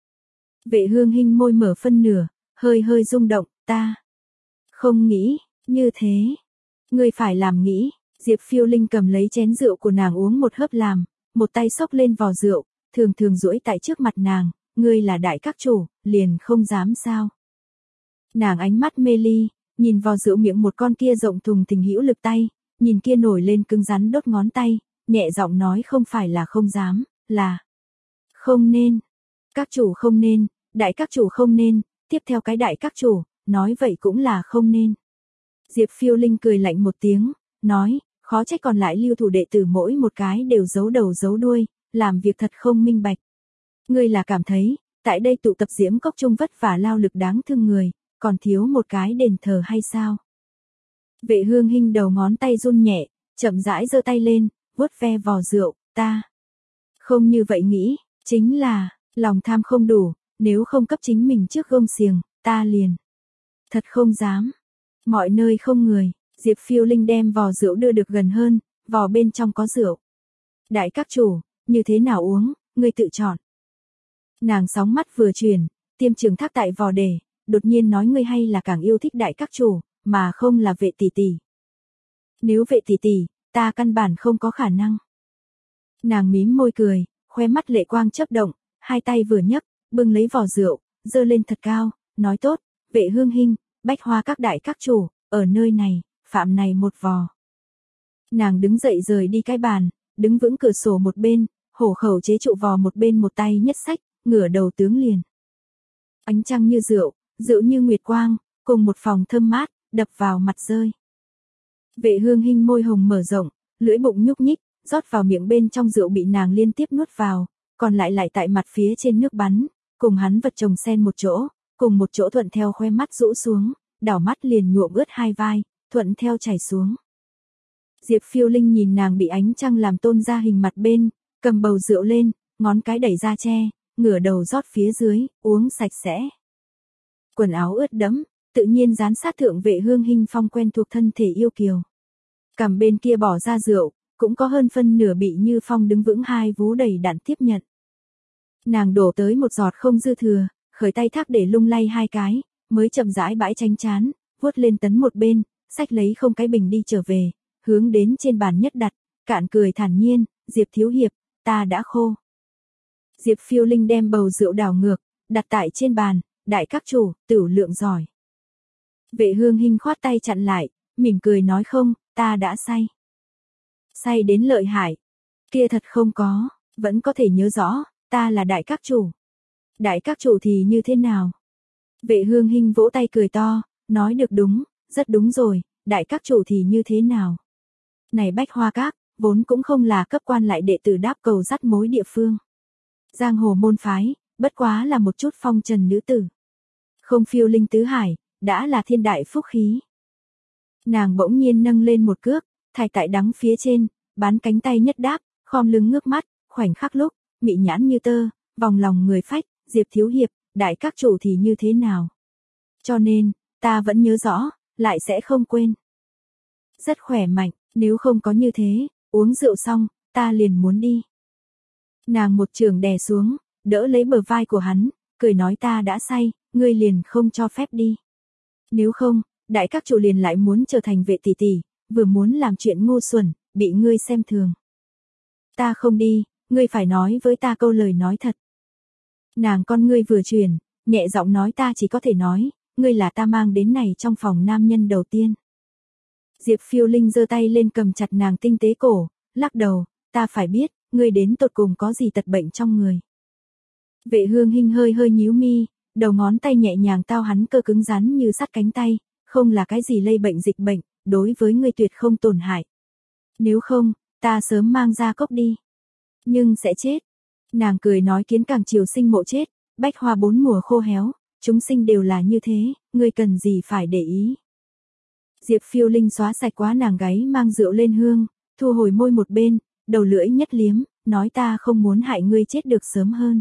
Vệ Hương Hinh môi mở phân nửa, hơi hơi rung động, ta không nghĩ, như thế. Ngươi phải làm nghĩ, Diệp Phiêu Linh cầm lấy chén rượu của nàng uống một hớp làm, một tay xốc lên vò rượu, thường thường duỗi tại trước mặt nàng, ngươi là đại các chủ, liền không dám sao. Nàng ánh mắt mê ly, nhìn vò rượu miệng một con kia rộng thùng thình hữu lực tay, nhìn kia nổi lên cứng rắn đốt ngón tay, nhẹ giọng nói không phải là không dám, là không nên. Các chủ không nên, đại các chủ không nên, tiếp theo cái đại các chủ, nói vậy cũng là không nên. Diệp Phiêu Linh cười lạnh một tiếng, nói, khó trách còn lại lưu thủ đệ tử mỗi một cái đều giấu đầu giấu đuôi, làm việc thật không minh bạch. Ngươi là cảm thấy, tại đây tụ tập diễm cốc trung vất vả lao lực đáng thương người, còn thiếu một cái đền thờ hay sao? Vệ Hương Hinh đầu ngón tay run nhẹ, chậm rãi giơ tay lên, vuốt ve vò rượu, ta không như vậy nghĩ, chính là, lòng tham không đủ, nếu không cấp chính mình trước gông xiềng, ta liền thật không dám. Mọi nơi không người, Diệp Phiêu Linh đem vò rượu đưa được gần hơn, vò bên trong có rượu. Đại các chủ, như thế nào uống, ngươi tự chọn. Nàng sóng mắt vừa chuyển, tiêm trường thác tại vò để, đột nhiên nói ngươi hay là càng yêu thích đại các chủ, mà không là vệ tỷ tỷ. Nếu vệ tỷ tỷ, ta căn bản không có khả năng. Nàng mím môi cười, khóe mắt lệ quang chớp động, hai tay vừa nhấc, bưng lấy vò rượu, giơ lên thật cao, nói tốt, vệ hương hinh, bách hoa các đại các chủ, ở nơi này, phạm này một vò. Nàng đứng dậy rời đi cái bàn, đứng vững cửa sổ một bên, hổ khẩu chế trụ vò một bên một tay nhất sách, ngửa đầu tướng liền. Ánh trăng như rượu, rượu như nguyệt quang, cùng một phòng thơm mát, đập vào mặt rơi. Vệ hương hinh môi hồng mở rộng, lưỡi bụng nhúc nhích, rót vào miệng bên trong rượu bị nàng liên tiếp nuốt vào, còn lại lại tại mặt phía trên nước bắn, cùng hắn vật chồng sen một chỗ, cùng một chỗ thuận theo khoe mắt rũ xuống, đảo mắt liền nhuộm ướt hai vai, thuận theo chảy xuống. Diệp Phiêu Linh nhìn nàng bị ánh trăng làm tôn ra hình mặt bên, cầm bầu rượu lên, ngón cái đẩy ra che, ngửa đầu rót phía dưới, uống sạch sẽ. Quần áo ướt đẫm, tự nhiên dán sát thượng vệ hương hinh phong quen thuộc thân thể yêu kiều. Cằm bên kia bỏ ra rượu, cũng có hơn phân nửa bị Như Phong đứng vững hai vú đầy đặn tiếp nhận. Nàng đổ tới một giọt không dư thừa, khởi tay thác để lung lay hai cái, mới chậm rãi bãi tránh chán, vuốt lên tấn một bên, xách lấy không cái bình đi trở về, hướng đến trên bàn nhất đặt, cạn cười thản nhiên, Diệp thiếu hiệp, ta đã khô. Diệp Phiêu Linh đem bầu rượu đảo ngược, đặt tại trên bàn, đại các chủ, tửu lượng giỏi. Vệ hương hinh khoát tay chặn lại, mỉm cười nói không, ta đã say. Say đến lợi hại. Kia thật không có, vẫn có thể nhớ rõ, ta là đại các chủ. Đại các chủ thì như thế nào? Vệ hương hinh vỗ tay cười to, nói được đúng, rất đúng rồi, đại các chủ thì như thế nào? Này bách hoa các, vốn cũng không là cấp quan lại đệ tử đáp cầu dắt mối địa phương. Giang hồ môn phái, bất quá là một chút phong trần nữ tử. Không phiêu linh tứ hải, đã là thiên đại phúc khí. Nàng bỗng nhiên nâng lên một cước, thải tại đắng phía trên, bán cánh tay nhất đáp, khom lưng ngước mắt, khoảnh khắc lúc, mị nhãn như tơ, vòng lòng người phách, Diệp thiếu hiệp, đại các chủ thì như thế nào? Cho nên, ta vẫn nhớ rõ, lại sẽ không quên. Rất khỏe mạnh, nếu không có như thế, uống rượu xong, ta liền muốn đi. Nàng một trường đè xuống, đỡ lấy bờ vai của hắn, cười nói ta đã say, ngươi liền không cho phép đi. Nếu không, đại các chủ liền lại muốn trở thành vệ tỷ tỷ, vừa muốn làm chuyện ngu xuẩn, bị ngươi xem thường. Ta không đi, ngươi phải nói với ta câu lời nói thật. Nàng con ngươi vừa truyền, nhẹ giọng nói ta chỉ có thể nói, ngươi là ta mang đến này trong phòng nam nhân đầu tiên. Diệp Phiêu Linh giơ tay lên cầm chặt nàng tinh tế cổ, lắc đầu, ta phải biết, ngươi đến tột cùng có gì tật bệnh trong người. Vệ hương hinh hơi hơi nhíu mi, đầu ngón tay nhẹ nhàng tao hắn cơ cứng rắn như sắt cánh tay, không là cái gì lây bệnh dịch bệnh, đối với ngươi tuyệt không tổn hại. Nếu không, ta sớm mang ra cốc đi. Nhưng sẽ chết. Nàng cười nói kiến càng chiều sinh mộ chết, bách hoa bốn mùa khô héo, chúng sinh đều là như thế, ngươi cần gì phải để ý. Diệp Phiêu Linh xóa sạch quá nàng gáy mang rượu lên hương, thu hồi môi một bên, đầu lưỡi nhất liếm, nói ta không muốn hại ngươi chết được sớm hơn.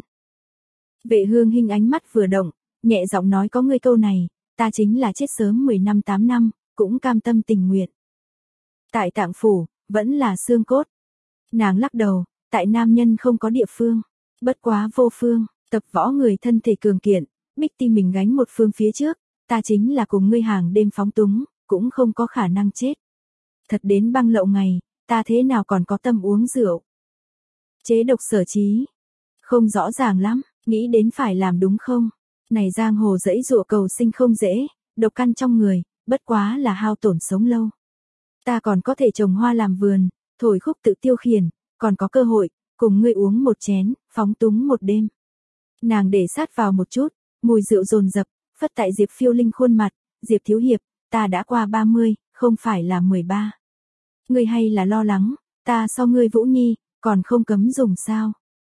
Vệ hương hinh ánh mắt vừa động, nhẹ giọng nói có ngươi câu này, ta chính là chết sớm mười năm tám năm, cũng cam tâm tình nguyện. Tại tạng phủ, vẫn là xương cốt. Nàng lắc đầu, tại nam nhân không có địa phương, bất quá vô phương, tập võ người thân thể cường kiện, bích ti mình gánh một phương phía trước, ta chính là cùng ngươi hàng đêm phóng túng, cũng không có khả năng chết. Thật đến băng lậu ngày, ta thế nào còn có tâm uống rượu. Chế độc sở trí, không rõ ràng lắm, nghĩ đến phải làm đúng không? Này giang hồ dẫy dụa cầu sinh không dễ, độc căn trong người, bất quá là hao tổn sống lâu. Ta còn có thể trồng hoa làm vườn, thổi khúc tự tiêu khiển, còn có cơ hội, cùng ngươi uống một chén, phóng túng một đêm. Nàng để sát vào một chút, mùi rượu dồn dập, phất tại Diệp Phiêu Linh khuôn mặt, Diệp thiếu hiệp, ta đã qua ba mươi, không phải là mười ba. Ngươi hay là lo lắng, ta so ngươi Vũ Nhi, còn không cấm dùng sao.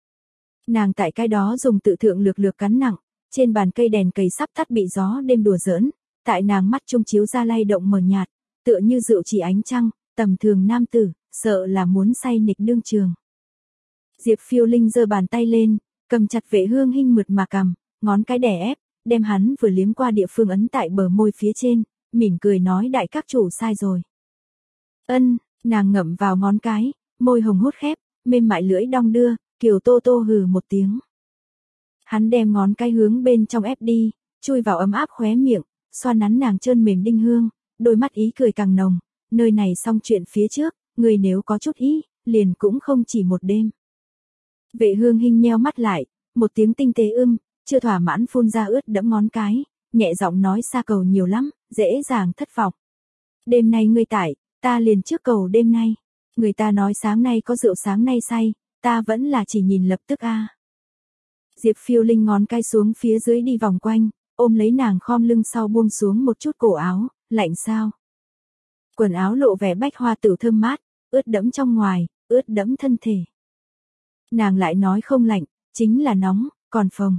Nàng tại cái đó dùng tự thượng lược lược cắn nặng, trên bàn cây đèn cầy sắp tắt bị gió đêm đùa giỡn, tại nàng mắt trung chiếu ra lay động mờ nhạt, tựa như rượu chỉ ánh trăng, tầm thường nam tử, sợ là muốn say nịch đương trường. Diệp Phiêu Linh giơ bàn tay lên, cầm chặt vệ hương hinh mượt mà cầm, ngón cái đè ép, đem hắn vừa liếm qua địa phương ấn tại bờ môi phía trên, mỉm cười nói đại các chủ sai rồi. Ân, nàng ngậm vào ngón cái, môi hồng hút khép, mềm mại lưỡi đong đưa, Kiều Tô Tô hừ một tiếng. Hắn đem ngón cái hướng bên trong ép đi, chui vào ấm áp khóe miệng, xoa nắn nàng trơn mềm đinh hương, đôi mắt ý cười càng nồng, nơi này xong chuyện phía trước, người nếu có chút ý, liền cũng không chỉ một đêm. Vệ Hương Hinh nheo mắt lại, một tiếng tinh tế ưm, chưa thỏa mãn phun ra ướt đẫm ngón cái, nhẹ giọng nói xa cầu nhiều lắm, dễ dàng thất vọng. Đêm nay ngươi tải, ta liền trước cầu đêm nay. Người ta nói sáng nay có rượu sáng nay say, ta vẫn là chỉ nhìn lập tức a. Diệp Phiêu Linh ngón cái xuống phía dưới đi vòng quanh, ôm lấy nàng khom lưng sau buông xuống một chút cổ áo, lạnh sao? Quần áo lộ vẻ bách hoa tử thơm mát, ướt đẫm trong ngoài, ướt đẫm thân thể. Nàng lại nói không lạnh, chính là nóng, còn phồng.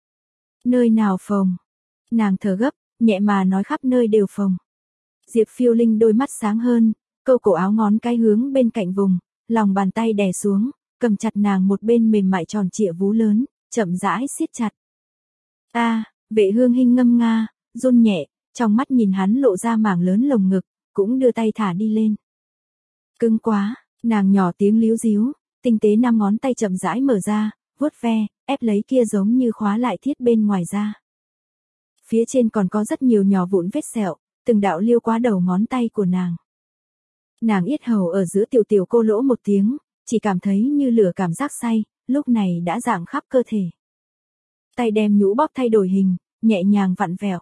Nơi nào phồng? Nàng thở gấp, nhẹ mà nói khắp nơi đều phồng. Diệp Phiêu Linh đôi mắt sáng hơn, câu cổ áo ngón cái hướng bên cạnh vùng, lòng bàn tay đè xuống, cầm chặt nàng một bên mềm mại tròn trịa vú lớn, chậm rãi siết chặt. A, à, Vệ Hương Hinh ngâm nga, run nhẹ, trong mắt nhìn hắn lộ ra mảng lớn lồng ngực, cũng đưa tay thả đi lên. Cứng quá, nàng nhỏ tiếng líu díu, tinh tế năm ngón tay chậm rãi mở ra, vuốt ve, ép lấy kia giống như khóa lại thiết bên ngoài ra. Phía trên còn có rất nhiều nhỏ vụn vết sẹo, từng đạo liêu qua đầu ngón tay của nàng. Nàng yết hầu ở giữa tiểu tiểu cô lỗ một tiếng, chỉ cảm thấy như lửa cảm giác say, lúc này đã dạng khắp cơ thể. Tay đem nhũ bóp thay đổi hình, nhẹ nhàng vặn vẹo.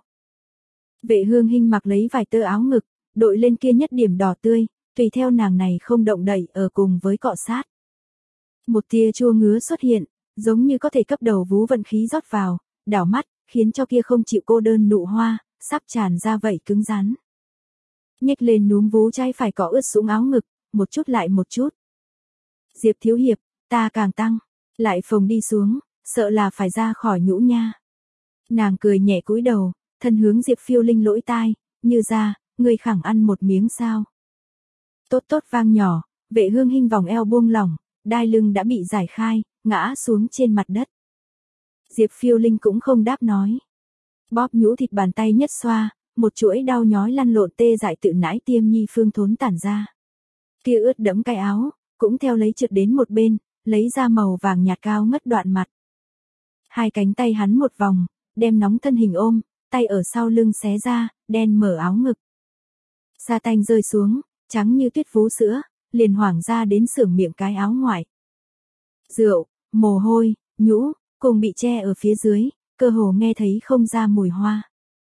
Vệ Hương Hinh mặc lấy vài tơ áo ngực, đội lên kia nhất điểm đỏ tươi, tùy theo nàng này không động đậy ở cùng với cọ sát. Một tia chua ngứa xuất hiện, giống như có thể cấp đầu vú vận khí rót vào, đảo mắt, khiến cho kia không chịu cô đơn nụ hoa, sắp tràn ra vậy cứng rắn. Nhếch lên núm vú trái phải cọ ướt sũng áo ngực, một chút lại một chút. Diệp thiếu hiệp, ta càng tăng, lại phồng đi xuống, sợ là phải ra khỏi nhũ nha. Nàng cười nhẹ cúi đầu, thân hướng Diệp Phiêu Linh lỗi tai, như ra, ngươi khẳng ăn một miếng sao. Tốt tốt vang nhỏ, Vệ Hương Hinh vòng eo buông lỏng, đai lưng đã bị giải khai, ngã xuống trên mặt đất. Diệp Phiêu Linh cũng không đáp nói. Bóp nhũ thịt bàn tay nhất xoa, một chuỗi đau nhói lăn lộn tê dại tự nãi tiêm nhi phương thốn tản ra. Kia ướt đẫm cái áo, cũng theo lấy trượt đến một bên, lấy ra màu vàng nhạt cao ngất đoạn mặt. Hai cánh tay hắn một vòng, đem nóng thân hình ôm, tay ở sau lưng xé ra, đen mở áo ngực. Sa tanh rơi xuống, trắng như tuyết vú sữa, liền hoảng ra đến xưởng miệng cái áo ngoài. Rượu, mồ hôi, nhũ, cùng bị che ở phía dưới, cơ hồ nghe thấy không ra mùi hoa.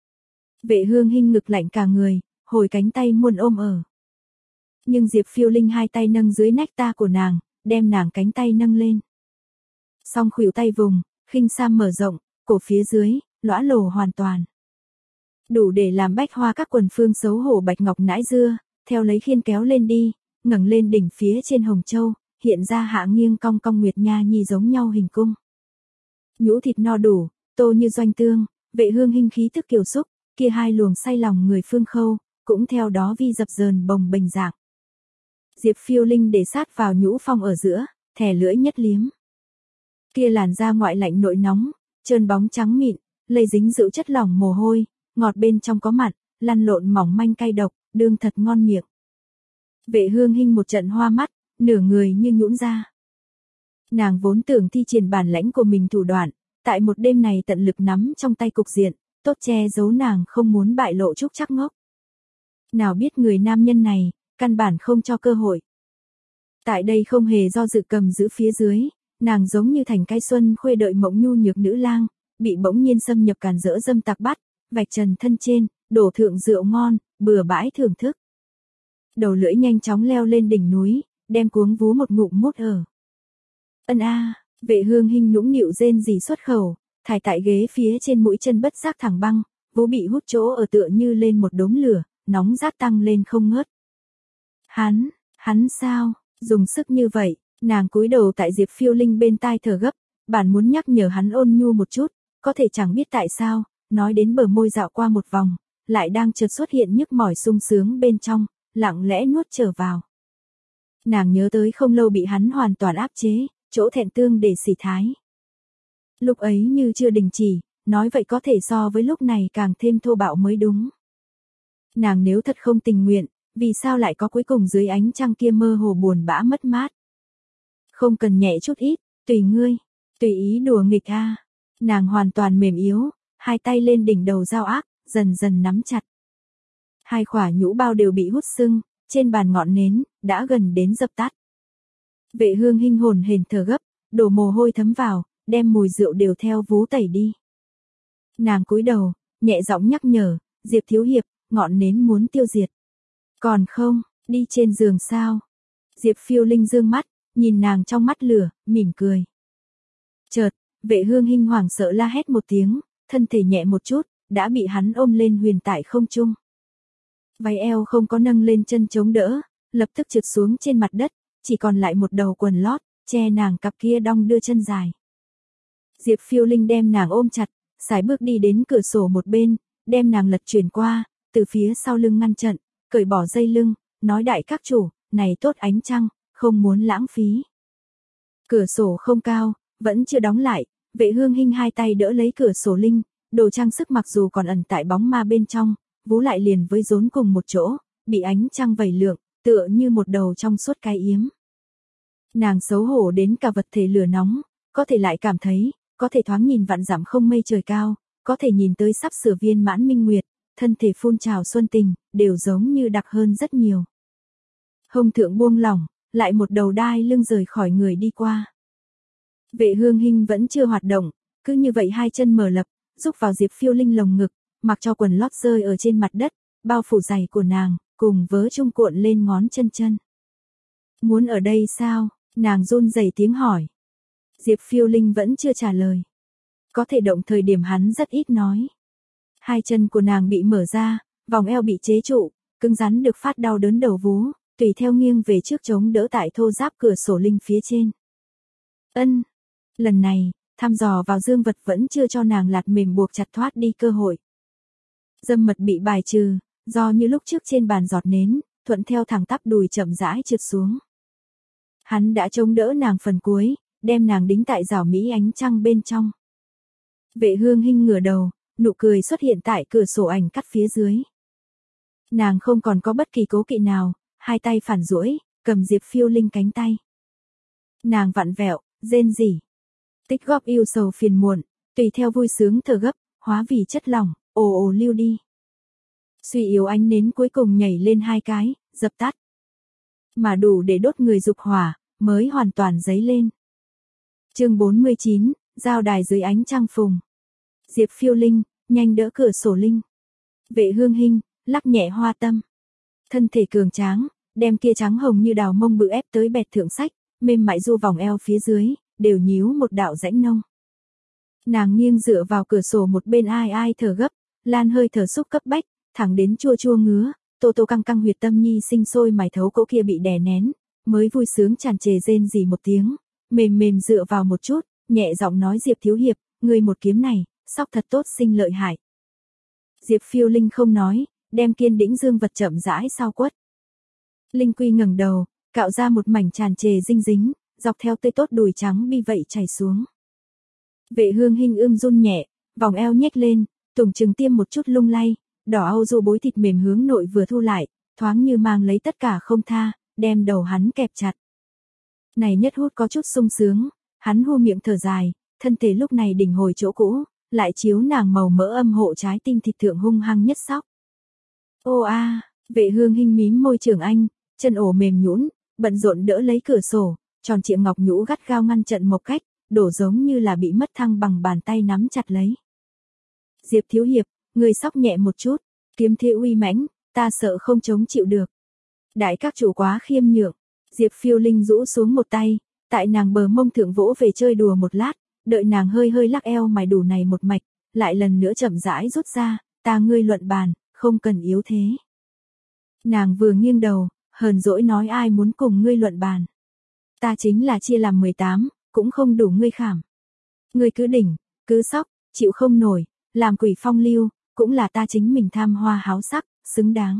Vệ Hương Hinh ngực lạnh cả người, hồi cánh tay muôn ôm ở. Nhưng Diệp Phiêu Linh hai tay nâng dưới nách ta của nàng, đem nàng cánh tay nâng lên. Song khuỷu tay vùng, khinh sam mở rộng, cổ phía dưới, lõa lồ hoàn toàn. Đủ để làm bách hoa các quần phương xấu hổ bạch ngọc nãi dưa, theo lấy khiên kéo lên đi, ngẩng lên đỉnh phía trên hồng châu, hiện ra hạ nghiêng cong cong nguyệt nha nhi giống nhau hình cung. Nhũ thịt no đủ, tô như doanh tương, Vệ Hương Hinh khí tức kiều xúc, kia hai luồng say lòng người phương khâu, cũng theo đó vi dập dờn bồng bềnh dạng. Diệp Phiêu Linh để sát vào nhũ phong ở giữa, thè lưỡi nhất liếm. Kia làn da ngoại lạnh nội nóng, trơn bóng trắng mịn, lây dính rượu chất lỏng mồ hôi, ngọt bên trong có mặn, lăn lộn mỏng manh cay độc, đương thật ngon miệng. Vệ Hương Hinh một trận hoa mắt, nửa người như nhũn ra. Nàng vốn tưởng thi triển bản lãnh của mình thủ đoạn, tại một đêm này tận lực nắm trong tay cục diện, tốt che giấu nàng không muốn bại lộ trúc chắc ngốc. Nào biết người nam nhân này, căn bản không cho cơ hội. Tại đây không hề do dự cầm giữ phía dưới, nàng giống như thành cây xuân khuê đợi mộng nhu nhược nữ lang, bị bỗng nhiên xâm nhập càn rỡ dâm tặc bắt, vạch trần thân trên, đổ thượng rượu ngon, bừa bãi thưởng thức. Đầu lưỡi nhanh chóng leo lên đỉnh núi, đem cuống vú một ngụm mút ở. Ân a, Vệ Hương Hinh nũng nịu rên rỉ xuất khẩu, thải tại ghế phía trên mũi chân bất giác thẳng băng, vú bị hút chỗ ở tựa như lên một đống lửa, nóng rát tăng lên không ngớt. Hắn, hắn sao, dùng sức như vậy, nàng cúi đầu tại Diệp Phiêu Linh bên tai thở gấp, bản muốn nhắc nhở hắn ôn nhu một chút, có thể chẳng biết tại sao, nói đến bờ môi dạo qua một vòng, lại đang chợt xuất hiện nhức mỏi sung sướng bên trong, lặng lẽ nuốt trở vào. Nàng nhớ tới không lâu bị hắn hoàn toàn áp chế, chỗ thẹn tương để xỉ thái. Lúc ấy như chưa đình chỉ, nói vậy có thể so với lúc này càng thêm thô bạo mới đúng. Nàng nếu thật không tình nguyện, Vì sao lại có cuối cùng dưới ánh trăng kia mơ hồ buồn bã mất mát. Không cần nhẹ chút ít, tùy ngươi, tùy ý đùa nghịch a. Nàng hoàn toàn mềm yếu, hai tay lên đỉnh đầu dao ác, dần dần nắm chặt. Hai khỏa nhũ bao đều bị hút sưng, trên bàn ngọn nến, đã gần đến dập tắt. Vệ Hương hinh hồn hển thở gấp, đổ mồ hôi thấm vào, đem mùi rượu đều theo vú tẩy đi. Nàng cúi đầu, nhẹ giọng nhắc nhở, Diệp thiếu hiệp, ngọn nến muốn tiêu diệt. Còn không, đi trên giường sao? Diệp Phiêu Linh dương mắt, nhìn nàng trong mắt lửa, mỉm cười. Chợt, Vệ Hương hinh hoảng sợ la hét một tiếng, thân thể nhẹ một chút, đã bị hắn ôm lên huyền tại không trung. Váy eo không có nâng lên chân chống đỡ, lập tức trượt xuống trên mặt đất, chỉ còn lại một đầu quần lót, che nàng cặp kia đong đưa chân dài. Diệp Phiêu Linh đem nàng ôm chặt, sải bước đi đến cửa sổ một bên, đem nàng lật chuyển qua, từ phía sau lưng ngăn trận, cởi bỏ dây lưng, nói đại các chủ, này tốt ánh trăng, không muốn lãng phí. Cửa sổ không cao, vẫn chưa đóng lại, Vệ Hương hinh hai tay đỡ lấy cửa sổ linh, đồ trang sức mặc dù còn ẩn tại bóng ma bên trong, vú lại liền với rốn cùng một chỗ, bị ánh trăng vẩy lượng, tựa như một đầu trong suốt cái yếm. Nàng xấu hổ đến cả vật thể lửa nóng, có thể lại cảm thấy, có thể thoáng nhìn vạn dặm không mây trời cao, có thể nhìn tới sắp sửa viên mãn minh nguyệt, thân thể phun trào xuân tình, đều giống như đặc hơn rất nhiều. Hông thượng buông lỏng, lại một đầu đai lưng rời khỏi người đi qua. Vệ Hương hinh vẫn chưa hoạt động, cứ như vậy hai chân mở lập, rúc vào Diệp Phiêu Linh lồng ngực, mặc cho quần lót rơi ở trên mặt đất, bao phủ giày của nàng, cùng vớ chung cuộn lên ngón chân chân. Muốn ở đây sao? Nàng run rẩy tiếng hỏi. Diệp Phiêu Linh vẫn chưa trả lời. Có thể động thời điểm hắn rất ít nói. Hai chân của nàng bị mở ra, vòng eo bị chế trụ, cứng rắn được phát đau đớn đầu vú, tùy theo nghiêng về trước chống đỡ tại thô giáp cửa sổ linh phía trên. Ân, lần này, thăm dò vào dương vật vẫn chưa cho nàng lạt mềm buộc chặt thoát đi cơ hội. Dâm mật bị bài trừ, do như lúc trước trên bàn giọt nến, thuận theo thẳng tắp đùi chậm rãi trượt xuống. Hắn đã chống đỡ nàng phần cuối, đem nàng đính tại rào mỹ ánh trăng bên trong. Vệ Hương hinh ngửa đầu, nụ cười xuất hiện tại cửa sổ ảnh cắt phía dưới. Nàng không còn có bất kỳ cố kỵ nào, hai tay phản duỗi, cầm Diệp Phiêu Linh cánh tay. Nàng vặn vẹo, rên rỉ. Tích góp yêu sầu phiền muộn, tùy theo vui sướng thở gấp, hóa vì chất lỏng, ồ ồ lưu đi. Suy yếu ánh nến cuối cùng nhảy lên hai cái, dập tắt. Mà đủ để đốt người dục hỏa, mới hoàn toàn dấy lên. Chương bốn mươi chín, giao đài dưới ánh trăng phùng. Diệp Phiêu Linh, nhanh đỡ cửa sổ linh. Vệ Hương hinh, lắc nhẹ hoa tâm. Thân thể cường tráng, đem kia trắng hồng như đào mông bự ép tới bẹt thượng sách, mềm mại du vòng eo phía dưới, đều nhíu một đạo rãnh nông. Nàng nghiêng dựa vào cửa sổ một bên ai ai thở gấp, lan hơi thở xúc cấp bách, thẳng đến chua chua ngứa, tô tô căng căng huyệt tâm nhi sinh sôi mải thấu cỗ kia bị đè nén, mới vui sướng tràn trề rên rỉ một tiếng, mềm mềm dựa vào một chút, nhẹ giọng nói Diệp thiếu hiệp, người một kiếm này, sóc thật tốt sinh lợi hại. Diệp Phiêu Linh không nói, đem kiên đĩnh dương vật chậm rãi sau quất. Linh Quy ngẩng đầu, cạo ra một mảnh tràn trề dinh dính, dọc theo tươi tốt đùi trắng bi vậy chảy xuống. Vệ Hương hinh ưm run nhẹ, vòng eo nhếch lên, tùng trừng tiêm một chút lung lay, đỏ au du bối thịt mềm hướng nội vừa thu lại, thoáng như mang lấy tất cả không tha, đem đầu hắn kẹp chặt. Này nhất hút có chút sung sướng, hắn hô miệng thở dài, thân thể lúc này đỉnh hồi chỗ cũ, lại chiếu nàng màu mỡ âm hộ trái tim thịt thượng hung hăng nhất sóc. Ô a, à, Vệ Hương hinh mím môi Trường Anh, chân ổ mềm nhũn, bận rộn đỡ lấy cửa sổ, tròn trịa ngọc nhũ gắt gao ngăn trận một cách, đổ giống như là bị mất thăng bằng bàn tay nắm chặt lấy. Diệp thiếu hiệp, người sóc nhẹ một chút, kiếm thế uy mãnh, ta sợ không chống chịu được. Đại các chủ quá khiêm nhượng, Diệp Phiêu Linh rũ xuống một tay, tại nàng bờ mông thượng vỗ về chơi đùa một lát, đợi nàng hơi hơi lắc eo mài đủ này một mạch, lại lần nữa chậm rãi rút ra, ta ngươi luận bàn, không cần yếu thế. Nàng vừa nghiêng đầu, hờn dỗi nói ai muốn cùng ngươi luận bàn. Ta chính là chia làm mười tám, cũng không đủ ngươi khảm. Ngươi cứ đỉnh, cứ sóc, chịu không nổi, làm quỷ phong lưu, cũng là ta chính mình tham hoa háo sắc, xứng đáng.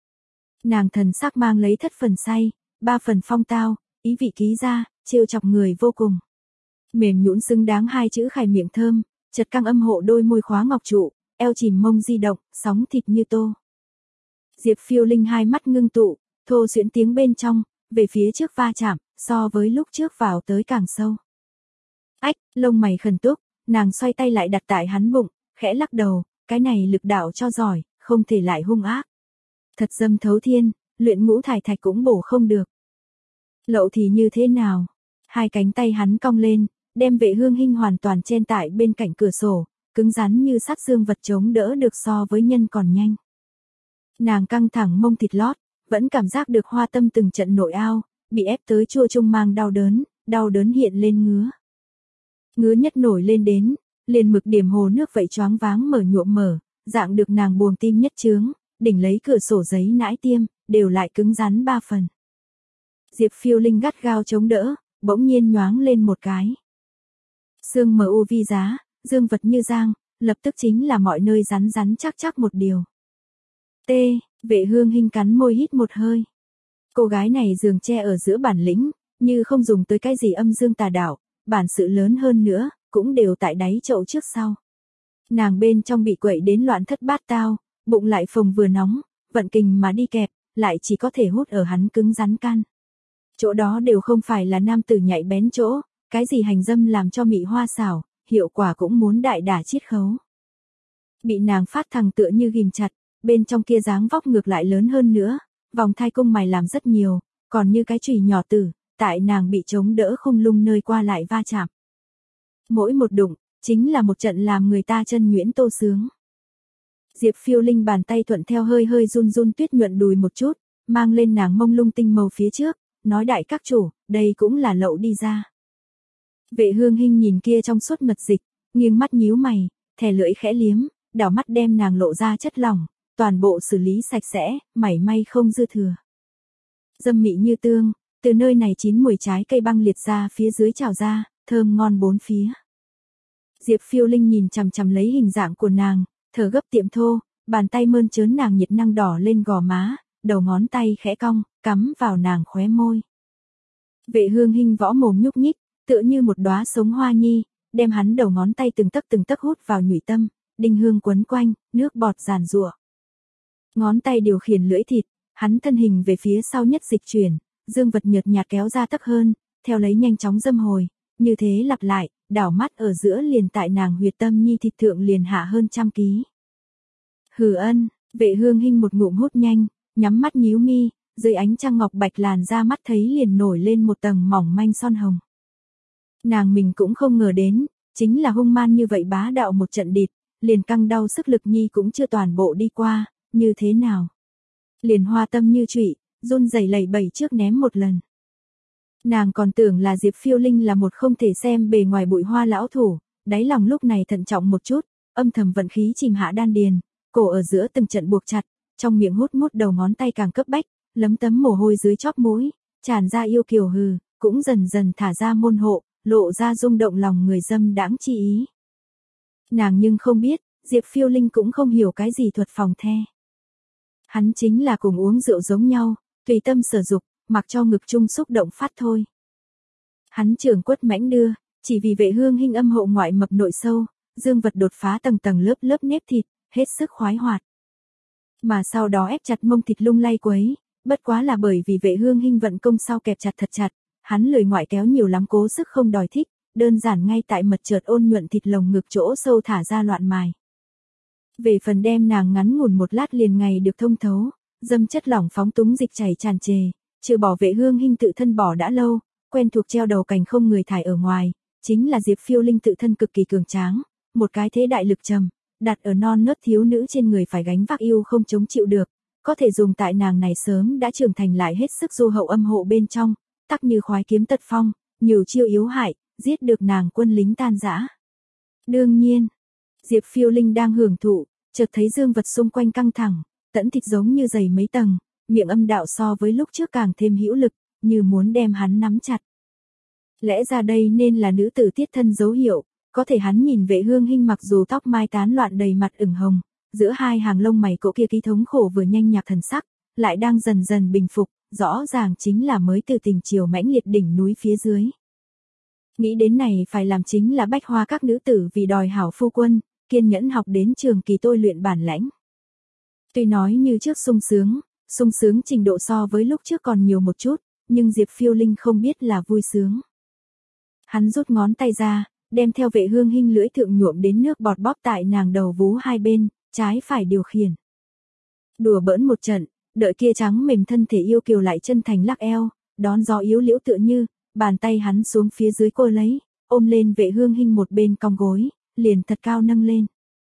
Nàng thần sắc mang lấy thất phần say, ba phần phong tao, ý vị ký ra, trêu chọc người vô cùng. Mềm nhũn xứng đáng hai chữ khải miệng thơm, chật căng âm hộ đôi môi khóa ngọc trụ, eo chìm mông di động, sóng thịt như tô. Diệp Phiêu Linh hai mắt ngưng tụ, thô xuyễn tiếng bên trong, về phía trước va chạm, so với lúc trước vào tới càng sâu. Ách, lông mày khẩn túc, nàng xoay tay lại đặt tại hắn bụng, khẽ lắc đầu, cái này lực đạo cho giỏi, không thể lại hung ác. Thật dâm thấu thiên, luyện ngũ thải thạch cũng bổ không được. Lậu thì như thế nào? Hai cánh tay hắn cong lên, đem Vệ Hương Hinh hoàn toàn chen tại bên cạnh cửa sổ, cứng rắn như sắt dương vật chống đỡ được so với nhân còn nhanh. Nàng căng thẳng mông thịt lót, vẫn cảm giác được hoa tâm từng trận nội ao, bị ép tới chua chung mang đau đớn, đau đớn hiện lên ngứa. Ngứa nhất nổi lên đến, liền mực điểm hồ nước vậy choáng váng mở nhuộm mở, dạng được nàng buồng tim nhất chướng, đỉnh lấy cửa sổ giấy nãi tiêm, đều lại cứng rắn ba phần. Diệp Phiêu Linh gắt gao chống đỡ, bỗng nhiên nhoáng lên một cái. Xương mờ u vi giá, dương vật như giang, lập tức chính là mọi nơi rắn rắn chắc chắc một điều. T, Vệ Hương Hinh cắn môi hít một hơi. Cô gái này giường che ở giữa bản lĩnh, như không dùng tới cái gì âm dương tà đạo, bản sự lớn hơn nữa, cũng đều tại đáy chậu trước sau. Nàng bên trong bị quậy đến loạn thất bát tao, bụng lại phồng vừa nóng, vận kình mà đi kẹp, lại chỉ có thể hút ở hắn cứng rắn can. Chỗ đó đều không phải là nam tử nhạy bén chỗ, cái gì hành dâm làm cho mị hoa xảo, hiệu quả cũng muốn đại đả chiết khấu. Bị nàng phát thằng tựa như ghim chặt, bên trong kia dáng vóc ngược lại lớn hơn nữa, vòng thai cung mày làm rất nhiều, còn như cái chùy nhỏ tử, tại nàng bị chống đỡ không lung nơi qua lại va chạm. Mỗi một đụng, chính là một trận làm người ta chân nhuyễn tô sướng. Diệp Phiêu Linh bàn tay thuận theo hơi hơi run run tuyết nhuận đùi một chút, mang lên nàng mông lung tinh màu phía trước, nói đại các chủ, đây cũng là lậu đi ra. Vệ Hương Hinh nhìn kia trong suốt mật dịch, nghiêng mắt nhíu mày, thè lưỡi khẽ liếm, đảo mắt đem nàng lộ ra chất lỏng, toàn bộ xử lý sạch sẽ, mảy may không dư thừa. Dâm mị như tương, từ nơi này chín mùi trái cây băng liệt ra phía dưới trào ra, thơm ngon bốn phía. Diệp Phiêu Linh nhìn chằm chằm lấy hình dạng của nàng, thở gấp tiệm thô, bàn tay mơn trớn nàng nhiệt năng đỏ lên gò má, đầu ngón tay khẽ cong, cắm vào nàng khóe môi. Vệ Hương Hinh võ mồm nhúc nhích, tựa như một đóa sống hoa nhi, đem hắn đầu ngón tay từng tấc từng tấc hút vào nhụy tâm, đinh hương quấn quanh, nước bọt giàn giụa. Ngón tay điều khiển lưỡi thịt, hắn thân hình về phía sau nhất dịch chuyển, dương vật nhợt nhạt kéo ra tấc hơn, theo lấy nhanh chóng dâm hồi, như thế lặp lại, đảo mắt ở giữa liền tại nàng huyệt tâm nhi thịt thượng liền hạ hơn trăm ký. Hừ ân, Vệ Hương Hinh một ngụm hút nhanh, nhắm mắt nhíu mi, dưới ánh trăng ngọc bạch làn ra mắt thấy liền nổi lên một tầng mỏng manh son hồng. Nàng mình cũng không ngờ đến, chính là hung man như vậy bá đạo một trận địt, liền căng đau sức lực nhi cũng chưa toàn bộ đi qua, như thế nào. Liền hoa tâm như trụy, run rẩy lẩy bẩy trước ném một lần. Nàng còn tưởng là Diệp Phiêu Linh là một không thể xem bề ngoài bụi hoa lão thủ, đáy lòng lúc này thận trọng một chút, âm thầm vận khí chìm hạ đan điền, cổ ở giữa từng trận buộc chặt, trong miệng hút mút đầu ngón tay càng cấp bách, lấm tấm mồ hôi dưới chóp mũi, tràn ra yêu kiều hừ, cũng dần dần thả ra môn hộ, lộ ra rung động lòng người dâm đãng chi ý. Nàng nhưng không biết, Diệp Phiêu Linh cũng không hiểu cái gì thuật phòng the. Hắn chính là cùng uống rượu giống nhau, tùy tâm sở dục, mặc cho ngực trung xúc động phát thôi. Hắn trường quất mãnh đưa, chỉ vì Vệ Hương Hinh âm hộ ngoại mập nội sâu, dương vật đột phá tầng tầng lớp lớp nếp thịt, hết sức khoái hoạt. Mà sau đó ép chặt mông thịt lung lay quấy, bất quá là bởi vì Vệ Hương Hinh vận công sau kẹp chặt thật chặt, hắn lười ngoại kéo nhiều lắm cố sức không đòi thích, đơn giản ngay tại mật chợt ôn nhuận thịt lồng ngực chỗ sâu thả ra loạn mài. Về phần đem nàng ngắn ngủn một lát liền ngày được thông thấu, dâm chất lỏng phóng túng dịch chảy tràn trề, trừ bỏ Vệ Hương Hinh tự thân bỏ đã lâu, quen thuộc treo đầu cành không người thải ở ngoài, chính là Diệp Phiêu Linh tự thân cực kỳ cường tráng, một cái thế đại lực trầm, đặt ở non nớt thiếu nữ trên người phải gánh vác yêu không chống chịu được, có thể dùng tại nàng này sớm đã trưởng thành lại hết sức du hậu âm hộ bên trong, tắc như khoái kiếm tật phong, nhiều chiêu yếu hại, giết được nàng quân lính tan rã. Đương nhiên, Diệp Phiêu Linh đang hưởng thụ, chợt thấy dương vật xung quanh căng thẳng, tẫn thịt giống như dày mấy tầng, miệng âm đạo so với lúc trước càng thêm hữu lực, như muốn đem hắn nắm chặt. Lẽ ra đây nên là nữ tử tiết thân dấu hiệu, có thể hắn nhìn Vệ Hương Hinh mặc dù tóc mai tán loạn đầy mặt ửng hồng, giữa hai hàng lông mày cỗ kia ký thống khổ vừa nhanh nhạc thần sắc, lại đang dần dần bình phục, rõ ràng chính là mới từ tình chiều mãnh liệt đỉnh núi phía dưới. Nghĩ đến này phải làm chính là bách hoa các nữ tử vì đòi hảo phu quân, kiên nhẫn học đến trường kỳ tôi luyện bản lãnh. Tuy nói như trước sung sướng, sung sướng trình độ so với lúc trước còn nhiều một chút, nhưng Diệp Phiêu Linh không biết là vui sướng. Hắn rút ngón tay ra, đem theo Vệ Hương Hinh lưỡi thượng nhuộm đến nước bọt bóp tại nàng đầu vú hai bên, trái phải điều khiển. Đùa bỡn một trận, đợi kia trắng mềm thân thể yêu kiều lại chân thành lắc eo, đón gió yếu liễu tựa như, bàn tay hắn xuống phía dưới cô lấy, ôm lên Vệ Hương Hinh một bên cong gối, liền thật cao nâng lên.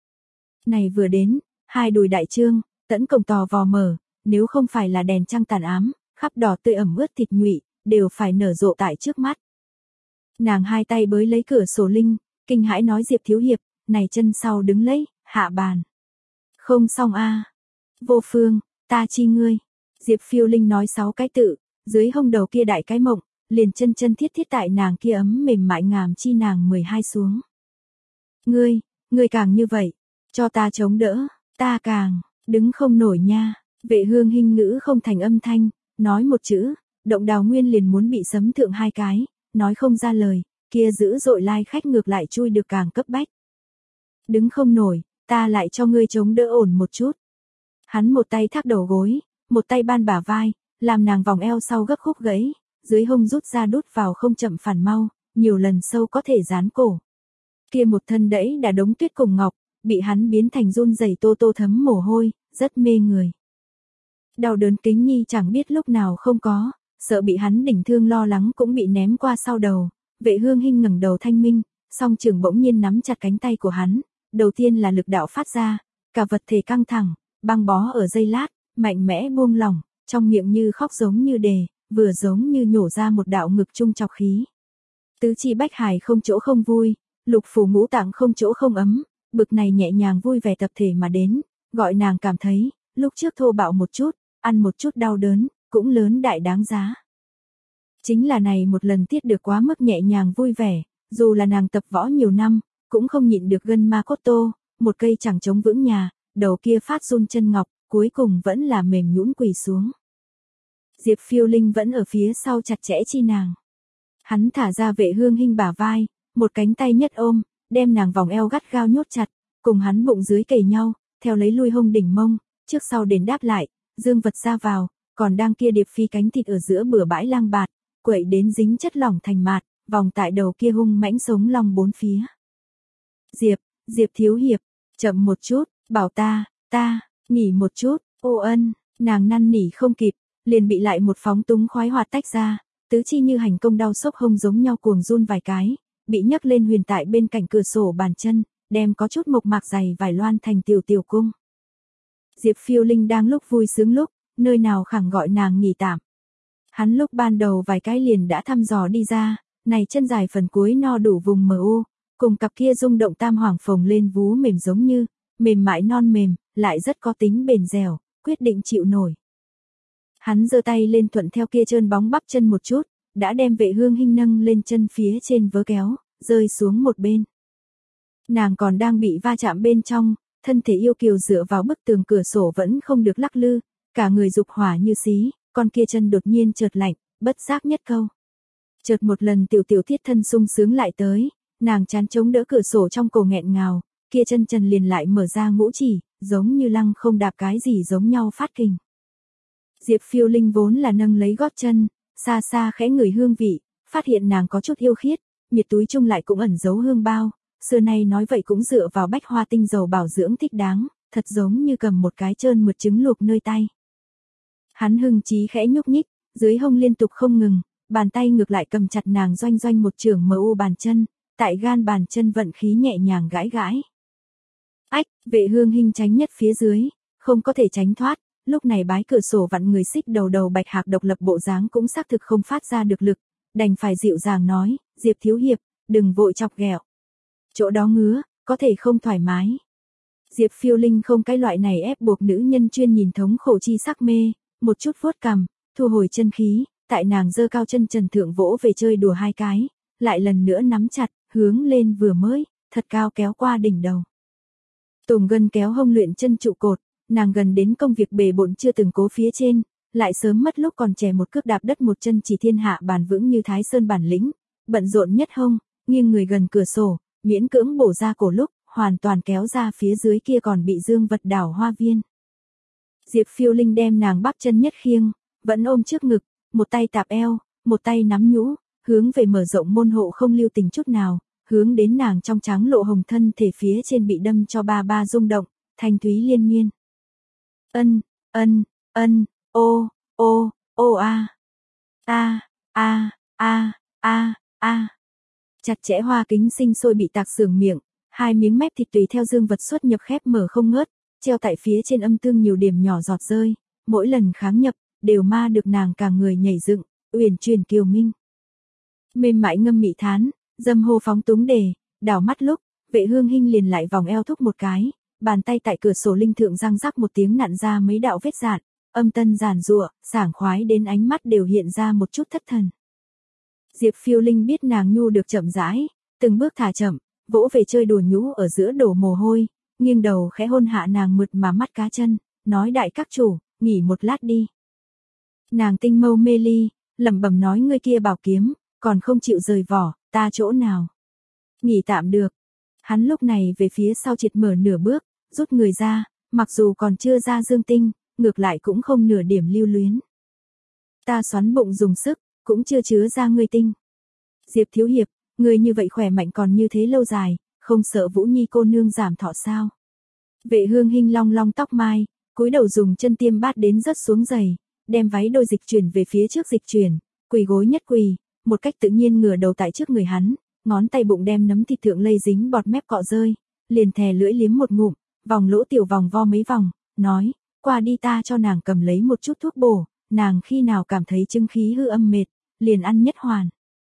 Này vừa đến, hai đùi đại trương, tẫn cổng tò vò mở, nếu không phải là đèn trăng tàn ám, khắp đỏ tươi ẩm ướt thịt nhụy, đều phải nở rộ tại trước mắt. Nàng hai tay bới lấy cửa sổ linh, kinh hãi nói Diệp thiếu hiệp, này chân sau đứng lấy, hạ bàn. Không xong a. Vô phương, ta chi ngươi. Diệp Phiêu Linh nói sáu cái tự, dưới hông đầu kia đại cái mộng, liền chân chân thiết thiết tại nàng kia ấm mềm mại ngàm chi nàng mười hai xuống. Ngươi, ngươi càng như vậy, cho ta chống đỡ, ta càng, đứng không nổi nha. Vệ Hương Hinh ngữ không thành âm thanh, nói một chữ, động đào nguyên liền muốn bị sấm thượng hai cái, nói không ra lời, kia dữ dội lai khách ngược lại chui được càng cấp bách. Đứng không nổi, ta lại cho ngươi chống đỡ ổn một chút. Hắn một tay thác đầu gối, một tay ban bả vai, làm nàng vòng eo sau gấp khúc gãy, dưới hông rút ra đút vào không chậm phản mau, nhiều lần sâu có thể dán cổ. Kia một thân đẫy đã đống tuyết cùng ngọc, bị hắn biến thành run rẩy tô tô thấm mồ hôi, rất mê người. Đau đớn Kính Nhi chẳng biết lúc nào không có, sợ bị hắn đỉnh thương lo lắng cũng bị ném qua sau đầu. Vệ Hương Hinh ngẩng đầu thanh minh, song trường bỗng nhiên nắm chặt cánh tay của hắn, đầu tiên là lực đạo phát ra, cả vật thể căng thẳng, băng bó ở giây lát, mạnh mẽ buông lỏng, trong miệng như khóc giống như đề, vừa giống như nhổ ra một đạo ngực trung trọc khí. Tứ chi bách hải không chỗ không vui, lục phủ ngũ tạng không chỗ không ấm, bực này nhẹ nhàng vui vẻ tập thể mà đến, gọi nàng cảm thấy, lúc trước thô bạo một chút, ăn một chút đau đớn, cũng lớn đại đáng giá. Chính là này một lần tiết được quá mức nhẹ nhàng vui vẻ, dù là nàng tập võ nhiều năm, cũng không nhịn được gân ma cốt tô, một cây chẳng chống vững nhà, đầu kia phát run chân ngọc, cuối cùng vẫn là mềm nhũn quỳ xuống. Diệp Phiêu Linh vẫn ở phía sau chặt chẽ chi nàng. Hắn thả ra Vệ Hương Hinh bả vai, một cánh tay nhất ôm, đem nàng vòng eo gắt gao nhốt chặt, cùng hắn bụng dưới kề nhau, theo lấy lui hông đỉnh mông, trước sau đền đáp lại, dương vật ra vào, còn đang kia điệp phi cánh thịt ở giữa bừa bãi lang bạt, quậy đến dính chất lỏng thành mạt, vòng tại đầu kia hung mãnh sống long bốn phía. Diệp, Diệp thiếu hiệp, chậm một chút, bảo ta, ta, nghỉ một chút, ô ân, nàng năn nỉ không kịp, liền bị lại một phóng túng khoái hoạt tách ra, tứ chi như hành công đau sốc hông giống nhau cuồng run vài cái, bị nhấc lên huyền tại bên cạnh cửa sổ bàn chân, đem có chút mộc mạc dày vải loan thành tiểu tiểu cung. Diệp Phiêu Linh đang lúc vui sướng lúc, nơi nào khẳng gọi nàng nghỉ tạm. Hắn lúc ban đầu vài cái liền đã thăm dò đi ra, này chân dài phần cuối no đủ vùng mờ u, cùng cặp kia rung động tam hoàng phồng lên vú mềm giống như, mềm mại non mềm, lại rất có tính bền dẻo, quyết định chịu nổi. Hắn giơ tay lên thuận theo kia trơn bóng bắp chân một chút, đã đem Vệ Hương Hinh nâng lên chân phía trên vớ kéo, rơi xuống một bên. Nàng còn đang bị va chạm bên trong, thân thể yêu kiều dựa vào bức tường cửa sổ vẫn không được lắc lư, cả người dục hỏa như xí, con kia chân đột nhiên chợt lạnh, bất giác nhất câu. Chợt một lần tiểu tiểu thiết thân sung sướng lại tới, nàng chán chống đỡ cửa sổ trong cổ nghẹn ngào, kia chân trần liền lại mở ra ngũ chỉ, giống như lăng không đạp cái gì giống nhau phát kình. Diệp Phiêu Linh vốn là nâng lấy gót chân, xa xa khẽ ngửi hương vị, phát hiện nàng có chút yêu khiết, nhiệt túi chung lại cũng ẩn giấu hương bao, xưa nay nói vậy cũng dựa vào bách hoa tinh dầu bảo dưỡng thích đáng, thật giống như cầm một cái trơn mượt trứng luộc nơi tay. Hắn hưng chí khẽ nhúc nhích, dưới hông liên tục không ngừng, bàn tay ngược lại cầm chặt nàng doanh doanh một chưởng mờ u bàn chân, tại gan bàn chân vận khí nhẹ nhàng gãi gãi. Ách, Vệ Hương Hinh tránh nhất phía dưới, không có thể tránh thoát, lúc này bái cửa sổ vặn người xích đầu đầu bạch hạc độc lập bộ dáng cũng xác thực không phát ra được lực, đành phải dịu dàng nói, Diệp thiếu hiệp, đừng vội chọc ghẹo. Chỗ đó ngứa, có thể không thoải mái. Diệp Phiêu Linh không cái loại này ép buộc nữ nhân chuyên nhìn thống khổ chi sắc mê, một chút vuốt cằm, thu hồi chân khí, tại nàng giơ cao chân trần thượng vỗ về chơi đùa hai cái, lại lần nữa nắm chặt, hướng lên vừa mới, thật cao kéo qua đỉnh đầu. Tùng gân kéo hông luyện chân trụ cột, nàng gần đến công việc bề bộn chưa từng cố phía trên, lại sớm mất lúc còn trẻ một cước đạp đất một chân chỉ thiên hạ bàn vững như Thái Sơn bản lĩnh, bận rộn nhất hông, nghiêng người gần cửa sổ, miễn cưỡng bổ ra cổ lúc, hoàn toàn kéo ra phía dưới kia còn bị dương vật đảo hoa viên. Diệp Phiêu Linh đem nàng bắp chân nhất khiêng, vẫn ôm trước ngực, một tay tạp eo, một tay nắm nhũ, hướng về mở rộng môn hộ không lưu tình chút nào, hướng đến nàng trong trắng lộ hồng thân thể phía trên bị đâm cho ba ba rung động, thanh thúy liên miên. Ân, ân, ân, ô, ô, ô a. A, a, a, a, a. Chặt chẽ hoa kính sinh sôi bị tạc sưởng miệng, hai miếng mép thịt tùy theo dương vật xuất nhập khép mở không ngớt, treo tại phía trên âm tương nhiều điểm nhỏ giọt rơi, mỗi lần kháng nhập, đều ma được nàng cả người nhảy dựng, uyển chuyển kiều minh. Mềm mại ngâm mị thán, dâm hô phóng túng đề, đảo mắt lúc, Vệ Hương Hinh liền lại vòng eo thúc một cái, bàn tay tại cửa sổ linh thượng răng rắc một tiếng nặn ra mấy đạo vết dạn, âm tân giản giụa, sảng khoái đến ánh mắt đều hiện ra một chút thất thần. Diệp Phiêu Linh biết nàng nhu được chậm rãi, từng bước thả chậm, vỗ về chơi đùa nhũ ở giữa đổ mồ hôi, nghiêng đầu khẽ hôn hạ nàng mượt mà mắt cá chân, nói đại các chủ, nghỉ một lát đi. Nàng tinh mâu mê ly, lẩm bẩm nói ngươi kia bảo kiếm, còn không chịu rời vỏ, ta chỗ nào. Nghỉ tạm được. Hắn lúc này về phía sau triệt mở nửa bước, rút người ra, mặc dù còn chưa ra dương tinh, ngược lại cũng không nửa điểm lưu luyến. Ta xoắn bụng dùng sức, cũng chưa chứa ra ngươi tinh. Diệp thiếu hiệp, ngươi như vậy khỏe mạnh còn như thế lâu dài, không sợ Vũ Nhi cô nương giảm thọ sao? Vệ Hương Hinh long long tóc mai, cúi đầu dùng chân tiêm bát đến rớt xuống giày, đem váy đôi dịch chuyển về phía trước dịch chuyển, quỳ gối nhất quỳ, một cách tự nhiên ngửa đầu tại trước người hắn, ngón tay bụng đem nấm thịt thượng lây dính bọt mép cọ rơi, liền thè lưỡi liếm một ngụm, vòng lỗ tiểu vòng vo mấy vòng, nói, qua đi ta cho nàng cầm lấy một chút thuốc bổ, nàng khi nào cảm thấy chứng khí hư âm mệt, liền ăn nhất hoàn.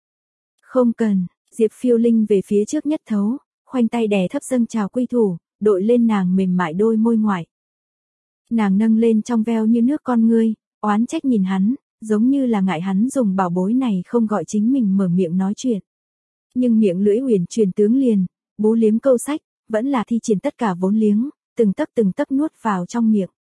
Không cần, Diệp Phiêu Linh về phía trước nhất thấu, khoanh tay đè thấp dâng trào quy thủ, đội lên nàng mềm mại đôi môi ngoại. Nàng nâng lên trong veo như nước con ngươi, oán trách nhìn hắn, giống như là ngại hắn dùng bảo bối này không gọi chính mình mở miệng nói chuyện. Nhưng miệng lưỡi uyển chuyển tướng liền, bú liếm câu sách, vẫn là thi triển tất cả vốn liếng, từng tấc từng tấc nuốt vào trong miệng.